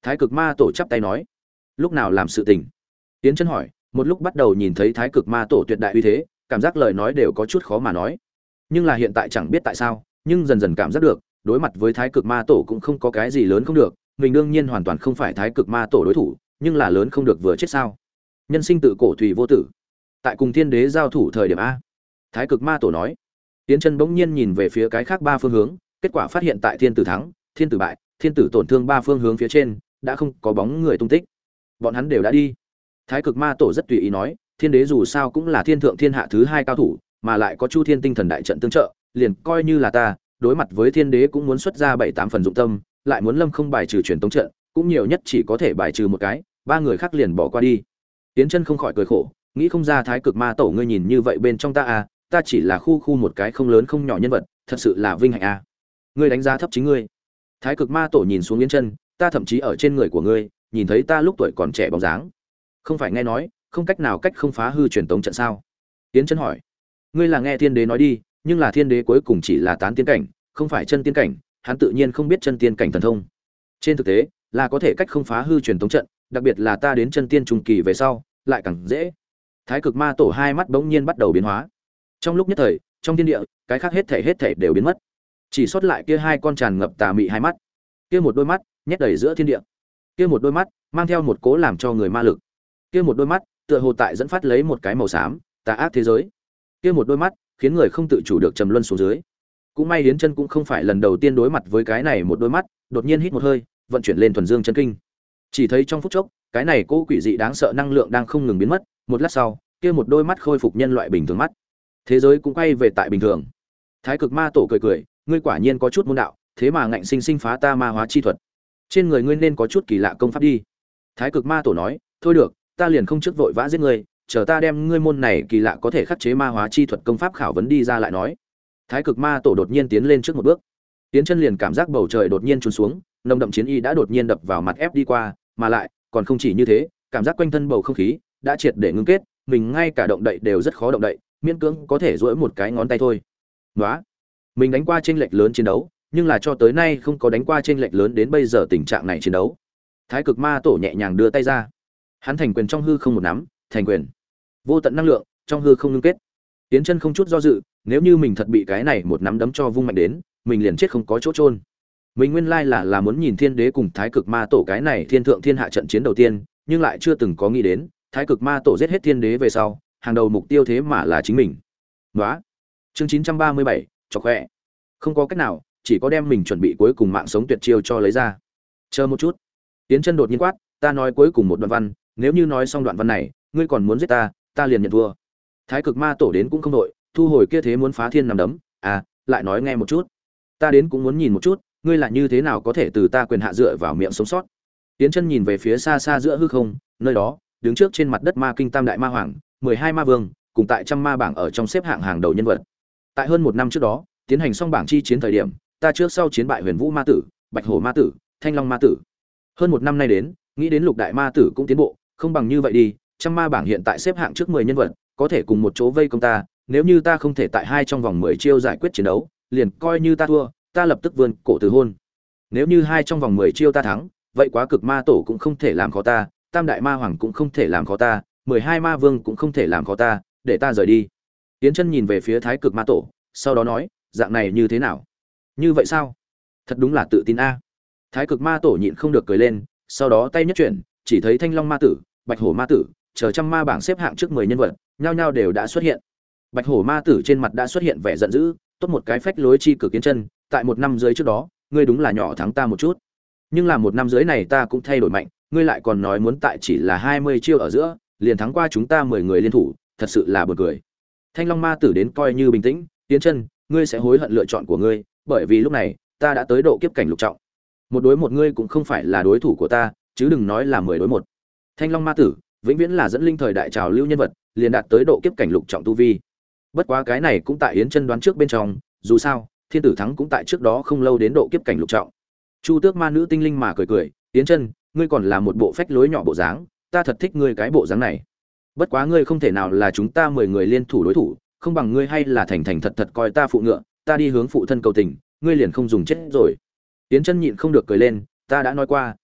Thái Cực Ma Tổ chắp tay nói. Lúc nào làm sự tình? Yến Chân hỏi. Một lúc bắt đầu nhìn thấy Thái Cực Ma Tổ tuyệt đại uy thế, cảm giác lời nói đều có chút khó mà nói. Nhưng là hiện tại chẳng biết tại sao, nhưng dần dần cảm giác được, đối mặt với Thái Cực Ma Tổ cũng không có cái gì lớn không được, mình đương nhiên hoàn toàn không phải Thái Cực Ma Tổ đối thủ, nhưng là lớn không được vừa chết sao? Nhân sinh tự cổ thủy vô tử. Tại cùng Thiên Đế giao thủ thời điểm a. Thái Cực Ma Tổ nói. Yến Chân bỗng nhiên nhìn về phía cái khác ba phương hướng, kết quả phát hiện tại Thiên Tử thắng, Thiên Tử bại, Thiên Tử tổn thương ba phương hướng phía trên, đã không có bóng người tung tích. Bọn hắn đều đã đi. Thái Cực Ma Tổ rất tùy ý nói, Thiên Đế dù sao cũng là thiên thượng thiên hạ thứ hai cao thủ, mà lại có Chu Thiên Tinh Thần đại trận tương trợ, liền coi như là ta, đối mặt với Thiên Đế cũng muốn xuất ra bảy tám phần dụng tâm, lại muốn Lâm không bài trừ truyền tống trận, cũng nhiều nhất chỉ có thể bài trừ một cái, ba người khác liền bỏ qua đi. Tiến Chân không khỏi cười khổ, nghĩ không ra Thái Cực Ma Tổ ngươi nhìn như vậy bên trong ta à, ta chỉ là khu khu một cái không lớn không nhỏ nhân vật, thật sự là vinh hạnh à. Ngươi đánh giá thấp chính ngươi. Thái Cực Ma Tổ nhìn xuống Yến Chân, ta thậm chí ở trên người của ngươi, nhìn thấy ta lúc tuổi còn trẻ bóng dáng. Không phải nghe nói, không cách nào cách không phá hư truyền tống trận sao? Yến Chân hỏi. Ngươi là nghe Thiên Đế nói đi, nhưng là Thiên Đế cuối cùng chỉ là tán tiên cảnh, không phải chân tiên cảnh, hắn tự nhiên không biết chân tiên cảnh thần thông. Trên thực tế, là có thể cách không phá hư truyền tống trận, đặc biệt là ta đến chân tiên trung kỳ về sau, lại càng dễ. Thái Cực Ma Tổ hai mắt bỗng nhiên bắt đầu biến hóa. Trong lúc nhất thời, trong thiên địa, cái khác hết thảy hết thảy đều biến mất. Chỉ sót lại kia hai con tràn ngập tà mị hai mắt. Kia một đôi mắt, nhét đầy giữa thiên địa. Kia một đôi mắt, mang theo một cố làm cho người ma lực. Kia một đôi mắt, tựa hồ tại dẫn phát lấy một cái màu xám, tà ác thế giới. Kia một đôi mắt, khiến người không tự chủ được trầm luân xuống dưới. Cũng may Yến Chân cũng không phải lần đầu tiên đối mặt với cái này một đôi mắt, đột nhiên hít một hơi, vận chuyển lên thuần dương chân kinh. Chỉ thấy trong phút chốc, cái này cô quỷ dị đáng sợ năng lượng đang không ngừng biến mất, một lát sau, kia một đôi mắt khôi phục nhân loại bình thường mắt. Thế giới cũng quay về tại bình thường. Thái Cực Ma Tổ cười cười, ngươi quả nhiên có chút môn đạo, thế mà ngạnh sinh sinh phá ta ma hóa chi thuật. Trên người ngươi nên có chút kỳ lạ công pháp đi. Thái Cực Ma Tổ nói, thôi được, ta liền không trước vội vã giết ngươi, chờ ta đem ngươi môn này kỳ lạ có thể khắc chế ma hóa chi thuật công pháp khảo vấn đi ra lại nói. Thái Cực Ma Tổ đột nhiên tiến lên trước một bước. Tiến Chân liền cảm giác bầu trời đột nhiên trùng xuống, nồng đậm chiến y đã đột nhiên đập vào mặt ép đi qua, mà lại, còn không chỉ như thế, cảm giác quanh thân bầu không khí đã triệt để ngưng kết, mình ngay cả động đậy đều rất khó động đậy, miễn cưỡng có thể duỗi một cái ngón tay thôi. Ngoá, mình đánh qua chênh lệch lớn chiến đấu, nhưng là cho tới nay không có đánh qua chênh lệch lớn đến bây giờ tình trạng này chiến đấu. Thái Cực Ma Tổ nhẹ nhàng đưa tay ra, hắn thành quyền trong hư không một nắm, thành quyền, vô tận năng lượng trong hư không ngưng kết. Tiến Chân không chút do dự, nếu như mình thật bị cái này một nắm đấm cho vung mạnh đến, mình liền chết không có chỗ chôn. Mình nguyên lai là là muốn nhìn Thiên Đế cùng Thái Cực Ma Tổ cái này thiên thượng thiên hạ trận chiến đầu tiên, nhưng lại chưa từng có nghĩ đến, Thái Cực Ma Tổ giết hết Thiên Đế về sau, hàng đầu mục tiêu thế mà là chính mình. Ngoá. Chương chín trăm ba mươi bảy, chọc khỏe. Không có cách nào, chỉ có đem mình chuẩn bị cuối cùng mạng sống tuyệt chiêu cho lấy ra. Chờ một chút. Tiến Chân đột nhiên quát, ta nói cuối cùng một đoạn văn, nếu như nói xong đoạn văn này, ngươi còn muốn giết ta, ta liền nhận thua. Thái Cực Ma Tổ đến cũng không đội, thu hồi kia thế muốn phá thiên nằm đấm, à, lại nói nghe một chút. Ta đến cũng muốn nhìn một chút, ngươi là như thế nào có thể từ ta quyền hạ dựa vào miệng sống sót. Tiến Chân nhìn về phía xa xa giữa hư không, nơi đó, đứng trước trên mặt đất Ma Kinh Tam đại ma hoàng, mười hai ma vương, cùng tại trăm ma bảng ở trong xếp hạng hàng đầu nhân vật. Tại hơn một năm trước đó, tiến hành xong bảng chi chiến thời điểm, ta trước sau chiến bại Huyền Vũ ma tử, Bạch Hổ ma tử, Thanh Long ma tử. Hơn một năm nay đến, nghĩ đến Lục đại ma tử cũng tiến bộ, không bằng như vậy đi, trăm ma bảng hiện tại xếp hạng trước mười nhân vật, có thể cùng một chỗ vây công ta, nếu như ta không thể tại hai trong vòng mười chiêu giải quyết chiến đấu, liền coi như ta thua, ta lập tức vươn cổ từ hôn. Nếu như hai trong vòng mười chiêu ta thắng, vậy Quá Cực Ma Tổ cũng không thể làm khó ta, Tam đại ma hoàng cũng không thể làm khó ta, mười hai ma vương cũng không thể làm khó ta, để ta rời đi. Tiến Chân nhìn về phía Thái Cực Ma Tổ, sau đó nói, dạng này như thế nào? Như vậy sao? Thật đúng là tự tin a. Thái Cực Ma Tổ nhịn không được cười lên, sau đó tay nhất chuyển, chỉ thấy Thanh Long ma tử, Bạch Hổ ma tử, chờ trăm ma bảng xếp hạng trước mười nhân vật, nhao nhao đều đã xuất hiện. Bạch Hổ ma tử trên mặt đã xuất hiện vẻ giận dữ, tốt một cái phách lối chi cực Tiến Chân, tại một năm dưới trước đó, ngươi đúng là nhỏ thắng ta một chút. Nhưng là một năm dưới này ta cũng thay đổi mạnh, ngươi lại còn nói muốn tại chỉ là hai mươi chiêu ở giữa, liền thắng qua chúng ta mười người liên thủ, thật sự là buồn cười. Thanh Long ma tử đến coi như bình tĩnh, Tiến Chân, ngươi sẽ hối hận lựa chọn của ngươi, bởi vì lúc này, ta đã tới độ kiếp cảnh lục trọng. Một đối một ngươi cũng không phải là đối thủ của ta, chứ đừng nói là mười đối một. Thanh Long ma tử, vĩnh viễn là dẫn linh thời đại trào lưu nhân vật, liền đạt tới độ kiếp cảnh lục trọng tu vi. Bất quá cái này cũng tại Yến Chân đoán trước bên trong, dù sao, Thiên Tử thắng cũng tại trước đó không lâu đến độ kiếp cảnh lục trọng. Chu Tước ma nữ tinh linh mà cười cười, Yến Chân, ngươi còn là một bộ phách lối nhỏ bộ dáng, ta thật thích ngươi cái bộ dáng này. Bất quá ngươi không thể nào là chúng ta mười người liên thủ đối thủ, không bằng ngươi hay là thành thành thật thật coi ta phụ ngựa, ta đi hướng phụ thân cầu tình, ngươi liền không dùng chết rồi. Yến Chân nhịn không được cười lên, ta đã nói qua,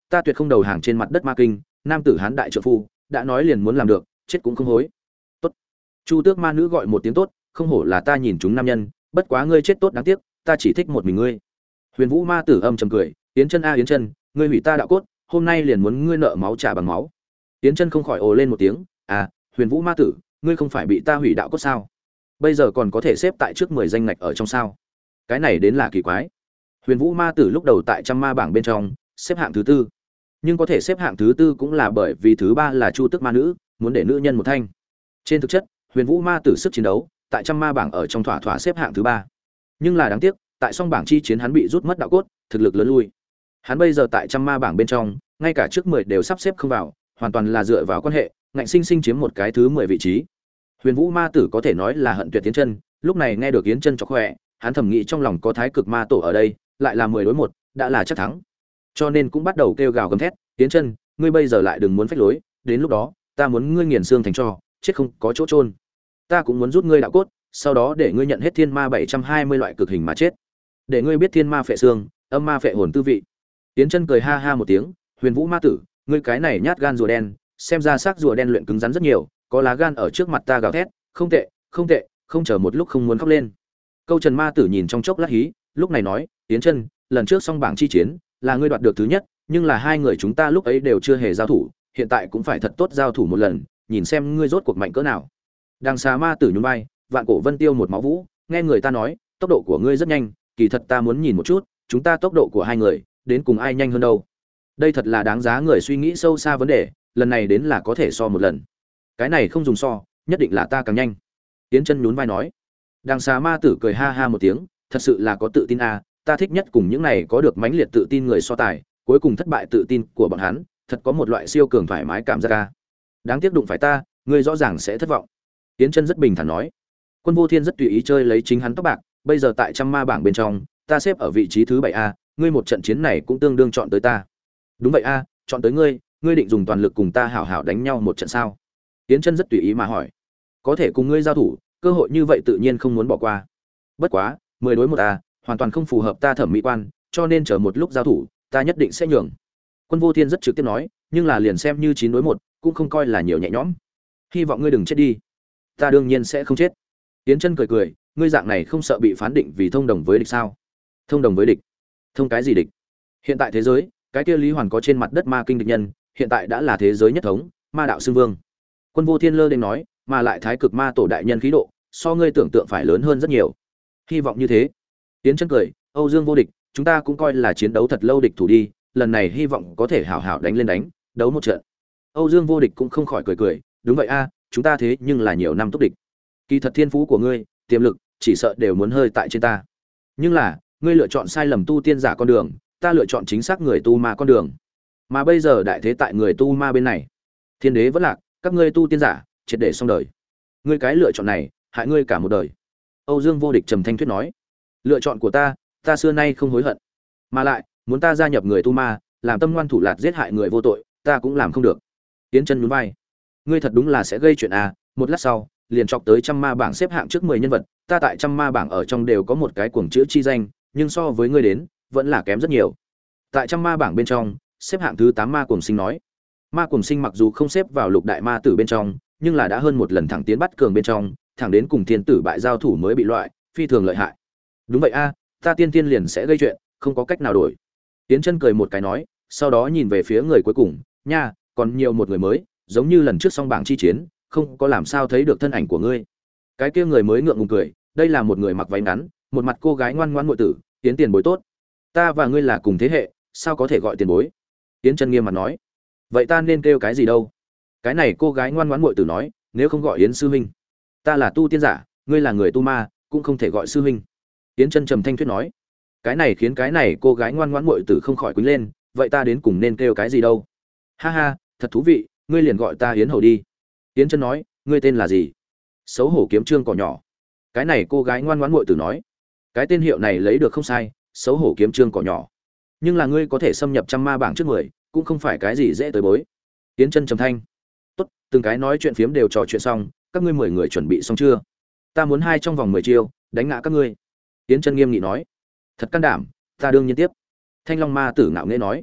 ta tuyệt không đầu hàng trên mặt đất ma kinh, nam tử hán đại trợ phu, đã nói liền muốn làm được, chết cũng không hối. Tốt. Chu Tước ma nữ gọi một tiếng tốt, không hổ là ta nhìn chúng nam nhân, bất quá ngươi chết tốt đáng tiếc, ta chỉ thích một mình ngươi. Huyền Vũ ma tử âm trầm cười, Yến Chân a Yến Chân, ngươi hủy ta đạo cốt, hôm nay liền muốn ngươi nợ máu trả bằng máu. Yến Chân không khỏi ồ lên một tiếng, à, Huyền Vũ ma tử, ngươi không phải bị ta hủy đạo cốt sao? Bây giờ còn có thể xếp tại trước mười danh ngạch ở trong sao? Cái này đến là kỳ quái. Huyền Vũ ma tử lúc đầu tại trăm ma bảng bên trong, xếp hạng thứ tư. Nhưng có thể xếp hạng thứ tư cũng là bởi vì thứ ba là Chu Tước ma nữ, muốn để nữ nhân một thanh. Trên thực chất, Huyền Vũ ma tử sức chiến đấu, tại trăm ma bảng ở trong thỏa thỏa xếp hạng thứ ba. Nhưng là đáng tiếc, tại song bảng chi chiến hắn bị rút mất đạo cốt, thực lực lớn lui. Hắn bây giờ tại trăm ma bảng bên trong, ngay cả trước mười đều sắp xếp không vào, hoàn toàn là dựa vào quan hệ, ngạnh sinh sinh chiếm một cái thứ mười vị trí. Huyền Vũ ma tử có thể nói là hận tuyệt Yến Chân, lúc này nghe được Yến Chân chọc khỏe, hắn thầm nghĩ trong lòng có Thái Cực ma tổ ở đây, lại là mười đối một, đã là chắc thắng. Cho nên cũng bắt đầu kêu gào gầm thét, "Yến Chân, ngươi bây giờ lại đừng muốn phách lối, đến lúc đó, ta muốn ngươi nghiền xương thành tro, chết không có chỗ chôn. Ta cũng muốn rút ngươi đạo cốt, sau đó để ngươi nhận hết thiên ma bảy trăm hai mươi loại cực hình mà chết. Để ngươi biết thiên ma phệ xương, âm ma phệ hồn tư vị." Yến Chân cười ha ha một tiếng, "Huyền Vũ ma tử, ngươi cái này nhát gan rùa đen, xem ra xác rùa đen luyện cứng rắn rất nhiều, có lá gan ở trước mặt ta gào thét, không tệ, không tệ, không chờ một lúc không muốn khóc lên." Câu Trần ma tử nhìn trong chốc lát hí, lúc này nói, "Yến Chân, lần trước song bảng chi chiến, là ngươi đoạt được thứ nhất, nhưng là hai người chúng ta lúc ấy đều chưa hề giao thủ, hiện tại cũng phải thật tốt giao thủ một lần, nhìn xem ngươi rốt cuộc mạnh cỡ nào." Đằng xà ma tử nhún vai, Vạn Cổ Vân Tiêu một máu vũ, nghe người ta nói, tốc độ của ngươi rất nhanh, kỳ thật ta muốn nhìn một chút, chúng ta tốc độ của hai người, đến cùng ai nhanh hơn đâu. Đây thật là đáng giá người suy nghĩ sâu xa vấn đề, lần này đến là có thể so một lần. Cái này không dùng so, nhất định là ta càng nhanh. Yến Chân nhún vai nói. Đằng xà ma tử cười ha ha một tiếng, thật sự là có tự tin à, ta thích nhất cùng những này có được mãnh liệt tự tin người so tài, cuối cùng thất bại tự tin của bọn hắn, thật có một loại siêu cường thoải mái cảm giác a. Đáng tiếc đụng phải ta, ngươi rõ ràng sẽ thất vọng. Yến Chân rất bình thản nói. Quân Vô Thiên rất tùy ý chơi lấy chính hắn tóc bạc, bây giờ tại trăm ma bảng bên trong, ta xếp ở vị trí thứ bảy a, ngươi một trận chiến này cũng tương đương chọn tới ta. Đúng vậy a, chọn tới ngươi, ngươi định dùng toàn lực cùng ta hảo hảo đánh nhau một trận sao? Yến Chân rất tùy ý mà hỏi. Có thể cùng ngươi giao thủ, cơ hội như vậy tự nhiên không muốn bỏ qua. Bất quá, mười đối một a, hoàn toàn không phù hợp ta thẩm mỹ quan, cho nên chờ một lúc giao thủ, ta nhất định sẽ nhường. Quân Vô Thiên rất trực tiếp nói, nhưng là liền xem như chín đối một, cũng không coi là nhiều nhẹ nhõm. Hy vọng ngươi đừng chết đi. Ta đương nhiên sẽ không chết. Yến Chân cười cười, ngươi dạng này không sợ bị phán định vì thông đồng với địch sao? Thông đồng với địch? Thông cái gì địch? Hiện tại thế giới, cái kia Lý Hoàn có trên mặt đất ma kinh địch nhân, hiện tại đã là thế giới nhất thống, ma đạo xưng vương. Quân Vô Thiên lơ đến nói, mà lại Thái Cực ma tổ đại nhân khí độ, so ngươi tưởng tượng phải lớn hơn rất nhiều. Hy vọng như thế. Yến Chân cười, Âu Dương vô địch, chúng ta cũng coi là chiến đấu thật lâu địch thủ đi, lần này hy vọng có thể hảo hảo đánh lên đánh, đấu một trận. Âu Dương vô địch cũng không khỏi cười cười, đúng vậy a, chúng ta thế nhưng là nhiều năm túc địch. Kỳ thật thiên phú của ngươi, tiềm lực, chỉ sợ đều muốn hơi tại trên ta. Nhưng là, ngươi lựa chọn sai lầm tu tiên giả con đường, ta lựa chọn chính xác người tu ma con đường. Mà bây giờ đại thế tại người tu ma bên này. Thiên đế vẫn lạc, các ngươi tu tiên giả, triệt để xong đời. Ngươi cái lựa chọn này, hại ngươi cả một đời. Âu Dương vô địch trầm thanh thuyết nói, lựa chọn của ta, ta xưa nay không hối hận. Mà lại, muốn ta gia nhập người tu ma, làm tâm ngoan thủ lạt giết hại người vô tội, ta cũng làm không được. Yến Chân nhún vai, ngươi thật đúng là sẽ gây chuyện à, một lát sau, liền chọc tới trăm ma bảng xếp hạng trước mười nhân vật, ta tại trăm ma bảng ở trong đều có một cái cuồng chữ chi danh, nhưng so với ngươi đến, vẫn là kém rất nhiều. Tại trăm ma bảng bên trong, xếp hạng thứ tám ma cuồng sinh nói. Ma cuồng sinh mặc dù không xếp vào lục đại ma tử bên trong, nhưng là đã hơn một lần thẳng tiến bắt cường bên trong, thẳng đến cùng thiên tử bại giao thủ mới bị loại, phi thường lợi hại. Đúng vậy a, ta tiên tiên liền sẽ gây chuyện, không có cách nào đổi. Yến Chân cười một cái nói, sau đó nhìn về phía người cuối cùng, nha, còn nhiều một người mới, giống như lần trước song bảng chi chiến, không có làm sao thấy được thân ảnh của ngươi. Cái kia người mới ngượng ngùng cười, đây là một người mặc váy ngắn, một mặt cô gái ngoan ngoãn muội tử, Yến tiền bối tốt. Ta và ngươi là cùng thế hệ, sao có thể gọi tiền bối? Yến Chân nghiêm mặt nói. Vậy ta nên kêu cái gì đâu? Cái này cô gái ngoan ngoãn muội tử nói, nếu không gọi Yến sư huynh. Ta là tu tiên giả, ngươi là người tu ma, cũng không thể gọi sư huynh. Yến Chân trầm thanh thuyết nói. Cái này khiến cái này cô gái ngoan ngoãn muội tử không khỏi quýnh lên, vậy ta đến cùng nên kêu cái gì đâu? Ha ha, thật thú vị, ngươi liền gọi ta Yến hầu đi. Yến Chân nói, ngươi tên là gì? Xấu hổ kiếm trương cỏ nhỏ. Cái này cô gái ngoan ngoãn muội tử nói, cái tên hiệu này lấy được không sai, xấu hổ kiếm trương cỏ nhỏ. Nhưng là ngươi có thể xâm nhập trăm ma bảng trước mười, cũng không phải cái gì dễ tới bối. Yến Chân trầm thanh. Tốt, từng cái nói chuyện phiếm đều trò chuyện xong, các ngươi mười người chuẩn bị xong chưa? Ta muốn hai trong vòng mười chiêu, đánh ngã các ngươi. Yến Chân nghiêm nghị nói. Thật can đảm, ta đương nhiên tiếp. Thanh Long ma tử ngạo nghễ nói.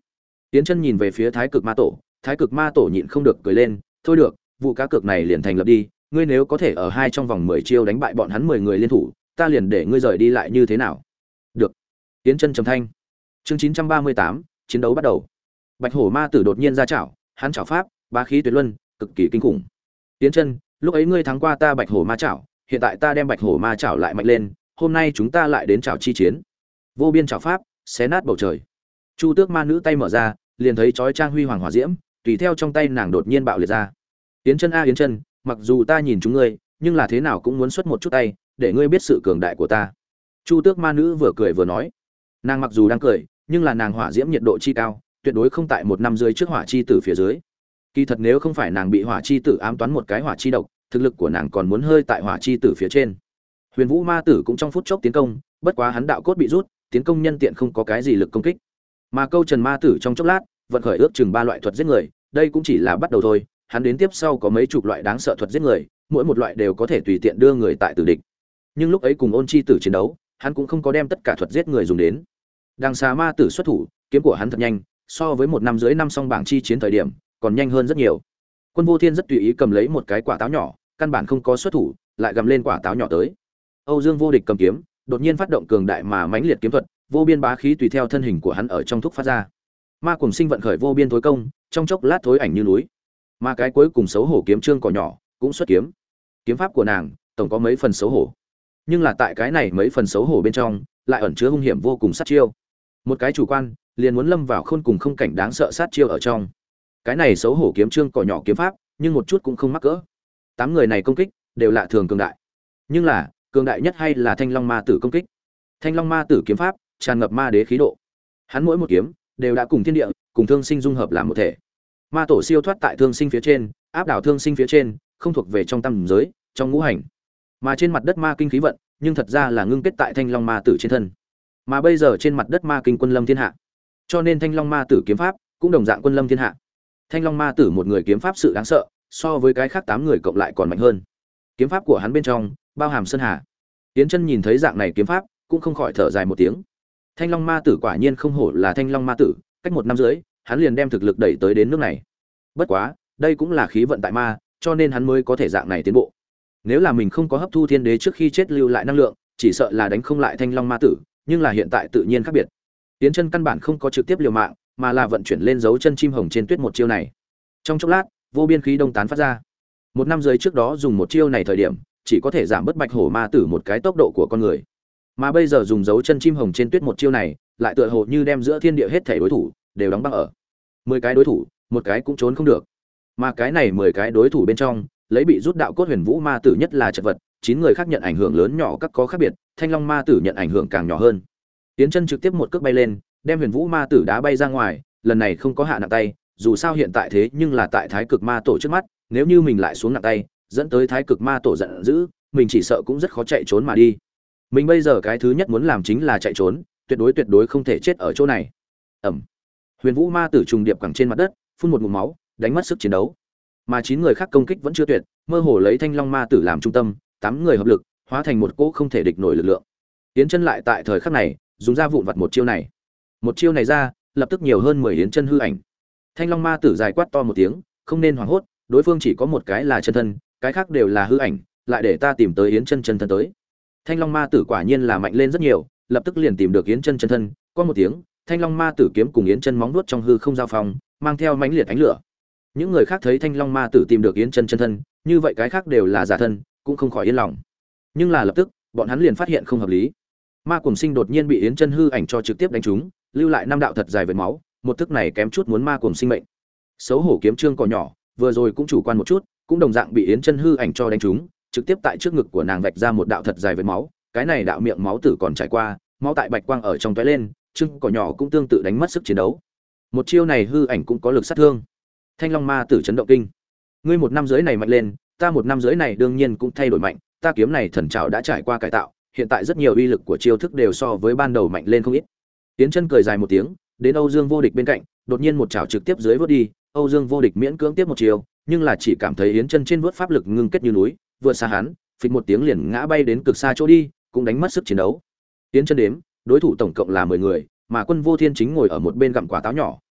Yến Chân nhìn về phía Thái Cực Ma Tổ, Thái Cực Ma Tổ nhịn không được cười lên, "Thôi được, vụ cá cược này liền thành lập đi, ngươi nếu có thể ở hai trong vòng mười chiêu đánh bại bọn hắn mười người liên thủ, ta liền để ngươi rời đi lại như thế nào?" "Được." Yến Chân trầm thanh. Chương chín trăm ba mươi tám, chiến đấu bắt đầu. Bạch Hổ Ma Tử đột nhiên ra chảo, hắn chảo pháp, bá khí tuyệt luân, cực kỳ kinh khủng. "Yến Chân, lúc ấy ngươi thắng qua ta Bạch Hổ Ma chảo, hiện tại ta đem Bạch Hổ Ma chảo lại mạnh lên, hôm nay chúng ta lại đến chảo chi chiến." Vô biên chảo pháp, xé nát bầu trời. Chu Tước Ma nữ tay mở ra, liền thấy chói trang huy hoàng hỏa diễm, tùy theo trong tay nàng đột nhiên bạo liệt ra. "Yến Chân a Yến Chân, mặc dù ta nhìn chúng ngươi, nhưng là thế nào cũng muốn xuất một chút tay, để ngươi biết sự cường đại của ta." Chu Tước Ma nữ vừa cười vừa nói. Nàng mặc dù đang cười, nhưng là nàng hỏa diễm nhiệt độ chi cao, tuyệt đối không tại một năm dưới trước hỏa chi tử phía dưới. Kỳ thật nếu không phải nàng bị hỏa chi tử ám toán một cái hỏa chi độc, thực lực của nàng còn muốn hơi tại hỏa chi tử phía trên. Huyền Vũ Ma Tử cũng trong phút chốc tiến công, bất quá hắn đạo cốt bị rút, tiến công nhân tiện không có cái gì lực công kích. Mà Câu Trần Ma Tử trong chốc lát, vận khởi ước chừng ba loại thuật giết người, đây cũng chỉ là bắt đầu thôi, hắn đến tiếp sau có mấy chục loại đáng sợ thuật giết người, mỗi một loại đều có thể tùy tiện đưa người tại tử địch. Nhưng lúc ấy cùng Ôn Chi Tử chiến đấu, hắn cũng không có đem tất cả thuật giết người dùng đến. Đằng Xà Ma Tử xuất thủ, kiếm của hắn thật nhanh, so với một năm dưới năm song bảng chi chiến thời điểm, còn nhanh hơn rất nhiều. Quân Vô Thiên rất tùy ý cầm lấy một cái quả táo nhỏ, căn bản không có xuất thủ, lại gầm lên quả táo nhỏ tới. Âu Dương Vô Địch cầm kiếm, đột nhiên phát động cường đại mà mãnh liệt kiếm thuật, vô biên bá khí tùy theo thân hình của hắn ở trong thúc phát ra. Ma Cuồng Sinh vận khởi vô biên thối công, trong chốc lát thối ảnh như núi. Mà cái cuối cùng xấu hổ kiếm trương cỏ nhỏ cũng xuất kiếm. Kiếm pháp của nàng tổng có mấy phần xấu hổ, nhưng là tại cái này mấy phần xấu hổ bên trong, lại ẩn chứa hung hiểm vô cùng sát chiêu. Một cái chủ quan, liền muốn lâm vào khôn cùng không cảnh đáng sợ sát chiêu ở trong. Cái này xấu hổ kiếm trương cỏ nhỏ kiếm pháp, nhưng một chút cũng không mắc cỡ. Tám người này công kích đều lạ thường cường đại. Nhưng là, cường đại nhất hay là Thanh Long Ma Tử công kích. Thanh Long Ma Tử kiếm pháp tràn ngập ma đế khí độ. Hắn mỗi một kiếm đều đã cùng thiên địa, cùng thương sinh dung hợp làm một thể. Ma tổ siêu thoát tại thương sinh phía trên, áp đảo thương sinh phía trên, không thuộc về trong tam giới, trong ngũ hành. Mà trên mặt đất ma kinh khí vận, nhưng thật ra là ngưng kết tại Thanh Long Ma Tử trên thân. Mà bây giờ trên mặt đất ma kinh quân lâm thiên hạ. Cho nên Thanh Long Ma Tử kiếm pháp cũng đồng dạng quân lâm thiên hạ. Thanh Long Ma Tử một người kiếm pháp sự đáng sợ, so với cái khác tám người cộng lại còn mạnh hơn. Kiếm pháp của hắn bên trong bao hàm sơn hà. Yến Chân nhìn thấy dạng này kiếm pháp, cũng không khỏi thở dài một tiếng. Thanh Long Ma Tử quả nhiên không hổ là Thanh Long Ma Tử, cách một năm rưỡi, hắn liền đem thực lực đẩy tới đến nước này. Bất quá, đây cũng là khí vận tại ma, cho nên hắn mới có thể dạng này tiến bộ. Nếu là mình không có hấp thu thiên đế trước khi chết lưu lại năng lượng, chỉ sợ là đánh không lại Thanh Long Ma Tử, nhưng là hiện tại tự nhiên khác biệt. Yến Chân căn bản không có trực tiếp liều mạng, mà là vận chuyển lên dấu chân chim hồng trên tuyết một chiêu này. Trong chốc lát, vô biên khí đông tán phát ra. Một năm rưỡi trước đó dùng một chiêu này thời điểm, chỉ có thể giảm bớt Bạch Hổ Ma Tử một cái tốc độ của con người. Mà bây giờ dùng dấu chân chim hồng trên tuyết một chiêu này, lại tựa hồ như đem giữa thiên địa hết thảy đối thủ đều đóng băng ở. Mười cái đối thủ, một cái cũng trốn không được. Mà cái này mười cái đối thủ bên trong, lấy bị rút đạo cốt Huyền Vũ Ma Tử nhất là chật vật, chín người khác nhận ảnh hưởng lớn nhỏ các có khác biệt, Thanh Long Ma Tử nhận ảnh hưởng càng nhỏ hơn. Tiến Chân trực tiếp một cước bay lên, đem Huyền Vũ Ma Tử đá bay ra ngoài, lần này không có hạ nặng tay, dù sao hiện tại thế nhưng là tại Thái Cực Ma Tổ trước mắt, nếu như mình lại xuống nặng tay, dẫn tới Thái Cực Ma Tổ giận dữ, mình chỉ sợ cũng rất khó chạy trốn mà đi. Mình bây giờ cái thứ nhất muốn làm chính là chạy trốn, tuyệt đối tuyệt đối không thể chết ở chỗ này. Ầm. Huyền Vũ Ma Tử trùng điệp quẳng trên mặt đất, phun một ngụm máu, đánh mất sức chiến đấu. Mà chín người khác công kích vẫn chưa tuyệt, mơ hồ lấy Thanh Long Ma Tử làm trung tâm, tám người hợp lực, hóa thành một cỗ không thể địch nổi lực lượng. Yến Chân lại tại thời khắc này, dùng ra vụn vặt một chiêu này. Một chiêu này ra, lập tức nhiều hơn mười Yến Chân hư ảnh. Thanh Long Ma Tử dài quát to một tiếng, không nên hoảng hốt, đối phương chỉ có một cái là chân thân, cái khác đều là hư ảnh, lại để ta tìm tới Yến Chân chân thân tới. Thanh Long Ma Tử quả nhiên là mạnh lên rất nhiều, lập tức liền tìm được Yến Chân chân thân, có một tiếng, Thanh Long Ma Tử kiếm cùng Yến Chân móng vuốt trong hư không giao phong, mang theo mãnh liệt ánh lửa. Những người khác thấy Thanh Long Ma Tử tìm được Yến Chân chân thân, như vậy cái khác đều là giả thân, cũng không khỏi yên lòng. Nhưng là lập tức, bọn hắn liền phát hiện không hợp lý. Ma Cuồng Sinh đột nhiên bị Yến Chân hư ảnh cho trực tiếp đánh trúng, lưu lại năm đạo thật dài vết máu, một thức này kém chút muốn Ma Cuồng Sinh mệnh. Xấu hổ kiếm trương cỏ nhỏ, vừa rồi cũng chủ quan một chút, cũng đồng dạng bị Yến Chân hư ảnh cho đánh trúng, trực tiếp tại trước ngực của nàng vạch ra một đạo thật dài vết máu, cái này đạo miệng máu tử còn trải qua, máu tại bạch quang ở trong tóe lên, trương cỏ nhỏ cũng tương tự đánh mất sức chiến đấu. Một chiêu này hư ảnh cũng có lực sát thương. Thanh Long Ma Tử chấn động kinh. Ngươi một năm dưới này mạnh lên, ta một năm dưới này đương nhiên cũng thay đổi mạnh, ta kiếm này thần trảo đã trải qua cải tạo, hiện tại rất nhiều uy lực của chiêu thức đều so với ban đầu mạnh lên không ít. Tiến Chân cười dài một tiếng, đến Âu Dương Vô Địch bên cạnh, đột nhiên một chảo trực tiếp dưới vớt đi, Âu Dương Vô Địch miễn cưỡng tiếp một chiêu, nhưng là chỉ cảm thấy Yến Chân trên vớt pháp lực ngưng kết như núi, vượt xa hắn, phịch một tiếng liền ngã bay đến cực xa chỗ đi, cũng đánh mất sức chiến đấu. Yến Chân đếm, đối thủ tổng cộng là mười người, mà Quân Vô Thiên chính ngồi ở một bên gặm quả táo nhỏ,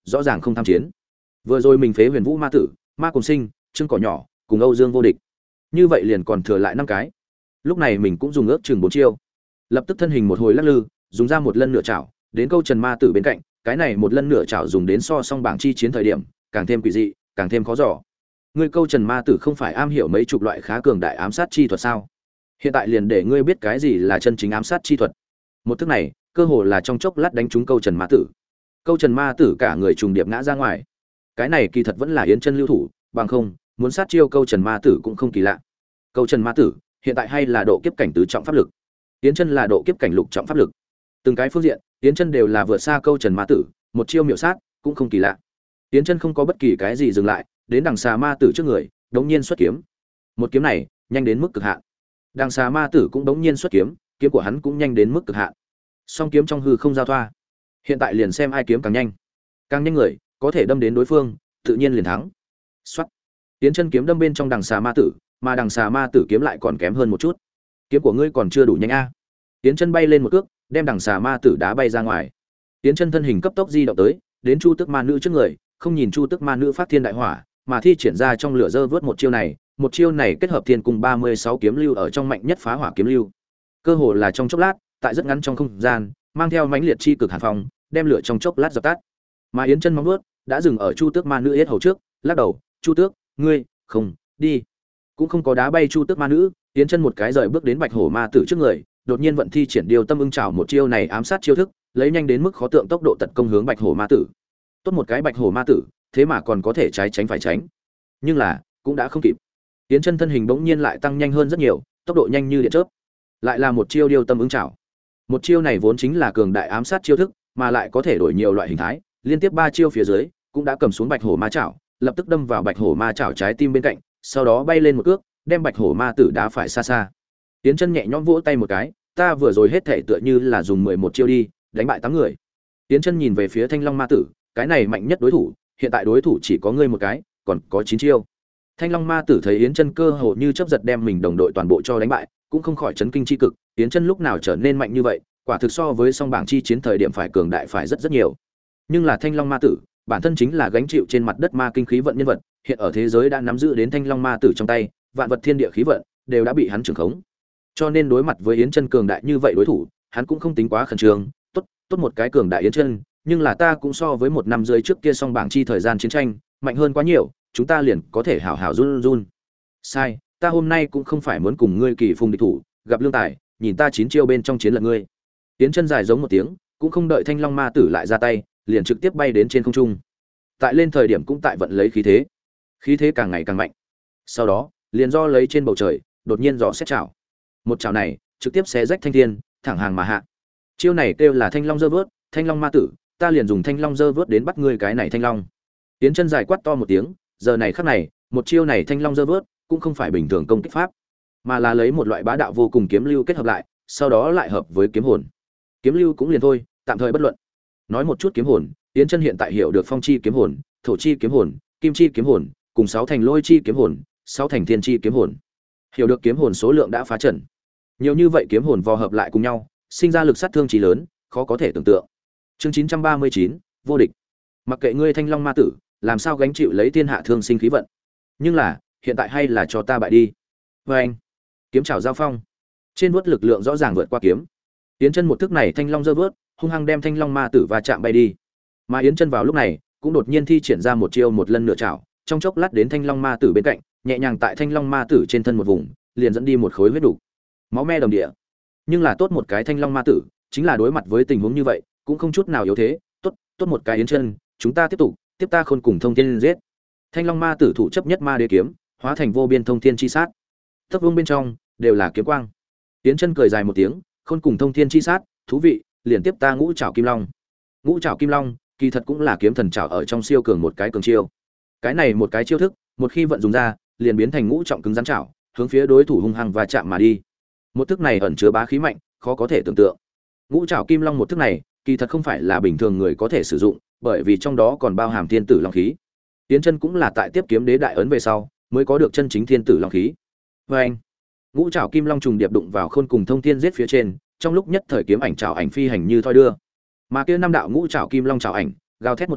rõ ràng không tham chiến. Vừa rồi mình phế Huyền Vũ Ma Tử, Ma Cùng Sinh, Trương Cỏ Nhỏ, cùng Âu Dương Vô Địch. Như vậy liền còn thừa lại năm cái. Lúc này mình cũng dùng ước chừng bốn chiêu. Lập tức thân hình một hồi lắc lư, dùng ra một lần nửa chảo, đến câu Trần Ma Tử bên cạnh, cái này một lần nửa chảo dùng đến so song bảng chi chiến thời điểm, càng thêm quỷ dị, càng thêm khó dò. Ngươi câu Trần Ma Tử không phải am hiểu mấy chục loại khá cường đại ám sát chi thuật sao? Hiện tại liền để ngươi biết cái gì là chân chính ám sát chi thuật. Một thức này, cơ hồ là trong chốc lát đánh trúng câu Trần Ma Tử. Câu Trần Ma Tử cả người trùng điệp ngã ra ngoài. Cái này kỳ thật vẫn là Yến Chân lưu thủ, bằng không, muốn sát chiêu câu Trần Ma Tử cũng không kỳ lạ. Câu Trần Ma Tử, hiện tại hay là độ kiếp cảnh tứ trọng pháp lực. Yến Chân là độ kiếp cảnh lục trọng pháp lực. Từng cái phương diện, Yến Chân đều là vượt xa câu Trần Ma Tử, một chiêu miểu sát, cũng không kỳ lạ. Yến Chân không có bất kỳ cái gì dừng lại, đến đằng xà ma tử trước người, đống nhiên xuất kiếm. Một kiếm này, nhanh đến mức cực hạn. Đằng xà ma tử cũng đống nhiên xuất kiếm, kiếm của hắn cũng nhanh đến mức cực hạn. Song kiếm trong hư không giao thoa. Hiện tại liền xem ai kiếm càng nhanh. Càng nhanh người, có thể đâm đến đối phương, tự nhiên liền thắng. Soát. Yến Chân kiếm đâm bên trong đằng xà ma tử, mà đằng xà ma tử kiếm lại còn kém hơn một chút. Kiếm của ngươi còn chưa đủ nhanh a. À. Yến Chân bay lên một cước, đem đằng xà ma tử đá bay ra ngoài. Yến Chân thân hình cấp tốc di động tới, đến Chu Tức Ma Nữ trước người, không nhìn Chu Tức Ma Nữ phát thiên đại hỏa, mà thi triển ra trong lửa dơ vớt một chiêu này, một chiêu này kết hợp thiên cung ba mươi sáu kiếm lưu ở trong mạnh nhất phá hỏa kiếm lưu. Cơ hồ là trong chốc lát, tại rất ngắn trong không gian, mang theo mãnh liệt chi cực hàn phong, đem lửa trong chốc lát dập tắt. Mà Yến Chân móng vuốt đã dừng ở Chu Tước Ma Nữ yết hầu trước, lắc đầu, "Chu Tước, ngươi, không, đi." Cũng không có đá bay Chu Tước Ma Nữ, Yến Chân một cái rời bước đến Bạch Hổ Ma Tử trước người, đột nhiên vận thi triển Điều Tâm Ưng Trảo một chiêu này ám sát chiêu thức, lấy nhanh đến mức khó tượng tốc độ tật công hướng Bạch Hổ Ma Tử. Tốt một cái Bạch Hổ Ma Tử, thế mà còn có thể trái tránh phải tránh. Nhưng là, cũng đã không kịp. Yến Chân thân hình bỗng nhiên lại tăng nhanh hơn rất nhiều, tốc độ nhanh như điện chớp. Lại là một chiêu Điều Tâm Ưng Trảo. Một chiêu này vốn chính là cường đại ám sát chiêu thức, mà lại có thể đổi nhiều loại hình thái, liên tiếp ba chiêu phía dưới, cũng đã cầm xuống Bạch Hổ Ma Trảo, lập tức đâm vào Bạch Hổ Ma Trảo trái tim bên cạnh, sau đó bay lên một cước, đem Bạch Hổ Ma Tử đá phải xa xa. Yến Chân nhẹ nhõm vỗ tay một cái, ta vừa rồi hết thể tựa như là dùng mười một chiêu đi, đánh bại tám người. Yến Chân nhìn về phía Thanh Long Ma Tử, cái này mạnh nhất đối thủ, hiện tại đối thủ chỉ có ngươi một cái, còn có chín chiêu. Thanh Long Ma Tử thấy Yến Chân cơ hồ như chớp giật đem mình đồng đội toàn bộ cho đánh bại, cũng không khỏi chấn kinh chi cực, Yến Chân lúc nào trở nên mạnh như vậy, quả thực so với song bảng chi chiến thời điểm phải cường đại phải rất rất nhiều. Nhưng là Thanh Long Ma Tử, bản thân chính là gánh chịu trên mặt đất ma kinh khí vận nhân vật, hiện ở thế giới đã nắm giữ đến Thanh Long Ma Tử trong tay, vạn vật thiên địa khí vận đều đã bị hắn trưởng khống. Cho nên đối mặt với Yến Chân cường đại như vậy đối thủ, hắn cũng không tính quá khẩn trương, tốt, tốt một cái cường đại Yến Chân, nhưng là ta cũng so với một năm rưỡi trước kia song bảng chi thời gian chiến tranh, mạnh hơn quá nhiều, chúng ta liền có thể hảo hảo run run. Sai, ta hôm nay cũng không phải muốn cùng ngươi kỳ phùng địch thủ, gặp lương tài, nhìn ta chín chiêu bên trong chiến lật ngươi. Yến Chân dài giống một tiếng, cũng không đợi Thanh Long Ma Tử lại ra tay, liền trực tiếp bay đến trên không trung. Tại lên thời điểm cũng tại vận lấy khí thế, khí thế càng ngày càng mạnh. Sau đó, liền do lấy trên bầu trời, đột nhiên dò xét chảo. Một chảo này, trực tiếp xé rách thanh thiên, thẳng hàng mà hạ. Chiêu này kêu là Thanh Long giơ vớt, Thanh Long Ma Tử, ta liền dùng Thanh Long giơ vớt đến bắt ngươi cái này Thanh Long. Yến Chân dài quát to một tiếng, giờ này khắc này, một chiêu này Thanh Long giơ vớt, cũng không phải bình thường công kích pháp, mà là lấy một loại bá đạo vô cùng kiếm lưu kết hợp lại, sau đó lại hợp với kiếm hồn. Kiếm lưu cũng liền thôi, tạm thời bất luận. Nói một chút kiếm hồn, Yến Chân hiện tại hiểu được phong chi kiếm hồn, thổ chi kiếm hồn, kim chi kiếm hồn, cùng sáu thành lôi chi kiếm hồn, sáu thành thiên chi kiếm hồn. Hiểu được kiếm hồn số lượng đã phá trận. Nhiều như vậy kiếm hồn vò hợp lại cùng nhau, sinh ra lực sát thương chí lớn, khó có thể tưởng tượng. Chương chín trăm ba mươi chín, vô địch. Mặc kệ ngươi Thanh Long Ma Tử, làm sao gánh chịu lấy thiên hạ thương sinh khí vận. Nhưng là, hiện tại hay là cho ta bại đi. Và anh, kiếm chảo giao phong. Trên vuốt lực lượng rõ ràng vượt qua kiếm. Yến Chân một thức này Thanh Long giơ vớt, hung hăng đem Thanh Long Ma Tử va chạm bay đi. Mà Yến Chân vào lúc này, cũng đột nhiên thi triển ra một chiêu một lần nửa chảo, trong chốc lát đến Thanh Long Ma Tử bên cạnh, nhẹ nhàng tại Thanh Long Ma Tử trên thân một vùng, liền dẫn đi một khối huyết đủ. Máu me đầm địa. Nhưng là tốt một cái Thanh Long Ma Tử, chính là đối mặt với tình huống như vậy, cũng không chút nào yếu thế, tốt, tốt một cái Yến Chân, chúng ta tiếp tục, tiếp ta khôn cùng thông thiên giết. Thanh Long Ma Tử thủ chấp nhất ma đế kiếm, hóa thành vô biên thông thiên chi sát. Tốc vương bên trong đều là kiếm quang. Yến Chân cười dài một tiếng, khôn cùng thông thiên chi sát, thú vị, liền tiếp ta ngũ trảo kim long. Ngũ trảo kim long, kỳ thật cũng là kiếm thần trảo ở trong siêu cường một cái cường chiêu. Cái này một cái chiêu thức, một khi vận dụng ra, liền biến thành ngũ trọng cứng rắn trảo, hướng phía đối thủ hung hăng và chạm mà đi. Một thức này ẩn chứa bá khí mạnh, khó có thể tưởng tượng. Ngũ trảo kim long một thức này, kỳ thật không phải là bình thường người có thể sử dụng, bởi vì trong đó còn bao hàm thiên tử long khí. Yến Chân cũng là tại tiếp kiếm đế đại ấn về sau, mới có được chân chính thiên tử long khí. Và anh, ngũ trảo kim long trùng điệp đụng vào khôn cùng thông thiên giết phía trên, trong lúc nhất thời kiếm ảnh trảo ảnh phi hành như thoi đưa. Mà kia năm đạo ngũ trảo kim long trảo ảnh, gào thét một tiếng,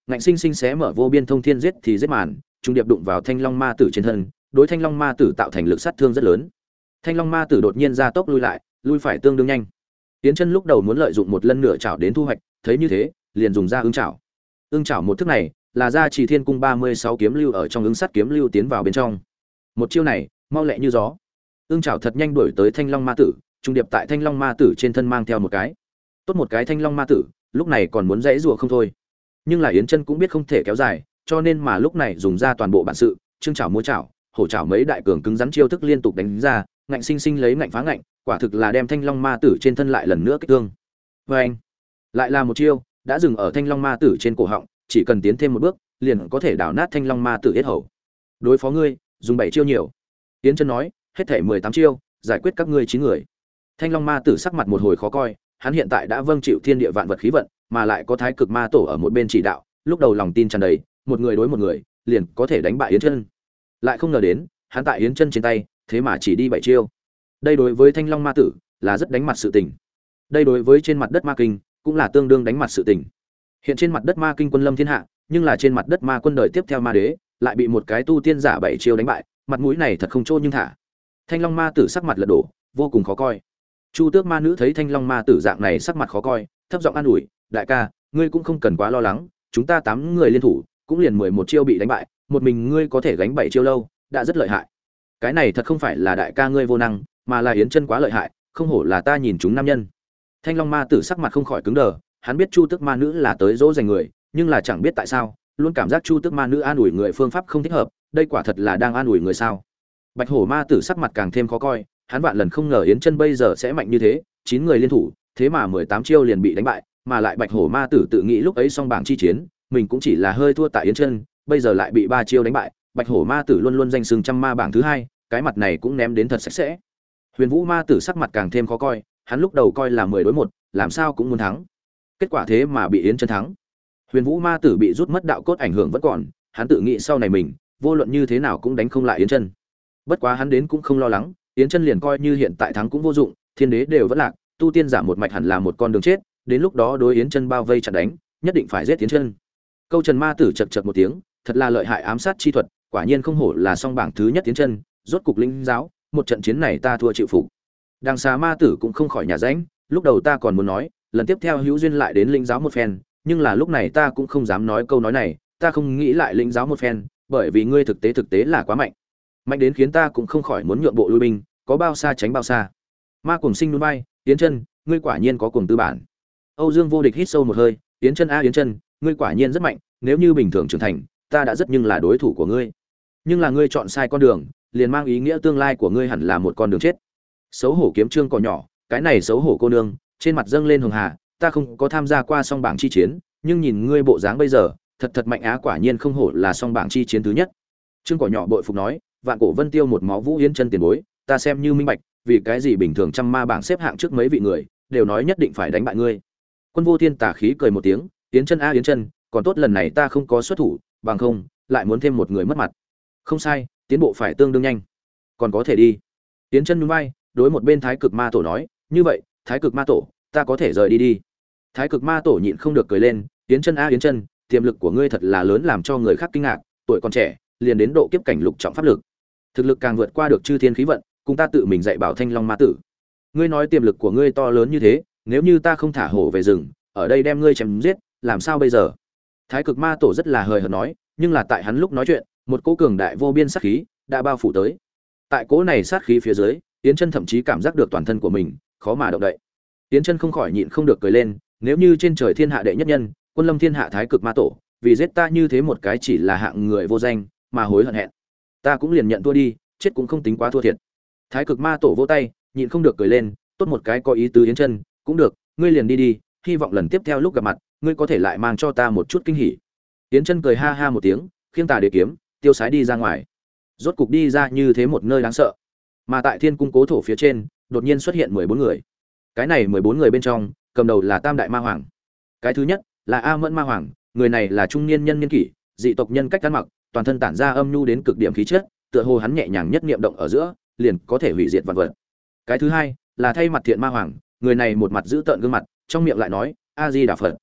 ngạnh sinh sinh xé mở vô biên thông thiên giết thì giết màn, trung điệp đụng vào Thanh Long Ma Tử trên thân, đối Thanh Long Ma Tử tạo thành lực sát thương rất lớn. Thanh Long Ma Tử đột nhiên ra tốc lui lại, lui phải tương đương nhanh. Yến Chân lúc đầu muốn lợi dụng một lần nửa chảo đến thu hoạch, thấy như thế, liền dùng ra ưng chảo. Ưng chảo một thức này, là ra Chỉ Thiên Cung ba mươi sáu kiếm lưu ở trong ứng sắt kiếm lưu tiến vào bên trong. Một chiêu này, mau lẹ như gió. Ưng chảo thật nhanh đuổi tới Thanh Long Ma Tử, trung điệp tại Thanh Long Ma Tử trên thân mang theo một cái. Tốt một cái Thanh Long Ma Tử, lúc này còn muốn dãy rủa không thôi. Nhưng là Yến Chân cũng biết không thể kéo dài, cho nên mà lúc này dùng ra toàn bộ bản sự, trương chảo múa chảo, hổ chảo mấy đại cường cứng rắn chiêu thức liên tục đánh ra, ngạnh sinh sinh lấy ngạnh phá ngạnh, quả thực là đem Thanh Long Ma Tử trên thân lại lần nữa kích thương. Và anh, lại là một chiêu, đã dừng ở Thanh Long Ma Tử trên cổ họng, chỉ cần tiến thêm một bước, liền có thể đảo nát Thanh Long Ma Tử yết hầu. Đối phó ngươi, dùng bảy chiêu nhiều. Yến Chân nói, hết thảy mười tám chiêu, giải quyết các ngươi chín người. Thanh Long Ma Tử sắc mặt một hồi khó coi, hắn hiện tại đã vâng chịu thiên địa vạn vật khí vận, mà lại có Thái Cực Ma Tổ ở một bên chỉ đạo, lúc đầu lòng tin tràn đầy, một người đối một người, liền có thể đánh bại Yến Chân. Lại không ngờ đến, hắn tại Yến Chân trên tay, thế mà chỉ đi bảy chiêu. Đây đối với Thanh Long Ma Tử là rất đánh mặt sự tình. Đây đối với trên mặt đất Ma Kinh cũng là tương đương đánh mặt sự tình. Hiện trên mặt đất Ma Kinh quân lâm thiên hạ, nhưng là trên mặt đất Ma quân đời tiếp theo Ma Đế, lại bị một cái tu tiên giả bảy chiêu đánh bại, mặt mũi này thật không trô nhưng thả. Thanh Long Ma Tử sắc mặt lật đổ, vô cùng khó coi. Chu Tước Ma Nữ thấy Thanh Long Ma Tử dạng này sắc mặt khó coi, thấp giọng an ủi, "Đại ca, ngươi cũng không cần quá lo lắng, chúng ta tám người liên thủ, cũng liền mười một chiêu bị đánh bại, một mình ngươi có thể gánh bảy chiêu lâu, đã rất lợi hại. Cái này thật không phải là đại ca ngươi vô năng, mà là Yến Chân quá lợi hại, không hổ là ta nhìn chúng nam nhân." Thanh Long Ma Tử sắc mặt không khỏi cứng đờ, hắn biết Chu Tước Ma Nữ là tới dỗ dành người, nhưng là chẳng biết tại sao, luôn cảm giác Chu Tước Ma Nữ an ủi người phương pháp không thích hợp, đây quả thật là đang an ủi người sao? Bạch Hổ Ma Tử sắc mặt càng thêm khó coi, hắn vạn lần không ngờ Yến Chân bây giờ sẽ mạnh như thế, chín người liên thủ, thế mà mười tám chiêu liền bị đánh bại, mà lại Bạch Hổ Ma Tử tự nghĩ lúc ấy song bảng chi chiến, mình cũng chỉ là hơi thua tại Yến Chân, bây giờ lại bị ba chiêu đánh bại, Bạch Hổ Ma Tử luôn luôn danh xưng trăm ma bảng thứ hai, cái mặt này cũng ném đến thật sạch sẽ. Huyền Vũ Ma Tử sắc mặt càng thêm khó coi, hắn lúc đầu coi là mười đối một, làm sao cũng muốn thắng. Kết quả thế mà bị Yến Chân thắng. Huyền Vũ Ma Tử bị rút mất đạo cốt ảnh hưởng vẫn còn, hắn tự nghĩ sau này mình, vô luận như thế nào cũng đánh không lại Yến Chân. Bất quá hắn đến cũng không lo lắng, Yến Chân liền coi như hiện tại thắng cũng vô dụng, thiên đế đều vẫn lạc, tu tiên giả một mạch hẳn là một con đường chết, đến lúc đó đối Yến Chân bao vây chặn đánh, nhất định phải giết Yến Chân. Câu Trần Ma Tử chậc chậc một tiếng, thật là lợi hại ám sát chi thuật, quả nhiên không hổ là song bảng thứ nhất Yến Chân, rốt cục linh giáo, một trận chiến này ta thua chịu phục. Đằng Xà Ma Tử cũng không khỏi nhà rãnh, lúc đầu ta còn muốn nói, lần tiếp theo hữu duyên lại đến linh giáo một phen, nhưng là lúc này ta cũng không dám nói câu nói này, ta không nghĩ lại linh giáo một phen, bởi vì ngươi thực tế thực tế là quá mạnh. Mạnh đến khiến ta cũng không khỏi muốn nhượng bộ lui binh, có bao xa tránh bao xa. Ma Cuồng Sinh núi bay, Yến Chân, ngươi quả nhiên có cuồng tư bản. Âu Dương Vô Địch hít sâu một hơi, Yến Chân a Yến Chân, ngươi quả nhiên rất mạnh, nếu như bình thường trưởng thành, ta đã rất nhưng là đối thủ của ngươi. Nhưng là ngươi chọn sai con đường, liền mang ý nghĩa tương lai của ngươi hẳn là một con đường chết. Xấu hổ kiếm trương cỏ nhỏ, cái này xấu hổ cô nương, trên mặt dâng lên hường hà, ta không có tham gia qua song bảng chi chiến, nhưng nhìn ngươi bộ dáng bây giờ, thật thật mạnh á, quả nhiên không hổ là song bảng chi chiến thứ nhất. Trương cỏ nhỏ bội phục nói, Vạn Cổ Vân Tiêu một máu Vũ Yến Chân tiền bối, ta xem như minh bạch, vì cái gì bình thường trăm ma bảng xếp hạng trước mấy vị người, đều nói nhất định phải đánh bại ngươi. Quân Vô Thiên tà khí cười một tiếng, Yến Chân a Yến Chân, còn tốt lần này ta không có xuất thủ, bằng không, lại muốn thêm một người mất mặt. Không sai, tiến bộ phải tương đương nhanh. Còn có thể đi. Yến Chân nhún vai, đối một bên Thái Cực Ma Tổ nói, như vậy, Thái Cực Ma Tổ, ta có thể rời đi đi. Thái Cực Ma Tổ nhịn không được cười lên, Yến Chân a Yến Chân, tiềm lực của ngươi thật là lớn làm cho người khác kinh ngạc, tuổi còn trẻ, liền đến độ kiếp cảnh lục trọng pháp lực. Thực lực càng vượt qua được chư thiên khí vận, cùng ta tự mình dạy bảo Thanh Long Ma Tử. Ngươi nói tiềm lực của ngươi to lớn như thế, nếu như ta không thả hổ về rừng, ở đây đem ngươi chém giết, làm sao bây giờ? Thái Cực Ma Tổ rất là hời hợt nói, nhưng là tại hắn lúc nói chuyện, một cỗ cường đại vô biên sát khí đã bao phủ tới. Tại cỗ này sát khí phía dưới, Yến Chân thậm chí cảm giác được toàn thân của mình khó mà động đậy. Yến Chân không khỏi nhịn không được cười lên, nếu như trên trời thiên hạ đệ nhất nhân, quân lâm thiên hạ Thái Cực Ma Tổ, vì giết ta như thế một cái chỉ là hạng người vô danh, mà hối hận hẹn, ta cũng liền nhận thua đi, chết cũng không tính quá thua thiệt. Thái Cực Ma Tổ vỗ tay, nhịn không được cười lên, tốt một cái có ý tứ Yến Chân, cũng được, ngươi liền đi đi, hy vọng lần tiếp theo lúc gặp mặt, ngươi có thể lại mang cho ta một chút kinh hỉ. Yến Chân cười ha ha một tiếng, khiêng tà đế kiếm, tiêu sái đi ra ngoài. Rốt cục đi ra như thế một nơi đáng sợ. Mà tại Thiên Cung cố thổ phía trên, đột nhiên xuất hiện mười bốn người. Cái này mười bốn người bên trong, cầm đầu là Tam đại ma hoàng. Cái thứ nhất là A Mẫn ma hoàng, người này là trung niên nhân niên kỷ, dị tộc nhân cách ăn mặc, toàn thân tản ra âm nhu đến cực điểm khí chất, tựa hồ hắn nhẹ nhàng nhất niệm động ở giữa, liền có thể hủy diệt vạn vật. Cái thứ hai là Thay Mặt Thiện ma hoàng, người này một mặt giữ tợn gương mặt, trong miệng lại nói A Di Đà Phật.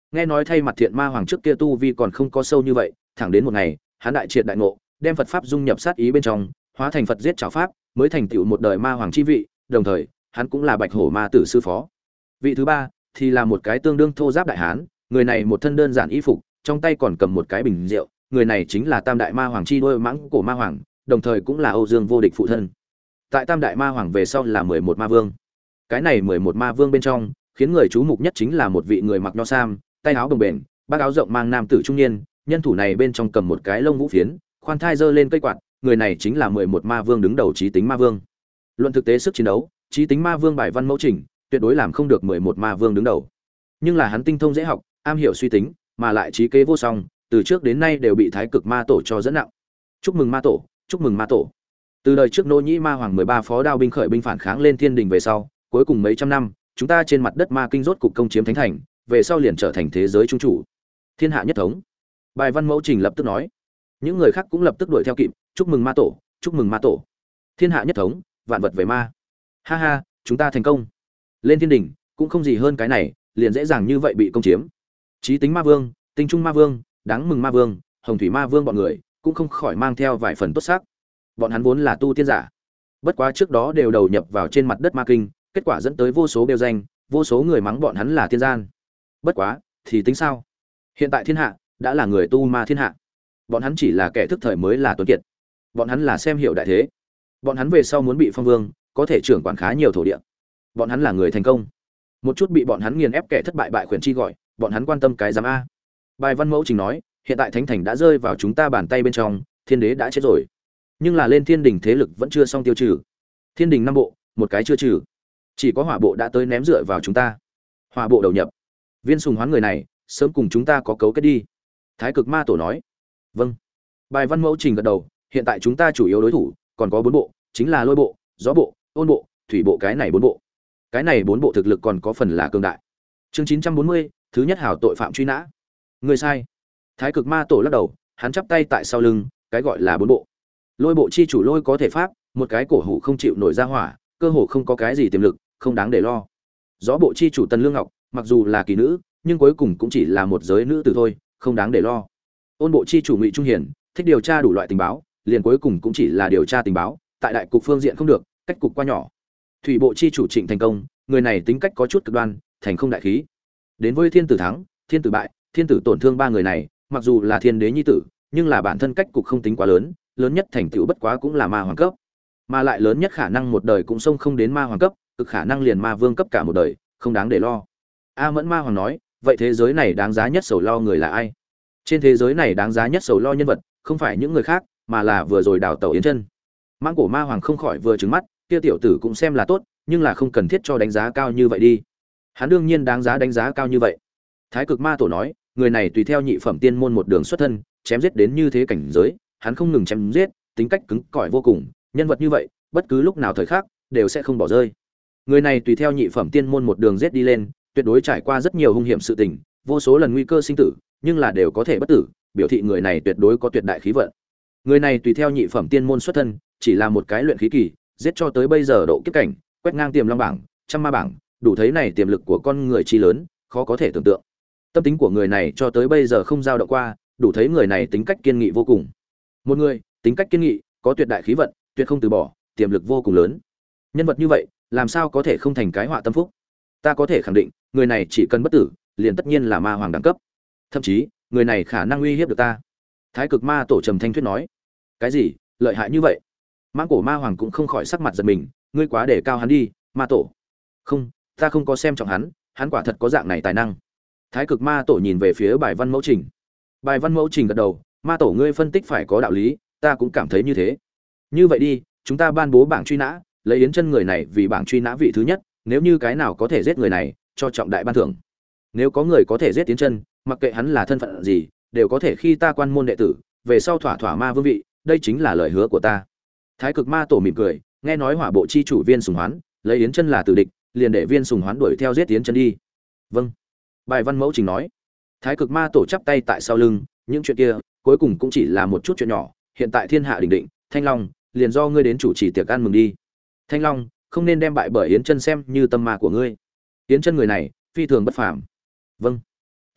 Nghe nói thay mặt Thiện Ma Hoàng trước kia tu vi còn không có sâu như vậy, thẳng đến một ngày, hắn đại triệt đại ngộ, đem Phật pháp dung nhập sát ý bên trong, hóa thành Phật giết trảo pháp, mới thành tựu một đời Ma Hoàng chi vị, đồng thời, hắn cũng là Bạch Hổ Ma tử sư phó. Vị thứ ba thì là một cái tương đương thô giáp đại hán, người này một thân đơn giản y phục, trong tay còn cầm một cái bình rượu, người này chính là Tam đại Ma Hoàng chi đôi mãng cổ Ma Hoàng, đồng thời cũng là Âu Dương vô địch phụ thân. Tại Tam đại Ma Hoàng về sau là mười một Ma Vương. Cái này mười một Ma Vương bên trong, khiến người chú mục nhất chính là một vị người mặc nho sam, tay áo bồng bềnh, bác áo rộng mang nam tử trung niên, nhân thủ này bên trong cầm một cái lông vũ phiến, khoan thai giơ lên cây quạt, người này chính là mười một Ma Vương đứng đầu Chí Tính Ma Vương. Luận thực tế sức chiến đấu, Chí Tính Ma Vương bài văn mẫu trình, tuyệt đối làm không được mười một Ma Vương đứng đầu. Nhưng là hắn tinh thông dễ học, am hiểu suy tính, mà lại trí kế vô song, từ trước đến nay đều bị Thái Cực Ma Tổ cho dẫn nặng. Chúc mừng Ma Tổ, chúc mừng Ma Tổ. Từ đời trước Nô Nhĩ Ma Hoàng mười ba phó đao binh khởi binh phản kháng lên Thiên Đình về sau, cuối cùng mấy trăm năm, chúng ta trên mặt đất Ma Kinh rốt cục công chiếm thánh thành, về sau liền trở thành thế giới trung chủ, thiên hạ nhất thống. Bài văn mẫu trình lập tức nói, những người khác cũng lập tức đuổi theo kịp, chúc mừng Ma Tổ, chúc mừng Ma Tổ, thiên hạ nhất thống, vạn vật về ma. Ha ha, chúng ta thành công. Lên Thiên Đình cũng không gì hơn cái này, liền dễ dàng như vậy bị công chiếm. Chí Tính Ma Vương, Tinh Trung Ma Vương, Đáng Mừng Ma Vương, Hồng Thủy Ma Vương bọn người cũng không khỏi mang theo vài phần tốt sắc. Bọn hắn vốn là tu tiên giả, bất quá trước đó đều đầu nhập vào trên mặt đất Ma Kinh, kết quả dẫn tới vô số bêu danh, vô số người mắng bọn hắn là tiên gian. Bất quá, thì tính sao? Hiện tại thiên hạ đã là người tu ma thiên hạ. Bọn hắn chỉ là kẻ thức thời mới là tuấn kiệt. Bọn hắn là xem hiểu đại thế. Bọn hắn về sau muốn bị phong vương, có thể trưởng quản khá nhiều thổ địa. Bọn hắn là người thành công. Một chút bị bọn hắn nghiền ép kẻ thất bại bại khuyển chi gọi, bọn hắn quan tâm cái giám a. Bài văn mẫu trình nói, hiện tại thánh thành đã rơi vào chúng ta bàn tay bên trong, thiên đế đã chết rồi. Nhưng là lên Thiên Đình thế lực vẫn chưa xong tiêu trừ. Thiên Đình năm bộ, một cái chưa trừ. Chỉ có Hỏa bộ đã tới ném dựa vào chúng ta. Hỏa bộ đầu nhập. Viên Sùng Hoán người này, sớm cùng chúng ta có cấu kết đi. Thái Cực Ma Tổ nói. Vâng. Bài văn mẫu trình gật đầu, hiện tại chúng ta chủ yếu đối thủ còn có bốn bộ, chính là Lôi bộ, Gió bộ, Ôn bộ, Thủy bộ, cái này bốn bộ. Cái này bốn bộ thực lực còn có phần là cường đại. Chương chín trăm bốn mươi, thứ nhất hảo tội phạm truy nã. Người sai. Thái Cực Ma Tổ lắc đầu, hắn chắp tay tại sau lưng, cái gọi là bốn bộ. Lôi bộ chi chủ Lôi có thể pháp, một cái cổ hủ không chịu nổi ra hỏa, cơ hồ không có cái gì tiềm lực, không đáng để lo. Gió bộ chi chủ Tần Lương Ngọc, mặc dù là kỳ nữ, nhưng cuối cùng cũng chỉ là một giới nữ tử thôi, không đáng để lo. Ôn bộ chi chủ Ngụy Trung Hiển, thích điều tra đủ loại tình báo, liền cuối cùng cũng chỉ là điều tra tình báo, tại đại cục phương diện không được, cách cục quá nhỏ. Thủy bộ chi chủ Trịnh Thành Công, người này tính cách có chút cực đoan, thành không đại khí. Đến với Thiên Tử thắng, Thiên Tử bại, Thiên Tử tổn thương ba người này, mặc dù là thiên đế nhi tử, nhưng là bản thân cách cục không tính quá lớn, lớn nhất thành tựu bất quá cũng là ma hoàng cấp, mà lại lớn nhất khả năng một đời cũng xông không đến ma hoàng cấp, cực khả năng liền ma vương cấp cả một đời, không đáng để lo. A Mẫn Ma Hoàng nói, vậy thế giới này đáng giá nhất sầu lo người là ai? Trên thế giới này đáng giá nhất sầu lo nhân vật, không phải những người khác, mà là vừa rồi đào tẩu Yến Chân. Mãng Cổ Ma Hoàng không khỏi vừa trừng mắt, kia tiểu tử cũng xem là tốt, nhưng là không cần thiết cho đánh giá cao như vậy đi. Hắn đương nhiên đáng giá đánh giá cao như vậy. Thái Cực Ma Tổ nói, người này tùy theo nhị phẩm tiên môn một đường xuất thân, chém giết đến như thế cảnh giới, hắn không ngừng chém giết, tính cách cứng cỏi vô cùng, nhân vật như vậy, bất cứ lúc nào thời khắc đều sẽ không bỏ rơi. Người này tùy theo nhị phẩm tiên môn một đường giết đi lên, tuyệt đối trải qua rất nhiều hung hiểm sự tình, vô số lần nguy cơ sinh tử, nhưng là đều có thể bất tử, biểu thị người này tuyệt đối có tuyệt đại khí vận. Người này tùy theo nhị phẩm tiên môn xuất thân, chỉ là một cái luyện khí kỳ, giết cho tới bây giờ độ kiếp cảnh, quét ngang tiềm long bảng, trăm ma bảng, đủ thấy này tiềm lực của con người chi lớn, khó có thể tưởng tượng. Tâm tính của người này cho tới bây giờ không dao động qua, đủ thấy người này tính cách kiên nghị vô cùng. Một người, tính cách kiên nghị, có tuyệt đại khí vận, tuyệt không từ bỏ, tiềm lực vô cùng lớn. Nhân vật như vậy, làm sao có thể không thành cái họa tâm phúc? Ta có thể khẳng định, người này chỉ cần bất tử, liền tất nhiên là ma hoàng đẳng cấp. Thậm chí, người này khả năng uy hiếp được ta. Thái Cực Ma Tổ trầm thanh thuyết nói. Cái gì? Lợi hại như vậy? Mãng Cổ Ma Hoàng cũng không khỏi sắc mặt giật mình, ngươi quá để cao hắn đi, Ma Tổ. Không, ta không có xem trọng hắn, hắn quả thật có dạng này tài năng. Thái Cực Ma Tổ nhìn về phía bài văn mẫu trình. Bài văn mẫu trình gật đầu, Ma Tổ ngươi phân tích phải có đạo lý, ta cũng cảm thấy như thế. Như vậy đi, chúng ta ban bố bảng truy nã, lấy Yến Chân người này vì bảng truy nã vị thứ nhất, nếu như cái nào có thể giết người này, cho trọng đại ban thưởng. Nếu có người có thể giết Yến Chân, mặc kệ hắn là thân phận gì, đều có thể khi ta quan môn đệ tử, về sau thỏa thỏa ma vương vị, đây chính là lời hứa của ta. Thái Cực Ma Tổ mỉm cười, nghe nói Hỏa bộ chi chủ Viên Sùng Hoán, lấy Yến Chân là tử địch, liền để Viên Sùng Hoán đuổi theo giết Yến Chân đi. Vâng. Bài văn mẫu trình nói. Thái Cực Ma Tổ chắp tay tại sau lưng, những chuyện kia, cuối cùng cũng chỉ là một chút chuyện nhỏ, hiện tại thiên hạ đình định, Thanh Long, liền do ngươi đến chủ trì tiệc ăn mừng đi. Thanh Long, không nên đem bại bởi Yến Chân xem như tâm ma của ngươi. Yến Chân người này, phi thường bất phàm. Vâng.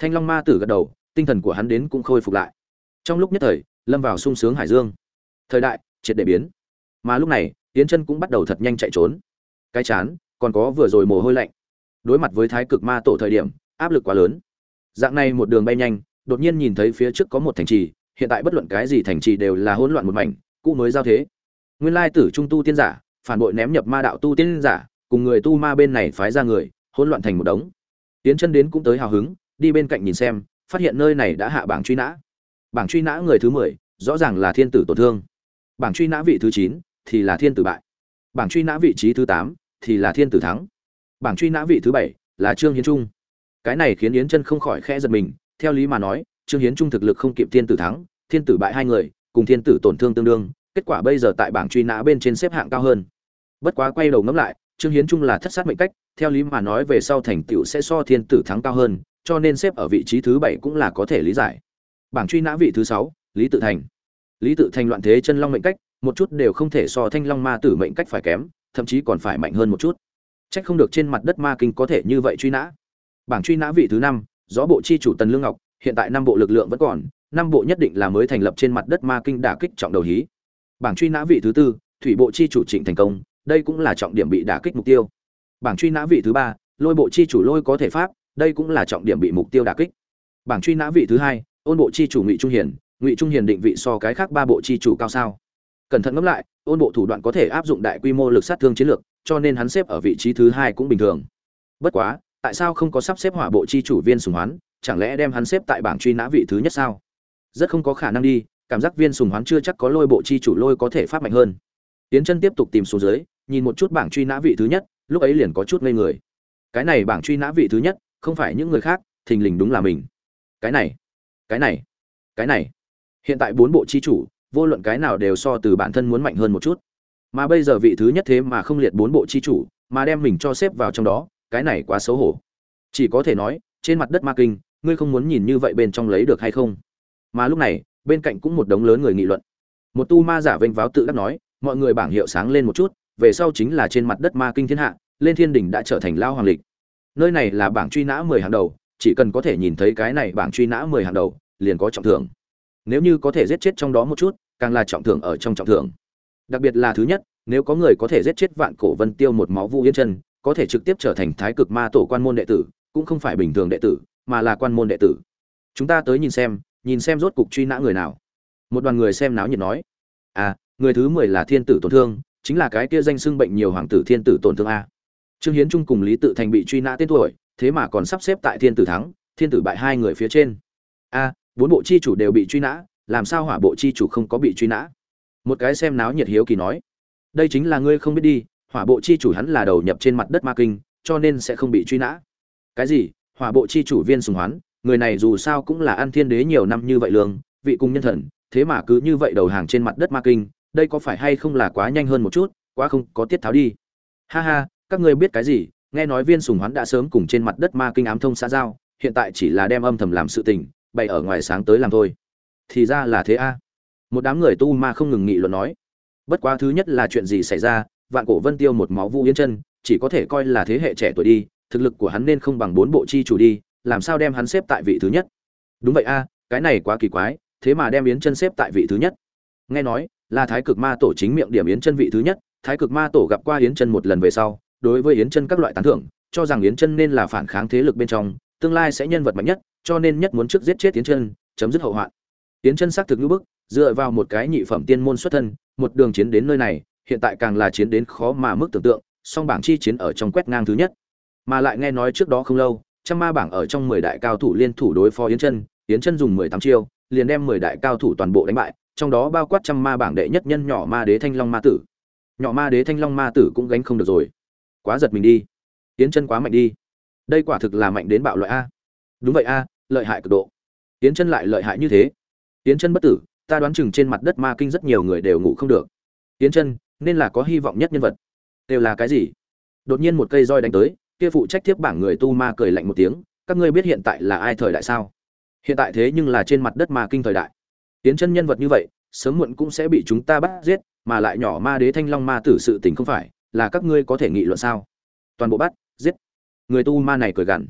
Thanh Long ma tử gật đầu, tinh thần của hắn đến cũng khôi phục lại. Trong lúc nhất thời, lâm vào sung sướng hải dương. Thời đại triệt để biến. Mà lúc này, Yến Chân cũng bắt đầu thật nhanh chạy trốn. Cái chán còn có vừa rồi mồ hôi lạnh. Đối mặt với Thái Cực Ma tổ thời điểm, áp lực quá lớn. Dạng này một đường bay nhanh, đột nhiên nhìn thấy phía trước có một thành trì, hiện tại bất luận cái gì thành trì đều là hỗn loạn một mảnh, cũ mới giao thế. Nguyên lai tử trung tu tiên giả, phản bội ném nhập ma đạo tu tiên giả, cùng người tu ma bên này phái ra người, hỗn loạn thành một đống. Yến Chân đến cũng tới hào hứng, đi bên cạnh nhìn xem, phát hiện nơi này đã hạ bảng truy nã. Bảng truy nã người thứ mười, rõ ràng là thiên tử tổn thương. Bảng truy nã vị thứ chín thì là thiên tử bại. Bảng truy nã vị trí thứ tám thì là thiên tử thắng. Bảng truy nã vị thứ bảy là Trương Hiến Trung. Cái này khiến Yến Chân không khỏi khẽ giật mình, theo lý mà nói, Trương Hiến Trung thực lực không kịp thiên tử thắng, thiên tử bại hai người, cùng thiên tử tổn thương tương đương, kết quả bây giờ tại bảng truy nã bên trên xếp hạng cao hơn. Bất quá quay đầu ngẫm lại, Trương Hiến Trung là thất sát mệnh cách, theo lý mà nói về sau thành tựu sẽ so thiên tử thắng cao hơn, cho nên xếp ở vị trí thứ bảy cũng là có thể lý giải. Bảng truy nã vị thứ sáu, Lý Tự Thành. Lý Tự Thành loạn thế chân long mệnh cách, một chút đều không thể so Thanh Long ma tử mệnh cách phải kém, thậm chí còn phải mạnh hơn một chút. Trách không được trên mặt đất ma kinh có thể như vậy truy nã. Bảng truy nã vị thứ năm, Gió bộ chi chủ Tần Lương Ngọc, hiện tại năm bộ lực lượng vẫn còn, năm bộ nhất định là mới thành lập trên mặt đất ma kinh đả kích trọng đầu hí. Bảng truy nã vị thứ tư, Thủy bộ chi chủ Trịnh Thành Công, đây cũng là trọng điểm bị đả kích mục tiêu. Bảng truy nã vị thứ ba, Lôi bộ chi chủ Lôi có thể pháp, đây cũng là trọng điểm bị mục tiêu đả kích. Bảng truy nã vị thứ hai, Ôn bộ chi chủ Ngụy Trung Hiền, Ngụy Trung Hiền định vị so cái khác ba bộ chi chủ cao sao? Cẩn thận ngẫm lại, Ôn bộ thủ đoạn có thể áp dụng đại quy mô lực sát thương chiến lược, cho nên hắn xếp ở vị trí thứ hai cũng bình thường. Bất quá, tại sao không có sắp xếp Hỏa bộ chi chủ Viên Sùng Hoán, chẳng lẽ đem hắn xếp tại bảng truy nã vị thứ nhất sao? Rất không có khả năng đi, cảm giác Viên Sùng Hoán chưa chắc có Lôi bộ chi chủ Lôi có thể pháp mạnh hơn. Tiến Chân tiếp tục tìm xuống dưới, nhìn một chút bảng truy nã vị thứ nhất, lúc ấy liền có chút ngây người. Cái này bảng truy nã vị thứ nhất, không phải những người khác, thình lình đúng là mình. Cái này, cái này, cái này. Hiện tại bốn bộ chi chủ, vô luận cái nào đều so từ bản thân muốn mạnh hơn một chút. Mà bây giờ vị thứ nhất thế mà không liệt bốn bộ chi chủ, mà đem mình cho xếp vào trong đó, cái này quá xấu hổ. Chỉ có thể nói, trên mặt đất ma kinh, ngươi không muốn nhìn như vậy bên trong lấy được hay không? Mà lúc này, bên cạnh cũng một đống lớn người nghị luận. Một tu ma giả vênh váo tự đắc nói, mọi người bảng hiệu sáng lên một chút, về sau chính là trên mặt đất ma kinh thiên hạ, lên thiên đỉnh đã trở thành lao hoàng lịch. Nơi này là bảng truy nã mười hàng đầu, chỉ cần có thể nhìn thấy cái này bảng truy nã mười hàng đầu, liền có trọng thưởng. Nếu như có thể giết chết trong đó một chút, càng là trọng thưởng ở trong trọng thưởng. Đặc biệt là thứ nhất, nếu có người có thể giết chết Vạn Cổ Vân Tiêu một máu Vu Yên Chân, có thể trực tiếp trở thành Thái Cực Ma tổ quan môn đệ tử, cũng không phải bình thường đệ tử, mà là quan môn đệ tử. Chúng ta tới nhìn xem, nhìn xem rốt cục truy nã người nào. Một đoàn người xem náo nhiệt nói, à, người thứ mười là thiên tử tổn thương, chính là cái kia danh xưng bệnh nhiều hoàng tử thiên tử tổn thương a. Trương Hiến Trung cùng Lý Tự Thành bị truy nã tên tuổi, thế mà còn sắp xếp tại thiên tử thắng, thiên tử bại hai người phía trên. A, bốn bộ chi chủ đều bị truy nã, làm sao Hỏa bộ chi chủ không có bị truy nã? Một cái xem náo nhiệt hiếu kỳ nói, đây chính là ngươi không biết đi, Hỏa bộ chi chủ hắn là đầu nhập trên mặt đất ma kinh, cho nên sẽ không bị truy nã. Cái gì? Hỏa bộ chi chủ Viên Sùng Hoán, người này dù sao cũng là ăn thiên đế nhiều năm như vậy lương, vị cung nhân thần, thế mà cứ như vậy đầu hàng trên mặt đất ma kinh, đây có phải hay không là quá nhanh hơn một chút, quá không có tiết tháo đi. Ha ha, các ngươi biết cái gì? Nghe nói Viên Sùng Hoán đã sớm cùng trên mặt đất ma kinh ám thông xã giao, hiện tại chỉ là đem âm thầm làm sự tình, bày ở ngoài sáng tới làm thôi. Thì ra là thế a. Một đám người tu ma không ngừng nghị luận nói. Bất quá thứ nhất là chuyện gì xảy ra, Vạn Cổ Vân Tiêu một máu Vu Yên Chân, chỉ có thể coi là thế hệ trẻ tuổi đi, thực lực của hắn nên không bằng bốn bộ chi chủ đi, làm sao đem hắn xếp tại vị thứ nhất? Đúng vậy a, cái này quá kỳ quái, thế mà đem Yến Chân xếp tại vị thứ nhất. Nghe nói, là Thái Cực Ma tổ chính miệng điểm Yến Chân vị thứ nhất, Thái Cực Ma tổ gặp qua Yến Chân một lần về sau, đối với Yến Chân các loại tán thưởng, cho rằng Yến Chân nên là phản kháng thế lực bên trong, tương lai sẽ nhân vật mạnh nhất, cho nên nhất muốn trước giết chết Yến Chân, chấm dứt hậu hoạn. Yến Chân xác thực như bức, dựa vào một cái nhị phẩm tiên môn xuất thân, một đường chiến đến nơi này, hiện tại càng là chiến đến khó mà mức tưởng tượng, song bảng chi chiến ở trong quét ngang thứ nhất. Mà lại nghe nói trước đó không lâu, trăm ma bảng ở trong mười đại cao thủ liên thủ đối phó Yến Chân, Yến Chân dùng mười tám chiêu, liền đem mười đại cao thủ toàn bộ đánh bại, trong đó bao quát trăm ma bảng đệ nhất nhân nhỏ ma đế Thanh Long ma tử. Nhỏ ma đế Thanh Long ma tử cũng gánh không được rồi. Quá giật mình đi. Yến Chân quá mạnh đi. Đây quả thực là mạnh đến bạo loại a. Đúng vậy a, lợi hại cực độ. Yến Chân lại lợi hại như thế. Yến Chân bất tử, ta đoán chừng trên mặt đất ma kinh rất nhiều người đều ngủ không được. Yến Chân nên là có hy vọng nhất nhân vật. Đều là cái gì? Đột nhiên một cây roi đánh tới, kia phụ trách tiếp bảng người tu ma cười lạnh một tiếng, các ngươi biết hiện tại là ai thời đại sao? Hiện tại thế nhưng là trên mặt đất ma kinh thời đại. Yến Chân nhân vật như vậy, sớm muộn cũng sẽ bị chúng ta bắt giết, mà lại nhỏ ma đế Thanh Long ma tử sự tình không phải, là các ngươi có thể nghị luận sao? Toàn bộ bắt, giết. Người tu ma này cười gằn.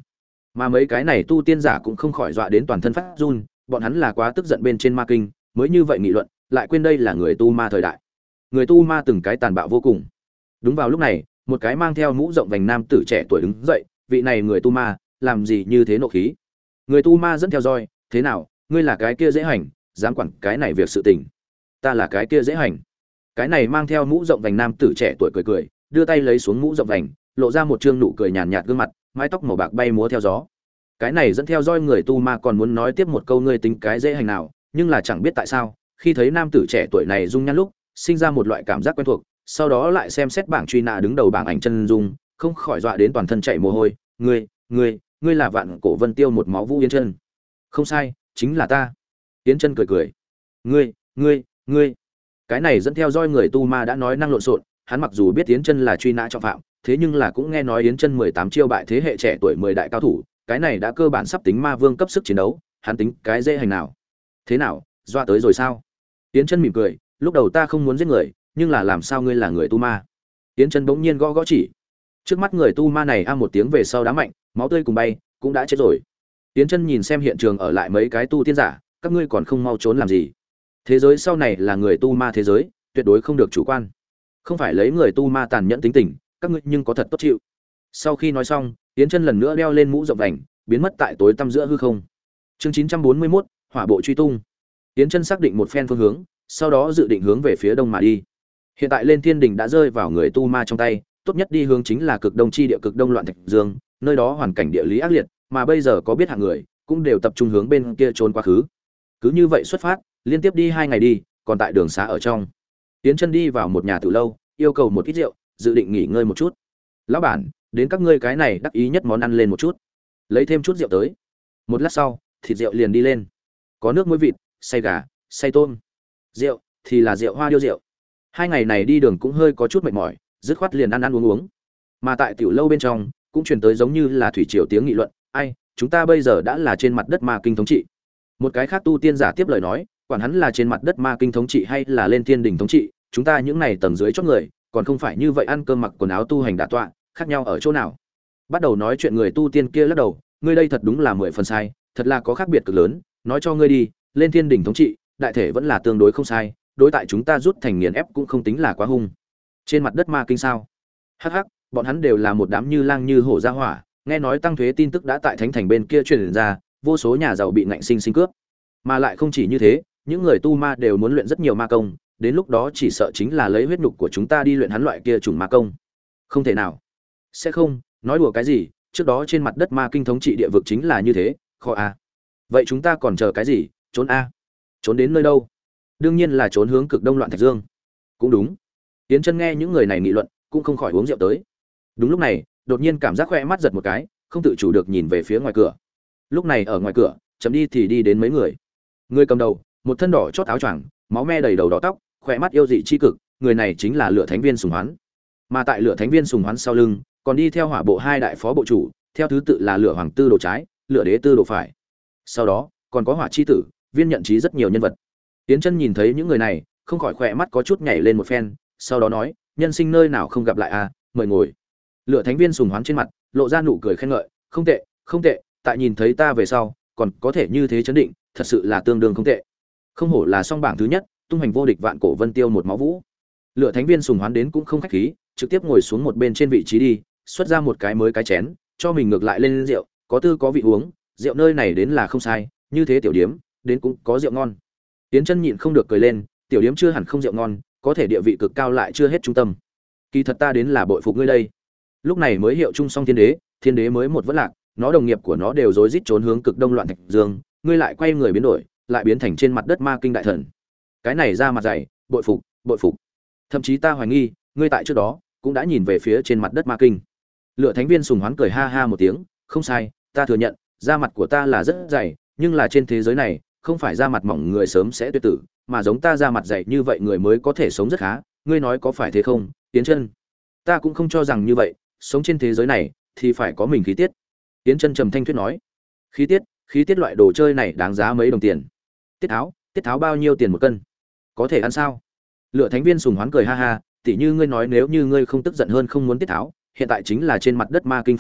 Mà mấy cái này tu tiên giả cũng không khỏi dọa đến toàn thân phát run, bọn hắn là quá tức giận bên trên ma kinh, mới như vậy nghị luận, lại quên đây là người tu ma thời đại. Người tu ma từng cái tàn bạo vô cùng. Đúng vào lúc này, một cái mang theo mũ rộng vành nam tử trẻ tuổi đứng dậy, vị này người tu ma, làm gì như thế nộ khí? Người tu ma dẫn theo roi, thế nào, ngươi là cái kia dễ hành, dám quản cái này việc sự tình? Ta là cái kia dễ hành. Cái này mang theo mũ rộng vành nam tử trẻ tuổi cười cười, đưa tay lấy xuống mũ rộng vành, lộ ra một trương nụ cười nhàn nhạt gương mặt, mái tóc màu bạc bay múa theo gió. Cái này dẫn theo roi người tu ma còn muốn nói tiếp một câu ngươi tính cái dễ hành nào, nhưng là chẳng biết tại sao, khi thấy nam tử trẻ tuổi này dung nhan lúc, sinh ra một loại cảm giác quen thuộc, sau đó lại xem xét bảng truy nã đứng đầu bảng ảnh chân dung, không khỏi dọa đến toàn thân chảy mồ hôi. Ngươi, ngươi, ngươi là Vạn Cổ Vân Tiêu một máu Vũ Yến Chân? Không sai, chính là ta. Yến Chân cười cười. Ngươi, ngươi, ngươi. Cái này dẫn theo roi người tu ma đã nói năng lộn xộn, hắn mặc dù biết Yến Chân là truy nã trọng phạm, thế nhưng là cũng nghe nói Yến Chân mười tám chiêu bại thế hệ trẻ tuổi mười đại cao thủ, cái này đã cơ bản sắp tính ma vương cấp sức chiến đấu, hắn tính cái dễ hành nào? Thế nào, dọa tới rồi sao? Yến Chân mỉm cười, lúc đầu ta không muốn giết người, nhưng là làm sao ngươi là người tu ma? Yến Chân bỗng nhiên gõ gõ chỉ. Trước mắt người tu ma này a một tiếng về sau đá mạnh, máu tươi cùng bay, cũng đã chết rồi. Yến Chân nhìn xem hiện trường ở lại mấy cái tu tiên giả, các ngươi còn không mau trốn làm gì? Thế giới sau này là người tu ma thế giới, tuyệt đối không được chủ quan. Không phải lấy người tu ma tàn nhẫn tính tình, các ngươi nhưng có thật tốt chịu. Sau khi nói xong, Yến Chân lần nữa đeo lên mũ rộng vành, biến mất tại tối tăm giữa hư không. Chương chín trăm bốn mươi mốt, hỏa bộ truy tung. Yến Chân xác định một phen phương hướng, sau đó dự định hướng về phía đông mà đi. Hiện tại Lên Thiên Đình đã rơi vào người tu ma trong tay, tốt nhất đi hướng chính là cực đông chi địa cực đông loạn thạch dương, nơi đó hoàn cảnh địa lý ác liệt, mà bây giờ có biết hạng người, cũng đều tập trung hướng bên kia trốn quá khứ. Cứ như vậy xuất phát, liên tiếp đi hai ngày đi, còn tại đường xá ở trong. Yến Chân đi vào một nhà tử lâu, yêu cầu một ít rượu, dự định nghỉ ngơi một chút. Lão bản, đến các ngươi cái này đắc ý nhất món ăn lên một chút. Lấy thêm chút rượu tới. Một lát sau, thịt rượu liền đi lên. Có nước muối vịt, xay gà, xay tôm. Rượu thì là rượu hoa điêu rượu. Hai ngày này đi đường cũng hơi có chút mệt mỏi, dứt khoát liền ăn ăn uống uống. Mà tại tiểu lâu bên trong, cũng truyền tới giống như là thủy triều tiếng nghị luận, ai, chúng ta bây giờ đã là trên mặt đất ma kinh thống trị. Một cái khác tu tiên giả tiếp lời nói, quản hắn là trên mặt đất ma kinh thống trị hay là lên thiên đình thống trị, chúng ta những này tầng dưới chót người, còn không phải như vậy ăn cơm mặc quần áo tu hành đả tọa, khác nhau ở chỗ nào? Bắt đầu nói chuyện người tu tiên kia lắc đầu, ngươi đây thật đúng là mười phần sai, thật là có khác biệt cực lớn, nói cho ngươi đi, lên thiên đình thống trị, đại thể vẫn là tương đối không sai, đối tại chúng ta rút thành nghiền ép cũng không tính là quá hung. Trên mặt đất ma kinh sao? Hắc hắc, bọn hắn đều là một đám như lang như hổ ra hỏa, nghe nói tăng thuế tin tức đã tại thánh thành bên kia truyền ra, vô số nhà giàu bị ngạnh sinh sinh cướp. Mà lại không chỉ như thế, những người tu ma đều muốn luyện rất nhiều ma công, đến lúc đó chỉ sợ chính là lấy huyết nhục của chúng ta đi luyện hắn loại kia chủng ma công. Không thể nào. Sẽ không, nói đùa cái gì, trước đó trên mặt đất ma kinh thống trị địa vực chính là như thế, khó a. Vậy chúng ta còn chờ cái gì, trốn a? Trốn đến nơi đâu? Đương nhiên là trốn hướng cực đông loạn thạch dương. Cũng đúng. Tiến Chân nghe những người này nghị luận, cũng không khỏi uống rượu tới. Đúng lúc này, đột nhiên cảm giác khỏe mắt giật một cái, không tự chủ được nhìn về phía ngoài cửa. Lúc này ở ngoài cửa, chấm đi thì đi đến mấy người. Người cầm đầu, một thân đỏ chót áo choàng, máu me đầy đầu đỏ tóc, khỏe mắt yêu dị chi cực, người này chính là Lửa Thánh Viên Sùng Hoán. Mà tại Lửa Thánh Viên Sùng Hoán sau lưng, còn đi theo Hỏa Bộ hai đại phó bộ chủ, theo thứ tự là Lửa Hoàng Tư đồ trái, Lửa Đế Tư đồ phải. Sau đó, còn có Hỏa chi tử, Viên Nhận Chí rất nhiều nhân vật. Tiến Chân nhìn thấy những người này, không khỏi khỏe mắt có chút nhảy lên một phen, sau đó nói, nhân sinh nơi nào không gặp lại a, mời ngồi. Lửa Thánh Viên Sùng Hoán trên mặt lộ ra nụ cười khen ngợi, không tệ, không tệ, tại nhìn thấy ta về sau, còn có thể như thế chấn định, thật sự là tương đương không tệ. Không hổ là song bảng thứ nhất, tung hành vô địch Vạn Cổ Vân Tiêu một máu vũ. Lửa Thánh Viên Sùng Hoán đến cũng không khách khí, trực tiếp ngồi xuống một bên trên vị trí đi, xuất ra một cái mới cái chén, cho mình ngược lại lên rượu, có tư có vị uống, rượu nơi này đến là không sai, như thế tiểu điếm, đến cũng có rượu ngon. Tiến Chân nhịn không được cười lên, tiểu điếm chưa hẳn không rượu ngon, có thể địa vị cực cao lại chưa hết trung tâm. Kỳ thật ta đến là bội phục ngươi đây. Lúc này mới hiệu trung song thiên đế, thiên đế mới một vẫn lạc, nó đồng nghiệp của nó đều rối rít trốn hướng cực đông loạn thạch dương, ngươi lại quay người biến đổi, lại biến thành trên mặt đất ma kinh đại thần. Cái này ra mặt dày, bội phục, bội phục. Thậm chí ta hoài nghi, ngươi tại trước đó cũng đã nhìn về phía trên mặt đất ma kinh. Lửa Thánh Viên Sùng Hoán cười ha ha một tiếng, không sai, ta thừa nhận, da mặt của ta là rất dày, nhưng là trên thế giới này, không phải da mặt mỏng người sớm sẽ tuyệt tử, mà giống ta da mặt dày như vậy người mới có thể sống rất khá, ngươi nói có phải thế không, Tiến Chân? Ta cũng không cho rằng như vậy, sống trên thế giới này thì phải có mình khí tiết. Tiến Chân trầm thanh thuyết nói, khí tiết, khí tiết loại đồ chơi này đáng giá mấy đồng tiền. Tiết tháo, tiết tháo bao nhiêu tiền một cân? Có thể ăn sao? Lửa Thánh Viên Sùng Hoán cười ha ha, tỉ như ngươi nói nếu như ngươi không tức giận hơn không muốn tiết tháo, hiện tại chính là trên mặt đất ma kinh phụ ngựa,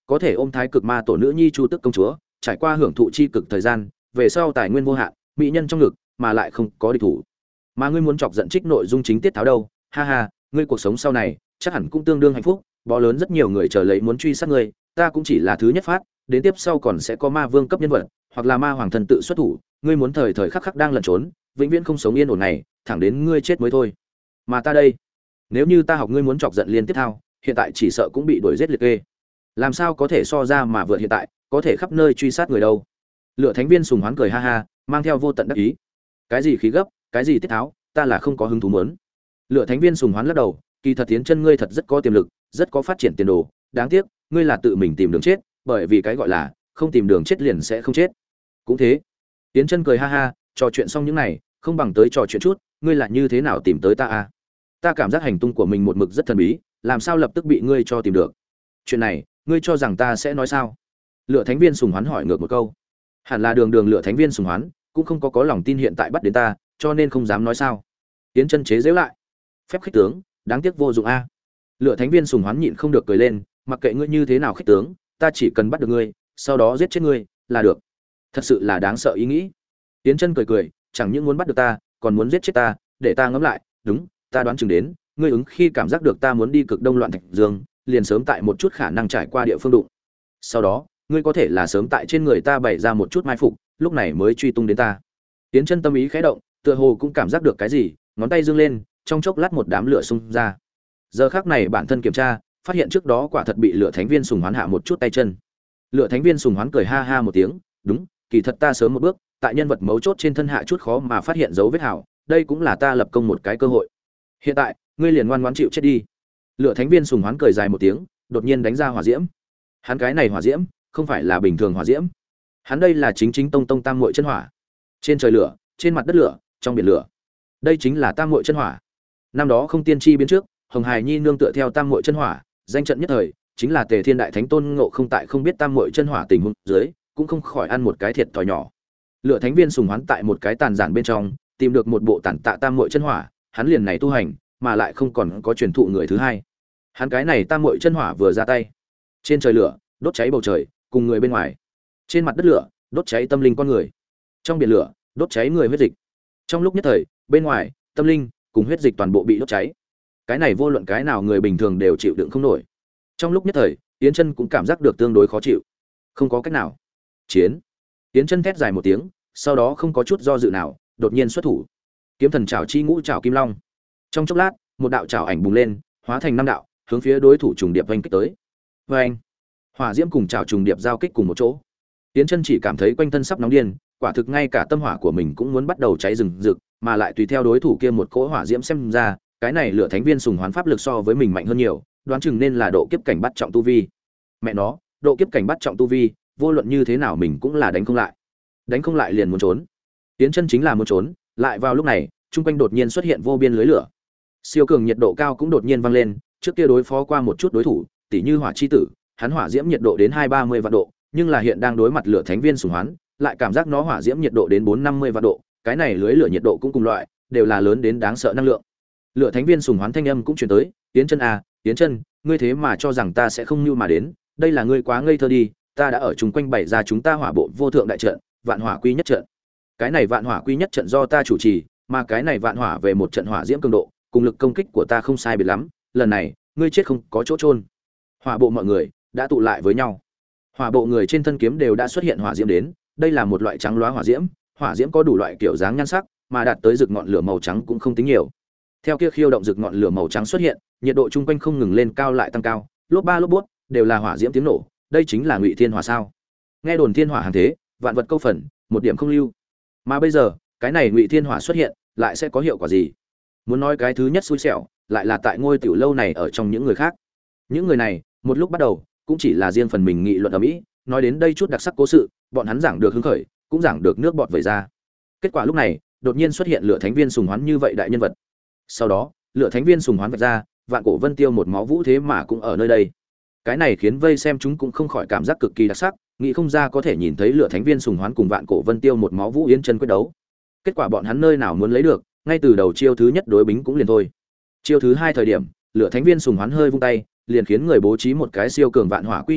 có thể ôm thái cực ma tổ nữ nhi Chu Tức công chúa, trải qua hưởng thụ chi cực thời gian, về sau tài nguyên vô hạn, mỹ nhân trong ngực, mà lại không có địch thủ. Mà ngươi muốn chọc giận trích nội dung chính tiết tháo đâu? Ha ha, ngươi cuộc sống sau này chắc hẳn cũng tương đương hạnh phúc, bó lớn rất nhiều người chờ lấy muốn truy sát ngươi, ta cũng chỉ là thứ nhất phát, đến tiếp sau còn sẽ có ma vương cấp nhân vật, hoặc là ma hoàng thần tự xuất thủ, ngươi muốn thời thời khắc khắc đang lẩn trốn, vĩnh viễn không sống yên ổn này, thẳng đến ngươi chết mới thôi. Mà ta đây, nếu như ta học ngươi muốn chọc giận liên tiếp thao, hiện tại chỉ sợ cũng bị đuổi giết liệt kê. Làm sao có thể so ra mà vượt hiện tại, có thể khắp nơi truy sát người đâu. Lựa Thánh Viên sùng hoán cười ha ha, mang theo vô tận đắc ý. Cái gì khí gấp, cái gì tiết tháo, ta là không có hứng thú muốn. Lựa Thánh Viên sùng hoán lắc đầu, kỳ thật tiến chân ngươi thật rất có tiềm lực, rất có phát triển tiền đồ, đáng tiếc, ngươi là tự mình tìm đường chết, bởi vì cái gọi là không tìm đường chết liền sẽ không chết. Cũng thế. Tiến chân cười ha ha, trò chuyện xong những này, không bằng tới trò chuyện chút, ngươi là như thế nào tìm tới ta à? Ta cảm giác hành tung của mình một mực rất thần bí, làm sao lập tức bị ngươi cho tìm được? Chuyện này, ngươi cho rằng ta sẽ nói sao? Lựa Thánh Viên sùng hoán hỏi ngược một câu. Hẳn là đường đường Lựa Thánh Viên sùng hoán, cũng không có có lòng tin hiện tại bắt đến ta, cho nên không dám nói sao. Tiến chân chế giễu lại. Phép khích tướng, đáng tiếc vô dụng a. À. Lựa Thánh Viên sùng hoán nhịn không được cười lên, mặc kệ ngươi như thế nào khích tướng, ta chỉ cần bắt được ngươi, sau đó giết chết ngươi là được. Thật sự là đáng sợ ý nghĩ. Tiến chân cười cười, chẳng những muốn bắt được ta, còn muốn giết chết ta, để ta ngẫm lại, đúng, ta đoán chừng đến, ngươi ứng khi cảm giác được ta muốn đi cực đông loạn thạch dương, liền sớm tại một chút khả năng trải qua địa phương đụng. Sau đó, ngươi có thể là sớm tại trên người ta bày ra một chút mai phục, lúc này mới truy tung đến ta. Tiến chân tâm ý khẽ động, tựa hồ cũng cảm giác được cái gì, ngón tay dương lên, trong chốc lát một đám lửa xung ra. Giờ khắc này bản thân kiểm tra, phát hiện trước đó quả thật bị Lựa Thánh Viên sùng hoán hạ một chút tay chân. Lựa Thánh Viên sùng hoán cười ha ha một tiếng, đúng, kỳ thật ta sớm một bước, tại nhân vật mấu chốt trên thân hạ chút khó mà phát hiện dấu vết hảo, đây cũng là ta lập công một cái cơ hội. Hiện tại, ngươi liền ngoan ngoãn chịu chết đi. Lựa Thánh Viên sùng hoán cười dài một tiếng, đột nhiên đánh ra hỏa diễm. Hắn cái này hỏa diễm, không phải là bình thường hỏa diễm. Hắn đây là chính chính tông tông tam muội chân hỏa. Trên trời lửa, trên mặt đất lửa, trong biển lửa. Đây chính là tam muội chân hỏa. Năm đó không tiên tri biến trước, Hồng Hải Nhi nương tựa theo tam muội chân hỏa, danh trận nhất thời, chính là Tề Thiên Đại Thánh Tôn Ngộ không tại không biết tam muội chân hỏa tình huống dưới, cũng không khỏi ăn một cái thiệt thòi nhỏ. Lựa Thánh Viên sùng hoán tại một cái tàn giản bên trong, tìm được một bộ tản tạ tam muội chân hỏa, hắn liền này tu hành, mà lại không còn có truyền thụ người thứ hai. Hắn cái này tam muội chân hỏa vừa ra tay, trên trời lửa, đốt cháy bầu trời, cùng người bên ngoài. Trên mặt đất lửa, đốt cháy tâm linh con người. Trong biển lửa, đốt cháy người huyết dịch. Trong lúc nhất thời, bên ngoài, tâm linh cùng huyết dịch toàn bộ bị đốt cháy. Cái này vô luận cái nào người bình thường đều chịu đựng không nổi. Trong lúc nhất thời, Yến Chân cũng cảm giác được tương đối khó chịu. Không có cách nào. Chiến. Yến Chân thét dài một tiếng, sau đó không có chút do dự nào, đột nhiên xuất thủ. Kiếm thần trảo chi ngũ trảo kim long. Trong chốc lát, một đạo trảo ảnh bùng lên, hóa thành năm đạo, hướng phía đối thủ trùng điệp vành kích tới. Oeng! Hỏa diễm cùng trảo trùng điệp giao kích cùng một chỗ. Yến Chân chỉ cảm thấy quanh thân sắp nóng điên, quả thực ngay cả tâm hỏa của mình cũng muốn bắt đầu cháy rừng rực, mà lại tùy theo đối thủ kia một cỗ hỏa diễm xem ra, cái này Lựa Thánh Viên sùng hoán pháp lực so với mình mạnh hơn nhiều, đoán chừng nên là độ kiếp cảnh bắt trọng tu vi. Mẹ nó, độ kiếp cảnh bắt trọng tu vi, vô luận như thế nào mình cũng là đánh không lại. Đánh không lại liền muốn trốn. Yến Chân chính là muốn trốn, lại vào lúc này, trung quanh đột nhiên xuất hiện vô biên lưới lửa. Siêu cường nhiệt độ cao cũng đột nhiên vang lên, trước kia đối phó qua một chút đối thủ, tỉ như Hỏa chi tử, hắn hỏa diễm nhiệt độ đến hai ba mươi vạn độ, nhưng là hiện đang đối mặt Lựa Thánh Viên sùng hoán, lại cảm giác nó hỏa diễm nhiệt độ đến bốn năm mươi vạn độ, cái này lưới lửa nhiệt độ cũng cùng loại, đều là lớn đến đáng sợ năng lượng. Lựa Thánh Viên sùng hoán thanh âm cũng truyền tới, "Yến Chân à, Yến Chân, ngươi thế mà cho rằng ta sẽ không nưu mà đến, đây là ngươi quá ngây thơ đi, ta đã ở chung quanh bày ra chúng ta hỏa bộ vô thượng đại trận, Vạn Hỏa Quy Nhất trận. Cái này Vạn Hỏa Quy Nhất trận do ta chủ trì, mà cái này Vạn Hỏa về một trận hỏa diễm cường độ, cùng lực công kích của ta không sai biệt lắm, lần này, ngươi chết không có chỗ chôn." Hỏa bộ mọi người đã tụ lại với nhau. Hỏa bộ người trên thân kiếm đều đã xuất hiện hỏa diễm đến, đây là một loại trắng loá hỏa diễm, hỏa diễm có đủ loại kiểu dáng nhan sắc, mà đạt tới rực ngọn lửa màu trắng cũng không tính nhiều. Theo kia khiêu động rực ngọn lửa màu trắng xuất hiện, nhiệt độ chung quanh không ngừng lên cao lại tăng cao, lốp ba lốp bút, đều là hỏa diễm tiếng nổ, đây chính là Ngụy Thiên Hỏa sao? Nghe đồn thiên hỏa hàng thế, vạn vật câu phần, một điểm không lưu. Mà bây giờ, cái này Ngụy Thiên Hỏa xuất hiện, lại sẽ có hiệu quả gì? Muốn nói cái thứ nhất xui xẻo, lại là tại ngôi tiểu lâu này ở trong những người khác. Những người này, một lúc bắt đầu, cũng chỉ là riêng phần mình nghị luận ở mỹ, nói đến đây chút đặc sắc cố sự, bọn hắn giảng được hứng khởi, cũng giảng được nước bọt vẩy ra. Kết quả lúc này, đột nhiên xuất hiện Lựa Thánh Viên sùng hoán như vậy đại nhân vật. Sau đó, Lựa Thánh Viên sùng hoán vạch ra, Vạn Cổ Vân Tiêu một máu vũ thế mà cũng ở nơi đây. Cái này khiến vây xem chúng cũng không khỏi cảm giác cực kỳ đặc sắc, nghĩ không ra có thể nhìn thấy Lựa Thánh Viên sùng hoán cùng Vạn Cổ Vân Tiêu một máu vũ Yến Chân quyết đấu. Kết quả bọn hắn nơi nào muốn lấy được, ngay từ đầu chiêu thứ nhất đối bính cũng liền thôi. Chiêu thứ hai thời điểm, Lựa Thánh Viên sùng hoán hơi vung tay, liền khiến người bố trí một cái siêu cường Vạn Hỏa Quy Nhất trận,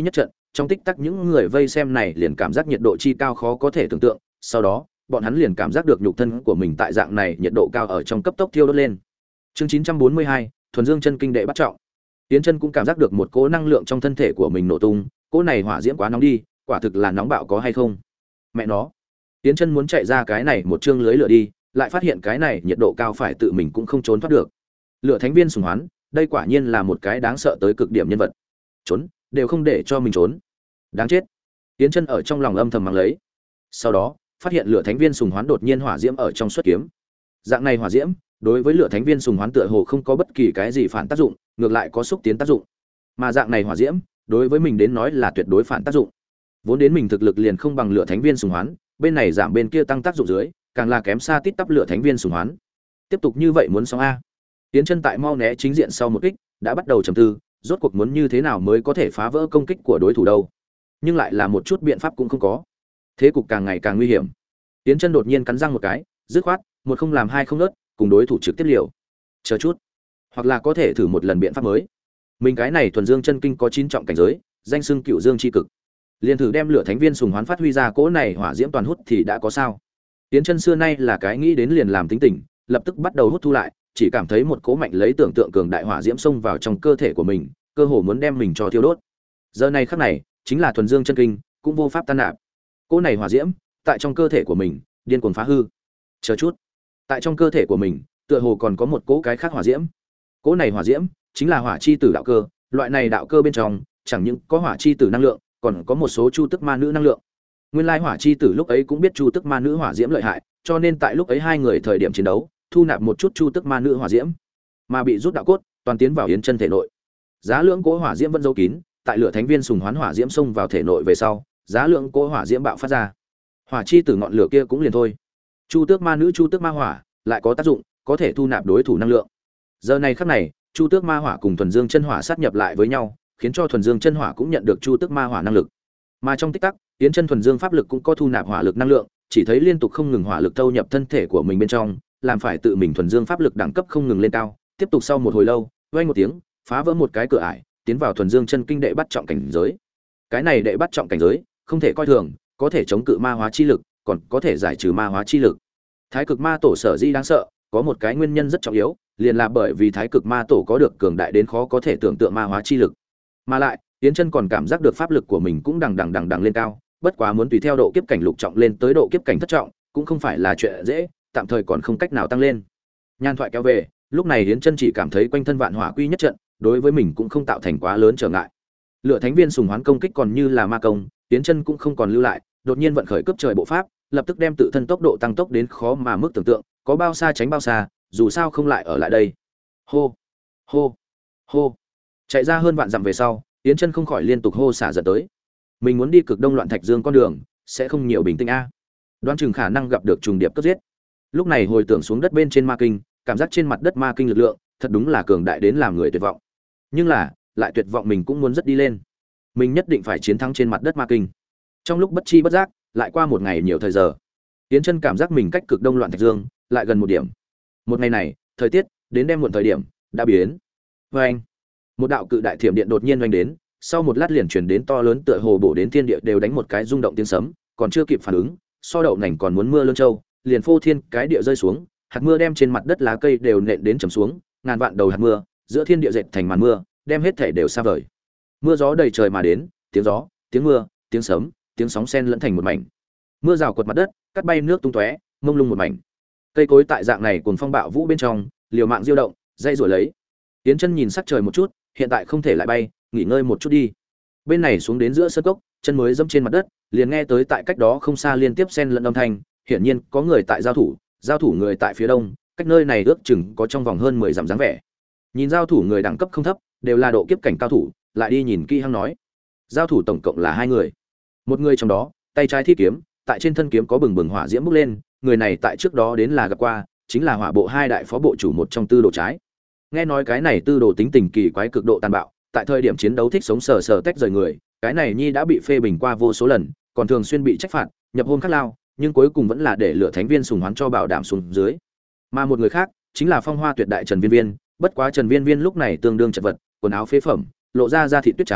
trong tích tắc những người vây xem này liền cảm giác nhiệt độ chi cao khó có thể tưởng tượng, sau đó, bọn hắn liền cảm giác được nhục thân của mình tại dạng này nhiệt độ cao ở trong cấp tốc thiêu đốt lên. Chương chín trăm bốn mươi hai, thuần dương chân kinh đệ bắt trọng. Tiến Chân cũng cảm giác được một cỗ năng lượng trong thân thể của mình nổ tung, cỗ này hỏa diễm quá nóng đi, quả thực là nóng bạo có hay không? Mẹ nó. Tiến Chân muốn chạy ra cái này một chương lưới lửa đi, lại phát hiện cái này nhiệt độ cao phải tự mình cũng không trốn thoát được. Lửa thánh viên sùng hoán, đây quả nhiên là một cái đáng sợ tới cực điểm nhân vật. Trốn, đều không để cho mình trốn. Đáng chết. Tiến Chân ở trong lòng âm thầm mắng lấy. Sau đó, phát hiện lửa thánh viên sùng hoán đột nhiên hỏa diễm ở trong xuất kiếm. Dạng này hỏa diễm, đối với lửa thánh viên sùng hoán tựa hồ không có bất kỳ cái gì phản tác dụng, ngược lại có xúc tiến tác dụng. Mà dạng này hỏa diễm, đối với mình đến nói là tuyệt đối phản tác dụng. Vốn đến mình thực lực liền không bằng lửa thánh viên sùng hoán, bên này giảm bên kia tăng tác dụng dưới, càng là kém xa tít tắp lửa thánh viên sùng hoán. Tiếp tục như vậy muốn xong a. Tiến Chân tại mau né chính diện sau một kích, đã bắt đầu trầm tư, rốt cuộc muốn như thế nào mới có thể phá vỡ công kích của đối thủ đâu. Nhưng lại là một chút biện pháp cũng không có. Thế cục càng ngày càng nguy hiểm. Tiến Chân đột nhiên cắn răng một cái, dứt khoát, một không làm hai không nớt, cùng đối thủ trực tiếp liều. Chờ chút, hoặc là có thể thử một lần biện pháp mới. Mình cái này thuần dương chân kinh có chín trọng cảnh giới, danh xưng cựu dương chi cực. Liên thử đem lửa thánh viên sùng hoán phát huy ra cỗ này hỏa diễm toàn hút thì đã có sao? Tiến Chân xưa nay là cái nghĩ đến liền làm tính tình, lập tức bắt đầu hút thu lại, chỉ cảm thấy một cỗ mạnh lấy tưởng tượng cường đại hỏa diễm xông vào trong cơ thể của mình, cơ hồ muốn đem mình cho thiêu đốt. Giờ này khắc này, chính là thuần dương chân kinh, cũng vô pháp tan nạp. Cỗ này hỏa diễm, tại trong cơ thể của mình, điên cuồng phá hư. Chờ chút, tại trong cơ thể của mình, tựa hồ còn có một cỗ cái khác hỏa diễm. Cỗ này hỏa diễm, chính là hỏa chi tử đạo cơ, loại này đạo cơ bên trong, chẳng những có hỏa chi tử năng lượng, còn có một số chu tức ma nữ năng lượng. Nguyên lai hỏa chi tử lúc ấy cũng biết chu tức ma nữ hỏa diễm lợi hại, cho nên tại lúc ấy hai người thời điểm chiến đấu, thu nạp một chút chu tức ma nữ hỏa diễm, mà bị rút đạo cốt, toàn tiến vào Yến Chân thể nội. Giá lượng cỗ hỏa diễm vẫn giấu kín, tại lửa thánh viên sùng hoán hỏa diễm xông vào thể nội về sau, giá lượng cỗ hỏa diễm bạo phát ra. Hỏa chi tử ngọn lửa kia cũng liền thôi. Chu tước ma nữ chu tước ma hỏa lại có tác dụng, có thể thu nạp đối thủ năng lượng. Giờ này khắc này, chu tước ma hỏa cùng thuần dương chân hỏa sát nhập lại với nhau, khiến cho thuần dương chân hỏa cũng nhận được chu tước ma hỏa năng lực. Mà trong tích tắc, Yến Chân thuần dương pháp lực cũng có thu nạp hỏa lực năng lượng, chỉ thấy liên tục không ngừng hỏa lực thâu nhập thân thể của mình bên trong, làm phải tự mình thuần dương pháp lực đẳng cấp không ngừng lên cao. Tiếp tục sau một hồi lâu, vang một tiếng, phá vỡ một cái cửa ải, tiến vào thuần dương chân kinh đệ bắt trọng cảnh giới. Cái này đệ bắt trọng cảnh giới, không thể coi thường, có thể chống cự ma hóa chi lực, còn có thể giải trừ ma hóa chi lực. Thái cực ma tổ sở di đáng sợ, có một cái nguyên nhân rất trọng yếu, liền là bởi vì thái cực ma tổ có được cường đại đến khó có thể tưởng tượng ma hóa chi lực. Mà lại, Yến Chân còn cảm giác được pháp lực của mình cũng đằng đằng đằng đằng lên cao, bất quá muốn tùy theo độ kiếp cảnh lục trọng lên tới độ kiếp cảnh thất trọng, cũng không phải là chuyện dễ, tạm thời còn không cách nào tăng lên. Nhan thoại kéo về, lúc này Yến Chân chỉ cảm thấy quanh thân vạn hỏa quy nhất trận, đối với mình cũng không tạo thành quá lớn trở ngại. Lửa thánh viên sùng hoán công kích còn như là ma công, Yến Chân cũng không còn lưu lại, đột nhiên vận khởi cấp trời bộ pháp, lập tức đem tự thân tốc độ tăng tốc đến khó mà mức tưởng tượng, có bao xa tránh bao xa, dù sao không lại ở lại đây. Hô, hô, hô. Chạy ra hơn vạn dặm về sau, Yến Chân không khỏi liên tục hô xả giật tới. Mình muốn đi cực đông loạn thạch dương con đường, sẽ không nhiều bình tĩnh a. Đoán chừng khả năng gặp được trùng điệp cấp giết. Lúc này hồi tưởng xuống đất bên trên ma kinh, cảm giác trên mặt đất ma kinh lực lượng, thật đúng là cường đại đến làm người tuyệt vọng. Nhưng là, lại tuyệt vọng mình cũng muốn rất đi lên. Mình nhất định phải chiến thắng trên mặt đất ma kinh. Trong lúc bất chi bất giác, lại qua một ngày nhiều thời giờ. Yến Chân cảm giác mình cách cực đông loạn thạch dương lại gần một điểm. Một ngày này, thời tiết đến đêm muộn thời điểm đã biến. Oeng! Một đạo cự đại thiểm điện đột nhiên oanh đến, sau một lát liền truyền đến to lớn tựa hồ bổ đến thiên địa đều đánh một cái rung động tiếng sấm, còn chưa kịp phản ứng, so đậu nành còn muốn mưa lớn châu, liền phô thiên cái địa rơi xuống, hạt mưa đem trên mặt đất lá cây đều nện đến trầm xuống, ngàn vạn đầu hạt mưa, giữa thiên địa dệt thành màn mưa, đem hết thể đều xa vời. Mưa gió đầy trời mà đến, tiếng gió, tiếng mưa, tiếng sấm, tiếng sóng xen lẫn thành một mảnh. Mưa rào quật mặt đất, cắt bay nước tung tóe, mông lung một mảnh. Cây cối tại dạng này cuồng phong bạo vũ bên trong, liều mạng diêu động, dây rủa lấy. Tiến Chân nhìn sắc trời một chút, hiện tại không thể lại bay, nghỉ ngơi một chút đi. Bên này xuống đến giữa sân cốc, chân mới dẫm trên mặt đất, liền nghe tới tại cách đó không xa liên tiếp xen lẫn âm thanh, hiển nhiên có người tại giao thủ, giao thủ người tại phía đông, cách nơi này ước chừng có trong vòng hơn mười dặm dáng vẻ. Nhìn giao thủ người đẳng cấp không thấp, đều là độ kiếp cảnh cao thủ, lại đi nhìn kỹ hăng nói. Giao thủ tổng cộng là hai người. Một người trong đó, tay trái thi kiếm, tại trên thân kiếm có bừng bừng hỏa diễm bốc lên, người này tại trước đó đến là gặp qua, chính là Hỏa Bộ hai đại phó bộ chủ một trong Tư Đồ Trái. Nghe nói cái này Tư Đồ tính tình kỳ quái cực độ tàn bạo, tại thời điểm chiến đấu thích sống sờ sờ tách rời người, cái này nhi đã bị phê bình qua vô số lần, còn thường xuyên bị trách phạt, nhập hôn khắc lao, nhưng cuối cùng vẫn là để lựa thánh viên sùng hoán cho bảo đảm xuống dưới. Mà một người khác, chính là Phong Hoa Tuyệt đại Trần Viên Viên, bất quá Trần Viên Viên lúc này tương đương chật vật, quần áo phế phẩm, lộ ra da thịt tuyết trắng,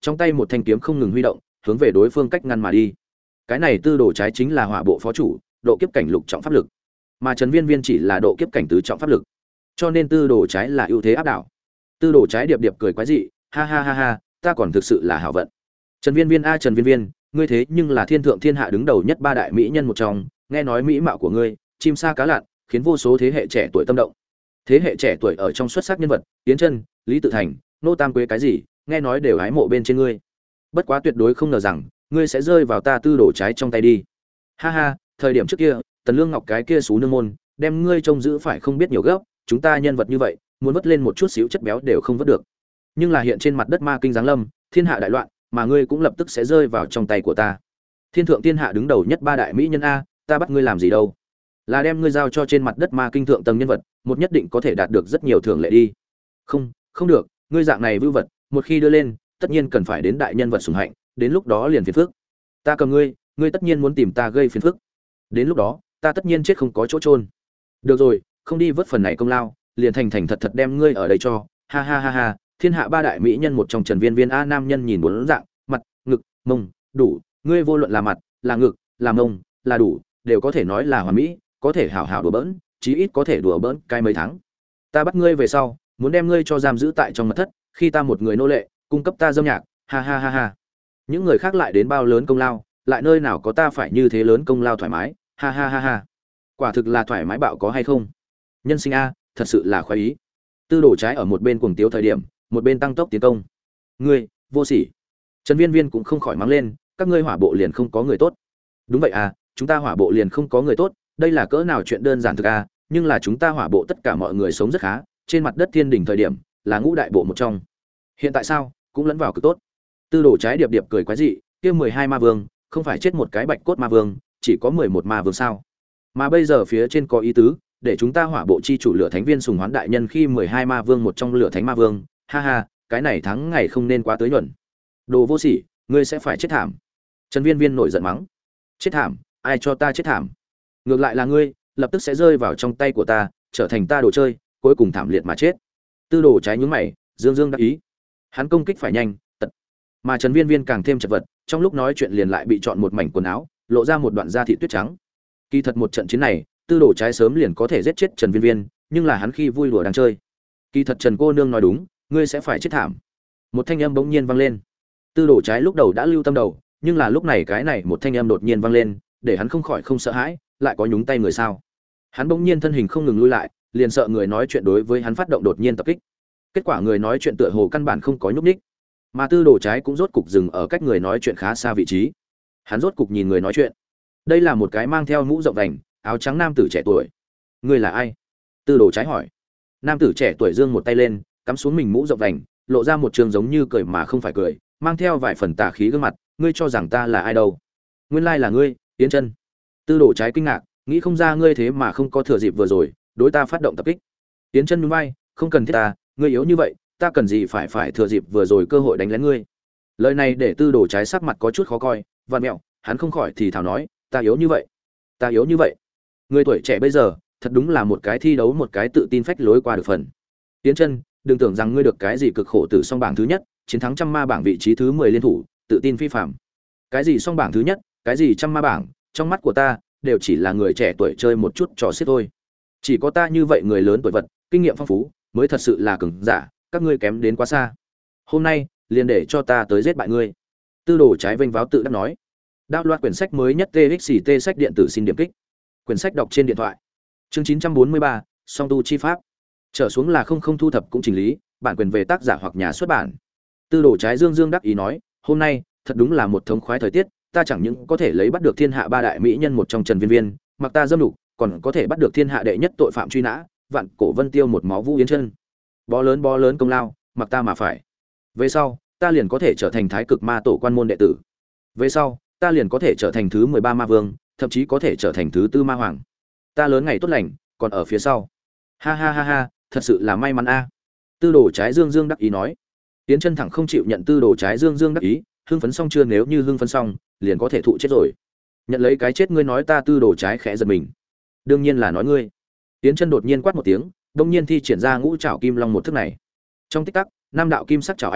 trong tay một thanh kiếm không ngừng huy động, hướng về đối phương cách ngăn mà đi. Cái này tư đồ trái chính là hỏa bộ phó chủ, độ kiếp cảnh lục trọng pháp lực, mà Trần Viên Viên chỉ là độ kiếp cảnh tứ trọng pháp lực, cho nên tư đồ trái là ưu thế áp đảo. Tư đồ trái điệp điệp cười quái dị, ha ha ha ha, ta còn thực sự là hảo vận. Trần Viên Viên a Trần Viên Viên, ngươi thế nhưng là thiên thượng thiên hạ đứng đầu nhất ba đại mỹ nhân một trong, nghe nói mỹ mạo của ngươi, chim sa cá lặn, khiến vô số thế hệ trẻ tuổi tâm động. Thế hệ trẻ tuổi ở trong xuất sắc nhân vật, Yến Chân, Lý Tự Thành, Nô Tam Quế cái gì, nghe nói đều hái mộ bên trên ngươi. Bất quá tuyệt đối không ngờ rằng, ngươi sẽ rơi vào ta tư đồ trái trong tay đi. Ha ha, thời điểm trước kia, Tần Lương Ngọc cái kia xú nương môn, đem ngươi trông giữ phải không biết nhiều gấp, chúng ta nhân vật như vậy, muốn vớt lên một chút xíu chất béo đều không vớt được. Nhưng là hiện trên mặt đất ma kinh giáng lâm, thiên hạ đại loạn, mà ngươi cũng lập tức sẽ rơi vào trong tay của ta. Thiên thượng thiên hạ đứng đầu nhất ba đại mỹ nhân a, ta bắt ngươi làm gì đâu? Là đem ngươi giao cho trên mặt đất ma kinh thượng tầng nhân vật, một nhất định có thể đạt được rất nhiều thưởng lệ đi. Không, không được, ngươi dạng này vưu vật, một khi đưa lên, tất nhiên cần phải đến đại nhân vật sủng hạnh, đến lúc đó liền phiền phức. Ta cầm ngươi, ngươi tất nhiên muốn tìm ta gây phiền phức. Đến lúc đó, ta tất nhiên chết không có chỗ chôn. Được rồi, không đi vớt phần này công lao, liền thành thành thật thật đem ngươi ở đây cho. Ha ha ha ha, thiên hạ ba đại mỹ nhân một trong Trần Viên Viên a nam nhân nhìn bốn dạng, mặt, ngực, mông, đủ, ngươi vô luận là mặt, là ngực, là mông, là đủ, đều có thể nói là hoàn mỹ, có thể hảo hảo đùa bỡn, chí ít có thể đùa bỡn cái mấy tháng. Ta bắt ngươi về sau, muốn đem ngươi cho giam giữ tại trong mật thất, khi ta một người nô lệ, cung cấp ta dâm nhạc, ha ha ha ha. Những người khác lại đến bao lớn công lao, lại nơi nào có ta phải như thế lớn công lao thoải mái, ha ha ha ha. Quả thực là thoải mái bạo có hay không? Nhân sinh a, thật sự là khoái ý. Tư đồ trái ở một bên cuồng tiếu thời điểm, một bên tăng tốc tiến công. Ngươi, vô sỉ. Trần Viên Viên cũng không khỏi mắng lên, các ngươi hỏa bộ liền không có người tốt. Đúng vậy à, chúng ta hỏa bộ liền không có người tốt, đây là cỡ nào chuyện đơn giản thực à, nhưng là chúng ta hỏa bộ tất cả mọi người sống rất khá, trên mặt đất thiên đỉnh thời điểm, là ngũ đại bộ một trong. Hiện tại sao, cũng lẫn vào cực tốt. Tư đồ trái điệp điệp cười quái dị, kia mười hai ma vương, không phải chết một cái bạch cốt ma vương, chỉ có mười một ma vương sao? Mà bây giờ phía trên có ý tứ, để chúng ta hỏa bộ chi chủ lửa thánh viên sùng hoán đại nhân khi mười hai ma vương một trong lửa thánh ma vương, ha ha, cái này thắng ngày không nên quá tới nhuận. Đồ vô sỉ, ngươi sẽ phải chết thảm. Trần Viên Viên nổi giận mắng. Chết thảm, ai cho ta chết thảm? Ngược lại là ngươi, lập tức sẽ rơi vào trong tay của ta, trở thành ta đồ chơi, cuối cùng thảm liệt mà chết. Tư đồ trái nhún mày, dương dương đắc ý. Hắn công kích phải nhanh, tật. Mà Trần Viên Viên càng thêm chật vật, trong lúc nói chuyện liền lại bị chọn một mảnh quần áo, lộ ra một đoạn da thịt tuyết trắng. Kỳ thật một trận chiến này, tư đồ trái sớm liền có thể giết chết Trần Viên Viên, nhưng là hắn khi vui đùa đang chơi. Kỳ thật Trần cô nương nói đúng, ngươi sẽ phải chết thảm. Một thanh âm bỗng nhiên vang lên. Tư đồ trái lúc đầu đã lưu tâm đầu, nhưng là lúc này cái này một thanh âm đột nhiên vang lên, để hắn không khỏi không sợ hãi, lại có nhúng tay người sao? Hắn bỗng nhiên thân hình không ngừng lui lại, liền sợ người nói chuyện đối với hắn phát động đột nhiên tập kích. Kết quả người nói chuyện tựa hồ căn bản không có nhúc nhích, mà tư đồ trái cũng rốt cục dừng ở cách người nói chuyện khá xa vị trí. Hắn rốt cục nhìn người nói chuyện. Đây là một cái mang theo mũ rộng vành, áo trắng nam tử trẻ tuổi. Ngươi là ai? Tư đồ trái hỏi. Nam tử trẻ tuổi giương một tay lên, cắm xuống mình mũ rộng vành, lộ ra một trường giống như cười mà không phải cười, mang theo vài phần tà khí gương mặt. Ngươi cho rằng ta là ai đâu? Nguyên lai là ngươi, Yến Chân. Tư đồ trái kinh ngạc, nghĩ không ra ngươi thế mà không có thừa dịp vừa rồi đối ta phát động tập kích. Yến Chân nhún vai, không cần thiết ta, ngươi yếu như vậy, ta cần gì phải phải thừa dịp vừa rồi cơ hội đánh lén ngươi. Lời này để tư đồ trái sắc mặt có chút khó coi, vặn mẹo, hắn không khỏi thì thào nói, ta yếu như vậy, ta yếu như vậy. Người tuổi trẻ bây giờ, thật đúng là một cái thi đấu một cái tự tin phách lối qua được phần. Yến Chân, đừng tưởng rằng ngươi được cái gì cực khổ từ song bảng thứ nhất, chiến thắng trăm ma bảng vị trí thứ mười liên thủ, tự tin phi phàm. Cái gì song bảng thứ nhất, cái gì trăm ma bảng, trong mắt của ta đều chỉ là người trẻ tuổi chơi một chút trò xiết thôi. Chỉ có ta như vậy người lớn tuổi vật, kinh nghiệm phong phú, mới thật sự là cường giả, các ngươi kém đến quá xa. Hôm nay, liền để cho ta tới giết bại ngươi. Tư đồ trái vênh váo tự đắc nói. Đạo loạt quyển sách mới nhất tê ích xê tê sách điện tử xin điểm kích. Quyển sách đọc trên điện thoại. Chương chín trăm bốn mươi ba, song tu chi pháp. Trở xuống là không không thu thập cũng chỉnh lý, bản quyền về tác giả hoặc nhà xuất bản. Tư đồ trái dương dương đắc ý nói, hôm nay, thật đúng là một thống khoái thời tiết, ta chẳng những có thể lấy bắt được thiên hạ ba đại mỹ nhân một trong Trần Viên Viên, mặc ta dâm đục, còn có thể bắt được thiên hạ đệ nhất tội phạm truy nã, vạn cổ vân tiêu một máu vũ Yến Chân. Bó lớn bó lớn công lao, mặc ta mà phải. Về sau, ta liền có thể trở thành thái cực ma tổ quan môn đệ tử. Về sau, ta liền có thể trở thành thứ mười ba ma vương, thậm chí có thể trở thành thứ tư ma hoàng. Ta lớn ngày tốt lành, còn ở phía sau. Ha ha ha ha, thật sự là may mắn a. Tư đồ trái dương dương đắc ý nói. Yến Chân thẳng không chịu nhận tư đồ trái dương dương đắc ý, hưng phấn xong chưa, nếu như hưng phấn xong, liền có thể thụ chết rồi. Nhận lấy cái chết ngươi nói ta tư đồ trái khẽ giật mình. Đương nhiên là nói ngươi. Yến Chân đột nhiên quát một tiếng, đông nhiên thi triển ra ngũ trảo kim long một thức này. Trong tích tắc, năm đạo kim sắc trảo ảnh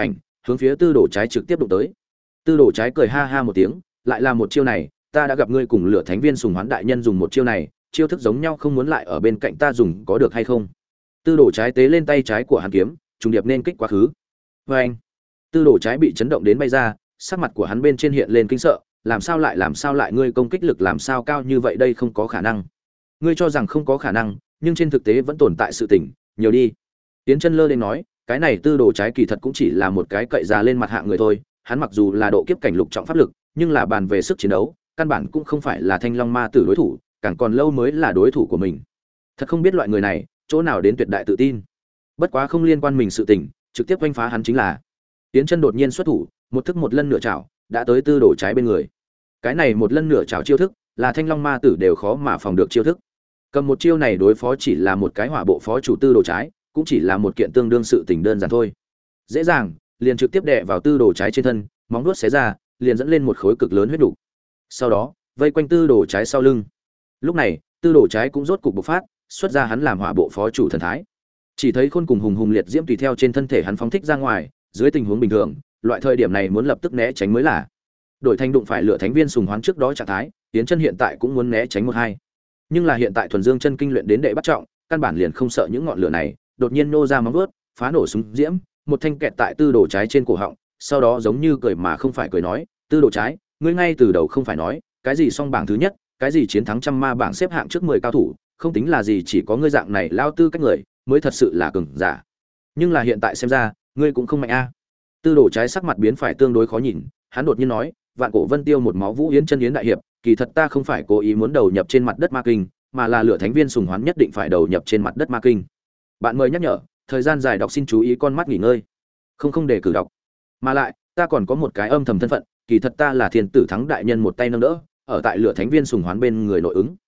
hướng phía tư đồ trái trực tiếp đụng tới. Tư đồ trái cười ha ha một tiếng, lại là một chiêu này, ta đã gặp ngươi cùng lửa thánh viên sùng hoán đại nhân dùng một chiêu này, chiêu thức giống nhau không muốn lại ở bên cạnh ta dùng có được hay không? Tư đồ trái tế lên tay trái của hắn kiếm, trùng điệp nên kích quá khứ. Và anh, tư đồ trái bị chấn động đến bay ra, sắc mặt của hắn bên trên hiện lên kinh sợ, làm sao lại làm sao lại ngươi công kích lực làm sao cao như vậy, đây không có khả năng. Ngươi cho rằng không có khả năng, nhưng trên thực tế vẫn tồn tại sự tình, nhiều đi. Tiến Chân lơ lên nói, cái này tư đồ trái kỳ thật cũng chỉ là một cái cậy già lên mặt hạng người thôi, hắn mặc dù là độ kiếp cảnh lục trọng pháp lực, nhưng là bàn về sức chiến đấu, căn bản cũng không phải là Thanh Long Ma Tử đối thủ, càng còn lâu mới là đối thủ của mình. Thật không biết loại người này, chỗ nào đến tuyệt đại tự tin. Bất quá không liên quan mình sự tình, trực tiếp quanh phá hắn chính là. Tiến Chân đột nhiên xuất thủ, một thức một lần nửa chảo, đã tới tư đồ trái bên người. Cái này một lần nửa chảo chiêu thức, là Thanh Long Ma Tử đều khó mà phòng được chiêu thức. Cầm một chiêu này đối phó chỉ là một cái hỏa bộ phó chủ tư đồ trái, cũng chỉ là một kiện tương đương sự tình đơn giản thôi. Dễ dàng, liền trực tiếp đè vào tư đồ trái trên thân, móng vuốt xé ra, liền dẫn lên một khối cực lớn huyết đủ. Sau đó, vây quanh tư đồ trái sau lưng. Lúc này, tư đồ trái cũng rốt cục bộc phát, xuất ra hắn làm hỏa bộ phó chủ thần thái. Chỉ thấy khôn cùng hùng hùng liệt diễm tùy theo trên thân thể hắn phóng thích ra ngoài, dưới tình huống bình thường, loại thời điểm này muốn lập tức né tránh mới là. Đổi thành đụng phải lửa thánh viên sùng hoán trước đó trạng thái, Tiến Chân hiện tại cũng muốn né tránh một hai. Nhưng là hiện tại thuần dương chân kinh luyện đến đệ bắt trọng, căn bản liền không sợ những ngọn lửa này, đột nhiên nô ra móng vuốt, phá nổ súng diễm, một thanh kẹt tại tư đồ trái trên cổ họng, sau đó giống như cười mà không phải cười nói, tư đồ trái, ngươi ngay từ đầu không phải nói, cái gì song bảng thứ nhất, cái gì chiến thắng trăm ma bảng xếp hạng trước mười cao thủ, không tính là gì, chỉ có ngươi dạng này lao tư cách người, mới thật sự là cường giả. Nhưng là hiện tại xem ra, ngươi cũng không mạnh a. Tư đồ trái sắc mặt biến phải tương đối khó nhìn, hắn đột nhiên nói, vạn cổ vân tiêu một máu vũ yến chân yến đại hiệp, kỳ thật ta không phải cố ý muốn đầu nhập trên mặt đất ma kinh, mà là lửa thánh viên sùng hoán nhất định phải đầu nhập trên mặt đất ma kinh. Bạn mời nhắc nhở, thời gian dài đọc xin chú ý con mắt nghỉ ngơi. Không không để cử đọc. Mà lại, ta còn có một cái âm thầm thân phận, kỳ thật ta là thiên tử thắng đại nhân một tay nâng đỡ, ở tại lửa thánh viên sùng hoán bên người nội ứng.